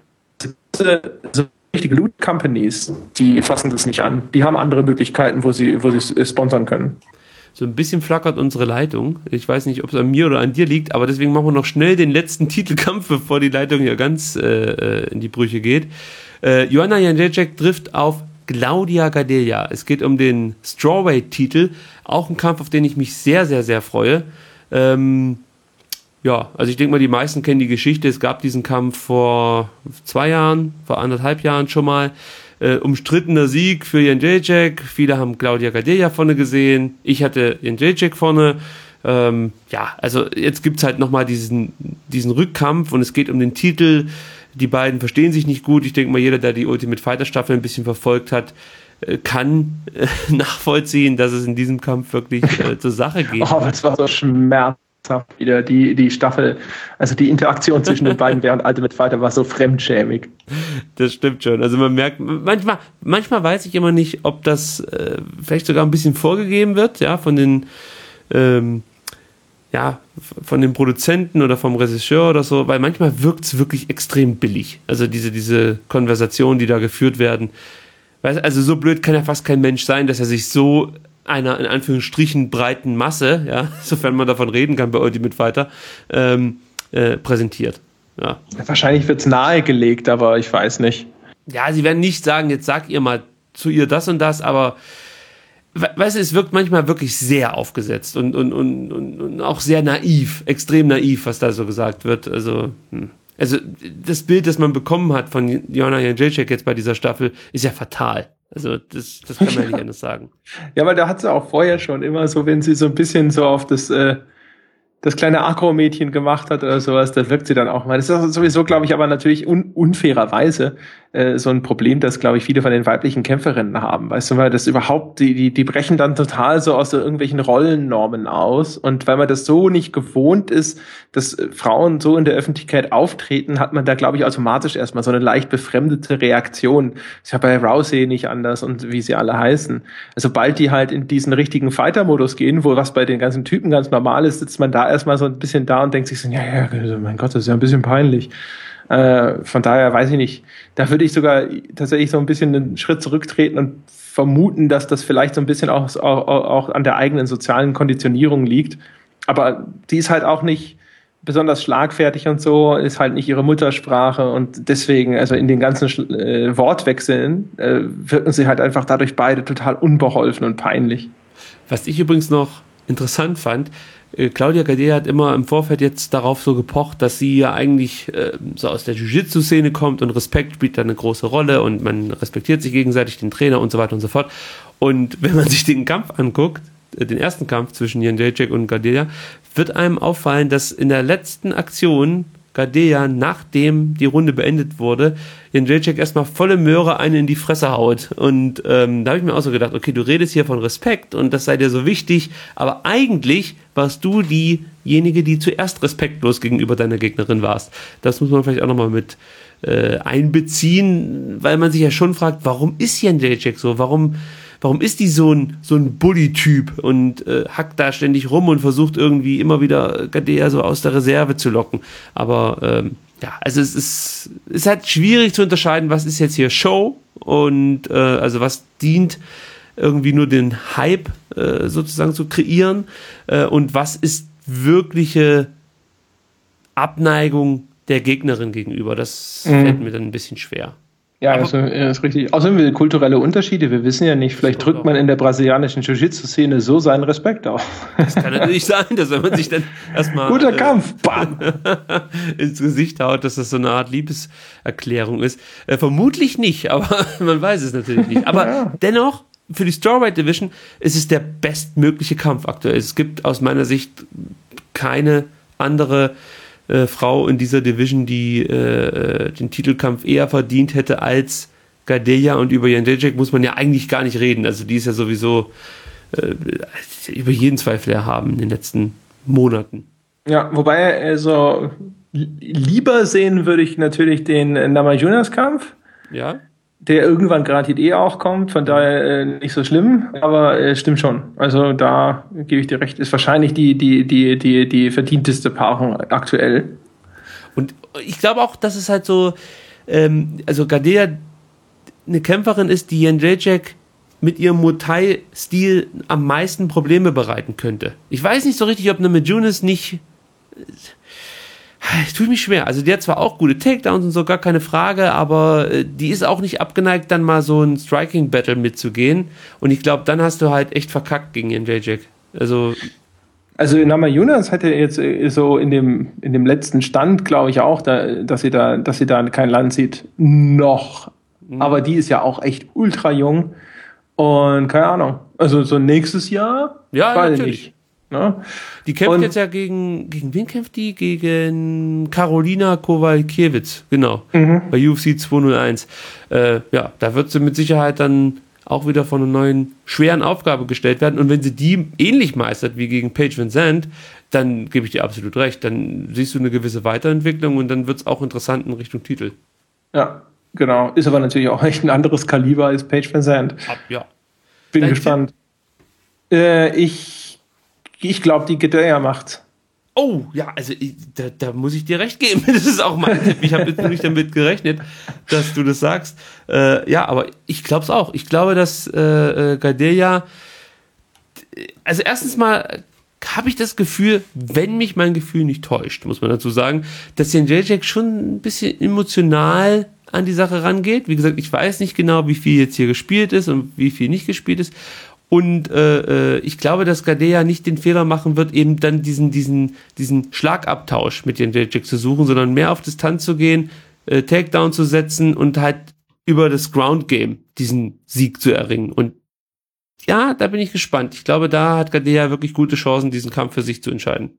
so richtige Loot Companies, die fassen das nicht an. Die haben andere Möglichkeiten, wo sie, wo sie sponsern können. So ein bisschen flackert unsere Leitung. Ich weiß nicht, ob es an mir oder an dir liegt, aber deswegen machen wir noch schnell den letzten Titelkampf, bevor die Leitung hier ganz äh, in die Brüche geht. Äh, Joanna Jędrzejczyk trifft auf Claudia Gadelha. Es geht um den Strawweight-Titel. Auch ein Kampf, auf den ich mich sehr, sehr, sehr freue. Ähm, ja, also ich denke mal, die meisten kennen die Geschichte. Es gab diesen Kampf vor zwei Jahren, vor anderthalb Jahren schon mal. Äh, umstrittener Sieg für Jędrzejczyk. Viele haben Claudia Gadelha vorne gesehen. Ich hatte Jędrzejczyk vorne. Ähm, ja, also jetzt gibt's halt nochmal diesen, diesen Rückkampf und es geht um den Titel. Die beiden verstehen sich nicht gut. Ich denke mal, jeder, der die Ultimate Fighter Staffel ein bisschen verfolgt hat, kann äh, nachvollziehen, dass es in diesem Kampf wirklich äh, zur Sache geht. Oh, das war so schmerzhaft wieder, die, die Staffel. Also die Interaktion zwischen den beiden während Ultimate Fighter war so fremdschämig. Das stimmt schon. Also man merkt, manchmal, manchmal weiß ich immer nicht, ob das äh, vielleicht sogar ein bisschen vorgegeben wird, ja, von den ähm, ja, von den Produzenten oder vom Regisseur oder so, weil manchmal wirkt es wirklich extrem billig. Also diese, diese Konversationen, die da geführt werden. Also so blöd kann ja fast kein Mensch sein, dass er sich so einer, in Anführungsstrichen, breiten Masse, ja, sofern man davon reden kann bei Ultimate Fighter, ähm, äh, präsentiert. Ja. Wahrscheinlich wird es nahegelegt, aber ich weiß nicht. Ja, sie werden nicht sagen, jetzt sag ihr mal zu ihr das und das, aber weißt du, es wirkt manchmal wirklich sehr aufgesetzt und, und, und, und auch sehr naiv, extrem naiv, was da so gesagt wird. Also, hm. also das Bild, das man bekommen hat von Joanna Jędrzejczyk jetzt bei dieser Staffel, ist ja fatal. Also das, das kann man ja nicht anders sagen. Ja, weil da hat sie auch vorher schon immer so, wenn sie so ein bisschen so auf das, äh, das kleine Agro-Mädchen gemacht hat oder sowas, da wirkt sie dann auch mal. Das ist sowieso, glaube ich, aber natürlich un unfairerweise äh, so ein Problem, das, glaube ich, viele von den weiblichen Kämpferinnen haben. Weißt du, weil das überhaupt, die, die, die brechen dann total so aus so irgendwelchen Rollennormen aus. Und weil man das so nicht gewohnt ist, dass Frauen so in der Öffentlichkeit auftreten, hat man da, glaube ich, automatisch erstmal so eine leicht befremdete Reaktion. Ist ja bei Rousey nicht anders und wie sie alle heißen. Sobald die halt in diesen richtigen Fighter-Modus gehen, wo was bei den ganzen Typen ganz normal ist, sitzt man da erstmal so ein bisschen da und denkt sich so, ja, ja, mein Gott, das ist ja ein bisschen peinlich. Äh, von daher weiß ich nicht. Da würde ich sogar tatsächlich so ein bisschen einen Schritt zurücktreten und vermuten, dass das vielleicht so ein bisschen auch, auch, auch an der eigenen sozialen Konditionierung liegt. Aber die ist halt auch nicht besonders schlagfertig und so, ist halt nicht ihre Muttersprache und deswegen, also in den ganzen äh, Wortwechseln, äh, wirken sie halt einfach dadurch beide total unbeholfen und peinlich. Was ich übrigens noch interessant fand, Claudia Gadelha hat immer im Vorfeld jetzt darauf so gepocht, dass sie ja eigentlich äh, so aus der Jiu-Jitsu-Szene kommt und Respekt spielt da eine große Rolle und man respektiert sich gegenseitig, den Trainer und so weiter und so fort. Und wenn man sich den Kampf anguckt, äh, den ersten Kampf zwischen Jędrzejczyk und Gadelha, wird einem auffallen, dass in der letzten Aktion Gadelha, nachdem die Runde beendet wurde, Jędrzejczyk erstmal volle Möhre einen in die Fresse haut. Und ähm, da habe ich mir auch so gedacht, okay, du redest hier von Respekt und das sei dir so wichtig, aber eigentlich warst du diejenige, die zuerst respektlos gegenüber deiner Gegnerin warst. Das muss man vielleicht auch nochmal mit äh, einbeziehen, weil man sich ja schon fragt, warum ist Jędrzejczyk so? Warum Warum ist die so ein, so ein Bully-Typ und äh, hackt da ständig rum und versucht irgendwie immer wieder Gadelha so aus der Reserve zu locken? Aber ähm, ja, also es ist, es ist halt schwierig zu unterscheiden, was ist jetzt hier Show und äh, also was dient irgendwie nur den Hype äh, sozusagen zu kreieren äh, und was ist wirkliche Abneigung der Gegnerin gegenüber. Das mhm. fällt mir dann ein bisschen schwer. Ja, das ist richtig. Außerdem wir kulturelle Unterschiede. Wir wissen ja nicht, vielleicht drückt man in der brasilianischen Jiu-Jitsu-Szene so seinen Respekt auf. Das kann natürlich sein, dass wenn man sich dann erstmal guter äh, Kampf, bam, ins Gesicht haut, dass das so eine Art Liebeserklärung ist. Äh, vermutlich nicht, aber man weiß es natürlich nicht. Aber ja. dennoch, für die Strawweight Division ist es der bestmögliche Kampf aktuell. Es gibt aus meiner Sicht keine andere Äh, Frau in dieser Division, die äh, den Titelkampf eher verdient hätte als Gadelha, und über Jędrzejczyk muss man ja eigentlich gar nicht reden. Also die ist ja sowieso äh, über jeden Zweifel erhaben in den letzten Monaten. Ja, wobei also lieber sehen würde ich natürlich den Namajunas-Kampf. Ja. Der irgendwann gerade eh auch kommt, von daher äh, nicht so schlimm, aber äh, stimmt schon. Also da gebe ich dir recht, ist wahrscheinlich die, die, die, die, die verdienteste Paarung aktuell. Und ich glaube auch, dass es halt so, ähm, also Gadelha eine Kämpferin ist, die Jędrzejczyk mit ihrem Muay Thai-Stil am meisten Probleme bereiten könnte. Ich weiß nicht so richtig, ob Namajunas nicht... Ich tue mich schwer. Also die hat zwar auch gute Takedowns und so, gar keine Frage, aber äh, die ist auch nicht abgeneigt, dann mal so ein Striking-Battle mitzugehen. Und ich glaube, dann hast du halt echt verkackt gegen Jędrzejczyk. Also... Also Namajunas hatte jetzt so in dem in dem letzten Stand, glaube ich auch, da, dass sie da dass sie da kein Land sieht. Noch. Mhm. Aber die ist ja auch echt ultra jung. Und keine Ahnung. Also so nächstes Jahr? Ja, natürlich. Nicht. Ne? Die kämpft und, jetzt ja gegen, gegen wen kämpft die? Gegen Karolina Kowalkiewicz, genau, mhm. bei U F C zweihunderteins. Äh, ja, da wird sie mit Sicherheit dann auch wieder von einer neuen, schweren Aufgabe gestellt werden, und wenn sie die ähnlich meistert wie gegen Paige VanZant, dann gebe ich dir absolut recht, dann siehst du eine gewisse Weiterentwicklung und dann wird es auch interessant in Richtung Titel. Ja, genau. Ist aber natürlich auch echt ein anderes Kaliber als Paige VanZant. Ja. Bin Dein gespannt. Äh, ich Ich glaube, die Gadelha macht. Oh, ja, also ich, da, da muss ich dir recht geben. Das ist auch mein Tipp. Ich habe jetzt nicht damit gerechnet, dass du das sagst. Äh, ja, aber ich glaube es auch. Ich glaube, dass äh, Gadelha, also erstens mal habe ich das Gefühl, wenn mich mein Gefühl nicht täuscht, muss man dazu sagen, dass Jędrzejczyk schon ein bisschen emotional an die Sache rangeht. Wie gesagt, ich weiß nicht genau, wie viel jetzt hier gespielt ist und wie viel nicht gespielt ist. Und äh, ich glaube, dass Gadelha nicht den Fehler machen wird, eben dann diesen, diesen, diesen Schlagabtausch mit Jędrzejczyk zu suchen, sondern mehr auf Distanz zu gehen, äh, Takedown zu setzen und halt über das Ground Game diesen Sieg zu erringen. Und ja, da bin ich gespannt. Ich glaube, da hat Gadelha wirklich gute Chancen, diesen Kampf für sich zu entscheiden.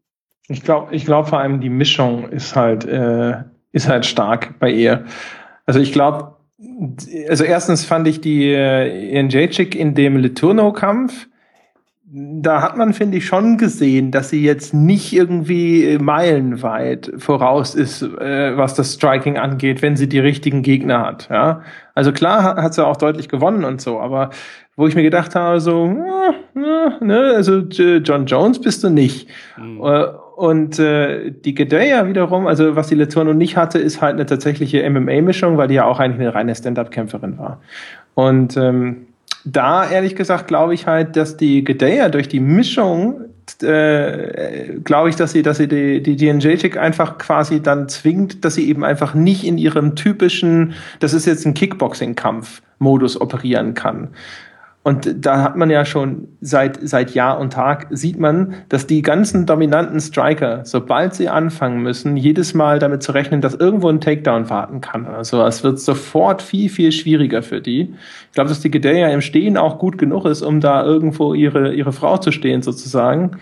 Ich glaube, ich glaube vor allem die Mischung ist halt, äh, ist halt stark bei ihr. Also ich glaube, also erstens fand ich die äh, Jędrzejczyk in dem Letourneau-Kampf, da hat man, finde ich, schon gesehen, dass sie jetzt nicht irgendwie meilenweit voraus ist, äh, was das Striking angeht, wenn sie die richtigen Gegner hat. Ja, also klar hat, hat sie auch deutlich gewonnen und so, aber wo ich mir gedacht habe, so, äh, ne, also John Jones bist du nicht. Mhm. Äh, und äh, die Gadeja wiederum, also was die Letourneau nicht hatte, ist halt eine tatsächliche M M A-Mischung, weil die ja auch eigentlich eine reine Stand-Up-Kämpferin war. Und ähm, da, ehrlich gesagt, glaube ich halt, dass die Gadeja durch die Mischung, äh, glaube ich, dass sie, dass sie die, die Jędrzejczyk einfach quasi dann zwingt, dass sie eben einfach nicht in ihrem typischen, das ist jetzt ein Kickboxing-Kampf-Modus operieren kann. Und da hat man ja schon seit, seit Jahr und Tag sieht man, dass die ganzen dominanten Striker, sobald sie anfangen müssen, jedes Mal damit zu rechnen, dass irgendwo ein Takedown warten kann. Also es wird sofort viel, viel schwieriger für die. Ich glaube, dass die Gadeja im Stehen auch gut genug ist, um da irgendwo ihre, ihre Frau zu stehen, sozusagen.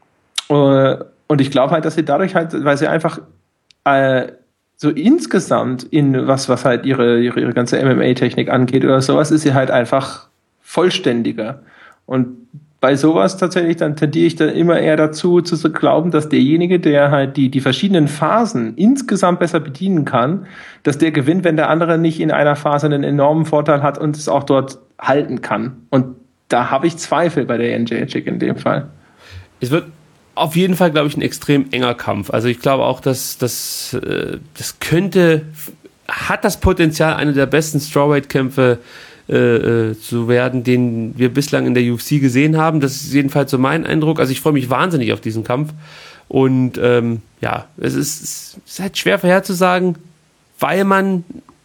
Und ich glaube halt, dass sie dadurch halt, weil sie einfach, äh, so insgesamt in was, was halt ihre, ihre, ihre ganze M M A-Technik angeht oder sowas, ist sie halt einfach vollständiger. Und bei sowas tatsächlich, dann tendiere ich dann immer eher dazu, zu glauben, dass derjenige, der halt die, die verschiedenen Phasen insgesamt besser bedienen kann, dass der gewinnt, wenn der andere nicht in einer Phase einen enormen Vorteil hat und es auch dort halten kann. Und da habe ich Zweifel bei der Jędrzejczyk in dem Fall. Es wird auf jeden Fall, glaube ich, ein extrem enger Kampf. Also ich glaube auch, dass das, das könnte, hat das Potenzial, eine der besten Strawweight-Kämpfe Äh, zu werden, den wir bislang in der U F C gesehen haben. Das ist jedenfalls so mein Eindruck. Also ich freue mich wahnsinnig auf diesen Kampf. Und ähm, ja, es ist, es ist halt schwer vorherzusagen, weil man,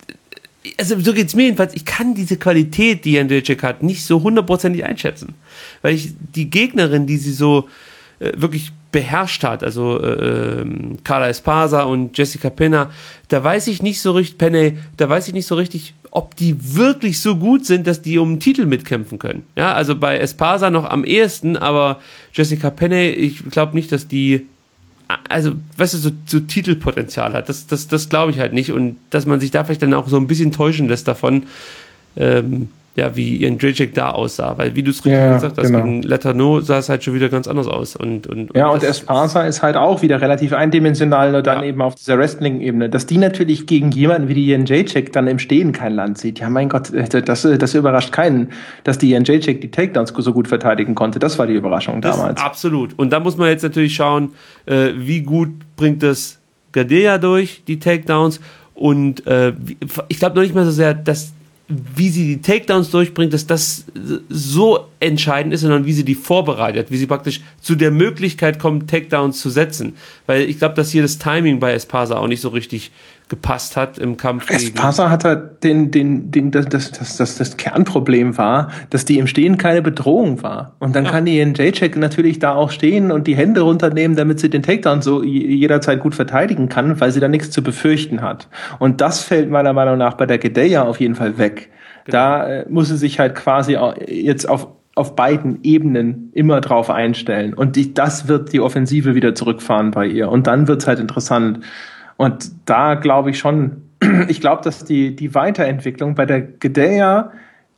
also so geht es mir jedenfalls, ich kann diese Qualität, die Jędrzejczyk hat, nicht so hundertprozentig einschätzen. Weil ich die Gegnerin, die sie so äh, wirklich beherrscht hat, also äh, Carla Esparza und Jessica Pena, da weiß ich nicht so richtig, Penne, da weiß ich nicht so richtig, ob die wirklich so gut sind, dass die um einen Titel mitkämpfen können. Ja, also bei Esparza noch am ehesten, aber Jessica Penne, ich glaube nicht, dass die, also, weißt du, so, so Titelpotenzial hat. Das, das, das glaube ich halt nicht. Und dass man sich da vielleicht dann auch so ein bisschen täuschen lässt davon, ähm, ja, wie Jędrzejczyk da aussah. Weil, wie du es richtig ja, gesagt hast, genau. gegen Letourneau sah es halt schon wieder ganz anders aus. Und, und, und ja, und Esparza ist halt auch wieder relativ eindimensional, nur dann ja. eben auf dieser Wrestling-Ebene. Dass die natürlich gegen jemanden wie die Jędrzejczyk dann im Stehen kein Land sieht. Ja, mein Gott, das, das überrascht keinen, dass die Jędrzejczyk die Takedowns so gut verteidigen konnte. Das war die Überraschung das damals. Absolut. Und da muss man jetzt natürlich schauen, äh, wie gut bringt das Gadeja durch, die Takedowns. Und äh, ich glaube noch nicht mal so sehr, dass wie sie die Takedowns durchbringt, dass das so entscheidend ist, sondern wie sie die vorbereitet, wie sie praktisch zu der Möglichkeit kommt, Takedowns zu setzen. Weil ich glaube, dass hier das Timing bei Esparza auch nicht so richtig gepasst hat im Kampf gegen... Esparza hat halt den, den, den, das, das, das, das, das Kernproblem war, dass die im Stehen keine Bedrohung war. Und dann ja. kann die Jędrzejczyk natürlich da auch stehen und die Hände runternehmen, damit sie den Takedown so jederzeit gut verteidigen kann, weil sie da nichts zu befürchten hat. Und das fällt meiner Meinung nach bei der Gadeja auf jeden Fall weg. Genau. Da äh, muss sie sich halt quasi auch jetzt auf auf beiden Ebenen immer drauf einstellen. Und die, das wird die Offensive wieder zurückfahren bei ihr. Und dann wird's halt interessant. Und da glaube ich schon, ich glaube, dass die, die Weiterentwicklung bei der Gadeja,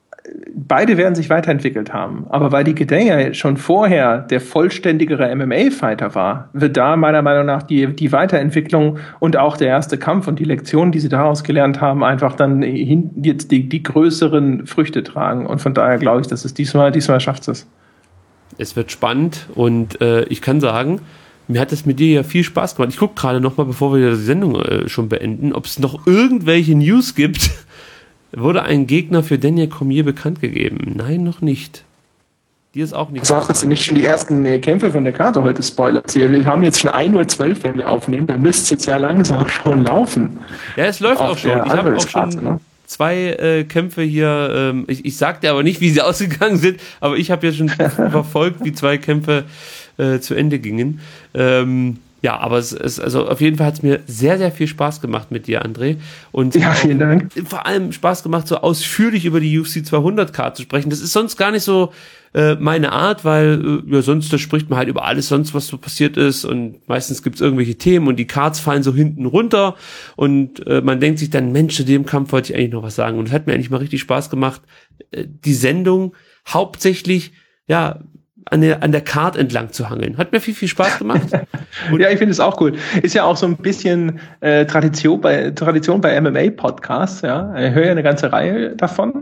beide werden sich weiterentwickelt haben. Aber weil die Gadeja schon vorher der vollständigere M M A-Fighter war, wird da meiner Meinung nach die, die Weiterentwicklung und auch der erste Kampf und die Lektionen, die sie daraus gelernt haben, einfach dann hin, jetzt die, die größeren Früchte tragen. Und von daher glaube ich, dass es diesmal, diesmal schafft es. Es wird spannend und äh, ich kann sagen, mir hat es mit dir ja viel Spaß gemacht. Ich gucke gerade nochmal, bevor wir die Sendung äh, schon beenden, ob es noch irgendwelche News gibt. Wurde ein Gegner für Daniel Cormier bekannt gegeben? Nein, noch nicht. Dir ist auch nicht. Sag, dass du nicht schon die ersten äh, Kämpfe von der Karte heute spoilert. Wir haben jetzt schon ein Uhr zwölf, wenn wir aufnehmen. Dann müsste es jetzt ja langsam schon laufen. Ja, es läuft auch schon. Ich habe auch schon ne? zwei äh, Kämpfe hier. Ähm, ich, ich sag dir aber nicht, wie sie ausgegangen sind, aber ich habe ja schon verfolgt, wie zwei Kämpfe äh, zu Ende gingen. Ähm, ja, aber es ist, also auf jeden Fall hat es mir sehr, sehr viel Spaß gemacht mit dir, André. Und ja, vielen Dank. Vor allem Spaß gemacht, so ausführlich über die U F C zweihundert Card zu sprechen. Das ist sonst gar nicht so äh, meine Art, weil äh, ja, sonst da spricht man halt über alles sonst, was so passiert ist, und meistens gibt's irgendwelche Themen und die Cards fallen so hinten runter und äh, man denkt sich dann, Mensch, zu dem Kampf wollte ich eigentlich noch was sagen, und es hat mir eigentlich mal richtig Spaß gemacht, äh, die Sendung hauptsächlich, ja, an der, an der Card entlang zu hangeln. Hat mir viel, viel Spaß gemacht. Und ja, ich finde es auch cool. Ist ja auch so ein bisschen äh, Tradition bei Tradition bei M M A-Podcasts, ja. Ich höre ja eine ganze Reihe davon.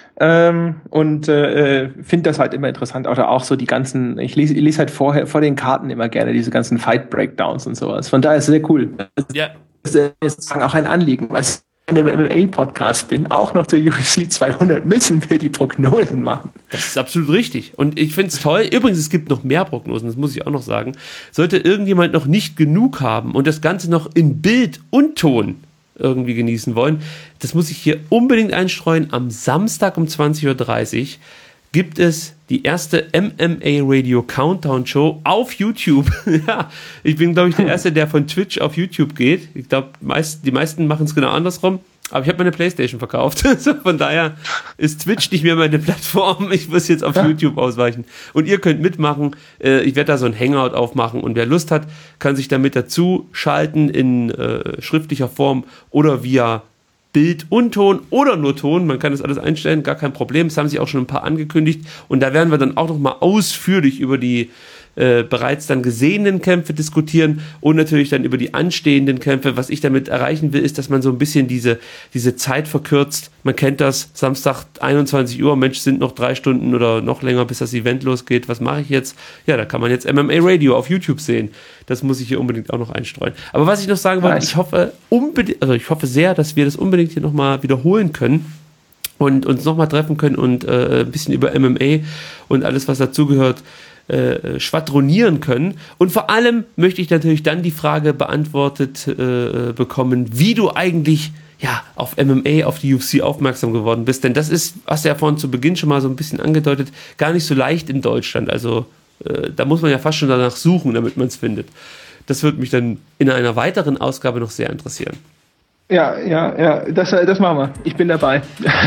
Ähm, und äh, finde das halt immer interessant. Oder auch so die ganzen, ich lese, ich lese halt vorher vor den Karten immer gerne diese ganzen Fight-Breakdowns und sowas. Von daher ist es sehr cool. ja. Das ist sozusagen auch ein Anliegen, was in einem M M A-Podcast bin, auch noch zur U F C zweihundert müssen wir die Prognosen machen. Das ist absolut richtig. Und ich finde es toll. Übrigens, es gibt noch mehr Prognosen, das muss ich auch noch sagen. Sollte irgendjemand noch nicht genug haben und das Ganze noch in Bild und Ton irgendwie genießen wollen, das muss ich hier unbedingt einstreuen. Am Samstag um zwanzig Uhr dreißig gibt es die erste M M A Radio Countdown Show auf YouTube. Ja, ich bin, glaube ich, der Erste, der von Twitch auf YouTube geht. Ich glaube, meist, die meisten machen es genau andersrum. Aber ich habe meine Playstation verkauft. Also von daher ist Twitch nicht mehr meine Plattform. Ich muss jetzt auf ja. YouTube ausweichen. Und ihr könnt mitmachen. Ich werde da so ein Hangout aufmachen. Und wer Lust hat, kann sich damit dazu schalten in äh, schriftlicher Form oder via Bild und Ton oder nur Ton, man kann das alles einstellen, gar kein Problem, das haben sich auch schon ein paar angekündigt, und da werden wir dann auch nochmal ausführlich über die äh, bereits dann gesehenen Kämpfe diskutieren und natürlich dann über die anstehenden Kämpfe. Was ich damit erreichen will, ist, dass man so ein bisschen diese, diese Zeit verkürzt. Man kennt das, Samstag einundzwanzig Uhr, Mensch, sind noch drei Stunden oder noch länger, bis das Event losgeht. Was mache ich jetzt? Ja, da kann man jetzt M M A Radio auf YouTube sehen. Das muss ich hier unbedingt auch noch einstreuen. Aber was ich noch sagen wollte, ich hoffe unbedingt, also ich hoffe sehr, dass wir das unbedingt hier nochmal wiederholen können und uns nochmal treffen können und äh, ein bisschen über M M A und alles, was dazugehört, äh, schwadronieren können. Und vor allem möchte ich natürlich dann die Frage beantwortet äh, bekommen, wie du eigentlich ja auf M M A, auf die U F C aufmerksam geworden bist. Denn das ist, hast du ja vorhin zu Beginn schon mal so ein bisschen angedeutet, gar nicht so leicht in Deutschland. Also äh, da muss man ja fast schon danach suchen, damit man es findet. Das würde mich dann in einer weiteren Ausgabe noch sehr interessieren. Ja, ja, ja, das, das machen wir. Ich bin dabei.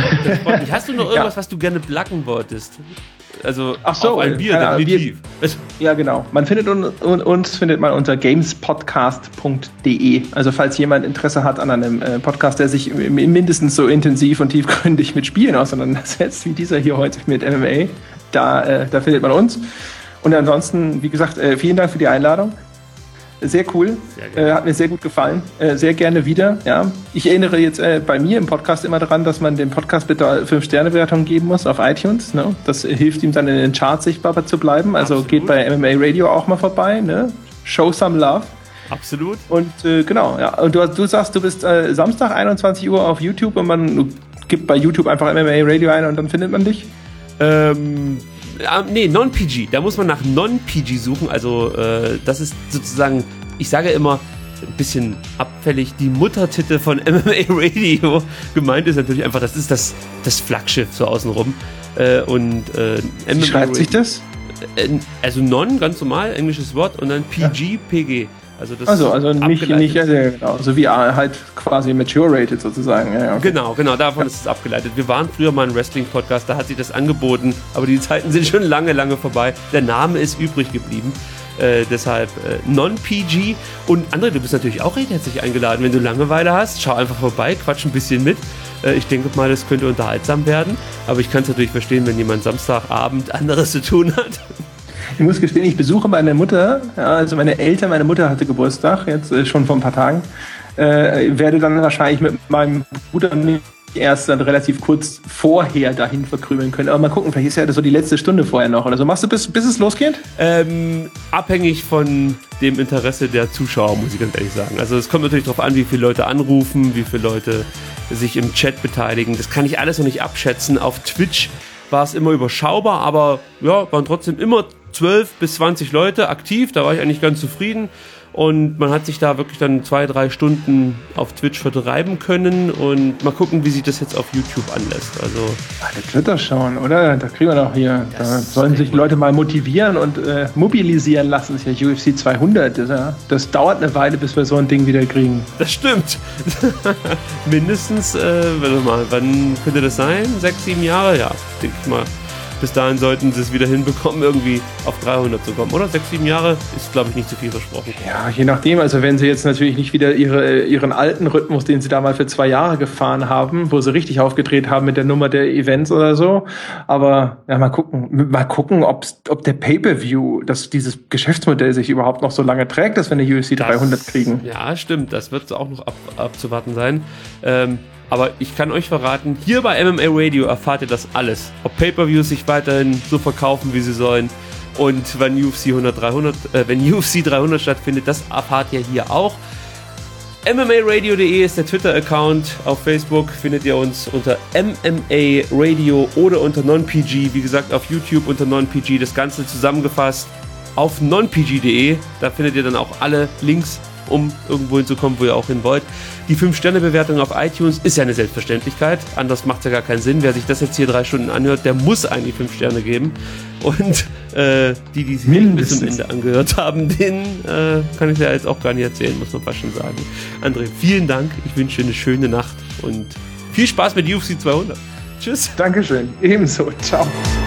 Hast du noch irgendwas, ja. was du gerne placken wolltest? Also Ach so, auf ein Bier, ja, definitiv. Wir, ja, genau. Man findet un, un, uns findet man unter gamespodcast punkt de. Also falls jemand Interesse hat an einem äh, Podcast, der sich mindestens so intensiv und tiefgründig mit Spielen auseinandersetzt, wie dieser hier heute mit M M A, da, äh, da findet man uns. Und ansonsten, wie gesagt, äh, vielen Dank für die Einladung. Sehr cool, sehr äh, hat mir sehr gut gefallen, äh, sehr gerne wieder. Ja, ich erinnere jetzt äh, bei mir im Podcast immer daran, dass man dem Podcast bitte fünf Sterne Bewertung geben muss auf iTunes. Ne? Das hilft ihm dann in den Charts sichtbar zu bleiben. Also Absolut. Geht bei M M A Radio auch mal vorbei. Ne? Show some love. Absolut. Und äh, genau, ja. Und du, du sagst, du bist äh, Samstag einundzwanzig Uhr auf YouTube und man gibt bei YouTube einfach M M A Radio ein und dann findet man dich. Ähm. Uh, nee, Non-P G. Da muss man nach Non-P G suchen. Also äh, das ist sozusagen, ich sage immer, ein bisschen abfällig, die Muttertitel von M M A Radio. Gemeint ist natürlich einfach, das ist das, das Flaggschiff so außenrum. Äh, und äh, Wie schreibt sich das? Äh, also Non, ganz normal, englisches Wort, und dann P G, ja. P G. Also, das also, also nicht, nicht ja, genau, so wie halt quasi mature-rated sozusagen. Ja, okay. Genau, genau, davon ja. ist es abgeleitet. Wir waren früher mal ein Wrestling-Podcast, da hat sich das angeboten, aber die Zeiten sind schon lange, lange vorbei. Der Name ist übrig geblieben. Äh, deshalb äh, Non-P G. Und André, du bist natürlich auch recht herzlich eingeladen. Wenn du Langeweile hast, schau einfach vorbei, quatsch ein bisschen mit. Äh, ich denke mal, das könnte unterhaltsam werden. Aber ich kann es natürlich verstehen, wenn jemand Samstagabend anderes zu tun hat. Ich muss gestehen, ich besuche meine Mutter, ja, also meine Eltern, meine Mutter hatte Geburtstag, jetzt äh, schon vor ein paar Tagen, äh, werde dann wahrscheinlich mit meinem Bruder mich erst dann relativ kurz vorher dahin verkrümeln können. Aber mal gucken, vielleicht ist ja das so die letzte Stunde vorher noch oder so. Machst du bis, bis es losgeht? Ähm, abhängig von dem Interesse der Zuschauer, muss ich ganz ehrlich sagen. Also es kommt natürlich darauf an, wie viele Leute anrufen, wie viele Leute sich im Chat beteiligen. Das kann ich alles noch nicht abschätzen. Auf Twitch war es immer überschaubar, aber ja, waren trotzdem immer zwölf bis zwanzig Leute aktiv, da war ich eigentlich ganz zufrieden. Und man hat sich da wirklich dann zwei, drei Stunden auf Twitch vertreiben können und mal gucken, wie sich das jetzt auf YouTube anlässt. Also Alle Twitter schauen, oder? Da kriegen wir doch hier. Da sollen sich Leute mal motivieren und äh, mobilisieren lassen. Das ist ja U F C zweihundert. Das, ja, das dauert eine Weile, bis wir so ein Ding wieder kriegen. das stimmt. Mindestens, äh, warte mal, wann könnte das sein? Sechs, sieben Jahre? Ja, denke ich mal. Bis dahin sollten sie es wieder hinbekommen, irgendwie auf dreihundert zu kommen, oder? Sechs, sieben Jahre ist, glaube ich, nicht zu viel versprochen. Ja, je nachdem. Also wenn sie jetzt natürlich nicht wieder ihre, ihren alten Rhythmus, den sie da mal für zwei Jahre gefahren haben, wo sie richtig aufgedreht haben mit der Nummer der Events oder so. Aber ja, mal gucken, mal gucken, ob's, ob der Pay-Per-View, dass dieses Geschäftsmodell sich überhaupt noch so lange trägt, dass wir eine U F C Das- dreihundert kriegen. Ja, stimmt. Das wird auch noch ab, abzuwarten sein. Ähm, aber ich kann euch verraten, hier bei M M A Radio erfahrt ihr das alles. Ob Pay-Per-Views sich weiterhin so verkaufen, wie sie sollen. Und wenn U F C hundert, dreihundert, äh, wenn U F C dreihundert stattfindet, das erfahrt ihr hier auch. M M A Radio punkt de ist der Twitter-Account. Auf Facebook findet ihr uns unter M M A Radio oder unter non P G. Wie gesagt, auf YouTube unter non P G. Das Ganze zusammengefasst auf non P G punkt de. Da findet ihr dann auch alle Links, um irgendwo hinzukommen, wo ihr auch hin wollt. Die fünf Sterne Bewertung auf iTunes ist ja eine Selbstverständlichkeit. Anders macht es ja gar keinen Sinn. Wer sich das jetzt hier drei Stunden anhört, der muss eigentlich fünf Sterne geben. Und äh, die, die sich nicht bis zum Ende angehört haben, denen äh, kann ich ja jetzt auch gar nicht erzählen, muss man fast schon sagen. André, vielen Dank. Ich wünsche dir eine schöne Nacht und viel Spaß mit U F C zweihundert. Tschüss. Dankeschön. Ebenso. Ciao.